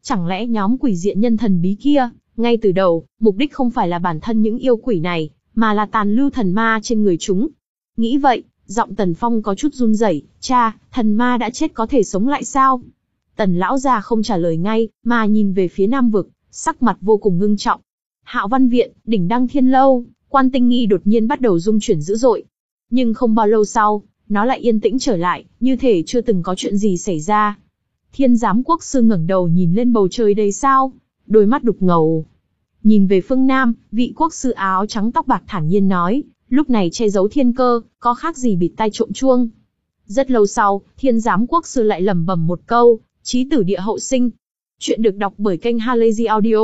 Chẳng lẽ nhóm quỷ diện nhân thần bí kia, ngay từ đầu, mục đích không phải là bản thân những yêu quỷ này, mà là tàn lưu thần ma trên người chúng. Nghĩ vậy, giọng Tần Phong có chút run rẩy, cha, thần ma đã chết có thể sống lại sao? Tần lão già không trả lời ngay, mà nhìn về phía Nam Vực, sắc mặt vô cùng ngưng trọng. Hạo Văn Viện, đỉnh Đăng Thiên Lâu, Quan Tinh Nghi đột nhiên bắt đầu rung chuyển dữ dội. Nhưng không bao lâu sau, nó lại yên tĩnh trở lại, như thể chưa từng có chuyện gì xảy ra. Thiên Giám Quốc Sư ngẩng đầu nhìn lên bầu trời đầy sao, đôi mắt đục ngầu. Nhìn về phương Nam, vị quốc sư áo trắng tóc bạc thản nhiên nói, lúc này che giấu thiên cơ, có khác gì bịt tai trộm chuông. Rất lâu sau, Thiên Giám Quốc Sư lại lẩm bẩm một câu, chí tử địa hậu sinh. Chuyện được đọc bởi kênh Halazy Audio.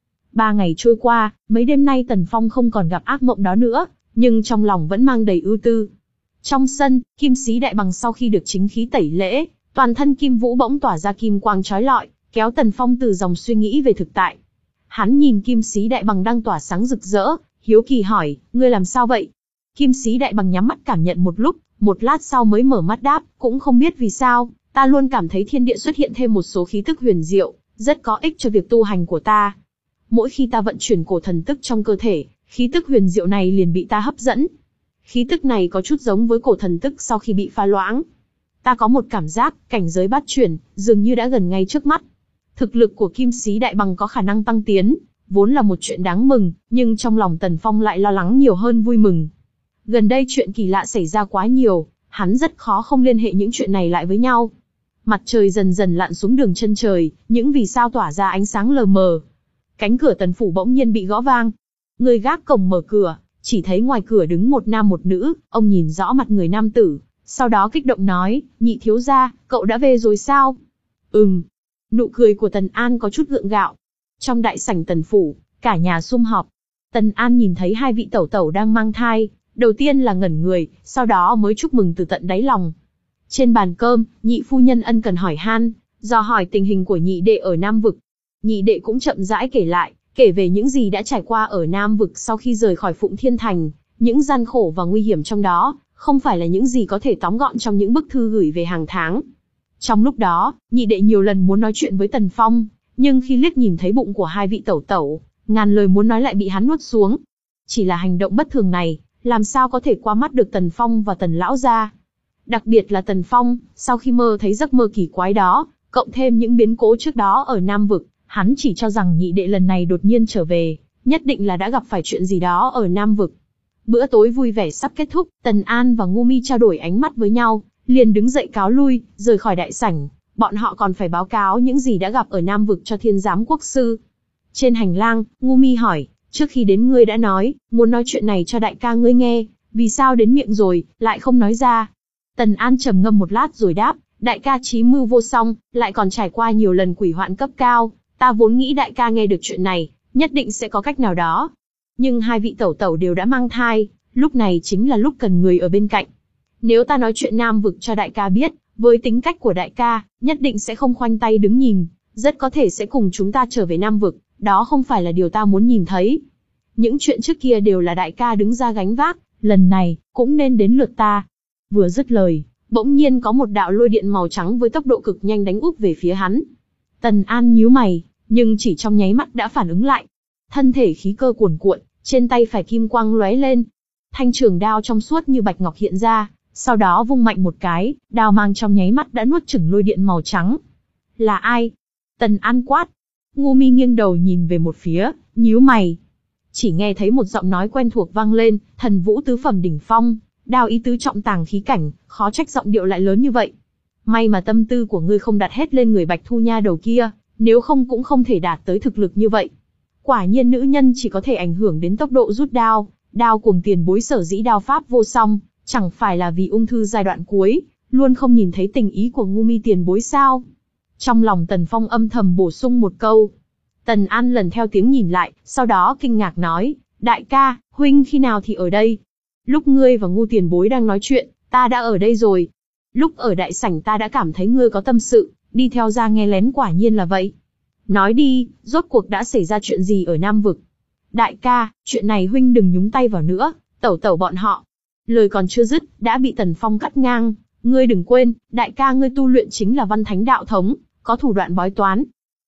Ba ngày trôi qua, mấy đêm nay Tần Phong không còn gặp ác mộng đó nữa, nhưng trong lòng vẫn mang đầy ưu tư. Trong sân, Kim Sĩ Đại Bằng sau khi được chính khí tẩy lễ, toàn thân Kim Vũ bỗng tỏa ra kim quang chói lọi, kéo Tần Phong từ dòng suy nghĩ về thực tại. Hắn nhìn Kim Sĩ Đại Bằng đang tỏa sáng rực rỡ, hiếu kỳ hỏi, ngươi làm sao vậy? Kim Sĩ Đại Bằng nhắm mắt cảm nhận một lúc, một lát sau mới mở mắt đáp, cũng không biết vì sao, ta luôn cảm thấy thiên địa xuất hiện thêm một số khí tức huyền diệu, rất có ích cho việc tu hành của ta. Mỗi khi ta vận chuyển cổ thần tức trong cơ thể, khí tức huyền diệu này liền bị ta hấp dẫn. Khí tức này có chút giống với cổ thần tức sau khi bị pha loãng. Ta có một cảm giác, cảnh giới bát chuyển, dường như đã gần ngay trước mắt. Thực lực của Kim Sĩ Đại Bằng có khả năng tăng tiến, vốn là một chuyện đáng mừng, nhưng trong lòng Tần Phong lại lo lắng nhiều hơn vui mừng. Gần đây chuyện kỳ lạ xảy ra quá nhiều, hắn rất khó không liên hệ những chuyện này lại với nhau. Mặt trời dần dần lặn xuống đường chân trời, những vì sao tỏa ra ánh sáng lờ mờ. Cánh cửa Tần phủ bỗng nhiên bị gõ vang. Người gác cổng mở cửa, chỉ thấy ngoài cửa đứng một nam một nữ, ông nhìn rõ mặt người nam tử, sau đó kích động nói, nhị thiếu gia, cậu đã về rồi sao? Ừm. Nụ cười của Tần An có chút gượng gạo. Trong đại sảnh Tần phủ, cả nhà sum họp. Tần An nhìn thấy hai vị tẩu tẩu đang mang thai, đầu tiên là ngẩn người, sau đó mới chúc mừng từ tận đáy lòng. Trên bàn cơm, nhị phu nhân ân cần hỏi han, dò hỏi tình hình của nhị đệ ở Nam Vực. Nhị đệ cũng chậm rãi kể lại, kể về những gì đã trải qua ở Nam Vực sau khi rời khỏi Phụng Thiên Thành, những gian khổ và nguy hiểm trong đó, không phải là những gì có thể tóm gọn trong những bức thư gửi về hàng tháng. Trong lúc đó, nhị đệ nhiều lần muốn nói chuyện với Tần Phong, nhưng khi liếc nhìn thấy bụng của hai vị tẩu tẩu, ngàn lời muốn nói lại bị hắn nuốt xuống. Chỉ là hành động bất thường này, làm sao có thể qua mắt được Tần Phong và Tần lão gia. Đặc biệt là Tần Phong, sau khi mơ thấy giấc mơ kỳ quái đó, cộng thêm những biến cố trước đó ở Nam Vực, hắn chỉ cho rằng nhị đệ lần này đột nhiên trở về, nhất định là đã gặp phải chuyện gì đó ở Nam Vực. Bữa tối vui vẻ sắp kết thúc, Tần An và Ngu Mi trao đổi ánh mắt với nhau, liền đứng dậy cáo lui, rời khỏi đại sảnh. Bọn họ còn phải báo cáo những gì đã gặp ở Nam Vực cho Thiên Giám Quốc Sư. Trên hành lang, Ngu Mi hỏi, trước khi đến ngươi đã nói, muốn nói chuyện này cho đại ca ngươi nghe, vì sao đến miệng rồi, lại không nói ra? Tần An trầm ngâm một lát rồi đáp, đại ca trí mưu vô song, lại còn trải qua nhiều lần quỷ hoạn cấp cao, ta vốn nghĩ đại ca nghe được chuyện này, nhất định sẽ có cách nào đó. Nhưng hai vị tẩu tẩu đều đã mang thai, lúc này chính là lúc cần người ở bên cạnh. Nếu ta nói chuyện Nam Vực cho đại ca biết, với tính cách của đại ca, nhất định sẽ không khoanh tay đứng nhìn, rất có thể sẽ cùng chúng ta trở về Nam Vực, đó không phải là điều ta muốn nhìn thấy. Những chuyện trước kia đều là đại ca đứng ra gánh vác, lần này, cũng nên đến lượt ta. Vừa dứt lời, bỗng nhiên có một đạo lôi điện màu trắng với tốc độ cực nhanh đánh úp về phía hắn. Tần An nhíu mày, nhưng chỉ trong nháy mắt đã phản ứng lại. Thân thể khí cơ cuồn cuộn, trên tay phải kim quang lóe lên. Thanh trường đao trong suốt như bạch ngọc hiện ra, sau đó vung mạnh một cái, đao mang trong nháy mắt đã nuốt chửng lôi điện màu trắng. Là ai? Tần An quát. Ngu Mi nghiêng đầu nhìn về một phía, nhíu mày. Chỉ nghe thấy một giọng nói quen thuộc vang lên, thần vũ tứ phẩm đỉnh phong, đao ý tứ trọng tàng khí cảnh, khó trách giọng điệu lại lớn như vậy. May mà tâm tư của ngươi không đặt hết lên người Bạch Thu Nha đầu kia, nếu không cũng không thể đạt tới thực lực như vậy. Quả nhiên nữ nhân chỉ có thể ảnh hưởng đến tốc độ rút đao, đao cùng tiền bối sở dĩ đao pháp vô song, chẳng phải là vì ung thư giai đoạn cuối, luôn không nhìn thấy tình ý của Ngu Mi tiền bối sao? Trong lòng Tần Phong âm thầm bổ sung một câu. Tần An lần theo tiếng nhìn lại, sau đó kinh ngạc nói, đại ca, huynh khi nào thì ở đây? Lúc ngươi và Ngu tiền bối đang nói chuyện, ta đã ở đây rồi. Lúc ở đại sảnh ta đã cảm thấy ngươi có tâm sự, đi theo ra nghe lén quả nhiên là vậy. Nói đi, rốt cuộc đã xảy ra chuyện gì ở Nam Vực? Đại ca, chuyện này huynh đừng nhúng tay vào nữa, tẩu tẩu bọn họ. Lời còn chưa dứt, đã bị Tần Phong cắt ngang. Ngươi đừng quên, đại ca ngươi tu luyện chính là văn thánh đạo thống, có thủ đoạn bói toán.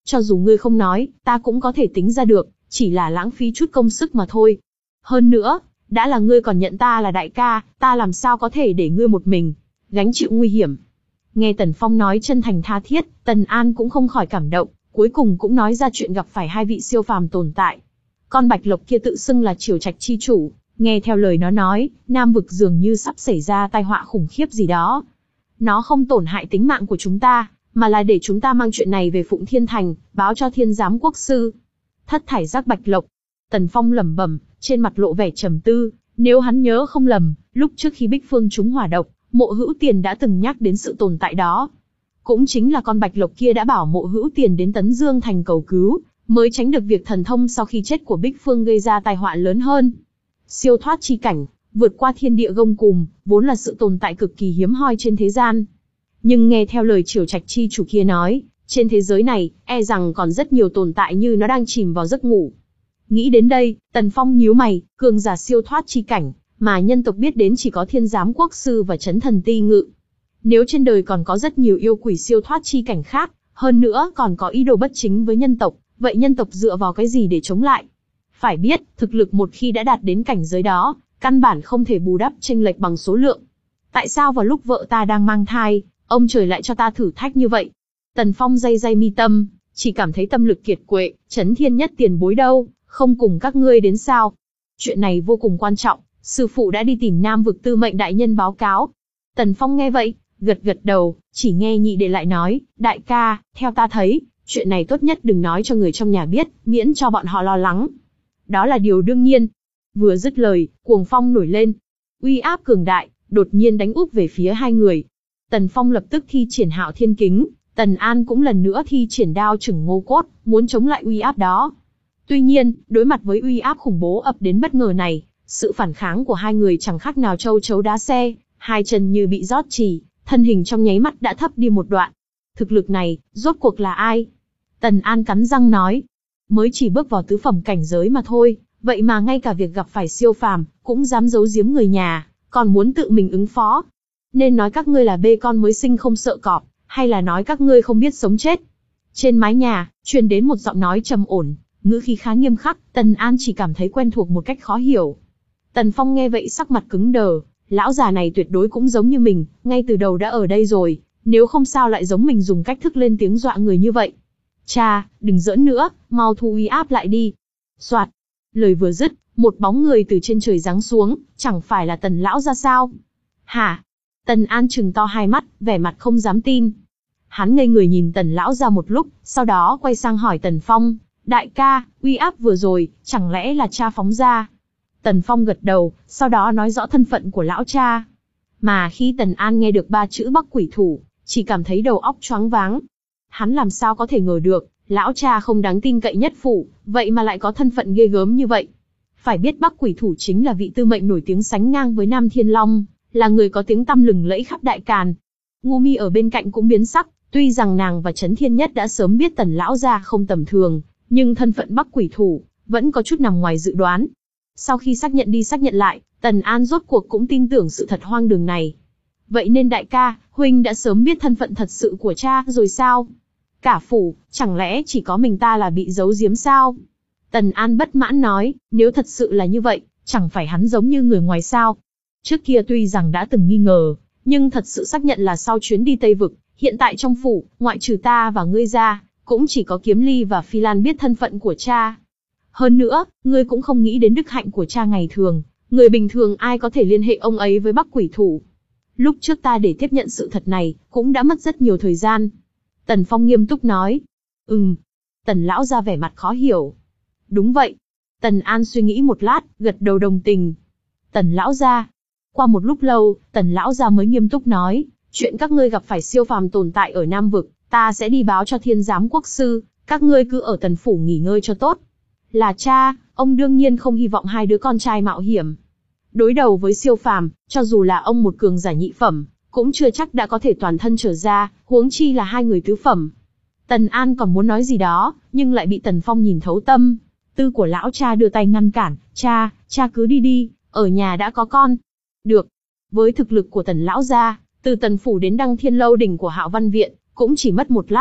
Cho dù ngươi không nói, ta cũng có thể tính ra được, chỉ là lãng phí chút công sức mà thôi. Hơn nữa, đã là ngươi còn nhận ta là đại ca, ta làm sao có thể để ngươi một mình gánh chịu nguy hiểm. Nghe Tần Phong nói chân thành tha thiết, Tần An cũng không khỏi cảm động, cuối cùng cũng nói ra chuyện gặp phải hai vị siêu phàm tồn tại. Con bạch lộc kia tự xưng là Triều Trạch chi chủ, nghe theo lời nó nói, Nam vực dường như sắp xảy ra tai họa khủng khiếp gì đó. Nó không tổn hại tính mạng của chúng ta, mà là để chúng ta mang chuyện này về Phụng Thiên Thành, báo cho Thiên Giám Quốc sư. Thất thải giác bạch lộc. Tần Phong lẩm bẩm, trên mặt lộ vẻ trầm tư. Nếu hắn nhớ không lầm, lúc trước khi Bích Phương trúng hỏa độc, Mộ Hữu Tiền đã từng nhắc đến sự tồn tại đó. Cũng chính là con bạch lộc kia đã bảo Mộ Hữu Tiền đến Tấn Dương Thành cầu cứu, mới tránh được việc thần thông sau khi chết của Bích Phương gây ra tai họa lớn hơn. Siêu thoát chi cảnh, vượt qua thiên địa gông cùm, vốn là sự tồn tại cực kỳ hiếm hoi trên thế gian. Nhưng nghe theo lời Triều Trạch chi chủ kia nói, trên thế giới này, e rằng còn rất nhiều tồn tại như nó đang chìm vào giấc ngủ. Nghĩ đến đây, Tần Phong nhíu mày, cường giả siêu thoát chi cảnh, mà nhân tộc biết đến chỉ có Thiên Giám Quốc sư và Chấn Thần Ti Ngự. Nếu trên đời còn có rất nhiều yêu quỷ siêu thoát chi cảnh khác, hơn nữa còn có ý đồ bất chính với nhân tộc, vậy nhân tộc dựa vào cái gì để chống lại? Phải biết, thực lực một khi đã đạt đến cảnh giới đó, căn bản không thể bù đắp chênh lệch bằng số lượng. Tại sao vào lúc vợ ta đang mang thai, ông trời lại cho ta thử thách như vậy? Tần Phong day day mi tâm, chỉ cảm thấy tâm lực kiệt quệ, Chấn Thiên Nhất tiền bối đâu, không cùng các ngươi đến sao? Chuyện này vô cùng quan trọng, sư phụ đã đi tìm Nam vực Tư Mệnh đại nhân báo cáo. Tần Phong nghe vậy, gật gật đầu, chỉ nghe nhị đệ lại nói, đại ca, theo ta thấy, chuyện này tốt nhất đừng nói cho người trong nhà biết, miễn cho bọn họ lo lắng. Đó là điều đương nhiên. Vừa dứt lời, cuồng phong nổi lên. Uy áp cường đại, đột nhiên đánh úp về phía hai người. Tần Phong lập tức thi triển Hạo Thiên Kính, Tần An cũng lần nữa thi triển Đao Chưởng Ngô Cốt, muốn chống lại uy áp đó. Tuy nhiên, đối mặt với uy áp khủng bố ập đến bất ngờ này, sự phản kháng của hai người chẳng khác nào châu chấu đá xe, hai chân như bị rót chỉ, thân hình trong nháy mắt đã thấp đi một đoạn. Thực lực này, rốt cuộc là ai? Tần An cắn răng nói, mới chỉ bước vào tứ phẩm cảnh giới mà thôi, vậy mà ngay cả việc gặp phải siêu phàm, cũng dám giấu giếm người nhà, còn muốn tự mình ứng phó. Nên nói các ngươi là bê con mới sinh không sợ cọp, hay là nói các ngươi không biết sống chết? Trên mái nhà, truyền đến một giọng nói trầm ổn, ngữ khí khá nghiêm khắc, Tần An chỉ cảm thấy quen thuộc một cách khó hiểu. Tần Phong nghe vậy sắc mặt cứng đờ, lão già này tuyệt đối cũng giống như mình, ngay từ đầu đã ở đây rồi, nếu không sao lại giống mình dùng cách thức lên tiếng dọa người như vậy. Cha, đừng giỡn nữa, mau thu uy áp lại đi. Soạt. Lời vừa dứt, một bóng người từ trên trời giáng xuống, chẳng phải là Tần lão ra sao? Hả? Tần An trừng to hai mắt, vẻ mặt không dám tin. Hắn ngây người nhìn Tần lão ra một lúc, sau đó quay sang hỏi Tần Phong, đại ca, uy áp vừa rồi, chẳng lẽ là cha phóng ra? Tần Phong gật đầu, sau đó nói rõ thân phận của lão cha. Mà khi Tần An nghe được ba chữ Bắc Quỷ Thủ, chỉ cảm thấy đầu óc choáng váng. Hắn làm sao có thể ngờ được, lão cha không đáng tin cậy nhất phủ, vậy mà lại có thân phận ghê gớm như vậy. Phải biết Bắc Quỷ Thủ chính là vị tư mệnh nổi tiếng sánh ngang với Nam Thiên Long, là người có tiếng tăm lừng lẫy khắp Đại Càn. Ngu Mi ở bên cạnh cũng biến sắc, tuy rằng nàng và Chấn Thiên Nhất đã sớm biết Tần lão gia không tầm thường, nhưng thân phận Bắc Quỷ Thủ vẫn có chút nằm ngoài dự đoán. Sau khi xác nhận đi xác nhận lại, Tần An rốt cuộc cũng tin tưởng sự thật hoang đường này. Vậy nên đại ca, huynh đã sớm biết thân phận thật sự của cha rồi sao? Cả phủ, chẳng lẽ chỉ có mình ta là bị giấu giếm sao? Tần An bất mãn nói, nếu thật sự là như vậy, chẳng phải hắn giống như người ngoài sao? Trước kia tuy rằng đã từng nghi ngờ, nhưng thật sự xác nhận là sau chuyến đi Tây Vực, hiện tại trong phủ, ngoại trừ ta và ngươi ra, cũng chỉ có Kiếm Ly và Phi Lan biết thân phận của cha. Hơn nữa, ngươi cũng không nghĩ đến đức hạnh của cha ngày thường, người bình thường ai có thể liên hệ ông ấy với Bắc Quỷ Thủ. Lúc trước ta để tiếp nhận sự thật này, cũng đã mất rất nhiều thời gian. Tần Phong nghiêm túc nói. Ừm. Tần lão ra vẻ mặt khó hiểu. Đúng vậy. Tần An suy nghĩ một lát, gật đầu đồng tình. Tần lão ra. Qua một lúc lâu, Tần lão ra mới nghiêm túc nói, chuyện các ngươi gặp phải siêu phàm tồn tại ở Nam Vực, ta sẽ đi báo cho Thiên Giám Quốc sư, các ngươi cứ ở Tần Phủ nghỉ ngơi cho tốt. Là cha, ông đương nhiên không hy vọng hai đứa con trai mạo hiểm. Đối đầu với siêu phàm, cho dù là ông một cường giả nhị phẩm, cũng chưa chắc đã có thể toàn thân trở ra, huống chi là hai người tứ phẩm. Tần An còn muốn nói gì đó, nhưng lại bị Tần Phong nhìn thấu tâm tư của lão cha đưa tay ngăn cản, cha, cha cứ đi đi, ở nhà đã có con. Được. Với thực lực của Tần lão gia, từ Tần Phủ đến Đăng Thiên Lâu đỉnh của Hạo Văn Viện, cũng chỉ mất một lát.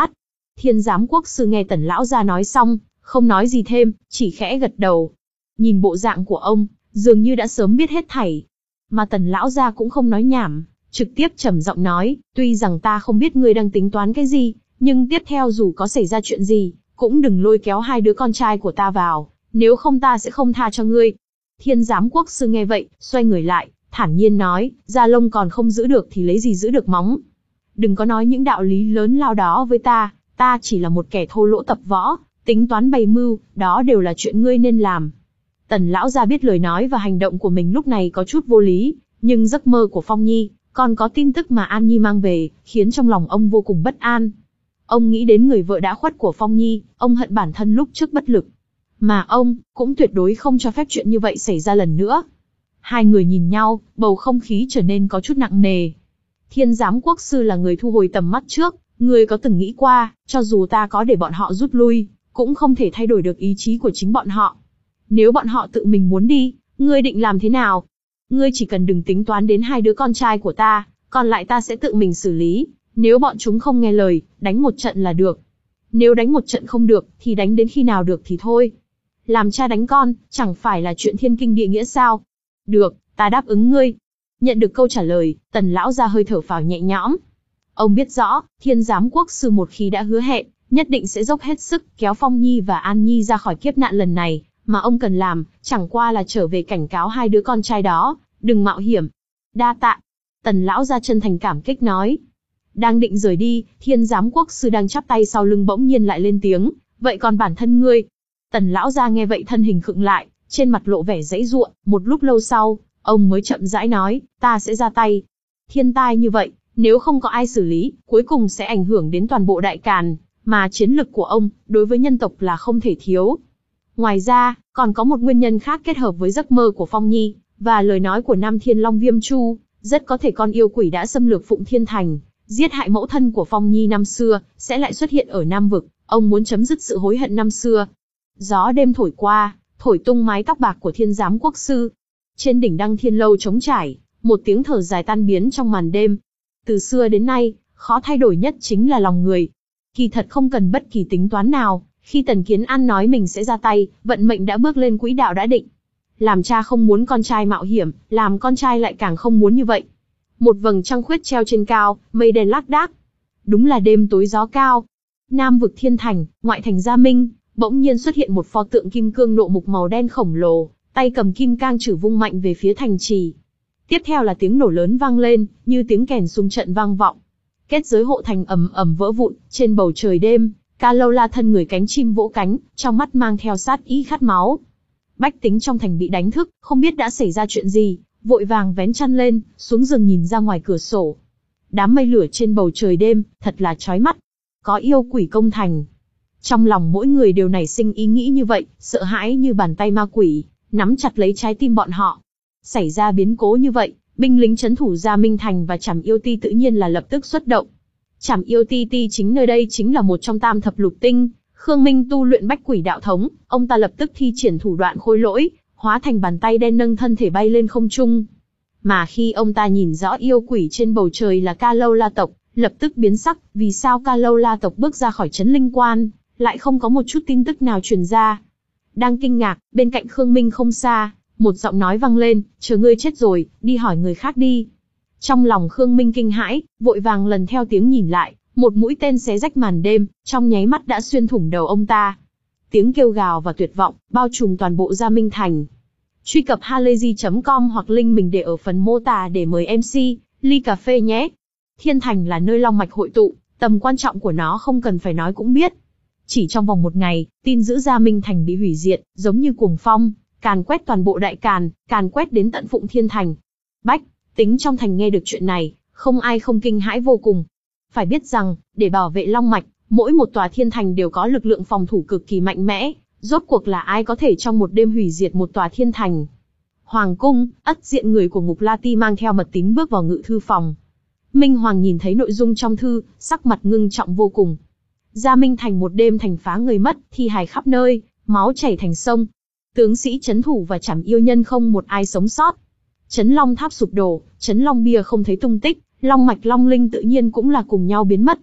Thiên giám quốc sư nghe Tần lão gia nói xong, không nói gì thêm, chỉ khẽ gật đầu. Nhìn bộ dạng của ông, dường như đã sớm biết hết thảy. Mà Tần lão gia cũng không nói nhảm, trực tiếp trầm giọng nói, tuy rằng ta không biết ngươi đang tính toán cái gì, nhưng tiếp theo dù có xảy ra chuyện gì, cũng đừng lôi kéo hai đứa con trai của ta vào, nếu không ta sẽ không tha cho ngươi. Thiên giám quốc sư nghe vậy, xoay người lại, thản nhiên nói, da lông còn không giữ được thì lấy gì giữ được móng. Đừng có nói những đạo lý lớn lao đó với ta, ta chỉ là một kẻ thô lỗ tập võ, tính toán bày mưu, đó đều là chuyện ngươi nên làm. Tần lão gia biết lời nói và hành động của mình lúc này có chút vô lý, nhưng giấc mơ của Phong Nhi, còn có tin tức mà An Nhi mang về, khiến trong lòng ông vô cùng bất an. Ông nghĩ đến người vợ đã khuất của Phong Nhi, ông hận bản thân lúc trước bất lực. Mà ông, cũng tuyệt đối không cho phép chuyện như vậy xảy ra lần nữa. Hai người nhìn nhau, bầu không khí trở nên có chút nặng nề. Thiên giám quốc sư là người thu hồi tầm mắt trước, người có từng nghĩ qua, cho dù ta có để bọn họ rút lui, cũng không thể thay đổi được ý chí của chính bọn họ. Nếu bọn họ tự mình muốn đi, ngươi định làm thế nào? Ngươi chỉ cần đừng tính toán đến hai đứa con trai của ta, còn lại ta sẽ tự mình xử lý. Nếu bọn chúng không nghe lời, đánh một trận là được. Nếu đánh một trận không được, thì đánh đến khi nào được thì thôi. Làm cha đánh con, chẳng phải là chuyện thiên kinh địa nghĩa sao? Được, ta đáp ứng ngươi. Nhận được câu trả lời, Tần lão gia hơi thở phào nhẹ nhõm. Ông biết rõ, thiên giám quốc sư một khi đã hứa hẹn, nhất định sẽ dốc hết sức kéo Phong Nhi và An Nhi ra khỏi kiếp nạn lần này, mà ông cần làm, chẳng qua là trở về cảnh cáo hai đứa con trai đó, đừng mạo hiểm. Đa tạ. Tần lão gia chân thành cảm kích nói. Đang định rời đi, thiên giám quốc sư đang chắp tay sau lưng bỗng nhiên lại lên tiếng, vậy còn bản thân ngươi? Tần lão gia nghe vậy thân hình khựng lại, trên mặt lộ vẻ giãy giụa, một lúc lâu sau, ông mới chậm rãi nói, ta sẽ ra tay. Thiên tai như vậy, nếu không có ai xử lý, cuối cùng sẽ ảnh hưởng đến toàn bộ Đại Càn, mà chiến lực của ông, đối với nhân tộc là không thể thiếu. Ngoài ra, còn có một nguyên nhân khác kết hợp với giấc mơ của Phong Nhi, và lời nói của Nam Thiên Long Viêm Chu, rất có thể con yêu quỷ đã xâm lược Phụng Thiên Thành, giết hại mẫu thân của Phong Nhi năm xưa, sẽ lại xuất hiện ở Nam Vực, ông muốn chấm dứt sự hối hận năm xưa. Gió đêm thổi qua, thổi tung mái tóc bạc của thiên giám quốc sư. Trên đỉnh Đăng Thiên Lâu trống trải, một tiếng thở dài tan biến trong màn đêm. Từ xưa đến nay, khó thay đổi nhất chính là lòng người. Kỳ thật không cần bất kỳ tính toán nào, khi Tần Kiến An nói mình sẽ ra tay, vận mệnh đã bước lên quỹ đạo đã định. Làm cha không muốn con trai mạo hiểm, làm con trai lại càng không muốn như vậy. Một vầng trăng khuyết treo trên cao, mây đen lác đác. Đúng là đêm tối gió cao. Nam Vực Thiên Thành, ngoại thành Gia Minh, bỗng nhiên xuất hiện một pho tượng kim cương nộ mục màu đen khổng lồ, tay cầm kim cang chử vung mạnh về phía thành trì. Tiếp theo là tiếng nổ lớn vang lên, như tiếng kèn xung trận vang vọng. Kết giới hộ thành ầm ầm vỡ vụn, trên bầu trời đêm, Ca Lâu La thân người cánh chim vỗ cánh, trong mắt mang theo sát ý khát máu. Bách tính trong thành bị đánh thức, không biết đã xảy ra chuyện gì, vội vàng vén chăn lên, xuống giường nhìn ra ngoài cửa sổ. Đám mây lửa trên bầu trời đêm, thật là chói mắt. Có yêu quỷ công thành. Trong lòng mỗi người đều nảy sinh ý nghĩ như vậy, sợ hãi như bàn tay ma quỷ, nắm chặt lấy trái tim bọn họ. Xảy ra biến cố như vậy, binh lính trấn thủ Gia Minh Thành và Trảm Yêu Ti tự nhiên là lập tức xuất động. Trảm Yêu Ti Ti chính nơi đây chính là một trong tam thập lục tinh, Khương Minh tu luyện bách quỷ đạo thống, ông ta lập tức thi triển thủ đoạn khôi lỗi, hóa thành bàn tay đen nâng thân thể bay lên không trung. Mà khi ông ta nhìn rõ yêu quỷ trên bầu trời là Ca Lâu La tộc, lập tức biến sắc, vì sao Ca Lâu La tộc bước ra khỏi trấn linh quan, lại không có một chút tin tức nào truyền ra. Đang kinh ngạc, bên cạnh Khương Minh không xa, một giọng nói vang lên, chờ ngươi chết rồi, đi hỏi người khác đi. Trong lòng Khương Minh kinh hãi, vội vàng lần theo tiếng nhìn lại, một mũi tên xé rách màn đêm, trong nháy mắt đã xuyên thủng đầu ông ta. Tiếng kêu gào và tuyệt vọng, bao trùm toàn bộ Gia Minh Thành. Truy cập halayzi chấm com hoặc link mình để ở phần mô tả để mời em xê, ly cà phê nhé. Thiên Thành là nơi long mạch hội tụ, tầm quan trọng của nó không cần phải nói cũng biết. Chỉ trong vòng một ngày, tin dữ Gia Minh Thành bị hủy diệt, giống như cuồng phong, càn quét toàn bộ Đại Càn, càn quét đến tận Phụng Thiên Thành. Bách tính trong thành nghe được chuyện này, không ai không kinh hãi vô cùng. Phải biết rằng, để bảo vệ long mạch, mỗi một tòa thiên thành đều có lực lượng phòng thủ cực kỳ mạnh mẽ, rốt cuộc là ai có thể trong một đêm hủy diệt một tòa thiên thành. Hoàng cung, ất diện người của Ngục La Ti mang theo mật tín bước vào ngự thư phòng. Minh Hoàng nhìn thấy nội dung trong thư, sắc mặt ngưng trọng vô cùng. Gia Minh Thành một đêm thành phá người mất, thi hài khắp nơi, máu chảy thành sông. Tướng sĩ trấn thủ và Trảm Yêu nhân không một ai sống sót. Trấn Long Tháp sụp đổ, Trấn Long Bia không thấy tung tích, long mạch long linh tự nhiên cũng là cùng nhau biến mất.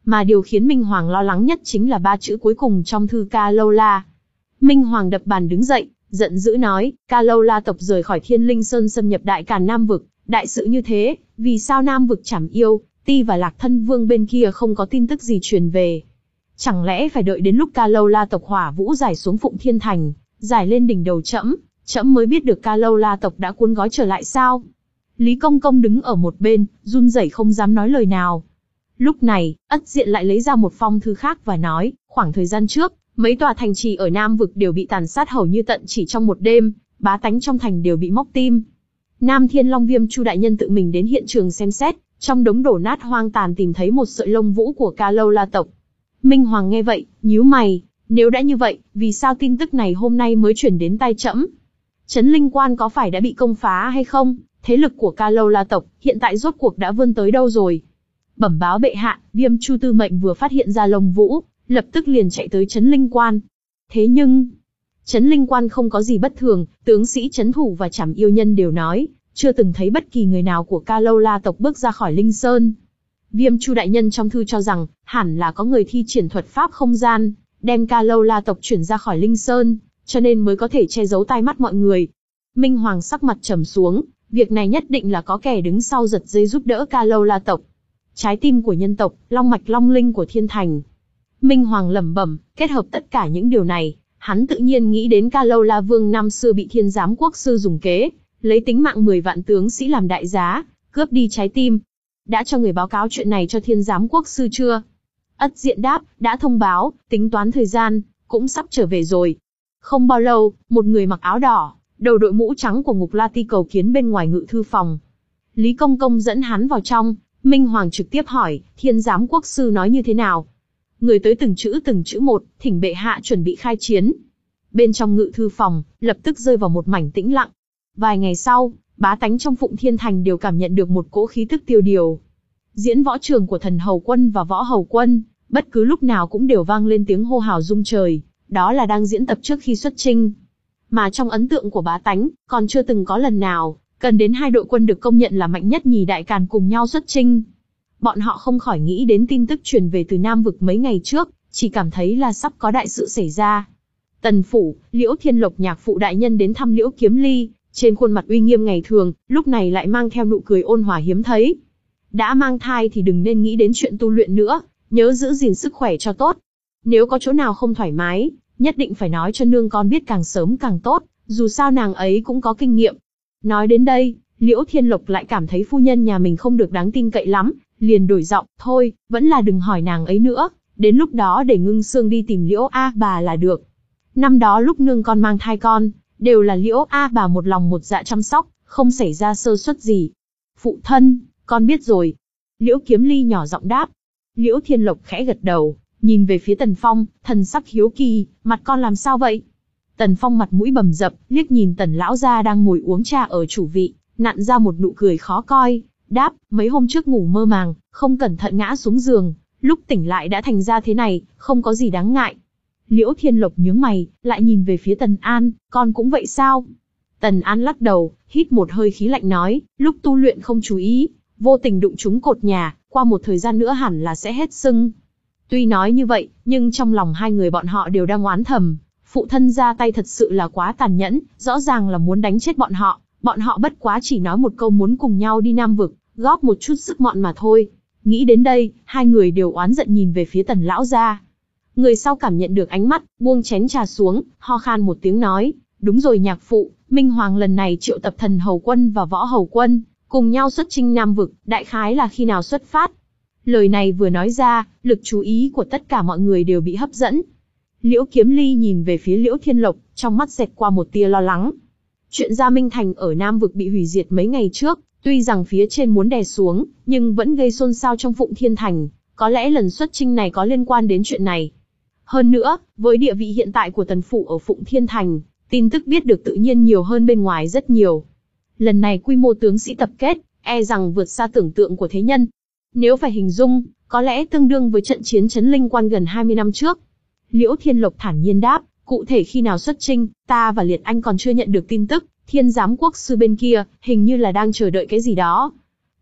Mà điều khiến Minh Hoàng lo lắng nhất chính là ba chữ cuối cùng trong thư Ca Lâu La. Minh Hoàng đập bàn đứng dậy, giận dữ nói, Ca Lâu La tộc rời khỏi Thiên Linh Sơn xâm nhập Đại Càn Nam Vực, đại sự như thế, vì sao Nam Vực Trảm Yêu, Ti và Lạc Thân Vương bên kia không có tin tức gì truyền về? Chẳng lẽ phải đợi đến lúc Ca Lâu La tộc hỏa vũ giải xuống Phụng Thiên Thành, giải lên đỉnh đầu trẫm, trẫm mới biết được Ca Lâu La tộc đã cuốn gói trở lại sao? Lý Công Công đứng ở một bên, run rẩy không dám nói lời nào. Lúc này, Ất Diện lại lấy ra một phong thư khác và nói, khoảng thời gian trước, mấy tòa thành trì ở Nam Vực đều bị tàn sát hầu như tận chỉ trong một đêm, bá tánh trong thành đều bị móc tim. Nam Thiên Long Viêm Chu đại nhân tự mình đến hiện trường xem xét, trong đống đổ nát hoang tàn tìm thấy một sợi lông vũ của Ca Lâu La tộc. Minh Hoàng nghe vậy, nhíu mày, nếu đã như vậy, vì sao tin tức này hôm nay mới chuyển đến tai trẫm? Trấn Linh Quan có phải đã bị công phá hay không? Thế lực của Ca Lâu La tộc hiện tại rốt cuộc đã vươn tới đâu rồi? Bẩm báo bệ hạ, Viêm Chu tư mệnh vừa phát hiện ra lông vũ, lập tức liền chạy tới Trấn Linh Quan. Thế nhưng, Trấn Linh Quan không có gì bất thường, tướng sĩ trấn thủ và Trảm Yêu nhân đều nói, chưa từng thấy bất kỳ người nào của Ca Lâu La tộc bước ra khỏi Linh Sơn. Viêm Chu đại nhân trong thư cho rằng, hẳn là có người thi triển thuật pháp không gian, đem Ca Lâu La tộc chuyển ra khỏi Linh Sơn, cho nên mới có thể che giấu tai mắt mọi người. Minh Hoàng sắc mặt trầm xuống, việc này nhất định là có kẻ đứng sau giật dây giúp đỡ Ca Lâu La tộc. Trái tim của nhân tộc, long mạch long linh của thiên thành. Minh Hoàng lẩm bẩm, kết hợp tất cả những điều này, hắn tự nhiên nghĩ đến Ca Lâu La Vương năm xưa bị Thiên Giám Quốc sư dùng kế, lấy tính mạng mười vạn tướng sĩ làm đại giá, cướp đi trái tim. Đã cho người báo cáo chuyện này cho Thiên Giám Quốc sư chưa? Ất Diện đáp, đã thông báo, tính toán thời gian, cũng sắp trở về rồi. Không bao lâu, một người mặc áo đỏ, đầu đội mũ trắng của Ngục La Ti cầu kiến bên ngoài ngự thư phòng. Lý Công Công dẫn hắn vào trong, Minh Hoàng trực tiếp hỏi, Thiên Giám Quốc sư nói như thế nào? Người tới từng chữ từng chữ một, thỉnh bệ hạ chuẩn bị khai chiến. Bên trong ngự thư phòng, lập tức rơi vào một mảnh tĩnh lặng. Vài ngày sau, bá tánh trong Phụng Thiên Thành đều cảm nhận được một cỗ khí tức tiêu điều. Diễn võ trường của Thần Hầu Quân và Võ Hầu Quân, bất cứ lúc nào cũng đều vang lên tiếng hô hào rung trời, đó là đang diễn tập trước khi xuất chinh. Mà trong ấn tượng của bá tánh, còn chưa từng có lần nào, cần đến hai đội quân được công nhận là mạnh nhất nhì đại càn cùng nhau xuất chinh. Bọn họ không khỏi nghĩ đến tin tức truyền về từ Nam Vực mấy ngày trước, chỉ cảm thấy là sắp có đại sự xảy ra. Tần phủ, Liễu Thiên Lộc nhạc phụ đại nhân đến thăm Liễu Kiếm Ly, trên khuôn mặt uy nghiêm ngày thường, lúc này lại mang theo nụ cười ôn hòa hiếm thấy. Đã mang thai thì đừng nên nghĩ đến chuyện tu luyện nữa, nhớ giữ gìn sức khỏe cho tốt. Nếu có chỗ nào không thoải mái, nhất định phải nói cho nương con biết càng sớm càng tốt, dù sao nàng ấy cũng có kinh nghiệm. Nói đến đây, Liễu Thiên Lộc lại cảm thấy phu nhân nhà mình không được đáng tin cậy lắm, liền đổi giọng, thôi, vẫn là đừng hỏi nàng ấy nữa, đến lúc đó để Ngưng Sương đi tìm Liễu A bà là được. Năm đó lúc nương con mang thai con, đều là Liễu A bà một lòng một dạ chăm sóc, không xảy ra sơ suất gì. Phụ thân, con biết rồi. Liễu Kiếm Ly nhỏ giọng đáp. Liễu Thiên Lộc khẽ gật đầu, nhìn về phía Tần Phong, thần sắc hiếu kỳ, mặt con làm sao vậy? Tần Phong mặt mũi bầm dập, liếc nhìn Tần lão gia đang ngồi uống trà ở chủ vị, nặn ra một nụ cười khó coi, đáp, mấy hôm trước ngủ mơ màng, không cẩn thận ngã xuống giường, lúc tỉnh lại đã thành ra thế này, không có gì đáng ngại. Liễu Thiên Lộc nhướng mày, lại nhìn về phía Tần An, con cũng vậy sao? Tần An lắc đầu, hít một hơi khí lạnh nói, lúc tu luyện không chú ý, vô tình đụng trúng cột nhà, qua một thời gian nữa hẳn là sẽ hết sưng. Tuy nói như vậy, nhưng trong lòng hai người bọn họ đều đang oán thầm, phụ thân ra tay thật sự là quá tàn nhẫn, rõ ràng là muốn đánh chết bọn họ, bọn họ bất quá chỉ nói một câu muốn cùng nhau đi Nam Vực, góp một chút sức mọn mà thôi. Nghĩ đến đây, hai người đều oán giận nhìn về phía Tần lão gia. Người sau cảm nhận được ánh mắt, buông chén trà xuống, ho khan một tiếng nói, đúng rồi nhạc phụ, Minh Hoàng lần này triệu tập Thần Hầu Quân và Võ Hầu Quân, cùng nhau xuất chinh Nam Vực, đại khái là khi nào xuất phát? Lời này vừa nói ra, lực chú ý của tất cả mọi người đều bị hấp dẫn. Liễu Kiếm Ly nhìn về phía Liễu Thiên Lộc, trong mắt xẹt qua một tia lo lắng. Chuyện Gia Minh Thành ở Nam Vực bị hủy diệt mấy ngày trước, tuy rằng phía trên muốn đè xuống, nhưng vẫn gây xôn xao trong Phụng Thiên Thành, có lẽ lần xuất chinh này có liên quan đến chuyện này. Hơn nữa, với địa vị hiện tại của Tần Phủ ở Phụng Thiên Thành, tin tức biết được tự nhiên nhiều hơn bên ngoài rất nhiều. Lần này quy mô tướng sĩ tập kết, e rằng vượt xa tưởng tượng của thế nhân. Nếu phải hình dung, có lẽ tương đương với trận chiến Trấn Linh Quan gần hai mươi năm trước. Liễu Thiên Lộc thản nhiên đáp, cụ thể khi nào xuất chinh, ta và Liệt Anh còn chưa nhận được tin tức, Thiên Giám Quốc sư bên kia, hình như là đang chờ đợi cái gì đó.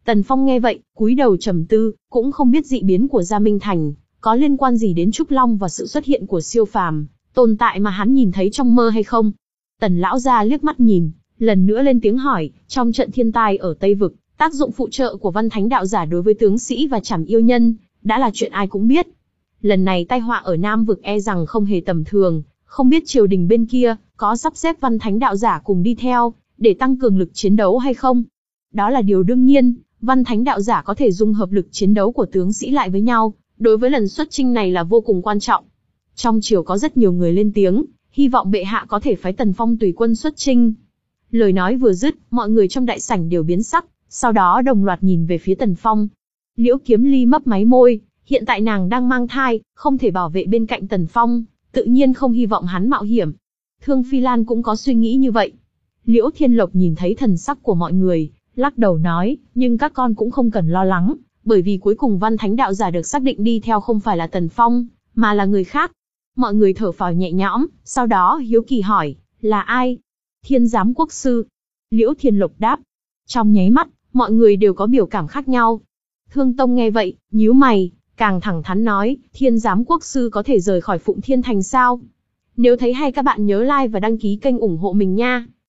Tần Phong nghe vậy, cúi đầu trầm tư, cũng không biết dị biến của Gia Minh Thành có liên quan gì đến Trúc Long và sự xuất hiện của siêu phàm tồn tại mà hắn nhìn thấy trong mơ hay không. Tần lão gia liếc mắt nhìn, lần nữa lên tiếng hỏi, trong trận thiên tai ở Tây Vực, tác dụng phụ trợ của Văn Thánh đạo giả đối với tướng sĩ và trảm yêu nhân, đã là chuyện ai cũng biết. Lần này tai họa ở Nam Vực e rằng không hề tầm thường, không biết triều đình bên kia, có sắp xếp Văn Thánh đạo giả cùng đi theo, để tăng cường lực chiến đấu hay không? Đó là điều đương nhiên, Văn Thánh đạo giả có thể dung hợp lực chiến đấu của tướng sĩ lại với nhau, đối với lần xuất chinh này là vô cùng quan trọng. Trong triều có rất nhiều người lên tiếng, hy vọng bệ hạ có thể phái Tần Phong tùy quân xuất chinh. Lời nói vừa dứt, mọi người trong đại sảnh đều biến sắc, sau đó đồng loạt nhìn về phía Tần Phong. Liễu Kiếm Ly mấp máy môi, hiện tại nàng đang mang thai, không thể bảo vệ bên cạnh Tần Phong, tự nhiên không hy vọng hắn mạo hiểm. Thương Phi Lan cũng có suy nghĩ như vậy. Liễu Thiên Lộc nhìn thấy thần sắc của mọi người, lắc đầu nói, nhưng các con cũng không cần lo lắng, bởi vì cuối cùng Văn Thánh đạo giả được xác định đi theo không phải là Tần Phong, mà là người khác. Mọi người thở phào nhẹ nhõm, sau đó hiếu kỳ hỏi, là ai? Thiên Giám Quốc Sư. Liễu Thiên Lộc đáp. Trong nháy mắt, mọi người đều có biểu cảm khác nhau. Thương Tông nghe vậy, nhíu mày, càng thẳng thắn nói, Thiên Giám Quốc Sư có thể rời khỏi Phụng Thiên Thành sao? Nếu thấy hay các bạn nhớ like và đăng ký kênh ủng hộ mình nha.